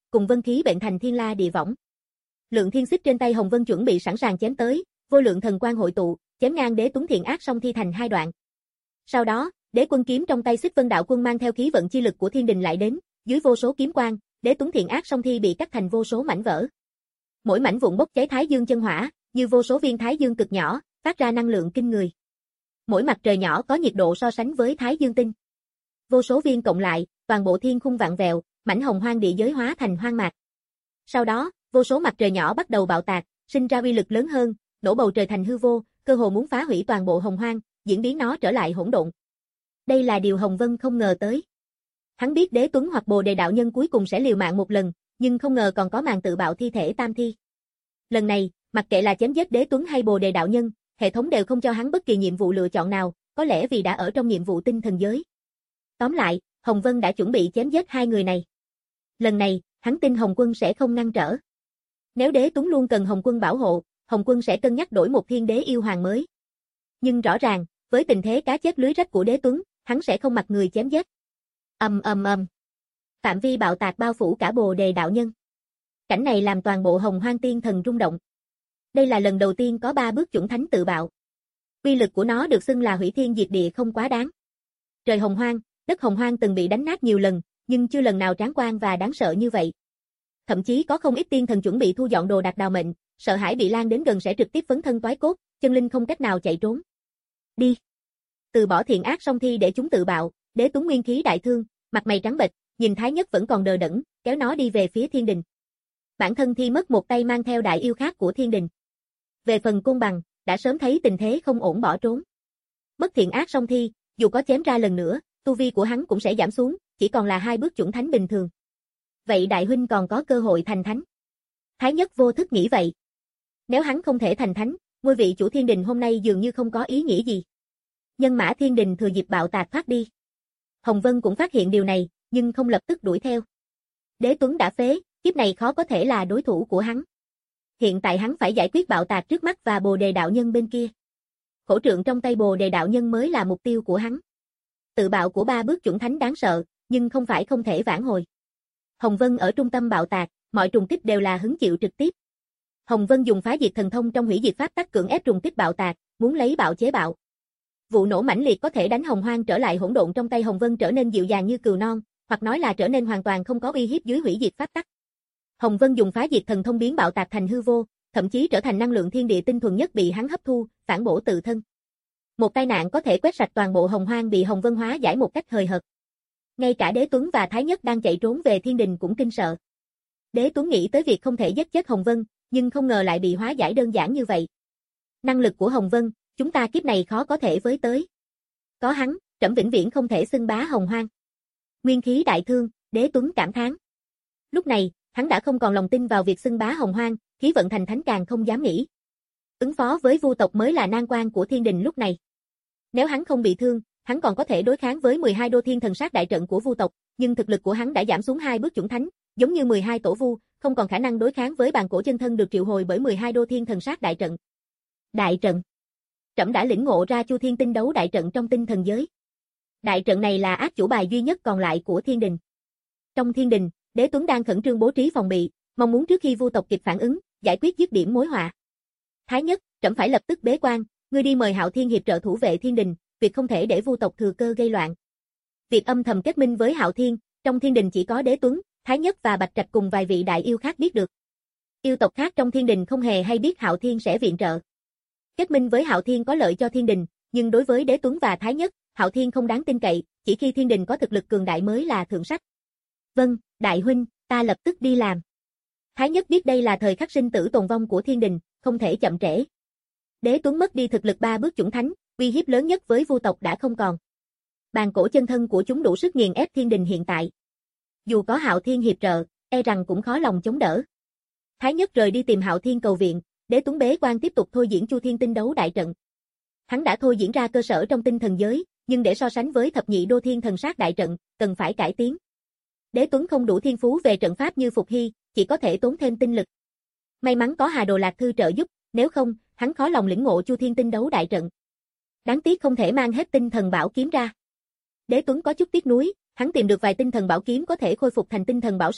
cùng vân khí bệnh thành thiên la địa võng. Lượng thiên xích trên tay Hồng Vân chuẩn bị sẵn sàng chém tới, vô lượng thần quang hội tụ, chém ngang Đế Tuấn thiện ác song thi thành hai đoạn. Sau đó, Đế Quân kiếm trong tay Xích Vân Đạo Quân mang theo khí vận chi lực của thiên đình lại đến, dưới vô số kiếm quang, Đế Tuấn thiện ác song thi bị cắt thành vô số mảnh vỡ. Mỗi mảnh vụn bốc cháy thái dương chân hỏa, như vô số viên thái dương cực nhỏ, phát ra năng lượng kinh người. Mỗi mặt trời nhỏ có nhiệt độ so sánh với thái dương tinh. Vô số viên cộng lại, toàn bộ thiên khung vạn vẹo, mảnh hồng hoang địa giới hóa thành hoang mạc. Sau đó, vô số mặt trời nhỏ bắt đầu bạo tạc, sinh ra uy lực lớn hơn, nổ bầu trời thành hư vô, cơ hồ muốn phá hủy toàn bộ hồng hoang, diễn biến nó trở lại hỗn độn. Đây là điều Hồng Vân không ngờ tới. Hắn biết Đế Tuấn hoặc Bồ Đề đạo nhân cuối cùng sẽ liều mạng một lần, nhưng không ngờ còn có màn tự bạo thi thể tam thi. Lần này, mặc kệ là chém giết Đế Tuấn hay Bồ Đề đạo nhân, hệ thống đều không cho hắn bất kỳ nhiệm vụ lựa chọn nào, có lẽ vì đã ở trong nhiệm vụ tinh thần giới. Tóm lại, Hồng Vân đã chuẩn bị chém giết hai người này. Lần này, hắn tin Hồng Quân sẽ không ngăn trở. Nếu Đế Tuấn luôn cần Hồng Quân bảo hộ, Hồng Quân sẽ cân nhắc đổi một thiên đế yêu hoàng mới. Nhưng rõ ràng, với tình thế cá chết lưới rách của Đế Tuấn, hắn sẽ không mặc người chém giết. Ầm ầm ầm. Phạm vi bạo tạc bao phủ cả Bồ Đề đạo nhân. Cảnh này làm toàn bộ Hồng Hoang Tiên Thần rung động. Đây là lần đầu tiên có ba bước chuẩn thánh tự bạo. Uy lực của nó được xưng là hủy thiên diệt địa không quá đáng. Trời Hồng Hoang, đất Hồng Hoang từng bị đánh nát nhiều lần, nhưng chưa lần nào tráng quan và đáng sợ như vậy. Thậm chí có không ít tiên thần chuẩn bị thu dọn đồ đạc đào mệnh, sợ hãi bị lan đến gần sẽ trực tiếp phấn thân toái cốt, chân linh không cách nào chạy trốn. Đi. Từ bỏ thiện ác song thi để chúng tự bạo, Đế Tuấn nguyên khí đại thương, mặt mày trắng bệch, nhìn Thái Nhất vẫn còn đờ đẫn, kéo nó đi về phía thiên đình. Bản thân thi mất một tay mang theo đại yêu khác của thiên đình. Về phần Côn Bằng, đã sớm thấy tình thế không ổn bỏ trốn. Mất thiện ác song thi, dù có chém ra lần nữa, tu vi của hắn cũng sẽ giảm xuống, chỉ còn là hai bước chuẩn thánh bình thường. Vậy đại huynh còn có cơ hội thành thánh. Thái Nhất vô thức nghĩ vậy. Nếu hắn không thể thành thánh, ngôi vị chủ thiên đình hôm nay dường như không có ý nghĩa gì. Nhân mã thiên đình thừa dịp bạo tạc thoát đi. Hồng Vân cũng phát hiện điều này, nhưng không lập tức đuổi theo. Đế Tuấn đã phế, kiếp này khó có thể là đối thủ của hắn. Hiện tại hắn phải giải quyết bạo tạc trước mắt và Bồ Đề đạo nhân bên kia. Khổ trượng trong tay Bồ Đề đạo nhân mới là mục tiêu của hắn. Tự bạo của ba bước chuẩn thánh đáng sợ, nhưng không phải không thể vãn hồi. Hồng Vân ở trung tâm bạo tạc, mọi trùng kích đều là hứng chịu trực tiếp. Hồng Vân dùng phá diệt thần thông trong hủy diệt pháp tắc cưỡng ép trùng kích bạo tạc, muốn lấy bạo chế bạo. Vụ nổ mãnh liệt có thể đánh Hồng Hoang trở lại hỗn độn trong tay Hồng Vân trở nên dịu dàng như cừu non, hoặc nói là trở nên hoàn toàn không có uy hiếp dưới hủy diệt pháp tắc. Hồng Vân dùng phá diệt thần thông biến bạo tạc thành hư vô, thậm chí trở thành năng lượng thiên địa tinh thuần nhất bị hắn hấp thu, phản bổ tự thân. Một tai nạn có thể quét sạch toàn bộ Hồng Hoang bị Hồng Vân hóa giải một cách hời hợt. Ngay cả Đế Tuấn và Thái Nhất đang chạy trốn về thiên đình cũng kinh sợ. Đế Tuấn nghĩ tới việc không thể giết chết Hồng Vân, nhưng không ngờ lại bị hóa giải đơn giản như vậy. Năng lực của Hồng Vân, chúng ta kiếp này khó có thể với tới. Có hắn, trẫm vĩnh viễn không thể xưng bá Hồng Hoang. Nguyên khí đại thương, Đế Tuấn cảm thán. Lúc này, hắn đã không còn lòng tin vào việc xưng bá Hồng Hoang, khí vận thành thánh càng không dám nghĩ. Ứng phó với Vu tộc mới là nan quan của thiên đình lúc này. Nếu hắn không bị thương, hắn còn có thể đối kháng với mười hai đô thiên thần sát đại trận của Vu tộc, nhưng thực lực của hắn đã giảm xuống hai bước chuẩn thánh, giống như mười hai tổ Vu, không còn khả năng đối kháng với bàn cổ chân thân được triệu hồi bởi mười hai đô thiên thần sát đại trận. Đại trận. Trẫm đã lĩnh ngộ ra Chu Thiên Tinh đấu đại trận trong tinh thần giới. Đại trận này là át chủ bài duy nhất còn lại của thiên đình. Trong thiên đình, Đế Tuấn đang khẩn trương bố trí phòng bị, mong muốn trước khi Vu tộc kịp phản ứng, giải quyết dứt điểm mối họa. Thái Nhất, trẫm phải lập tức bế quan, ngươi đi mời Hạo Thiên hiệp trợ thủ vệ thiên đình, việc không thể để Vu tộc thừa cơ gây loạn. Việc âm thầm kết minh với Hạo Thiên, trong thiên đình chỉ có Đế Tuấn, Thái Nhất và Bạch Trạch cùng vài vị đại yêu khác biết được. Yêu tộc khác trong thiên đình không hề hay biết Hạo Thiên sẽ viện trợ. Kết minh với Hạo Thiên có lợi cho thiên đình, nhưng đối với Đế Tuấn và Thái Nhất, Hạo Thiên không đáng tin cậy, chỉ khi thiên đình có thực lực cường đại mới là thượng sách. Vâng, đại huynh, ta lập tức đi làm. Thái Nhất biết đây là thời khắc sinh tử tồn vong của thiên đình, không thể chậm trễ. Đế Tuấn mất đi thực lực ba bước chuẩn thánh, uy hiếp lớn nhất với Vu tộc đã không còn. Bàn cổ chân thân của chúng đủ sức nghiền ép thiên đình hiện tại. Dù có Hạo Thiên hiệp trợ, e rằng cũng khó lòng chống đỡ. Thái Nhất rời đi tìm Hạo Thiên cầu viện, Đế Tuấn bế quan tiếp tục thôi diễn Chu Thiên Tinh đấu đại trận. Hắn đã thôi diễn ra cơ sở trong tinh thần giới, nhưng để so sánh với thập nhị đô thiên thần sát đại trận, cần phải cải tiến. Đế Tuấn không đủ thiên phú về trận pháp như Phục Hy, chỉ có thể tốn thêm tinh lực. May mắn có Hà Đồ Lạc Thư trợ giúp, nếu không, hắn khó lòng lĩnh ngộ Chu Thiên Tinh đấu đại trận. Đáng tiếc không thể mang hết tinh thần bảo kiếm ra. Đế Tuấn có chút tiếc nuối, hắn tìm được vài tinh thần bảo kiếm có thể khôi phục thành tinh thần bảo sa,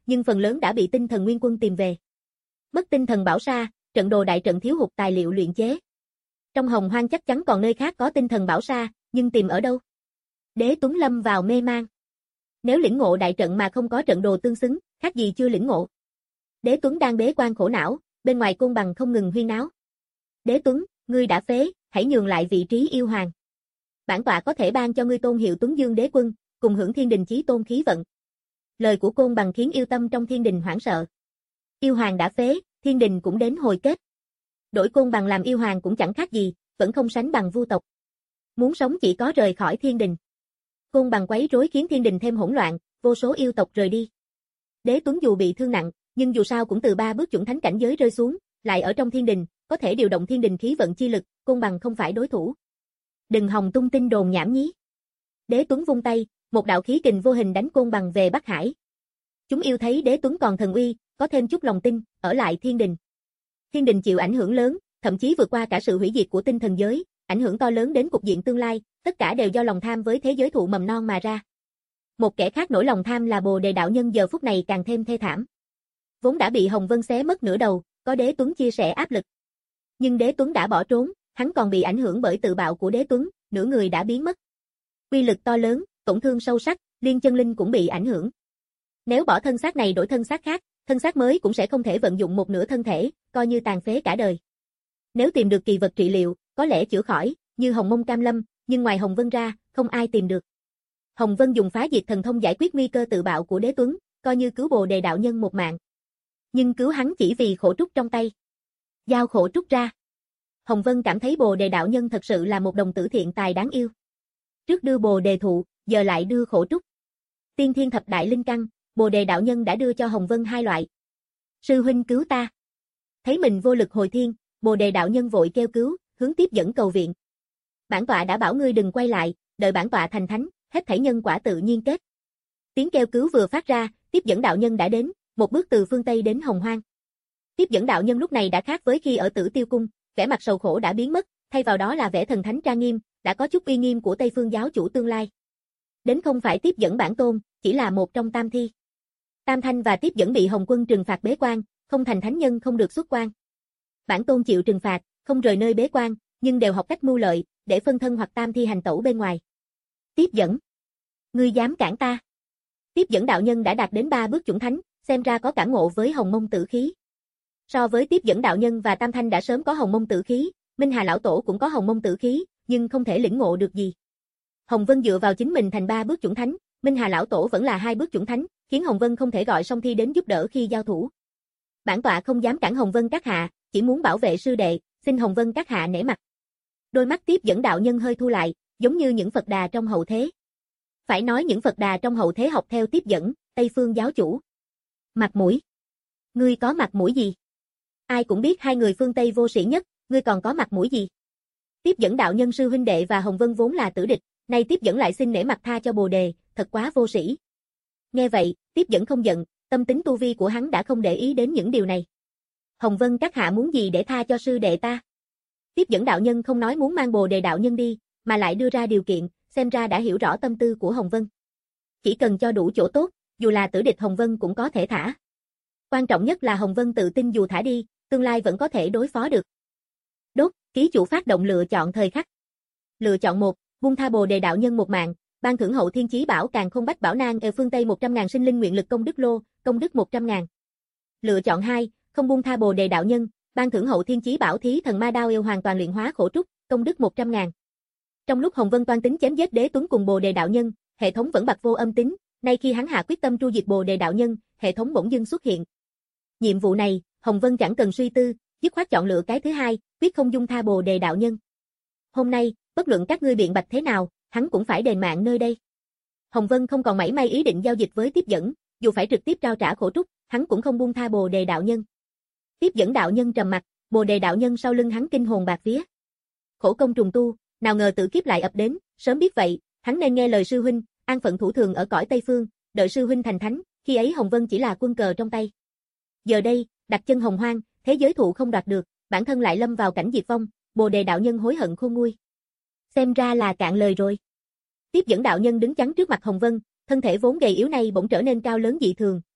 nhưng phần lớn đã bị tinh thần nguyên quân tìm về. Mất tinh thần bảo sa, trận đồ đại trận thiếu hụt tài liệu luyện chế. Trong Hồng Hoang chắc chắn còn nơi khác có tinh thần bảo sa, nhưng tìm ở đâu? Đế Tuấn lâm vào mê mang. Nếu lĩnh ngộ đại trận mà không có trận đồ tương xứng, khác gì chưa lĩnh ngộ. Đế Tuấn đang bế quan khổ não, bên ngoài côn bằng không ngừng huyên náo. Đế Tuấn, ngươi đã phế, hãy nhường lại vị trí yêu hoàng. Bản tọa có thể ban cho ngươi tôn hiệu Tuấn Dương Đế Quân, cùng hưởng thiên đình chí tôn khí vận. Lời của côn bằng khiến yêu tâm trong thiên đình hoảng sợ. Yêu hoàng đã phế, thiên đình cũng đến hồi kết. Đổi côn bằng làm yêu hoàng cũng chẳng khác gì, vẫn không sánh bằng vu tộc. Muốn sống chỉ có rời khỏi thiên đình. Côn bằng quấy rối khiến thiên đình thêm hỗn loạn, vô số yêu tộc rời đi. Đế Tuấn dù bị thương nặng, nhưng dù sao cũng từ ba bước chuẩn thánh cảnh giới rơi xuống, lại ở trong thiên đình, có thể điều động thiên đình khí vận chi lực, côn bằng không phải đối thủ. Đừng hòng tung tin đồn nhảm nhí. Đế Tuấn vung tay, một đạo khí kình vô hình đánh côn bằng về Bắc Hải. Chúng yêu thấy Đế Tuấn còn thần uy, có thêm chút lòng tin, ở lại thiên đình. Thiên đình chịu ảnh hưởng lớn, thậm chí vượt qua cả sự hủy diệt của tinh thần giới, ảnh hưởng to lớn đến cục diện tương lai, tất cả đều do lòng tham với thế giới thụ mầm non mà ra. Một kẻ khác nổi lòng tham là Bồ Đề đạo nhân giờ phút này càng thêm thê thảm. Vốn đã bị Hồng Vân xé mất nửa đầu, có Đế Tuấn chia sẻ áp lực. Nhưng Đế Tuấn đã bỏ trốn, hắn còn bị ảnh hưởng bởi tự bạo của Đế Tuấn, nửa người đã biến mất. Uy lực to lớn, tổn thương sâu sắc, liên chân linh cũng bị ảnh hưởng. Nếu bỏ thân xác này đổi thân xác khác, thân xác mới cũng sẽ không thể vận dụng một nửa thân thể, coi như tàn phế cả đời. Nếu tìm được kỳ vật trị liệu, có lẽ chữa khỏi, như Hồng Mông Cam Lâm, nhưng ngoài Hồng Vân ra, không ai tìm được. Hồng Vân dùng phá diệt thần thông giải quyết nguy cơ tự bạo của Đế Tuấn, coi như cứu Bồ Đề đạo nhân một mạng. Nhưng cứu hắn chỉ vì khổ trúc trong tay. Giao khổ trúc ra. Hồng Vân cảm thấy Bồ Đề đạo nhân thật sự là một đồng tử thiện tài đáng yêu. Trước đưa Bồ Đề thụ, giờ lại đưa khổ trúc. Tiên thiên thập đại linh căn, Bồ Đề đạo nhân đã đưa cho Hồng Vân hai loại. Sư huynh cứu ta. Thấy mình vô lực hồi thiên, Bồ Đề đạo nhân vội kêu cứu, hướng tiếp dẫn cầu viện. Bản tọa đã bảo ngươi đừng quay lại, đợi bản tọa thành thánh, hết thảy nhân quả tự nhiên kết. Tiếng kêu cứu vừa phát ra, tiếp dẫn đạo nhân đã đến, một bước từ phương Tây đến Hồng Hoang. Tiếp dẫn đạo nhân lúc này đã khác với khi ở Tử Tiêu Cung, vẻ mặt sầu khổ đã biến mất, thay vào đó là vẻ thần thánh trang nghiêm, đã có chút uy nghiêm của Tây Phương giáo chủ tương lai. Đến không phải tiếp dẫn bản tôn, chỉ là một trong tam thi. Tam Thanh và tiếp dẫn bị Hồng Quân trừng phạt bế quan, không thành thánh nhân không được xuất quan. Bản tôn chịu trừng phạt, không rời nơi bế quan, nhưng đều học cách mưu lợi, để phân thân hoặc tam thi hành tẩu bên ngoài. Tiếp dẫn. Ngươi dám cản ta? Tiếp dẫn đạo nhân đã đạt đến ba bước chuẩn thánh, xem ra có cảm ngộ với Hồng Mông tử khí. So với tiếp dẫn đạo nhân và Tam Thanh đã sớm có Hồng Mông tử khí, Minh Hà lão tổ cũng có Hồng Mông tử khí, nhưng không thể lĩnh ngộ được gì. Hồng Vân dựa vào chính mình thành ba bước chuẩn thánh, Minh Hà lão tổ vẫn là hai bước chuẩn thánh, khiến Hồng Vân không thể gọi song thi đến giúp đỡ khi giao thủ. Bản tọa không dám cản Hồng Vân các hạ, chỉ muốn bảo vệ sư đệ, xin Hồng Vân các hạ nể mặt. Đôi mắt tiếp dẫn đạo nhân hơi thu lại, giống như những Phật đà trong hậu thế. Phải nói những Phật đà trong hậu thế học theo tiếp dẫn, Tây Phương giáo chủ. Mặt mũi. Ngươi có mặt mũi gì? Ai cũng biết hai người phương Tây vô sĩ nhất, ngươi còn có mặt mũi gì? Tiếp dẫn đạo nhân sư huynh đệ và Hồng Vân vốn là tử địch, nay tiếp dẫn lại xin nể mặt tha cho Bồ Đề, thật quá vô sĩ. Nghe vậy, tiếp dẫn không giận, tâm tính tu vi của hắn đã không để ý đến những điều này. Hồng Vân các hạ muốn gì để tha cho sư đệ ta? Tiếp dẫn đạo nhân không nói muốn mang Bồ Đề đạo nhân đi, mà lại đưa ra điều kiện, xem ra đã hiểu rõ tâm tư của Hồng Vân. Chỉ cần cho đủ chỗ tốt, dù là tử địch Hồng Vân cũng có thể thả. Quan trọng nhất là Hồng Vân tự tin dù thả đi, tương lai vẫn có thể đối phó được. Đốt, ký chủ phát động lựa chọn thời khắc. Lựa chọn một, buông tha Bồ Đề đạo nhân một mạng, ban thưởng hậu thiên chí bảo càng không bách bảo nang ở phương Tây một trăm ngàn sinh linh nguyện lực công đức lô, công đức một trăm ngàn. Lựa chọn hai, không buông tha Bồ Đề đạo nhân, ban thưởng hậu thiên chí bảo thí thần ma đao yêu hoàn toàn luyện hóa khổ trúc, công đức một trăm ngàn. Trong lúc Hồng Vân toan tính chém giết Đế Tuấn cùng Bồ Đề đạo nhân, hệ thống vẫn bật vô âm tính, nay khi hắn hạ quyết tâm tru diệt Bồ Đề đạo nhân, hệ thống bỗng dưng xuất hiện. Nhiệm vụ này, Hồng Vân chẳng cần suy tư, dứt khoát chọn lựa cái thứ hai, quyết không dung tha Bồ Đề đạo nhân. Hôm nay, bất luận các ngươi biện bạch thế nào, hắn cũng phải đền mạng nơi đây. Hồng Vân không còn mảy may ý định giao dịch với tiếp dẫn, dù phải trực tiếp trao trả khổ trúc, hắn cũng không buông tha Bồ Đề đạo nhân. Tiếp dẫn đạo nhân trầm mặt, Bồ Đề đạo nhân sau lưng hắn kinh hồn bạc vía. Khổ công trùng tu, nào ngờ tự kiếp lại ập đến, sớm biết vậy, hắn nên nghe lời sư huynh, an phận thủ thường ở cõi Tây Phương, đợi sư huynh thành thánh, khi ấy Hồng Vân chỉ là quân cờ trong tay. Giờ đây, đặt chân Hồng Hoang, thế giới thụ không đoạt được, bản thân lại lâm vào cảnh diệt vong, Bồ Đề đạo nhân hối hận khôn nguôi. Xem ra là cạn lời rồi. Tiếp dẫn đạo nhân đứng chắn trước mặt Hồng Vân, thân thể vốn gầy yếu này bỗng trở nên cao lớn dị thường,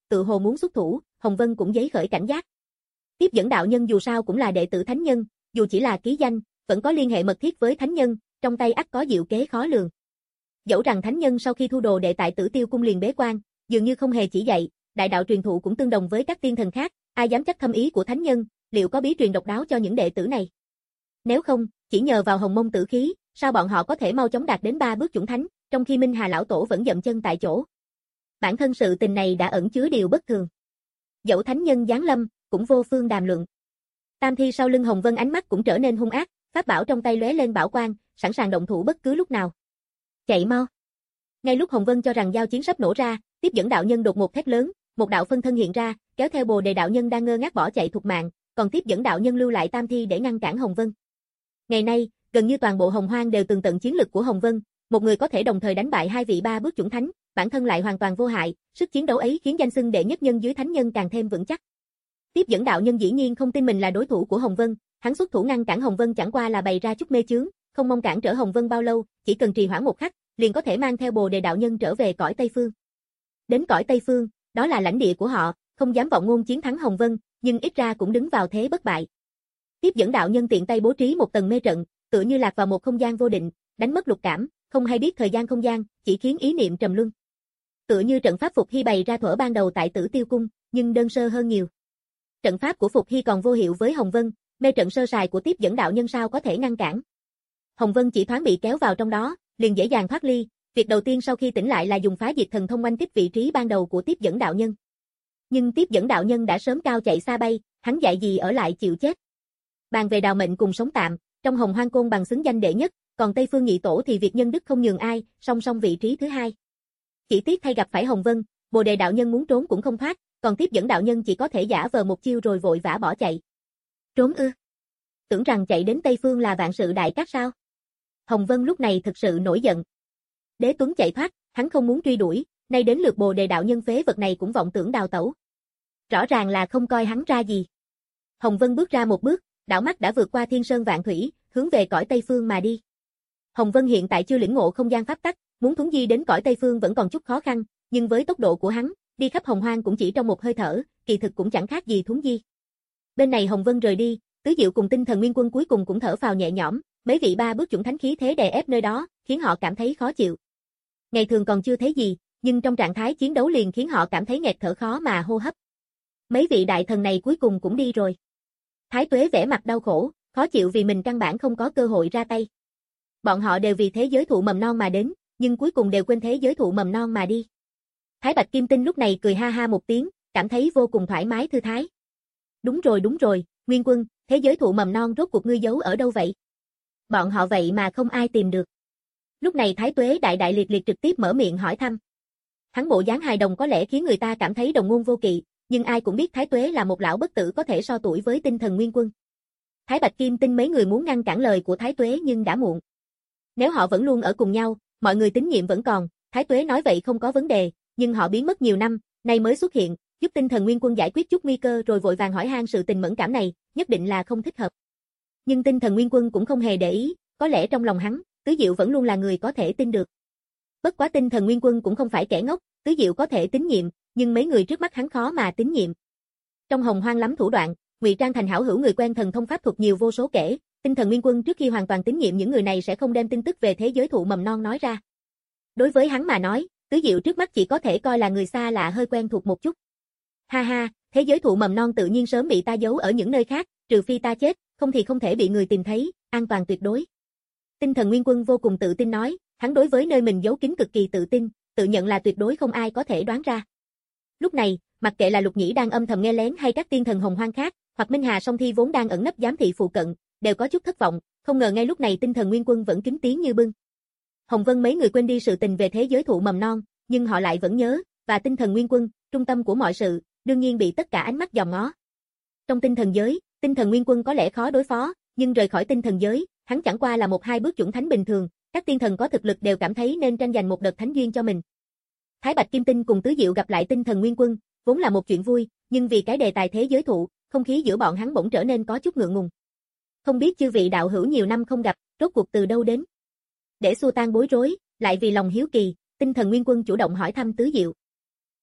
tự hồ muốn xuất thủ, Hồng Vân cũng giấy khởi cảnh giác. Tiếp dẫn đạo nhân dù sao cũng là đệ tử thánh nhân, dù chỉ là ký danh, vẫn có liên hệ mật thiết với thánh nhân, trong tay ắt có diệu kế khó lường. Dẫu rằng thánh nhân sau khi thu đồ đệ tại Tử Tiêu cung liền bế quan, dường như không hề chỉ dạy, đại đạo truyền thụ cũng tương đồng với các tiên thần khác, ai dám chắc thâm ý của thánh nhân, liệu có bí truyền độc đáo cho những đệ tử này? Nếu không, chỉ nhờ vào hồng mông tử khí, sao bọn họ có thể mau chóng đạt đến ba bước chuẩn thánh, trong khi Minh Hà lão tổ vẫn dậm chân tại chỗ? Bản thân sự tình này đã ẩn chứa điều bất thường. Dẫu thánh nhân giáng lâm, cũng vô phương đàm luận. Tam Thi sau lưng Hồng Vân ánh mắt cũng trở nên hung ác, pháp bảo trong tay lóe lên bảo quang, sẵn sàng động thủ bất cứ lúc nào. Chạy mau! Ngay lúc Hồng Vân cho rằng giao chiến sắp nổ ra, Tiếp dẫn đạo nhân đột ngột thét lớn, một đạo phân thân hiện ra, kéo theo Bồ Đề đạo nhân đang ngơ ngác bỏ chạy thục mạng, còn Tiếp dẫn đạo nhân lưu lại Tam Thi để ngăn cản Hồng Vân. Ngày nay, gần như toàn bộ Hồng Hoang đều tường tận chiến lực của Hồng Vân, một người có thể đồng thời đánh bại hai vị ba bước chuẩn thánh, bản thân lại hoàn toàn vô hại, sức chiến đấu ấy khiến danh xưng đệ nhất nhân dưới thánh nhân càng thêm vững chắc. Tiếp dẫn đạo nhân dĩ nhiên không tin mình là đối thủ của Hồng Vân, hắn xuất thủ ngăn cản Hồng Vân chẳng qua là bày ra chút mê chướng, không mong cản trở Hồng Vân bao lâu, chỉ cần trì hoãn một khắc, liền có thể mang theo Bồ Đề đạo nhân trở về cõi Tây Phương. Đến cõi Tây Phương, đó là lãnh địa của họ, không dám vọng ngôn chiến thắng Hồng Vân, nhưng ít ra cũng đứng vào thế bất bại. Tiếp dẫn đạo nhân tiện tay bố trí một tầng mê trận, tựa như lạc vào một không gian vô định, đánh mất lục cảm, không hay biết thời gian không gian, chỉ khiến ý niệm trầm luân. Tựa như trận pháp Phục Hy bày ra thuở ban đầu tại Tử Tiêu cung, nhưng đơn sơ hơn nhiều. Trận pháp của Phục Hy còn vô hiệu với Hồng Vân, mê trận sơ sài của Tiếp dẫn đạo nhân sao có thể ngăn cản. Hồng Vân chỉ thoáng bị kéo vào trong đó, liền dễ dàng thoát ly, việc đầu tiên sau khi tỉnh lại là dùng phá diệt thần thông oanh kích vị trí ban đầu của Tiếp dẫn đạo nhân. Nhưng Tiếp dẫn đạo nhân đã sớm cao chạy xa bay, hắn dạy gì ở lại chịu chết. Bàn về đào mệnh cùng sống tạm, trong Hồng Hoang Côn bằng xứng danh đệ nhất, còn Tây Phương nhị tổ thì việc nhân đức không nhường ai, song song vị trí thứ hai. Chỉ tiếc thay gặp phải Hồng Vân, Bồ Đề đạo nhân muốn trốn cũng không thoát, còn Tiếp dẫn đạo nhân chỉ có thể giả vờ một chiêu rồi vội vã bỏ chạy. Trốn ư? Tưởng rằng chạy đến Tây Phương là vạn sự đại cát sao? Hồng Vân lúc này thực sự nổi giận. Đế Tuấn chạy thoát, hắn không muốn truy đuổi, nay đến lượt Bồ Đề đạo nhân phế vật này cũng vọng tưởng đào tẩu. Rõ ràng là không coi hắn ra gì. Hồng Vân bước ra một bước, đảo mắt đã vượt qua thiên sơn vạn thủy, hướng về cõi Tây Phương mà đi. Hồng Vân hiện tại chưa lĩnh ngộ không gian pháp tắc, muốn thuấn di đến cõi Tây Phương vẫn còn chút khó khăn, nhưng với tốc độ của hắn, đi khắp Hồng Hoang cũng chỉ trong một hơi thở, kỳ thực cũng chẳng khác gì thuấn di. Bên này Hồng Vân rời đi, Tứ Diệu cùng Tinh Thần Nguyên Quân cuối cùng cũng thở phào nhẹ nhõm, mấy vị ba bước chuẩn thánh khí thế đè ép nơi đó, khiến họ cảm thấy khó chịu. Ngày thường còn chưa thấy gì, nhưng trong trạng thái chiến đấu liền khiến họ cảm thấy nghẹt thở khó mà hô hấp. Mấy vị đại thần này cuối cùng cũng đi rồi. Thái Tuế vẻ mặt đau khổ, khó chịu vì mình căn bản không có cơ hội ra tay. Bọn họ đều vì thế giới thụ mầm non mà đến, nhưng cuối cùng đều quên thế giới thụ mầm non mà đi. Thái Bạch Kim Tinh lúc này cười ha ha một tiếng, cảm thấy vô cùng thoải mái thư thái. Đúng rồi đúng rồi, Nguyên Quân, thế giới thụ mầm non rốt cuộc ngươi giấu ở đâu vậy? Bọn họ vậy mà không ai tìm được. Lúc này Thái Tuế đại đại liệt liệt trực tiếp mở miệng hỏi thăm. Hắn bộ dáng hài đồng có lẽ khiến người ta cảm thấy đồng ngôn vô kỵ, nhưng ai cũng biết Thái Tuế là một lão bất tử có thể so tuổi với Tinh Thần Nguyên Quân. Thái Bạch Kim Tinh mấy người muốn ngăn cản lời của Thái Tuế nhưng đã muộn. Nếu họ vẫn luôn ở cùng nhau, mọi người tín nhiệm vẫn còn, Thái Tuế nói vậy không có vấn đề, nhưng họ biến mất nhiều năm, nay mới xuất hiện, giúp Tinh Thần Nguyên Quân giải quyết chút nguy cơ rồi vội vàng hỏi han sự tình mẫn cảm này, nhất định là không thích hợp. Nhưng Tinh Thần Nguyên Quân cũng không hề để ý, có lẽ trong lòng hắn, Tứ Diệu vẫn luôn là người có thể tin được. Bất quá Tinh Thần Nguyên Quân cũng không phải kẻ ngốc, Tứ Diệu có thể tín nhiệm, nhưng mấy người trước mắt hắn khó mà tín nhiệm. Trong Hồng Hoang lắm thủ đoạn, ngụy trang thành hảo hữu người quen thần thông pháp thuật nhiều vô số kể, Tinh Thần Nguyên Quân trước khi hoàn toàn tín nhiệm những người này sẽ không đem tin tức về thế giới thụ mầm non nói ra. Đối với hắn mà nói, Tứ Diệu trước mắt chỉ có thể coi là người xa lạ hơi quen thuộc một chút. Ha ha, thế giới thụ mầm non tự nhiên sớm bị ta giấu ở những nơi khác, trừ phi ta chết, không thì không thể bị người tìm thấy, an toàn tuyệt đối. Tinh Thần Nguyên Quân vô cùng tự tin nói, hắn đối với nơi mình giấu kín cực kỳ tự tin, tự nhận là tuyệt đối không ai có thể đoán ra. Lúc này, mặc kệ là Lục Nhĩ đang âm thầm nghe lén hay các tiên thần Hồng Hoang khác, hoặc Minh Hà Song Thi vốn đang ẩn nấp giám thị phụ cận, đều có chút thất vọng, không ngờ ngay lúc này Tinh Thần Nguyên Quân vẫn kính tiếng như bưng. Hồng Vân mấy người quên đi sự tình về thế giới thụ mầm non, nhưng họ lại vẫn nhớ, và Tinh Thần Nguyên Quân, trung tâm của mọi sự, đương nhiên bị tất cả ánh mắt dòm ngó. Trong tinh thần giới, Tinh Thần Nguyên Quân có lẽ khó đối phó, nhưng rời khỏi tinh thần giới, hắn chẳng qua là một hai bước chuẩn thánh bình thường, các tiên thần có thực lực đều cảm thấy nên tranh giành một đợt thánh duyên cho mình. Thái Bạch Kim Tinh cùng Tứ Diệu gặp lại Tinh Thần Nguyên Quân, vốn là một chuyện vui, nhưng vì cái đề tài thế giới thụ, không khí giữa bọn hắn bỗng trở nên có chút ngượng ngùng. Không biết chư vị đạo hữu nhiều năm không gặp, rốt cuộc từ đâu đến? Để xua tan bối rối, lại vì lòng hiếu kỳ, Tinh Thần Nguyên Quân chủ động hỏi thăm Tứ Diệu.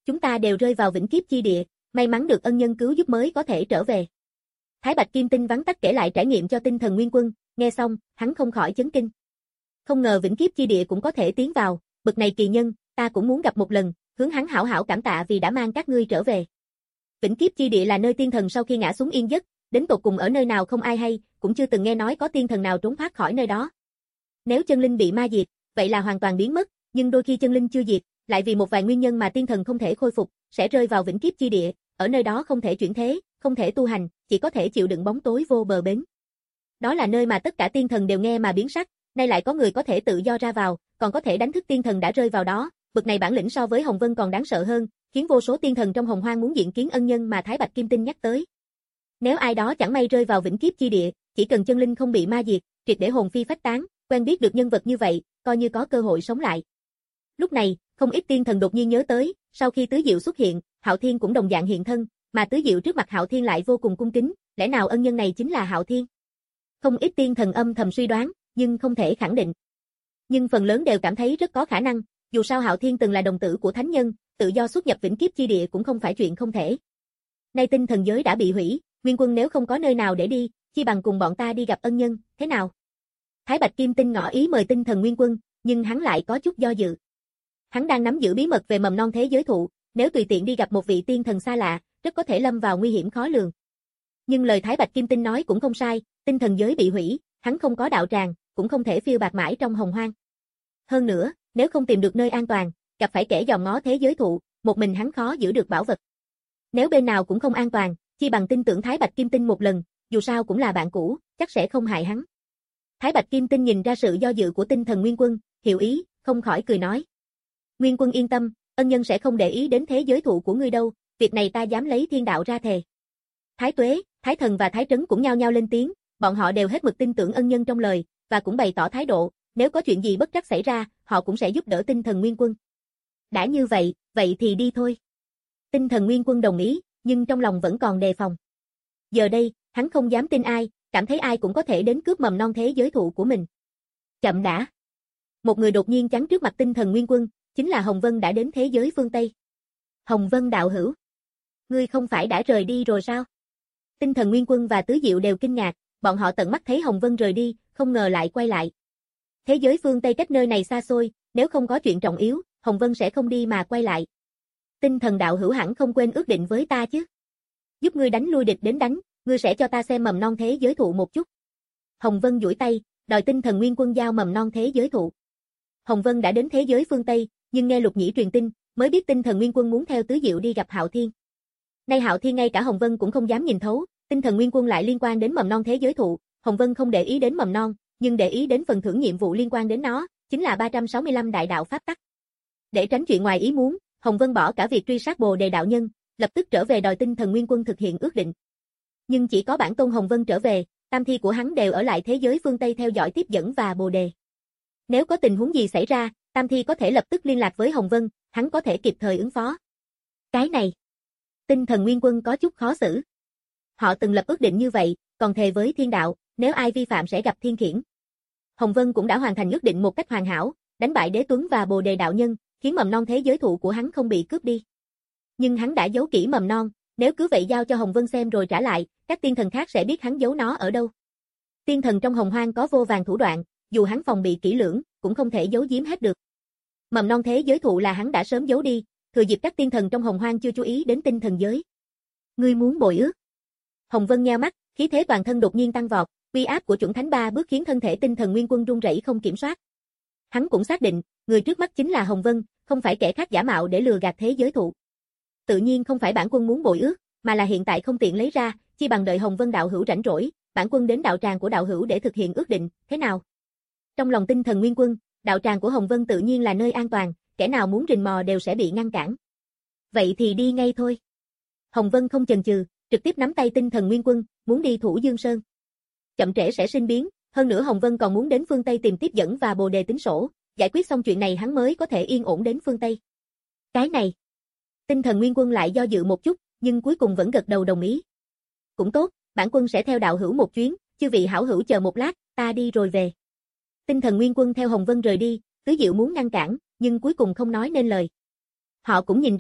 Chúng ta đều rơi vào vĩnh kiếp chi địa, may mắn được ân nhân cứu giúp mới có thể trở về. Thái Bạch Kim Tinh vắn tắt kể lại trải nghiệm cho Tinh Thần Nguyên Quân, nghe xong, hắn không khỏi chấn kinh. Không ngờ vĩnh kiếp chi địa cũng có thể tiến vào, bực này kỳ nhân, ta cũng muốn gặp một lần, hướng hắn hảo hảo cảm tạ vì đã mang các ngươi trở về. Vĩnh kiếp chi địa là nơi tiên thần sau khi ngã xuống yên giấc, đến tột cùng ở nơi nào không ai hay, cũng chưa từng nghe nói có tiên thần nào trốn thoát khỏi nơi đó. Nếu chân linh bị ma diệt, vậy là hoàn toàn biến mất, nhưng đôi khi chân linh chưa diệt, lại vì một vài nguyên nhân mà tiên thần không thể khôi phục, sẽ rơi vào vĩnh kiếp chi địa, ở nơi đó không thể chuyển thế, không thể tu hành, chỉ có thể chịu đựng bóng tối vô bờ bến. Đó là nơi mà tất cả tiên thần đều nghe mà biến sắc, nay lại có người có thể tự do ra vào, còn có thể đánh thức tiên thần đã rơi vào đó, bực này bản lĩnh so với Hồng Vân còn đáng sợ hơn, khiến vô số tiên thần trong Hồng Hoang muốn diện kiến ân nhân mà Thái Bạch Kim Tinh nhắc tới. Nếu ai đó chẳng may rơi vào vĩnh kiếp chi địa, chỉ cần chân linh không bị ma diệt, triệt để hồn phi phách tán, quen biết được nhân vật như vậy, coi như có cơ hội sống lại. Lúc này, không ít tiên thần đột nhiên nhớ tới, sau khi Tứ Diệu xuất hiện, Hạo Thiên cũng đồng dạng hiện thân, mà Tứ Diệu trước mặt Hạo Thiên lại vô cùng cung kính, lẽ nào ân nhân này chính là Hạo Thiên? Không ít tiên thần âm thầm suy đoán, nhưng không thể khẳng định. Nhưng phần lớn đều cảm thấy rất có khả năng, dù sao Hạo Thiên từng là đồng tử của thánh nhân, tự do xuất nhập vĩnh kiếp chi địa cũng không phải chuyện không thể. Nay tinh thần giới đã bị hủy, Nguyên Quân nếu không có nơi nào để đi, chi bằng cùng bọn ta đi gặp ân nhân, thế nào? Thái Bạch Kim Tinh ngỏ ý mời Tinh Thần Nguyên Quân, nhưng hắn lại có chút do dự. Hắn đang nắm giữ bí mật về mầm non thế giới thụ, nếu tùy tiện đi gặp một vị tiên thần xa lạ, rất có thể lâm vào nguy hiểm khó lường. Nhưng lời Thái Bạch Kim Tinh nói cũng không sai, tinh thần giới bị hủy, hắn không có đạo tràng, cũng không thể phiêu bạt mãi trong hồng hoang. Hơn nữa, nếu không tìm được nơi an toàn, gặp phải kẻ dòm ngó thế giới thụ, một mình hắn khó giữ được bảo vật. Nếu bên nào cũng không an toàn, chi bằng tin tưởng Thái Bạch Kim Tinh một lần, dù sao cũng là bạn cũ, chắc sẽ không hại hắn. Thái Bạch Kim Tinh nhìn ra sự do dự của Tinh Thần Nguyên Quân, hiểu ý, không khỏi cười nói. Nguyên Quân yên tâm, ân nhân sẽ không để ý đến thế giới thụ của ngươi đâu, việc này ta dám lấy thiên đạo ra thề. Thái Tuế, Thái Thần và Thái Trấn cũng nhao nhao lên tiếng, bọn họ đều hết mực tin tưởng ân nhân trong lời, và cũng bày tỏ thái độ, nếu có chuyện gì bất trắc xảy ra, họ cũng sẽ giúp đỡ Tinh Thần Nguyên Quân. Đã như vậy, vậy thì đi thôi. Tinh Thần Nguyên Quân đồng ý, nhưng trong lòng vẫn còn đề phòng. Giờ đây, hắn không dám tin ai, cảm thấy ai cũng có thể đến cướp mầm non thế giới thụ của mình. Chậm đã. Một người đột nhiên chắn trước mặt Tinh Thần Nguyên Quân, chính là Hồng Vân đã đến thế giới phương Tây. Hồng Vân đạo hữu. Ngươi không phải đã rời đi rồi sao? Tinh Thần Nguyên Quân và Tứ Diệu đều kinh ngạc, bọn họ tận mắt thấy Hồng Vân rời đi, không ngờ lại quay lại. Thế giới phương Tây cách nơi này xa xôi, nếu không có chuyện trọng yếu, Hồng Vân sẽ không đi mà quay lại. Tinh Thần đạo hữu hẳn không quên ước định với ta chứ? Giúp ngươi đánh lui địch đến đánh, ngươi sẽ cho ta xem mầm non thế giới thụ một chút. Hồng Vân duỗi tay, đòi Tinh Thần Nguyên Quân giao mầm non thế giới thụ. Hồng Vân đã đến thế giới phương Tây, nhưng nghe Lục Nhĩ truyền tin, mới biết Tinh Thần Nguyên Quân muốn theo Tứ Diệu đi gặp Hạo Thiên. Nay Hạo Thiên ngay cả Hồng Vân cũng không dám nhìn thấu, Tinh Thần Nguyên Quân lại liên quan đến mầm non thế giới thụ, Hồng Vân không để ý đến mầm non, nhưng để ý đến phần thưởng nhiệm vụ liên quan đến nó, chính là ba trăm sáu mươi lăm đại đạo pháp tắc. Để tránh chuyện ngoài ý muốn, Hồng Vân bỏ cả việc truy sát Bồ Đề đạo nhân, lập tức trở về đòi Tinh Thần Nguyên Quân thực hiện ước định. Nhưng chỉ có bản tôn Hồng Vân trở về, tam thi của hắn đều ở lại thế giới phương Tây theo dõi tiếp dẫn và Bồ Đề. Nếu có tình huống gì xảy ra, tam thi có thể lập tức liên lạc với Hồng Vân, hắn có thể kịp thời ứng phó. Cái này, Tinh Thần Nguyên Quân có chút khó xử. Họ từng lập ước định như vậy, còn thề với thiên đạo, nếu ai vi phạm sẽ gặp thiên khiển. Hồng Vân cũng đã hoàn thành ước định một cách hoàn hảo, đánh bại Đế Tuấn và Bồ Đề đạo nhân, khiến mầm non thế giới thụ của hắn không bị cướp đi. Nhưng hắn đã giấu kỹ mầm non, nếu cứ vậy giao cho Hồng Vân xem rồi trả lại, các tiên thần khác sẽ biết hắn giấu nó ở đâu. Tiên thần trong Hồng Hoang có vô vàn thủ đoạn, dù hắn phòng bị kỹ lưỡng, cũng không thể giấu giếm hết được. Mầm non thế giới thụ là hắn đã sớm giấu đi, thừa dịp các tiên thần trong Hồng Hoang chưa chú ý đến tinh thần giới. Ngươi muốn bội ước? Hồng Vân nheo mắt, khí thế toàn thân đột nhiên tăng vọt, uy áp của chuẩn thánh ba bước khiến thân thể Tinh Thần Nguyên Quân run rẩy không kiểm soát. Hắn cũng xác định, người trước mắt chính là Hồng Vân, không phải kẻ khác giả mạo để lừa gạt thế giới thụ. Tự nhiên không phải bản quân muốn bội ước, mà là hiện tại không tiện lấy ra, chi bằng đợi Hồng Vân đạo hữu rảnh rỗi, bản quân đến đạo tràng của đạo hữu để thực hiện ước định, thế nào? Trong lòng Tinh Thần Nguyên Quân, đạo tràng của Hồng Vân tự nhiên là nơi an toàn, kẻ nào muốn rình mò đều sẽ bị ngăn cản. Vậy thì đi ngay thôi. Hồng Vân không chần chừ, trực tiếp nắm tay Tinh Thần Nguyên Quân, muốn đi Thủ Dương Sơn. Chậm trễ sẽ sinh biến, hơn nữa Hồng Vân còn muốn đến phương Tây tìm tiếp dẫn và Bồ Đề tính sổ, giải quyết xong chuyện này hắn mới có thể yên ổn đến phương Tây. Cái này, Tinh Thần Nguyên Quân lại do dự một chút, nhưng cuối cùng vẫn gật đầu đồng ý. Cũng tốt, bản quân sẽ theo đạo hữu một chuyến, chư vị hảo hữu chờ một lát, ta đi rồi về. Tinh Thần Nguyên Quân theo Hồng Vân rời đi, Tứ Diệu muốn ngăn cản, nhưng cuối cùng không nói nên lời. Họ cũng nhìn ra,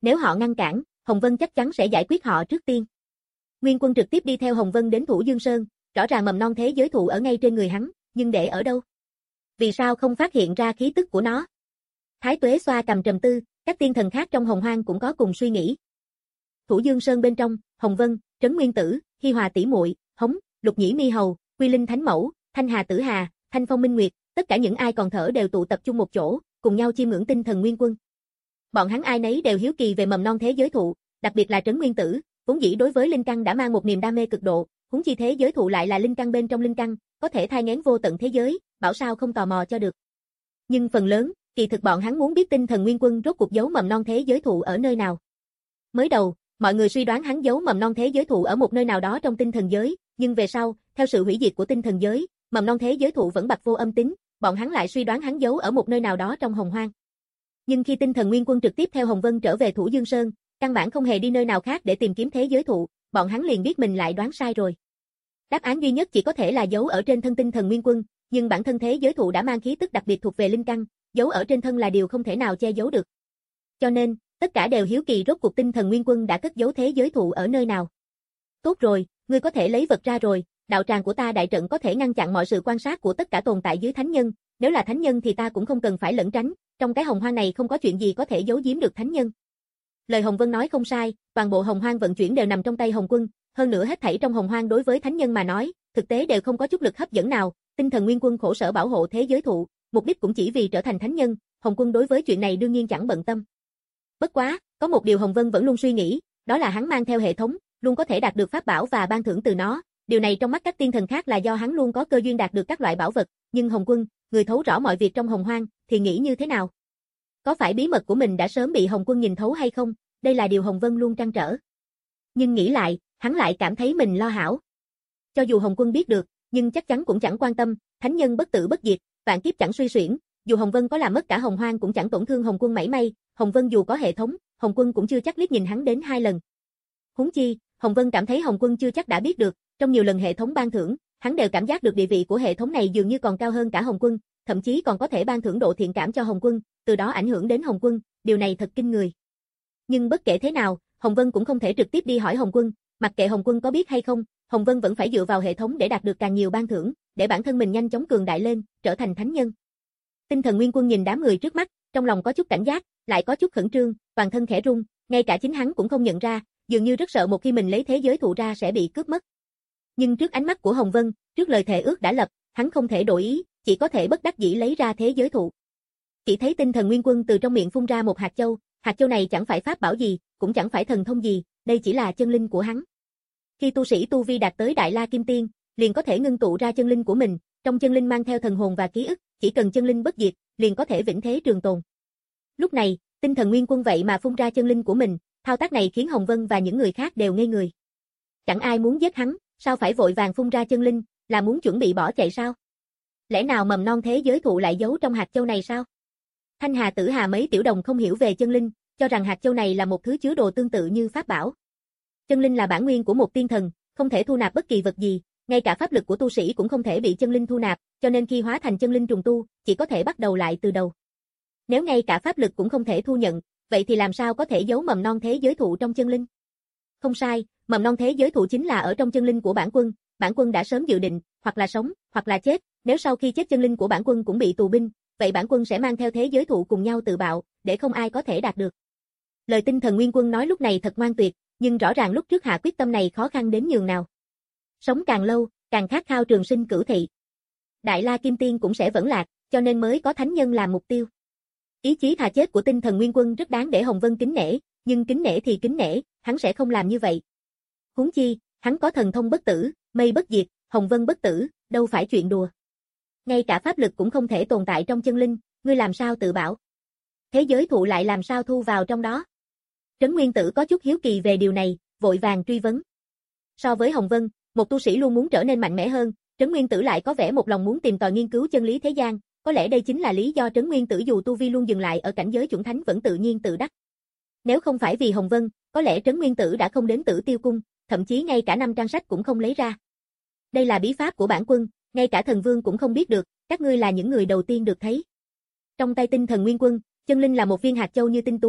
nếu họ ngăn cản, Hồng Vân chắc chắn sẽ giải quyết họ trước tiên. Nguyên Quân trực tiếp đi theo Hồng Vân đến Thủ Dương Sơn, rõ ràng mầm non thế giới thụ ở ngay trên người hắn, nhưng để ở đâu? Vì sao không phát hiện ra khí tức của nó? Thái Tuế xoa cầm trầm tư, các tiên thần khác trong Hồng Hoang cũng có cùng suy nghĩ. Thủ Dương Sơn bên trong, Hồng Vân, Trấn Nguyên Tử, Hi Hòa tỷ muội, Hống, Lục Nhĩ Mi Hầu, Quy Linh Thánh Mẫu, Thanh Hà Tử Hà, Thanh Phong Minh Nguyệt, tất cả những ai còn thở đều tụ tập chung một chỗ, cùng nhau chiêm ngưỡng tinh thần Nguyên Quân. Bọn hắn ai nấy đều hiếu kỳ về mầm non thế giới thụ, đặc biệt là Trấn Nguyên Tử, vốn dĩ đối với linh căn đã mang một niềm đam mê cực độ, huống chi thế giới thụ lại là linh căn bên trong linh căn, có thể thai nghén vô tận thế giới, bảo sao không tò mò cho được. Nhưng phần lớn, kỳ thực bọn hắn muốn biết tinh thần Nguyên Quân rốt cuộc giấu mầm non thế giới thụ ở nơi nào. Mới đầu, mọi người suy đoán hắn giấu mầm non thế giới thụ ở một nơi nào đó trong tinh thần giới, nhưng về sau, theo sự hủy diệt của tinh thần giới, mầm non thế giới thụ vẫn bặt vô âm tính, bọn hắn lại suy đoán hắn giấu ở một nơi nào đó trong Hồng Hoang. Nhưng khi tinh thần Nguyên Quân trực tiếp theo Hồng Vân trở về Thủ Dương Sơn, căn bản không hề đi nơi nào khác để tìm kiếm thế giới thụ, bọn hắn liền biết mình lại đoán sai rồi. Đáp án duy nhất chỉ có thể là giấu ở trên thân tinh thần Nguyên Quân, nhưng bản thân thế giới thụ đã mang khí tức đặc biệt thuộc về linh căn, giấu ở trên thân là điều không thể nào che giấu được. Cho nên, tất cả đều hiếu kỳ rốt cuộc tinh thần Nguyên Quân đã cất giấu thế giới thụ ở nơi nào. Tốt rồi, ngươi có thể lấy vật ra rồi, đạo tràng của ta đại trận có thể ngăn chặn mọi sự quan sát của tất cả tồn tại dưới thánh nhân, nếu là thánh nhân thì ta cũng không cần phải lẩn tránh, trong cái Hồng Hoang này không có chuyện gì có thể giấu giếm được thánh nhân. Lời Hồng Vân nói không sai, toàn bộ Hồng Hoang vận chuyển đều nằm trong tay Hồng Quân, hơn nữa hết thảy trong Hồng Hoang đối với thánh nhân mà nói, thực tế đều không có chút lực hấp dẫn nào, tinh thần Nguyên Quân khổ sở bảo hộ thế giới thụ, mục đích cũng chỉ vì trở thành thánh nhân, Hồng Quân đối với chuyện này đương nhiên chẳng bận tâm. Bất quá, có một điều Hồng Vân vẫn luôn suy nghĩ, đó là hắn mang theo hệ thống, luôn có thể đạt được pháp bảo và ban thưởng từ nó, điều này trong mắt các tiên thần khác là do hắn luôn có cơ duyên đạt được các loại bảo vật, nhưng Hồng Quân, người thấu rõ mọi việc trong Hồng Hoang, thì nghĩ như thế nào? Có phải bí mật của mình đã sớm bị Hồng Quân nhìn thấu hay không? Đây là điều Hồng Vân luôn trăn trở. Nhưng nghĩ lại, hắn lại cảm thấy mình lo hảo. Cho dù Hồng Quân biết được, nhưng chắc chắn cũng chẳng quan tâm, thánh nhân bất tử bất diệt, vạn kiếp chẳng suy xuyển, dù Hồng Vân có làm mất cả Hồng Hoang cũng chẳng tổn thương Hồng Quân mảy may, Hồng Vân dù có hệ thống, Hồng Quân cũng chưa chắc liếc nhìn hắn đến hai lần. Huống chi, Hồng Vân cảm thấy Hồng Quân chưa chắc đã biết được, trong nhiều lần hệ thống ban thưởng, hắn đều cảm giác được địa vị của hệ thống này dường như còn cao hơn cả Hồng Quân, thậm chí còn có thể ban thưởng độ thiện cảm cho Hồng Quân, từ đó ảnh hưởng đến Hồng Quân, điều này thật kinh người. Nhưng bất kể thế nào, Hồng Vân cũng không thể trực tiếp đi hỏi Hồng Quân, mặc kệ Hồng Quân có biết hay không, Hồng Vân vẫn phải dựa vào hệ thống để đạt được càng nhiều ban thưởng, để bản thân mình nhanh chóng cường đại lên, trở thành thánh nhân. Tinh thần Nguyên Quân nhìn đám người trước mắt, trong lòng có chút cảnh giác, lại có chút khẩn trương, toàn thân khẽ run, ngay cả chính hắn cũng không nhận ra, dường như rất sợ một khi mình lấy thế giới thụ ra sẽ bị cướp mất. Nhưng trước ánh mắt của Hồng Vân, trước lời thề ước đã lập, hắn không thể đổi ý, chỉ có thể bất đắc dĩ lấy ra thế giới thụ. Chỉ thấy tinh thần Nguyên Quân từ trong miệng phun ra một hạt châu, hạt châu này chẳng phải pháp bảo gì, cũng chẳng phải thần thông gì, đây chỉ là chân linh của hắn. Khi tu sĩ tu vi đạt tới Đại La Kim Tiên, liền có thể ngưng tụ ra chân linh của mình, trong chân linh mang theo thần hồn và ký ức, chỉ cần chân linh bất diệt, liền có thể vĩnh thế trường tồn. Lúc này, tinh thần Nguyên Quân vậy mà phun ra chân linh của mình, thao tác này khiến Hồng Vân và những người khác đều ngây người. Chẳng ai muốn giết hắn, sao phải vội vàng phun ra chân linh, là muốn chuẩn bị bỏ chạy sao? Lẽ nào mầm non thế giới thụ lại giấu trong hạt châu này sao? Thanh Hà Tử Hà mấy tiểu đồng không hiểu về chân linh, cho rằng hạt châu này là một thứ chứa đồ tương tự như pháp bảo. Chân linh là bản nguyên của một tiên thần, không thể thu nạp bất kỳ vật gì, ngay cả pháp lực của tu sĩ cũng không thể bị chân linh thu nạp, cho nên khi hóa thành chân linh trùng tu, chỉ có thể bắt đầu lại từ đầu. Nếu ngay cả pháp lực cũng không thể thu nhận, vậy thì làm sao có thể giấu mầm non thế giới thụ trong chân linh? Không sai, mầm non thế giới thụ chính là ở trong chân linh của bản quân, bản quân đã sớm dự định, hoặc là sống, hoặc là chết, nếu sau khi chết chân linh của bản quân cũng bị tù binh, vậy bản quân sẽ mang theo thế giới thụ cùng nhau tự bạo, để không ai có thể đạt được. Lời tinh thần Nguyên Quân nói lúc này thật ngoan tuyệt, nhưng rõ ràng lúc trước hạ quyết tâm này khó khăn đến nhường nào. Sống càng lâu, càng khát khao trường sinh cửu thị. Đại La Kim Tiên cũng sẽ vẫn lạc, cho nên mới có thánh nhân làm mục tiêu. Ý chí thà chết của tinh thần Nguyên Quân rất đáng để Hồng Vân kính nể, nhưng kính nể thì kính nể, hắn sẽ không làm như vậy. Huống chi, hắn có thần thông bất tử, mây bất diệt, Hồng Vân bất tử, đâu phải chuyện đùa. Ngay cả pháp lực cũng không thể tồn tại trong chân linh, ngươi làm sao tự bảo? Thế giới thụ lại làm sao thu vào trong đó? Trấn Nguyên Tử có chút hiếu kỳ về điều này, vội vàng truy vấn. So với Hồng Vân, một tu sĩ luôn muốn trở nên mạnh mẽ hơn, Trấn Nguyên Tử lại có vẻ một lòng muốn tìm tòi nghiên cứu chân lý thế gian, có lẽ đây chính là lý do Trấn Nguyên Tử dù tu vi luôn dừng lại ở cảnh giới chuẩn thánh vẫn tự nhiên tự đắc. Nếu không phải vì Hồng Vân, có lẽ Trấn Nguyên Tử đã không đến Tử Tiêu Cung, thậm chí ngay cả năm trang sách cũng không lấy ra. Đây là bí pháp của bản quân, ngay cả thần vương cũng không biết được, các ngươi là những người đầu tiên được thấy. Trong tay tinh thần Nguyên Quân, chân linh là một viên hạt châu như tinh tú,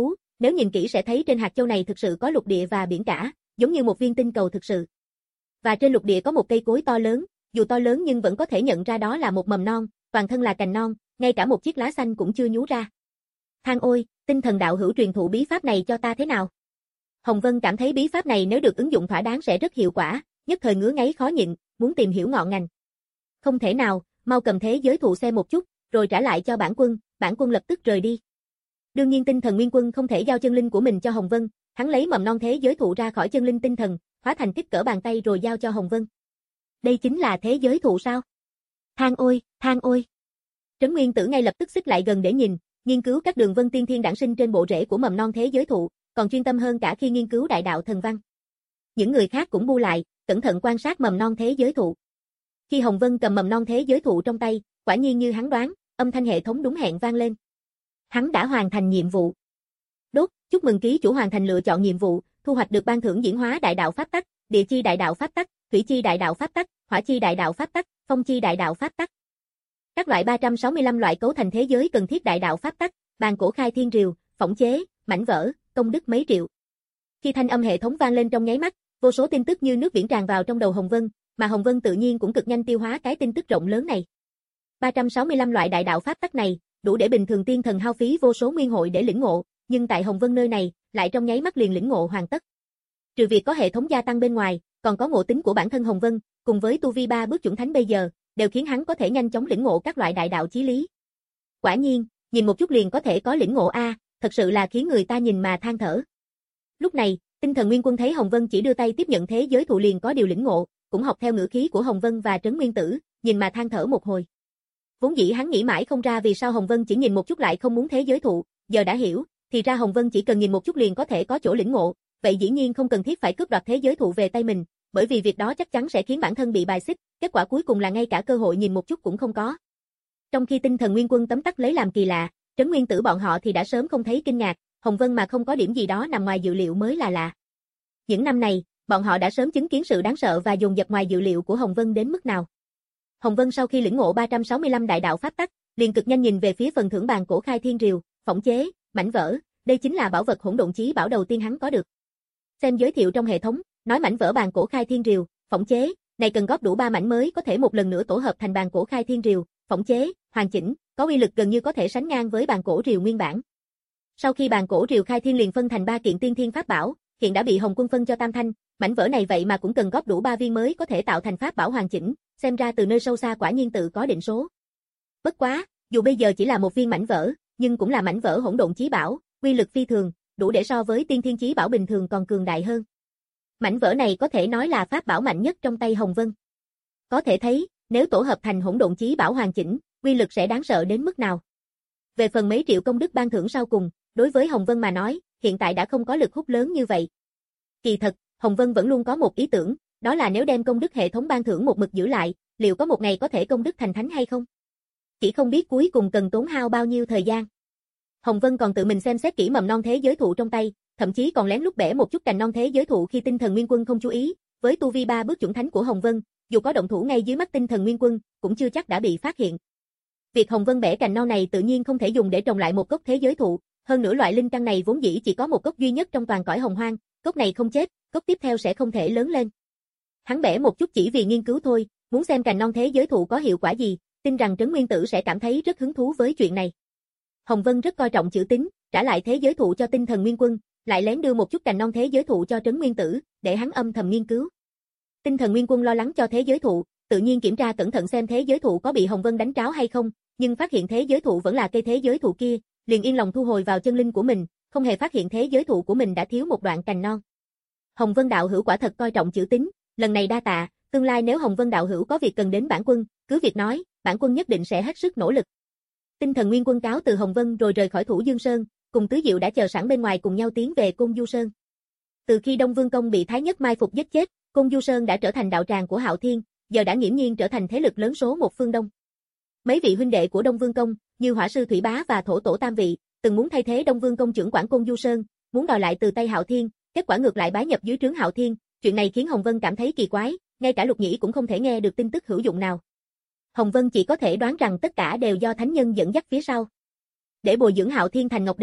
nếu nhìn kỹ sẽ thấy trên hạt châu này thực sự có lục địa và biển cả, giống như một viên tinh cầu thực sự. Và trên lục địa có một cây cối to lớn, dù to lớn nhưng vẫn có thể nhận ra đó là một mầm non, toàn thân là cành non, ngay cả một chiếc lá xanh cũng chưa nhú ra. Thang ôi, tinh thần đạo hữu truyền thụ bí pháp này cho ta thế nào? Hồng Vân cảm thấy bí pháp này nếu được ứng dụng thỏa đáng sẽ rất hiệu quả, nhất thời ngứa ngáy khó nhịn, muốn tìm hiểu ngọn ngành. Không thể nào, mau cầm thế giới thụ xem một chút, rồi trả lại cho bản quân, bản quân lập tức rời đi. Đương nhiên tinh thần nguyên quân không thể giao chân linh của mình cho Hồng Vân, hắn lấy mầm non thế giới thụ ra khỏi chân linh tinh thần, hóa thành kích cỡ bàn tay rồi giao cho Hồng Vân. Đây chính là thế giới thụ sao? Thang ôi, thang ôi. Trấn Nguyên Tử ngay lập tức xích lại gần để nhìn, nghiên cứu các đường vân tiên thiên đản sinh trên bộ rễ của mầm non thế giới thụ, còn chuyên tâm hơn cả khi nghiên cứu đại đạo thần văn. Những người khác cũng bu lại, cẩn thận quan sát mầm non thế giới thụ. Khi Hồng Vân cầm mầm non thế giới thụ trong tay, quả nhiên như hắn đoán, âm thanh hệ thống đúng hẹn vang lên. Hắn đã hoàn thành nhiệm vụ. Đốt, chúc mừng ký chủ hoàn thành lựa chọn nhiệm vụ, thu hoạch được ban thưởng diễn hóa đại đạo pháp tắc, địa chi đại đạo pháp tắc, thủy chi đại đạo pháp tắc, hỏa chi đại đạo pháp tắc, phong chi đại đạo pháp tắc. Các loại ba trăm sáu mươi lăm loại cấu thành thế giới cần thiết đại đạo pháp tắc, bàn cổ khai thiên rìu, phỏng chế, mảnh vỡ, công đức mấy triệu. Khi thanh âm hệ thống vang lên trong nháy mắt, vô số tin tức như nước biển tràn vào trong đầu Hồng Vân, mà Hồng Vân tự nhiên cũng cực nhanh tiêu hóa cái tin tức rộng lớn này. ba trăm sáu mươi lăm loại đại đạo pháp tắc này, đủ để bình thường tiên thần hao phí vô số nguyên hội để lĩnh ngộ, nhưng tại Hồng Vân nơi này, lại trong nháy mắt liền lĩnh ngộ hoàn tất. Trừ việc có hệ thống gia tăng bên ngoài, còn có ngộ tính của bản thân Hồng Vân, cùng với tu vi ba bước chuẩn thánh bây giờ, đều khiến hắn có thể nhanh chóng lĩnh ngộ các loại đại đạo chí lý. Quả nhiên, nhìn một chút liền có thể có lĩnh ngộ a, thật sự là khiến người ta nhìn mà than thở. Lúc này, tinh thần nguyên quân thấy Hồng Vân chỉ đưa tay tiếp nhận thế giới thụ liền có điều lĩnh ngộ, cũng học theo ngữ khí của Hồng Vân và Trấn Nguyên Tử, nhìn mà than thở một hồi. Vốn dĩ hắn nghĩ mãi không ra vì sao Hồng Vân chỉ nhìn một chút lại không muốn thế giới thụ, giờ đã hiểu, thì ra Hồng Vân chỉ cần nhìn một chút liền có thể có chỗ lĩnh ngộ, vậy dĩ nhiên không cần thiết phải cướp đoạt thế giới thụ về tay mình, bởi vì việc đó chắc chắn sẽ khiến bản thân bị bài xích, kết quả cuối cùng là ngay cả cơ hội nhìn một chút cũng không có. Trong khi tinh thần nguyên quân tấm tắc lấy làm kỳ lạ, Trấn Nguyên Tử bọn họ thì đã sớm không thấy kinh ngạc, Hồng Vân mà không có điểm gì đó nằm ngoài dự liệu mới là lạ. Những năm này, bọn họ đã sớm chứng kiến sự đáng sợ và dồn dập ngoài dự liệu của Hồng Vân đến mức nào. Hồng Vân sau khi lĩnh ngộ ba trăm sáu mươi lăm đại đạo pháp tắc, liền cực nhanh nhìn về phía phần thưởng bàn cổ khai thiên rìu, phỏng chế, mảnh vỡ, đây chính là bảo vật hỗn độn chí bảo đầu tiên hắn có được. Xem giới thiệu trong hệ thống, nói mảnh vỡ bàn cổ khai thiên rìu, phỏng chế, này cần góp đủ ba mảnh mới có thể một lần nữa tổ hợp thành bàn cổ khai thiên rìu, phỏng chế, hoàn chỉnh, có uy lực gần như có thể sánh ngang với bàn cổ rìu nguyên bản. Sau khi bàn cổ rìu khai thiên liền phân thành ba kiện tiên thiên pháp bảo, hiện đã bị Hồng Quân phân cho Tam Thanh, mảnh vỡ này vậy mà cũng cần góp đủ ba viên mới có thể tạo thành pháp bảo hoàn chỉnh, xem ra từ nơi sâu xa quả nhiên tự có định số. Bất quá, dù bây giờ chỉ là một viên mảnh vỡ, nhưng cũng là mảnh vỡ hỗn độn chí bảo, uy lực phi thường, đủ để so với tiên thiên chí bảo bình thường còn cường đại hơn. Mảnh vỡ này có thể nói là pháp bảo mạnh nhất trong tay Hồng Vân. Có thể thấy, nếu tổ hợp thành hỗn độn chí bảo hoàn chỉnh, uy lực sẽ đáng sợ đến mức nào. Về phần mấy triệu công đức ban thưởng sau cùng, đối với Hồng Vân mà nói, hiện tại đã không có lực hút lớn như vậy. Kỳ thật, Hồng Vân vẫn luôn có một ý tưởng, đó là nếu đem công đức hệ thống ban thưởng một mực giữ lại, liệu có một ngày có thể công đức thành thánh hay không? Chỉ không biết cuối cùng cần tốn hao bao nhiêu thời gian. Hồng Vân còn tự mình xem xét kỹ mầm non thế giới thụ trong tay, thậm chí còn lén lút bẻ một chút cành non thế giới thụ khi tinh thần nguyên quân không chú ý, với tu vi ba bước chuẩn thánh của Hồng Vân, dù có động thủ ngay dưới mắt tinh thần nguyên quân, cũng chưa chắc đã bị phát hiện. Việc Hồng Vân bẻ cành non này tự nhiên không thể dùng để trồng lại một gốc thế giới thụ, hơn nữa loại linh căn này vốn dĩ chỉ có một gốc duy nhất trong toàn cõi hồng hoang, gốc này không chết, gốc tiếp theo sẽ không thể lớn lên. Hắn bẻ một chút chỉ vì nghiên cứu thôi, muốn xem cành non thế giới thụ có hiệu quả gì, tin rằng Trấn Nguyên Tử sẽ cảm thấy rất hứng thú với chuyện này. Hồng Vân rất coi trọng chữ tín, trả lại thế giới thụ cho tinh thần nguyên quân, lại lén đưa một chút cành non thế giới thụ cho Trấn Nguyên Tử, để hắn âm thầm nghiên cứu. Tinh thần nguyên quân lo lắng cho thế giới thụ, tự nhiên kiểm tra cẩn thận xem thế giới thụ có bị Hồng Vân đánh tráo hay không, nhưng phát hiện thế giới thụ vẫn là cây thế giới thụ kia, liền yên lòng thu hồi vào chân linh của mình, không hề phát hiện thế giới thụ của mình đã thiếu một đoạn cành non. Hồng Vân đạo hữu quả thật coi trọng chữ tín, lần này đa tạ, tương lai nếu Hồng Vân đạo hữu có việc cần đến bản quân, cứ việc nói, bản quân nhất định sẽ hết sức nỗ lực. Tinh thần nguyên quân cáo từ Hồng Vân rồi rời khỏi Thủ Dương Sơn, cùng Tứ Diệu đã chờ sẵn bên ngoài cùng nhau tiến về Côn Du Sơn. Từ khi Đông Vương Công bị Thái Nhất mai phục giết chết, Côn Du Sơn đã trở thành đạo tràng của Hạo Thiên, giờ đã nghiễm nhiên trở thành thế lực lớn số một phương Đông. Mấy vị huynh đệ của Đông Vương Công, như Hỏa Sư Thủy Bá và Thổ Tổ Tam Vị, từng muốn thay thế Đông Vương Công trưởng quản Côn Du Sơn, muốn đòi lại từ tay Hạo Thiên, kết quả ngược lại bái nhập dưới trướng Hạo Thiên, chuyện này khiến Hồng Vân cảm thấy kỳ quái, ngay cả Lục Nhĩ cũng không thể nghe được tin tức hữu dụng nào. Hồng Vân chỉ có thể đoán rằng tất cả đều do thánh nhân dẫn dắt phía sau. Để bồi dưỡng Hạo Thiên thành Ngọc Đế, xem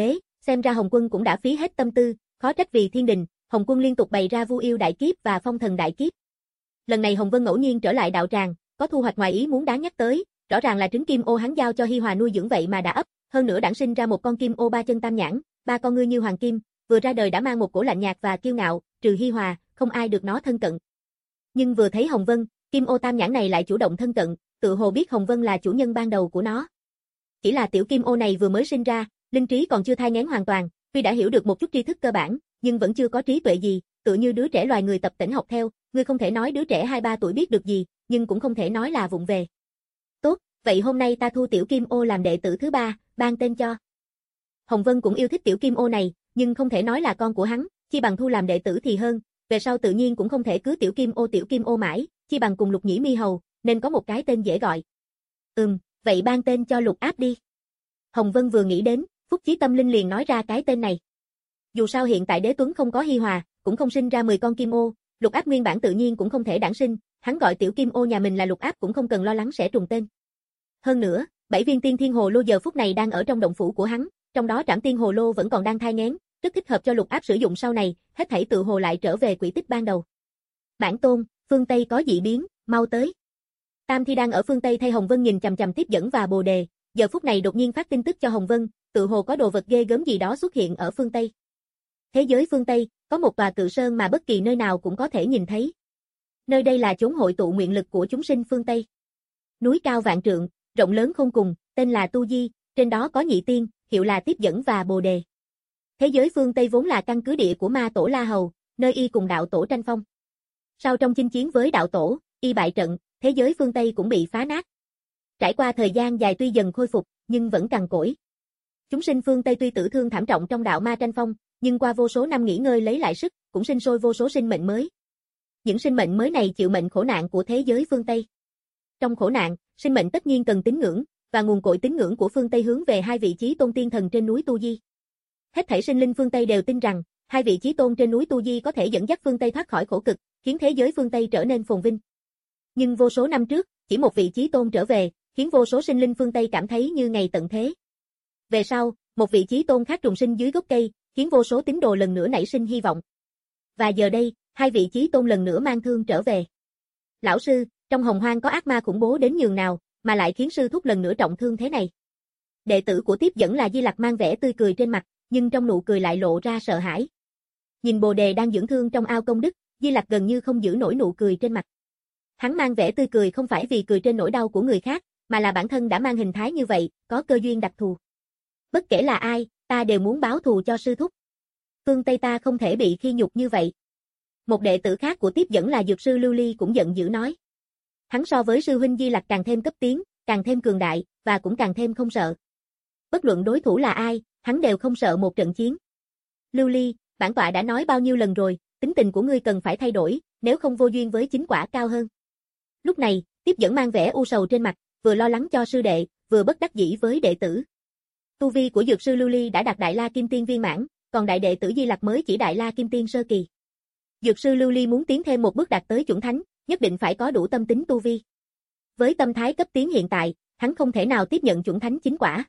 Xem ra Hồng Quân cũng đã phí hết tâm tư, khó trách vì thiên đình, Hồng Quân liên tục bày ra Vu Yêu đại kiếp và Phong Thần đại kiếp. Lần này Hồng Vân ngẫu nhiên trở lại đạo tràng, có thu hoạch ngoài ý muốn đáng nhắc tới, rõ ràng là trứng kim ô hắn giao cho Hi Hòa nuôi dưỡng vậy mà đã ấp, hơn nữa đản sinh ra một con kim ô ba chân tam nhãn, ba con ngươi như hoàng kim, vừa ra đời đã mang một cổ lạnh nhạt và kiêu ngạo, trừ Hi Hòa, không ai được nó thân cận. Nhưng vừa thấy Hồng Vân, kim ô tam nhãn này lại chủ động thân cận, tự hồ biết Hồng Vân là chủ nhân ban đầu của nó. Chỉ là tiểu kim ô này vừa mới sinh ra, linh trí còn chưa thai nghén hoàn toàn, tuy đã hiểu được một chút tri thức cơ bản, nhưng vẫn chưa có trí tuệ gì, tựa như đứa trẻ loài người tập tễnh học theo, ngươi không thể nói đứa trẻ hai ba tuổi biết được gì, nhưng cũng không thể nói là vụng về. Tốt, vậy hôm nay ta thu tiểu kim ô làm đệ tử thứ ba, ban tên cho. Hồng Vân cũng yêu thích tiểu kim ô này, nhưng không thể nói là con của hắn, chi bằng thu làm đệ tử thì hơn, về sau tự nhiên cũng không thể cứ tiểu kim ô tiểu kim ô mãi, chi bằng cùng Lục Nhĩ Mi Hầu, nên có một cái tên dễ gọi. Ừm, vậy ban tên cho Lục Áp đi. Hồng Vân vừa nghĩ đến, Phúc Chí Tâm Linh liền nói ra cái tên này. Dù sao hiện tại Đế Tuấn không có Hi Hòa, cũng không sinh ra mười con kim ô, Lục Áp nguyên bản tự nhiên cũng không thể đản sinh, hắn gọi tiểu kim ô nhà mình là Lục Áp cũng không cần lo lắng sẽ trùng tên. Hơn nữa, bảy viên tiên thiên hồ lô giờ phút này đang ở trong động phủ của hắn, trong đó Trảm Tiên hồ lô vẫn còn đang thai nghén, rất thích hợp cho Lục Áp sử dụng sau này, hết thảy tự hồ lại trở về quỹ tích ban đầu. Bản tôn, phương Tây có dị biến, mau tới. Tam Thi đang ở phương Tây thay Hồng Vân nhìn chằm chằm tiếp dẫn và Bồ Đề, giờ phút này đột nhiên phát tin tức cho Hồng Vân, tự hồ có đồ vật ghê gớm gì đó xuất hiện ở phương Tây. Thế giới phương Tây, có một tòa cự sơn mà bất kỳ nơi nào cũng có thể nhìn thấy. Nơi đây là chốn hội tụ nguyện lực của chúng sinh phương Tây. Núi cao vạn trượng, rộng lớn khôn cùng, tên là Tu Di, trên đó có nhị tiên, hiệu là Tiếp Dẫn và Bồ Đề. Thế giới phương Tây vốn là căn cứ địa của ma tổ La Hầu, nơi y cùng đạo tổ tranh phong. Sau trong chinh chiến với đạo tổ, y bại trận, thế giới phương Tây cũng bị phá nát. Trải qua thời gian dài tuy dần khôi phục, nhưng vẫn cằn cỗi. Chúng sinh phương Tây tuy tử thương thảm trọng trong đạo ma tranh phong, nhưng qua vô số năm nghỉ ngơi lấy lại sức, cũng sinh sôi vô số sinh mệnh mới. Những sinh mệnh mới này chịu mệnh khổ nạn của thế giới phương Tây. Trong khổ nạn, sinh mệnh tất nhiên cần tín ngưỡng, và nguồn cội tín ngưỡng của phương Tây hướng về hai vị chí tôn tiên thần trên núi Tu Di. Hết thảy sinh linh phương Tây đều tin rằng, hai vị chí tôn trên núi Tu Di có thể dẫn dắt phương Tây thoát khỏi khổ cực, khiến thế giới phương Tây trở nên phồn vinh. Nhưng vô số năm trước, chỉ một vị chí tôn trở về, khiến vô số sinh linh phương Tây cảm thấy như ngày tận thế. Về sau, một vị chí tôn khác trùng sinh dưới gốc cây, khiến vô số tín đồ lần nữa nảy sinh hy vọng. Và giờ đây, hai vị chí tôn lần nữa mang thương trở về. Lão sư, trong hồng hoang có ác ma khủng bố đến nhường nào, mà lại khiến sư thúc lần nữa trọng thương thế này. Đệ tử của Tiếp Dẫn là Di Lặc mang vẻ tươi cười trên mặt, nhưng trong nụ cười lại lộ ra sợ hãi. Nhìn Bồ Đề đang dưỡng thương trong ao công đức, Di Lặc gần như không giữ nổi nụ cười trên mặt. Hắn mang vẻ tươi cười không phải vì cười trên nỗi đau của người khác, mà là bản thân đã mang hình thái như vậy, có cơ duyên đặc thù. Bất kể là ai, ta đều muốn báo thù cho sư thúc. Phương Tây ta không thể bị khi nhục như vậy. Một đệ tử khác của Tiếp Dẫn là Dược sư Lưu Ly cũng giận dữ nói. Hắn so với sư huynh Di Lặc càng thêm cấp tiến, càng thêm cường đại, và cũng càng thêm không sợ. Bất luận đối thủ là ai, hắn đều không sợ một trận chiến. Lưu Ly, bản tọa đã nói bao nhiêu lần rồi, tính tình của ngươi cần phải thay đổi, nếu không vô duyên với chính quả cao hơn. Lúc này, Tiếp Dẫn mang vẻ u sầu trên mặt, vừa lo lắng cho sư đệ, vừa bất đắc dĩ với đệ tử. Tu vi của Dược sư Lưu Ly đã đạt Đại La Kim Tiên viên mãn, còn đại đệ tử Di Lặc mới chỉ Đại La Kim Tiên sơ kỳ. Dược sư Lưu Ly muốn tiến thêm một bước đạt tới chuẩn thánh, nhất định phải có đủ tâm tính tu vi. Với tâm thái cấp tiến hiện tại, hắn không thể nào tiếp nhận chuẩn thánh chính quả.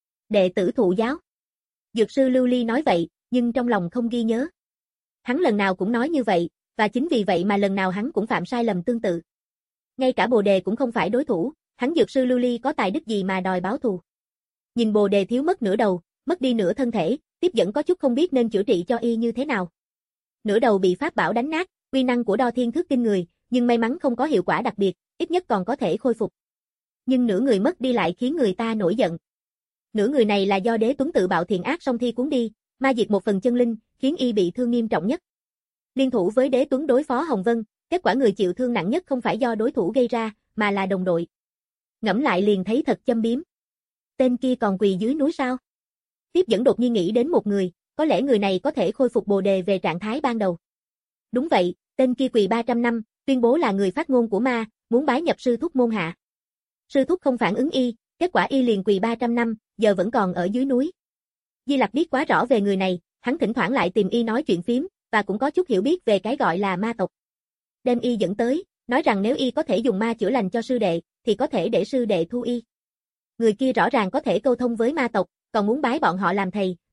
Đệ tử thụ giáo. Dược sư Lưu Ly nói vậy, nhưng trong lòng không ghi nhớ. Hắn lần nào cũng nói như vậy, và chính vì vậy mà lần nào hắn cũng phạm sai lầm tương tự. Ngay cả Bồ Đề cũng không phải đối thủ, hắn Dược sư Lưu Ly có tài đức gì mà đòi báo thù. Nhìn Bồ Đề thiếu mất nửa đầu, mất đi nửa thân thể, Tiếp Dẫn có chút không biết nên chữa trị cho y như thế nào. Nửa đầu bị pháp bảo đánh nát, uy năng của đo thiên thức kinh người, nhưng may mắn không có hiệu quả đặc biệt, ít nhất còn có thể khôi phục. Nhưng nửa người mất đi lại khiến người ta nổi giận. Nửa người này là do Đế Tuấn tự bạo thiện ác song thi cuốn đi, ma diệt một phần chân linh, khiến y bị thương nghiêm trọng nhất. Liên thủ với Đế Tuấn đối phó Hồng Vân, kết quả người chịu thương nặng nhất không phải do đối thủ gây ra, mà là đồng đội. Ngẫm lại liền thấy thật châm biếm. Tên kia còn quỳ dưới núi sao? Tiếp Dẫn đột nhiên nghĩ đến một người, có lẽ người này có thể khôi phục Bồ Đề về trạng thái ban đầu. Đúng vậy, tên kia quỳ ba trăm năm, tuyên bố là người phát ngôn của ma, muốn bái nhập sư thúc môn hạ. Sư thúc không phản ứng y, kết quả y liền quỳ ba trăm năm, giờ vẫn còn ở dưới núi. Di Lặc biết quá rõ về người này, hắn thỉnh thoảng lại tìm y nói chuyện phím, và cũng có chút hiểu biết về cái gọi là ma tộc. Đem y dẫn tới, nói rằng nếu y có thể dùng ma chữa lành cho sư đệ, thì có thể để sư đệ thu y. Người kia rõ ràng có thể câu thông với ma tộc, còn muốn bái bọn họ làm thầy,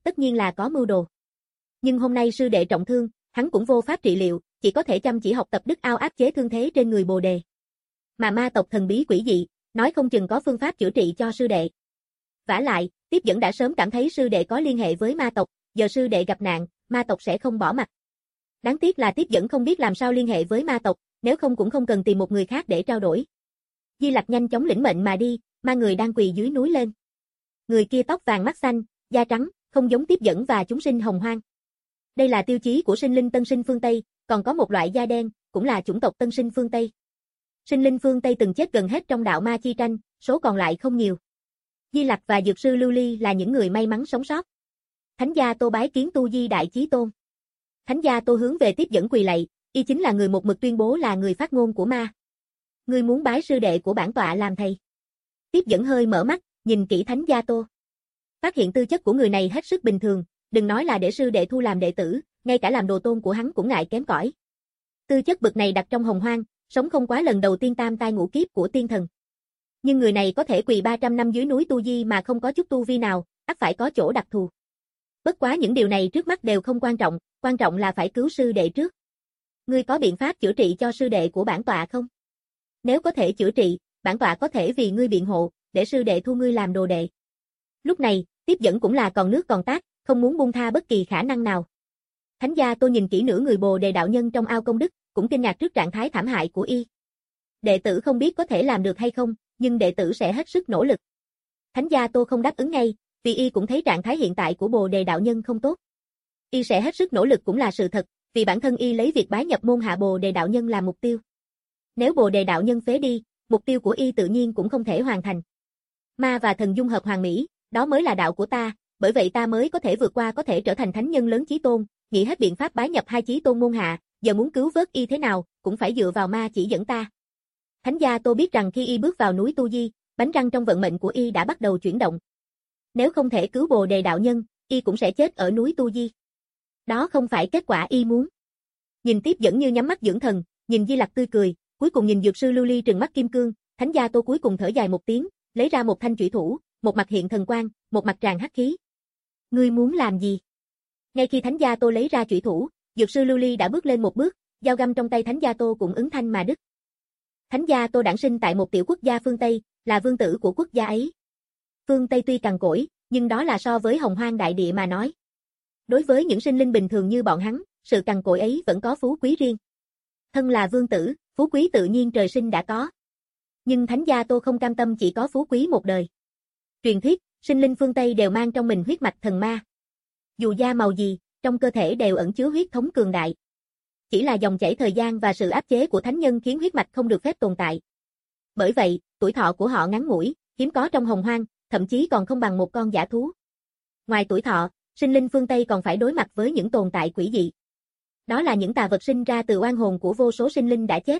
tất nhiên là có mưu đồ. Nhưng hôm nay sư đệ trọng thương, hắn cũng vô pháp trị liệu, chỉ có thể chăm chỉ học tập đức ao áp chế thương thế trên người Bồ Đề. Mà ma tộc thần bí quỷ dị, nói không chừng có phương pháp chữa trị cho sư đệ. Vả lại, Tiếp Dẫn đã sớm cảm thấy sư đệ có liên hệ với ma tộc, giờ sư đệ gặp nạn, ma tộc sẽ không bỏ mặc. Đáng tiếc là Tiếp Dẫn không biết làm sao liên hệ với ma tộc, nếu không cũng không cần tìm một người khác để trao đổi. Di Lặc nhanh chóng lĩnh mệnh mà đi, ma người đang quỳ dưới núi lên. Người kia tóc vàng mắt xanh, da trắng, không giống Tiếp Dẫn và chúng sinh Hồng Hoang. Đây là tiêu chí của sinh linh tân sinh phương Tây, còn có một loại da đen, cũng là chủng tộc tân sinh phương Tây. Sinh linh phương Tây từng chết gần hết trong đạo ma chi tranh, số còn lại không nhiều. Di Lặc và Dược sư Lưu Ly là những người may mắn sống sót. Thánh gia Tô bái kiến Tu Di Đại Chí Tôn. Thánh gia Tô hướng về Tiếp Dẫn quỳ lạy, y chính là người một mực tuyên bố là người phát ngôn của ma. Ngươi muốn bái sư đệ của bản tọa làm thầy. Tiếp Dẫn hơi mở mắt, nhìn kỹ Thánh gia Tô. Phát hiện tư chất của người này hết sức bình thường, đừng nói là để sư đệ thu làm đệ tử, ngay cả làm đồ tôn của hắn cũng ngại kém cỏi. Tư chất bậc này đặt trong Hồng Hoang, sống không quá lần đầu tiên tam tai ngũ kiếp của tiên thần. Nhưng người này có thể quỳ ba trăm năm dưới núi Tu Di mà không có chút tu vi nào, ắt phải có chỗ đặc thù. Bất quá những điều này trước mắt đều không quan trọng, quan trọng là phải cứu sư đệ trước. Ngươi có biện pháp chữa trị cho sư đệ của bản tọa không? Nếu có thể chữa trị, bản tọa có thể vì ngươi biện hộ, để sư đệ thu ngươi làm đồ đệ. Lúc này, Tiếp Dẫn cũng là còn nước còn tát, không muốn buông tha bất kỳ khả năng nào. Thánh gia Tô nhìn kỹ nửa người Bồ Đề đạo nhân trong ao công đức, cũng kinh ngạc trước trạng thái thảm hại của y. Đệ tử không biết có thể làm được hay không, nhưng đệ tử sẽ hết sức nỗ lực. Thánh gia Tô không đáp ứng ngay, vì y cũng thấy trạng thái hiện tại của Bồ Đề đạo nhân không tốt. Y sẽ hết sức nỗ lực cũng là sự thật, vì bản thân y lấy việc bái nhập môn hạ Bồ Đề đạo nhân làm mục tiêu. Nếu Bồ Đề đạo nhân phế đi, mục tiêu của y tự nhiên cũng không thể hoàn thành. Ma và thần dung hợp hoàn mỹ, đó mới là đạo của ta, bởi vậy ta mới có thể vượt qua có thể trở thành thánh nhân lớn chí tôn, nghĩ hết biện pháp bái nhập hai chí tôn môn hạ, giờ muốn cứu vớt y thế nào, cũng phải dựa vào ma chỉ dẫn ta. Thánh gia Tô biết rằng khi y bước vào núi Tu Di, bánh răng trong vận mệnh của y đã bắt đầu chuyển động. Nếu không thể cứu Bồ Đề đạo nhân, y cũng sẽ chết ở núi Tu Di. Đó không phải kết quả y muốn. Nhìn Tiếp Dẫn như nhắm mắt dưỡng thần, nhìn Di Lặc tươi cười, cuối cùng nhìn Dược sư Lưu Ly trừng mắt kim cương, Thánh gia Tô cuối cùng thở dài một tiếng, lấy ra một thanh chủy thủ, một mặt hiện thần quang, một mặt tràn hắc khí. Ngươi muốn làm gì? Ngay khi Thánh gia Tô lấy ra chủy thủ, Dược sư Lưu Ly đã bước lên một bước, dao găm trong tay Thánh gia Tô cũng ứng thanh mà đứt. Thánh gia Tô đản sinh tại một tiểu quốc gia phương Tây, là vương tử của quốc gia ấy. Phương Tây tuy cằn cỗi, nhưng đó là so với Hồng Hoang đại địa mà nói. Đối với những sinh linh bình thường như bọn hắn, sự cằn cỗi ấy vẫn có phú quý riêng. Thân là vương tử, phú quý tự nhiên trời sinh đã có. Nhưng Thánh gia Tô không cam tâm chỉ có phú quý một đời. Truyền thuyết, sinh linh phương Tây đều mang trong mình huyết mạch thần ma. Dù da màu gì, trong cơ thể đều ẩn chứa huyết thống cường đại. Chỉ là dòng chảy thời gian và sự áp chế của thánh nhân khiến huyết mạch không được phép tồn tại. Bởi vậy, tuổi thọ của họ ngắn ngủi, hiếm có trong Hồng Hoang, thậm chí còn không bằng một con dã thú. Ngoài tuổi thọ, sinh linh phương Tây còn phải đối mặt với những tồn tại quỷ dị. Đó là những tà vật sinh ra từ oan hồn của vô số sinh linh đã chết.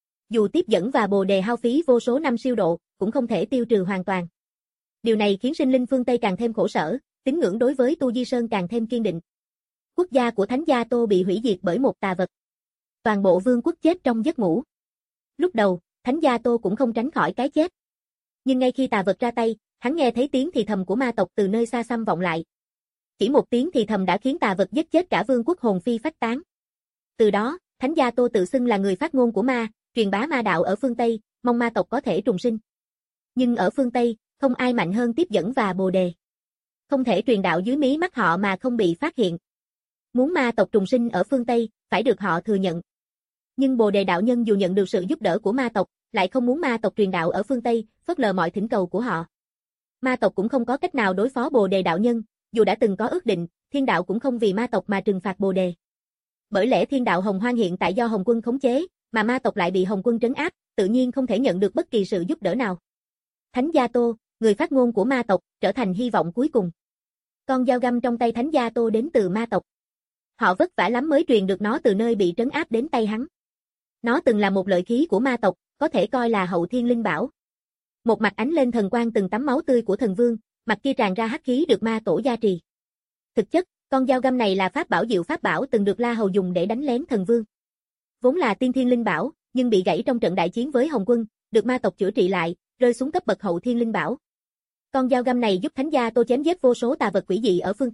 Dù Tiếp Dẫn và Bồ Đề hao phí vô số năm siêu độ, cũng không thể tiêu trừ hoàn toàn. Điều này khiến sinh linh phương Tây càng thêm khổ sở, tín ngưỡng đối với Tu Di Sơn càng thêm kiên định. Quốc gia của Thánh gia Tô bị hủy diệt bởi một tà vật. Toàn bộ vương quốc chết trong giấc ngủ. Lúc đầu, Thánh gia Tô cũng không tránh khỏi cái chết. Nhưng ngay khi tà vật ra tay, hắn nghe thấy tiếng thì thầm của ma tộc từ nơi xa xăm vọng lại. Chỉ một tiếng thì thầm đã khiến tà vật giết chết cả vương quốc hồn phi phách tán. Từ đó, Thánh gia Tô tự xưng là người phát ngôn của ma, truyền bá ma đạo ở phương Tây, mong ma tộc có thể trùng sinh. Nhưng ở phương Tây, không ai mạnh hơn Tiếp Dẫn và Bồ Đề. Không thể truyền đạo dưới mí mắt họ mà không bị phát hiện. Muốn ma tộc trùng sinh ở phương Tây, phải được họ thừa nhận. Nhưng Bồ Đề đạo nhân dù nhận được sự giúp đỡ của ma tộc, lại không muốn ma tộc truyền đạo ở phương Tây, phớt lờ mọi thỉnh cầu của họ. Ma tộc cũng không có cách nào đối phó Bồ Đề đạo nhân, dù đã từng có ước định, thiên đạo cũng không vì ma tộc mà trừng phạt Bồ Đề. Bởi lẽ thiên đạo Hồng Hoang hiện tại do Hồng Quân khống chế, mà ma tộc lại bị Hồng Quân trấn áp, tự nhiên không thể nhận được bất kỳ sự giúp đỡ nào. Thánh gia Tô, người phát ngôn của ma tộc, trở thành hy vọng cuối cùng. Con dao găm trong tay Thánh gia Tô đến từ ma tộc. Họ vất vả lắm mới truyền được nó từ nơi bị trấn áp đến tay hắn. Nó từng là một lợi khí của ma tộc, có thể coi là hậu thiên linh bảo. Một mặt ánh lên thần quang từng tắm máu tươi của thần vương, mặt kia tràn ra hắc khí được ma tổ gia trì. Thực chất, con dao găm này là pháp bảo diệu pháp bảo từng được La Hầu dùng để đánh lén thần vương. Vốn là tiên thiên linh bảo, nhưng bị gãy trong trận đại chiến với Hồng Quân, được ma tộc chữa trị lại, rơi xuống cấp bậc hậu thiên linh bảo. Con dao găm này giúp Thánh gia Tô chém giết vô số tà vật quỷ dị ở phương Tây,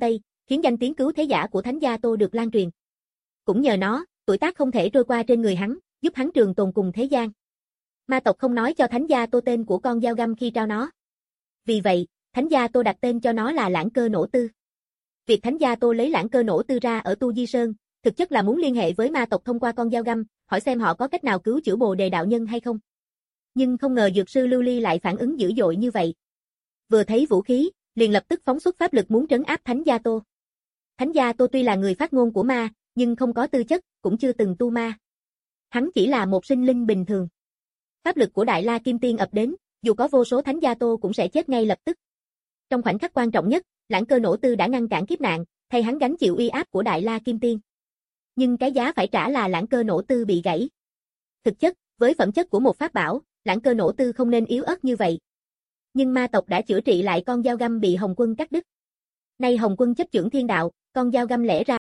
khiến danh tiếng cứu thế giả của Thánh gia Tô được lan truyền. Cũng nhờ nó, tuổi tác không thể trôi qua trên người hắn, giúp hắn trường tồn cùng thế gian. Ma tộc không nói cho Thánh gia Tô tên của con dao găm khi trao nó. Vì vậy, Thánh gia Tô đặt tên cho nó là Lãng Cơ Nổ Tư. Việc Thánh gia Tô lấy Lãng Cơ Nổ Tư ra ở Tu Di Sơn, thực chất là muốn liên hệ với ma tộc thông qua con dao găm, hỏi xem họ có cách nào cứu chữa Bồ Đề đạo nhân hay không. Nhưng không ngờ dược sư Lưu Ly lại phản ứng dữ dội như vậy. Vừa thấy vũ khí, liền lập tức phóng xuất pháp lực muốn trấn áp Thánh gia Tô. Thánh gia Tô tuy là người phát ngôn của ma, nhưng không có tư chất, cũng chưa từng tu ma. Hắn chỉ là một sinh linh bình thường. Pháp lực của Đại La Kim Tiên ập đến, dù có vô số Thánh gia Tô cũng sẽ chết ngay lập tức. Trong khoảnh khắc quan trọng nhất, Lãng Cơ Nổ Tư đã ngăn cản kiếp nạn, thay hắn gánh chịu uy áp của Đại La Kim Tiên. Nhưng cái giá phải trả là Lãng Cơ Nổ Tư bị gãy. Thực chất, với phẩm chất của một pháp bảo, Lãng Cơ Nổ Tư không nên yếu ớt như vậy. Nhưng ma tộc đã chữa trị lại con dao găm bị Hồng Quân cắt đứt. Nay Hồng Quân chấp chưởng thiên đạo, con dao găm lẽ ra.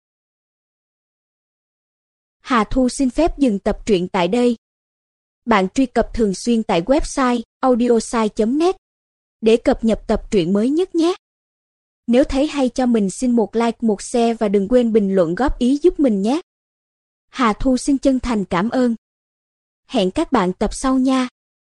Hà Thu xin phép dừng tập truyện tại đây. Bạn truy cập thường xuyên tại website audiosai chấm net để cập nhật tập truyện mới nhất nhé. Nếu thấy hay cho mình xin một like, một share và đừng quên bình luận góp ý giúp mình nhé. Hà Thu xin chân thành cảm ơn. Hẹn các bạn tập sau nha.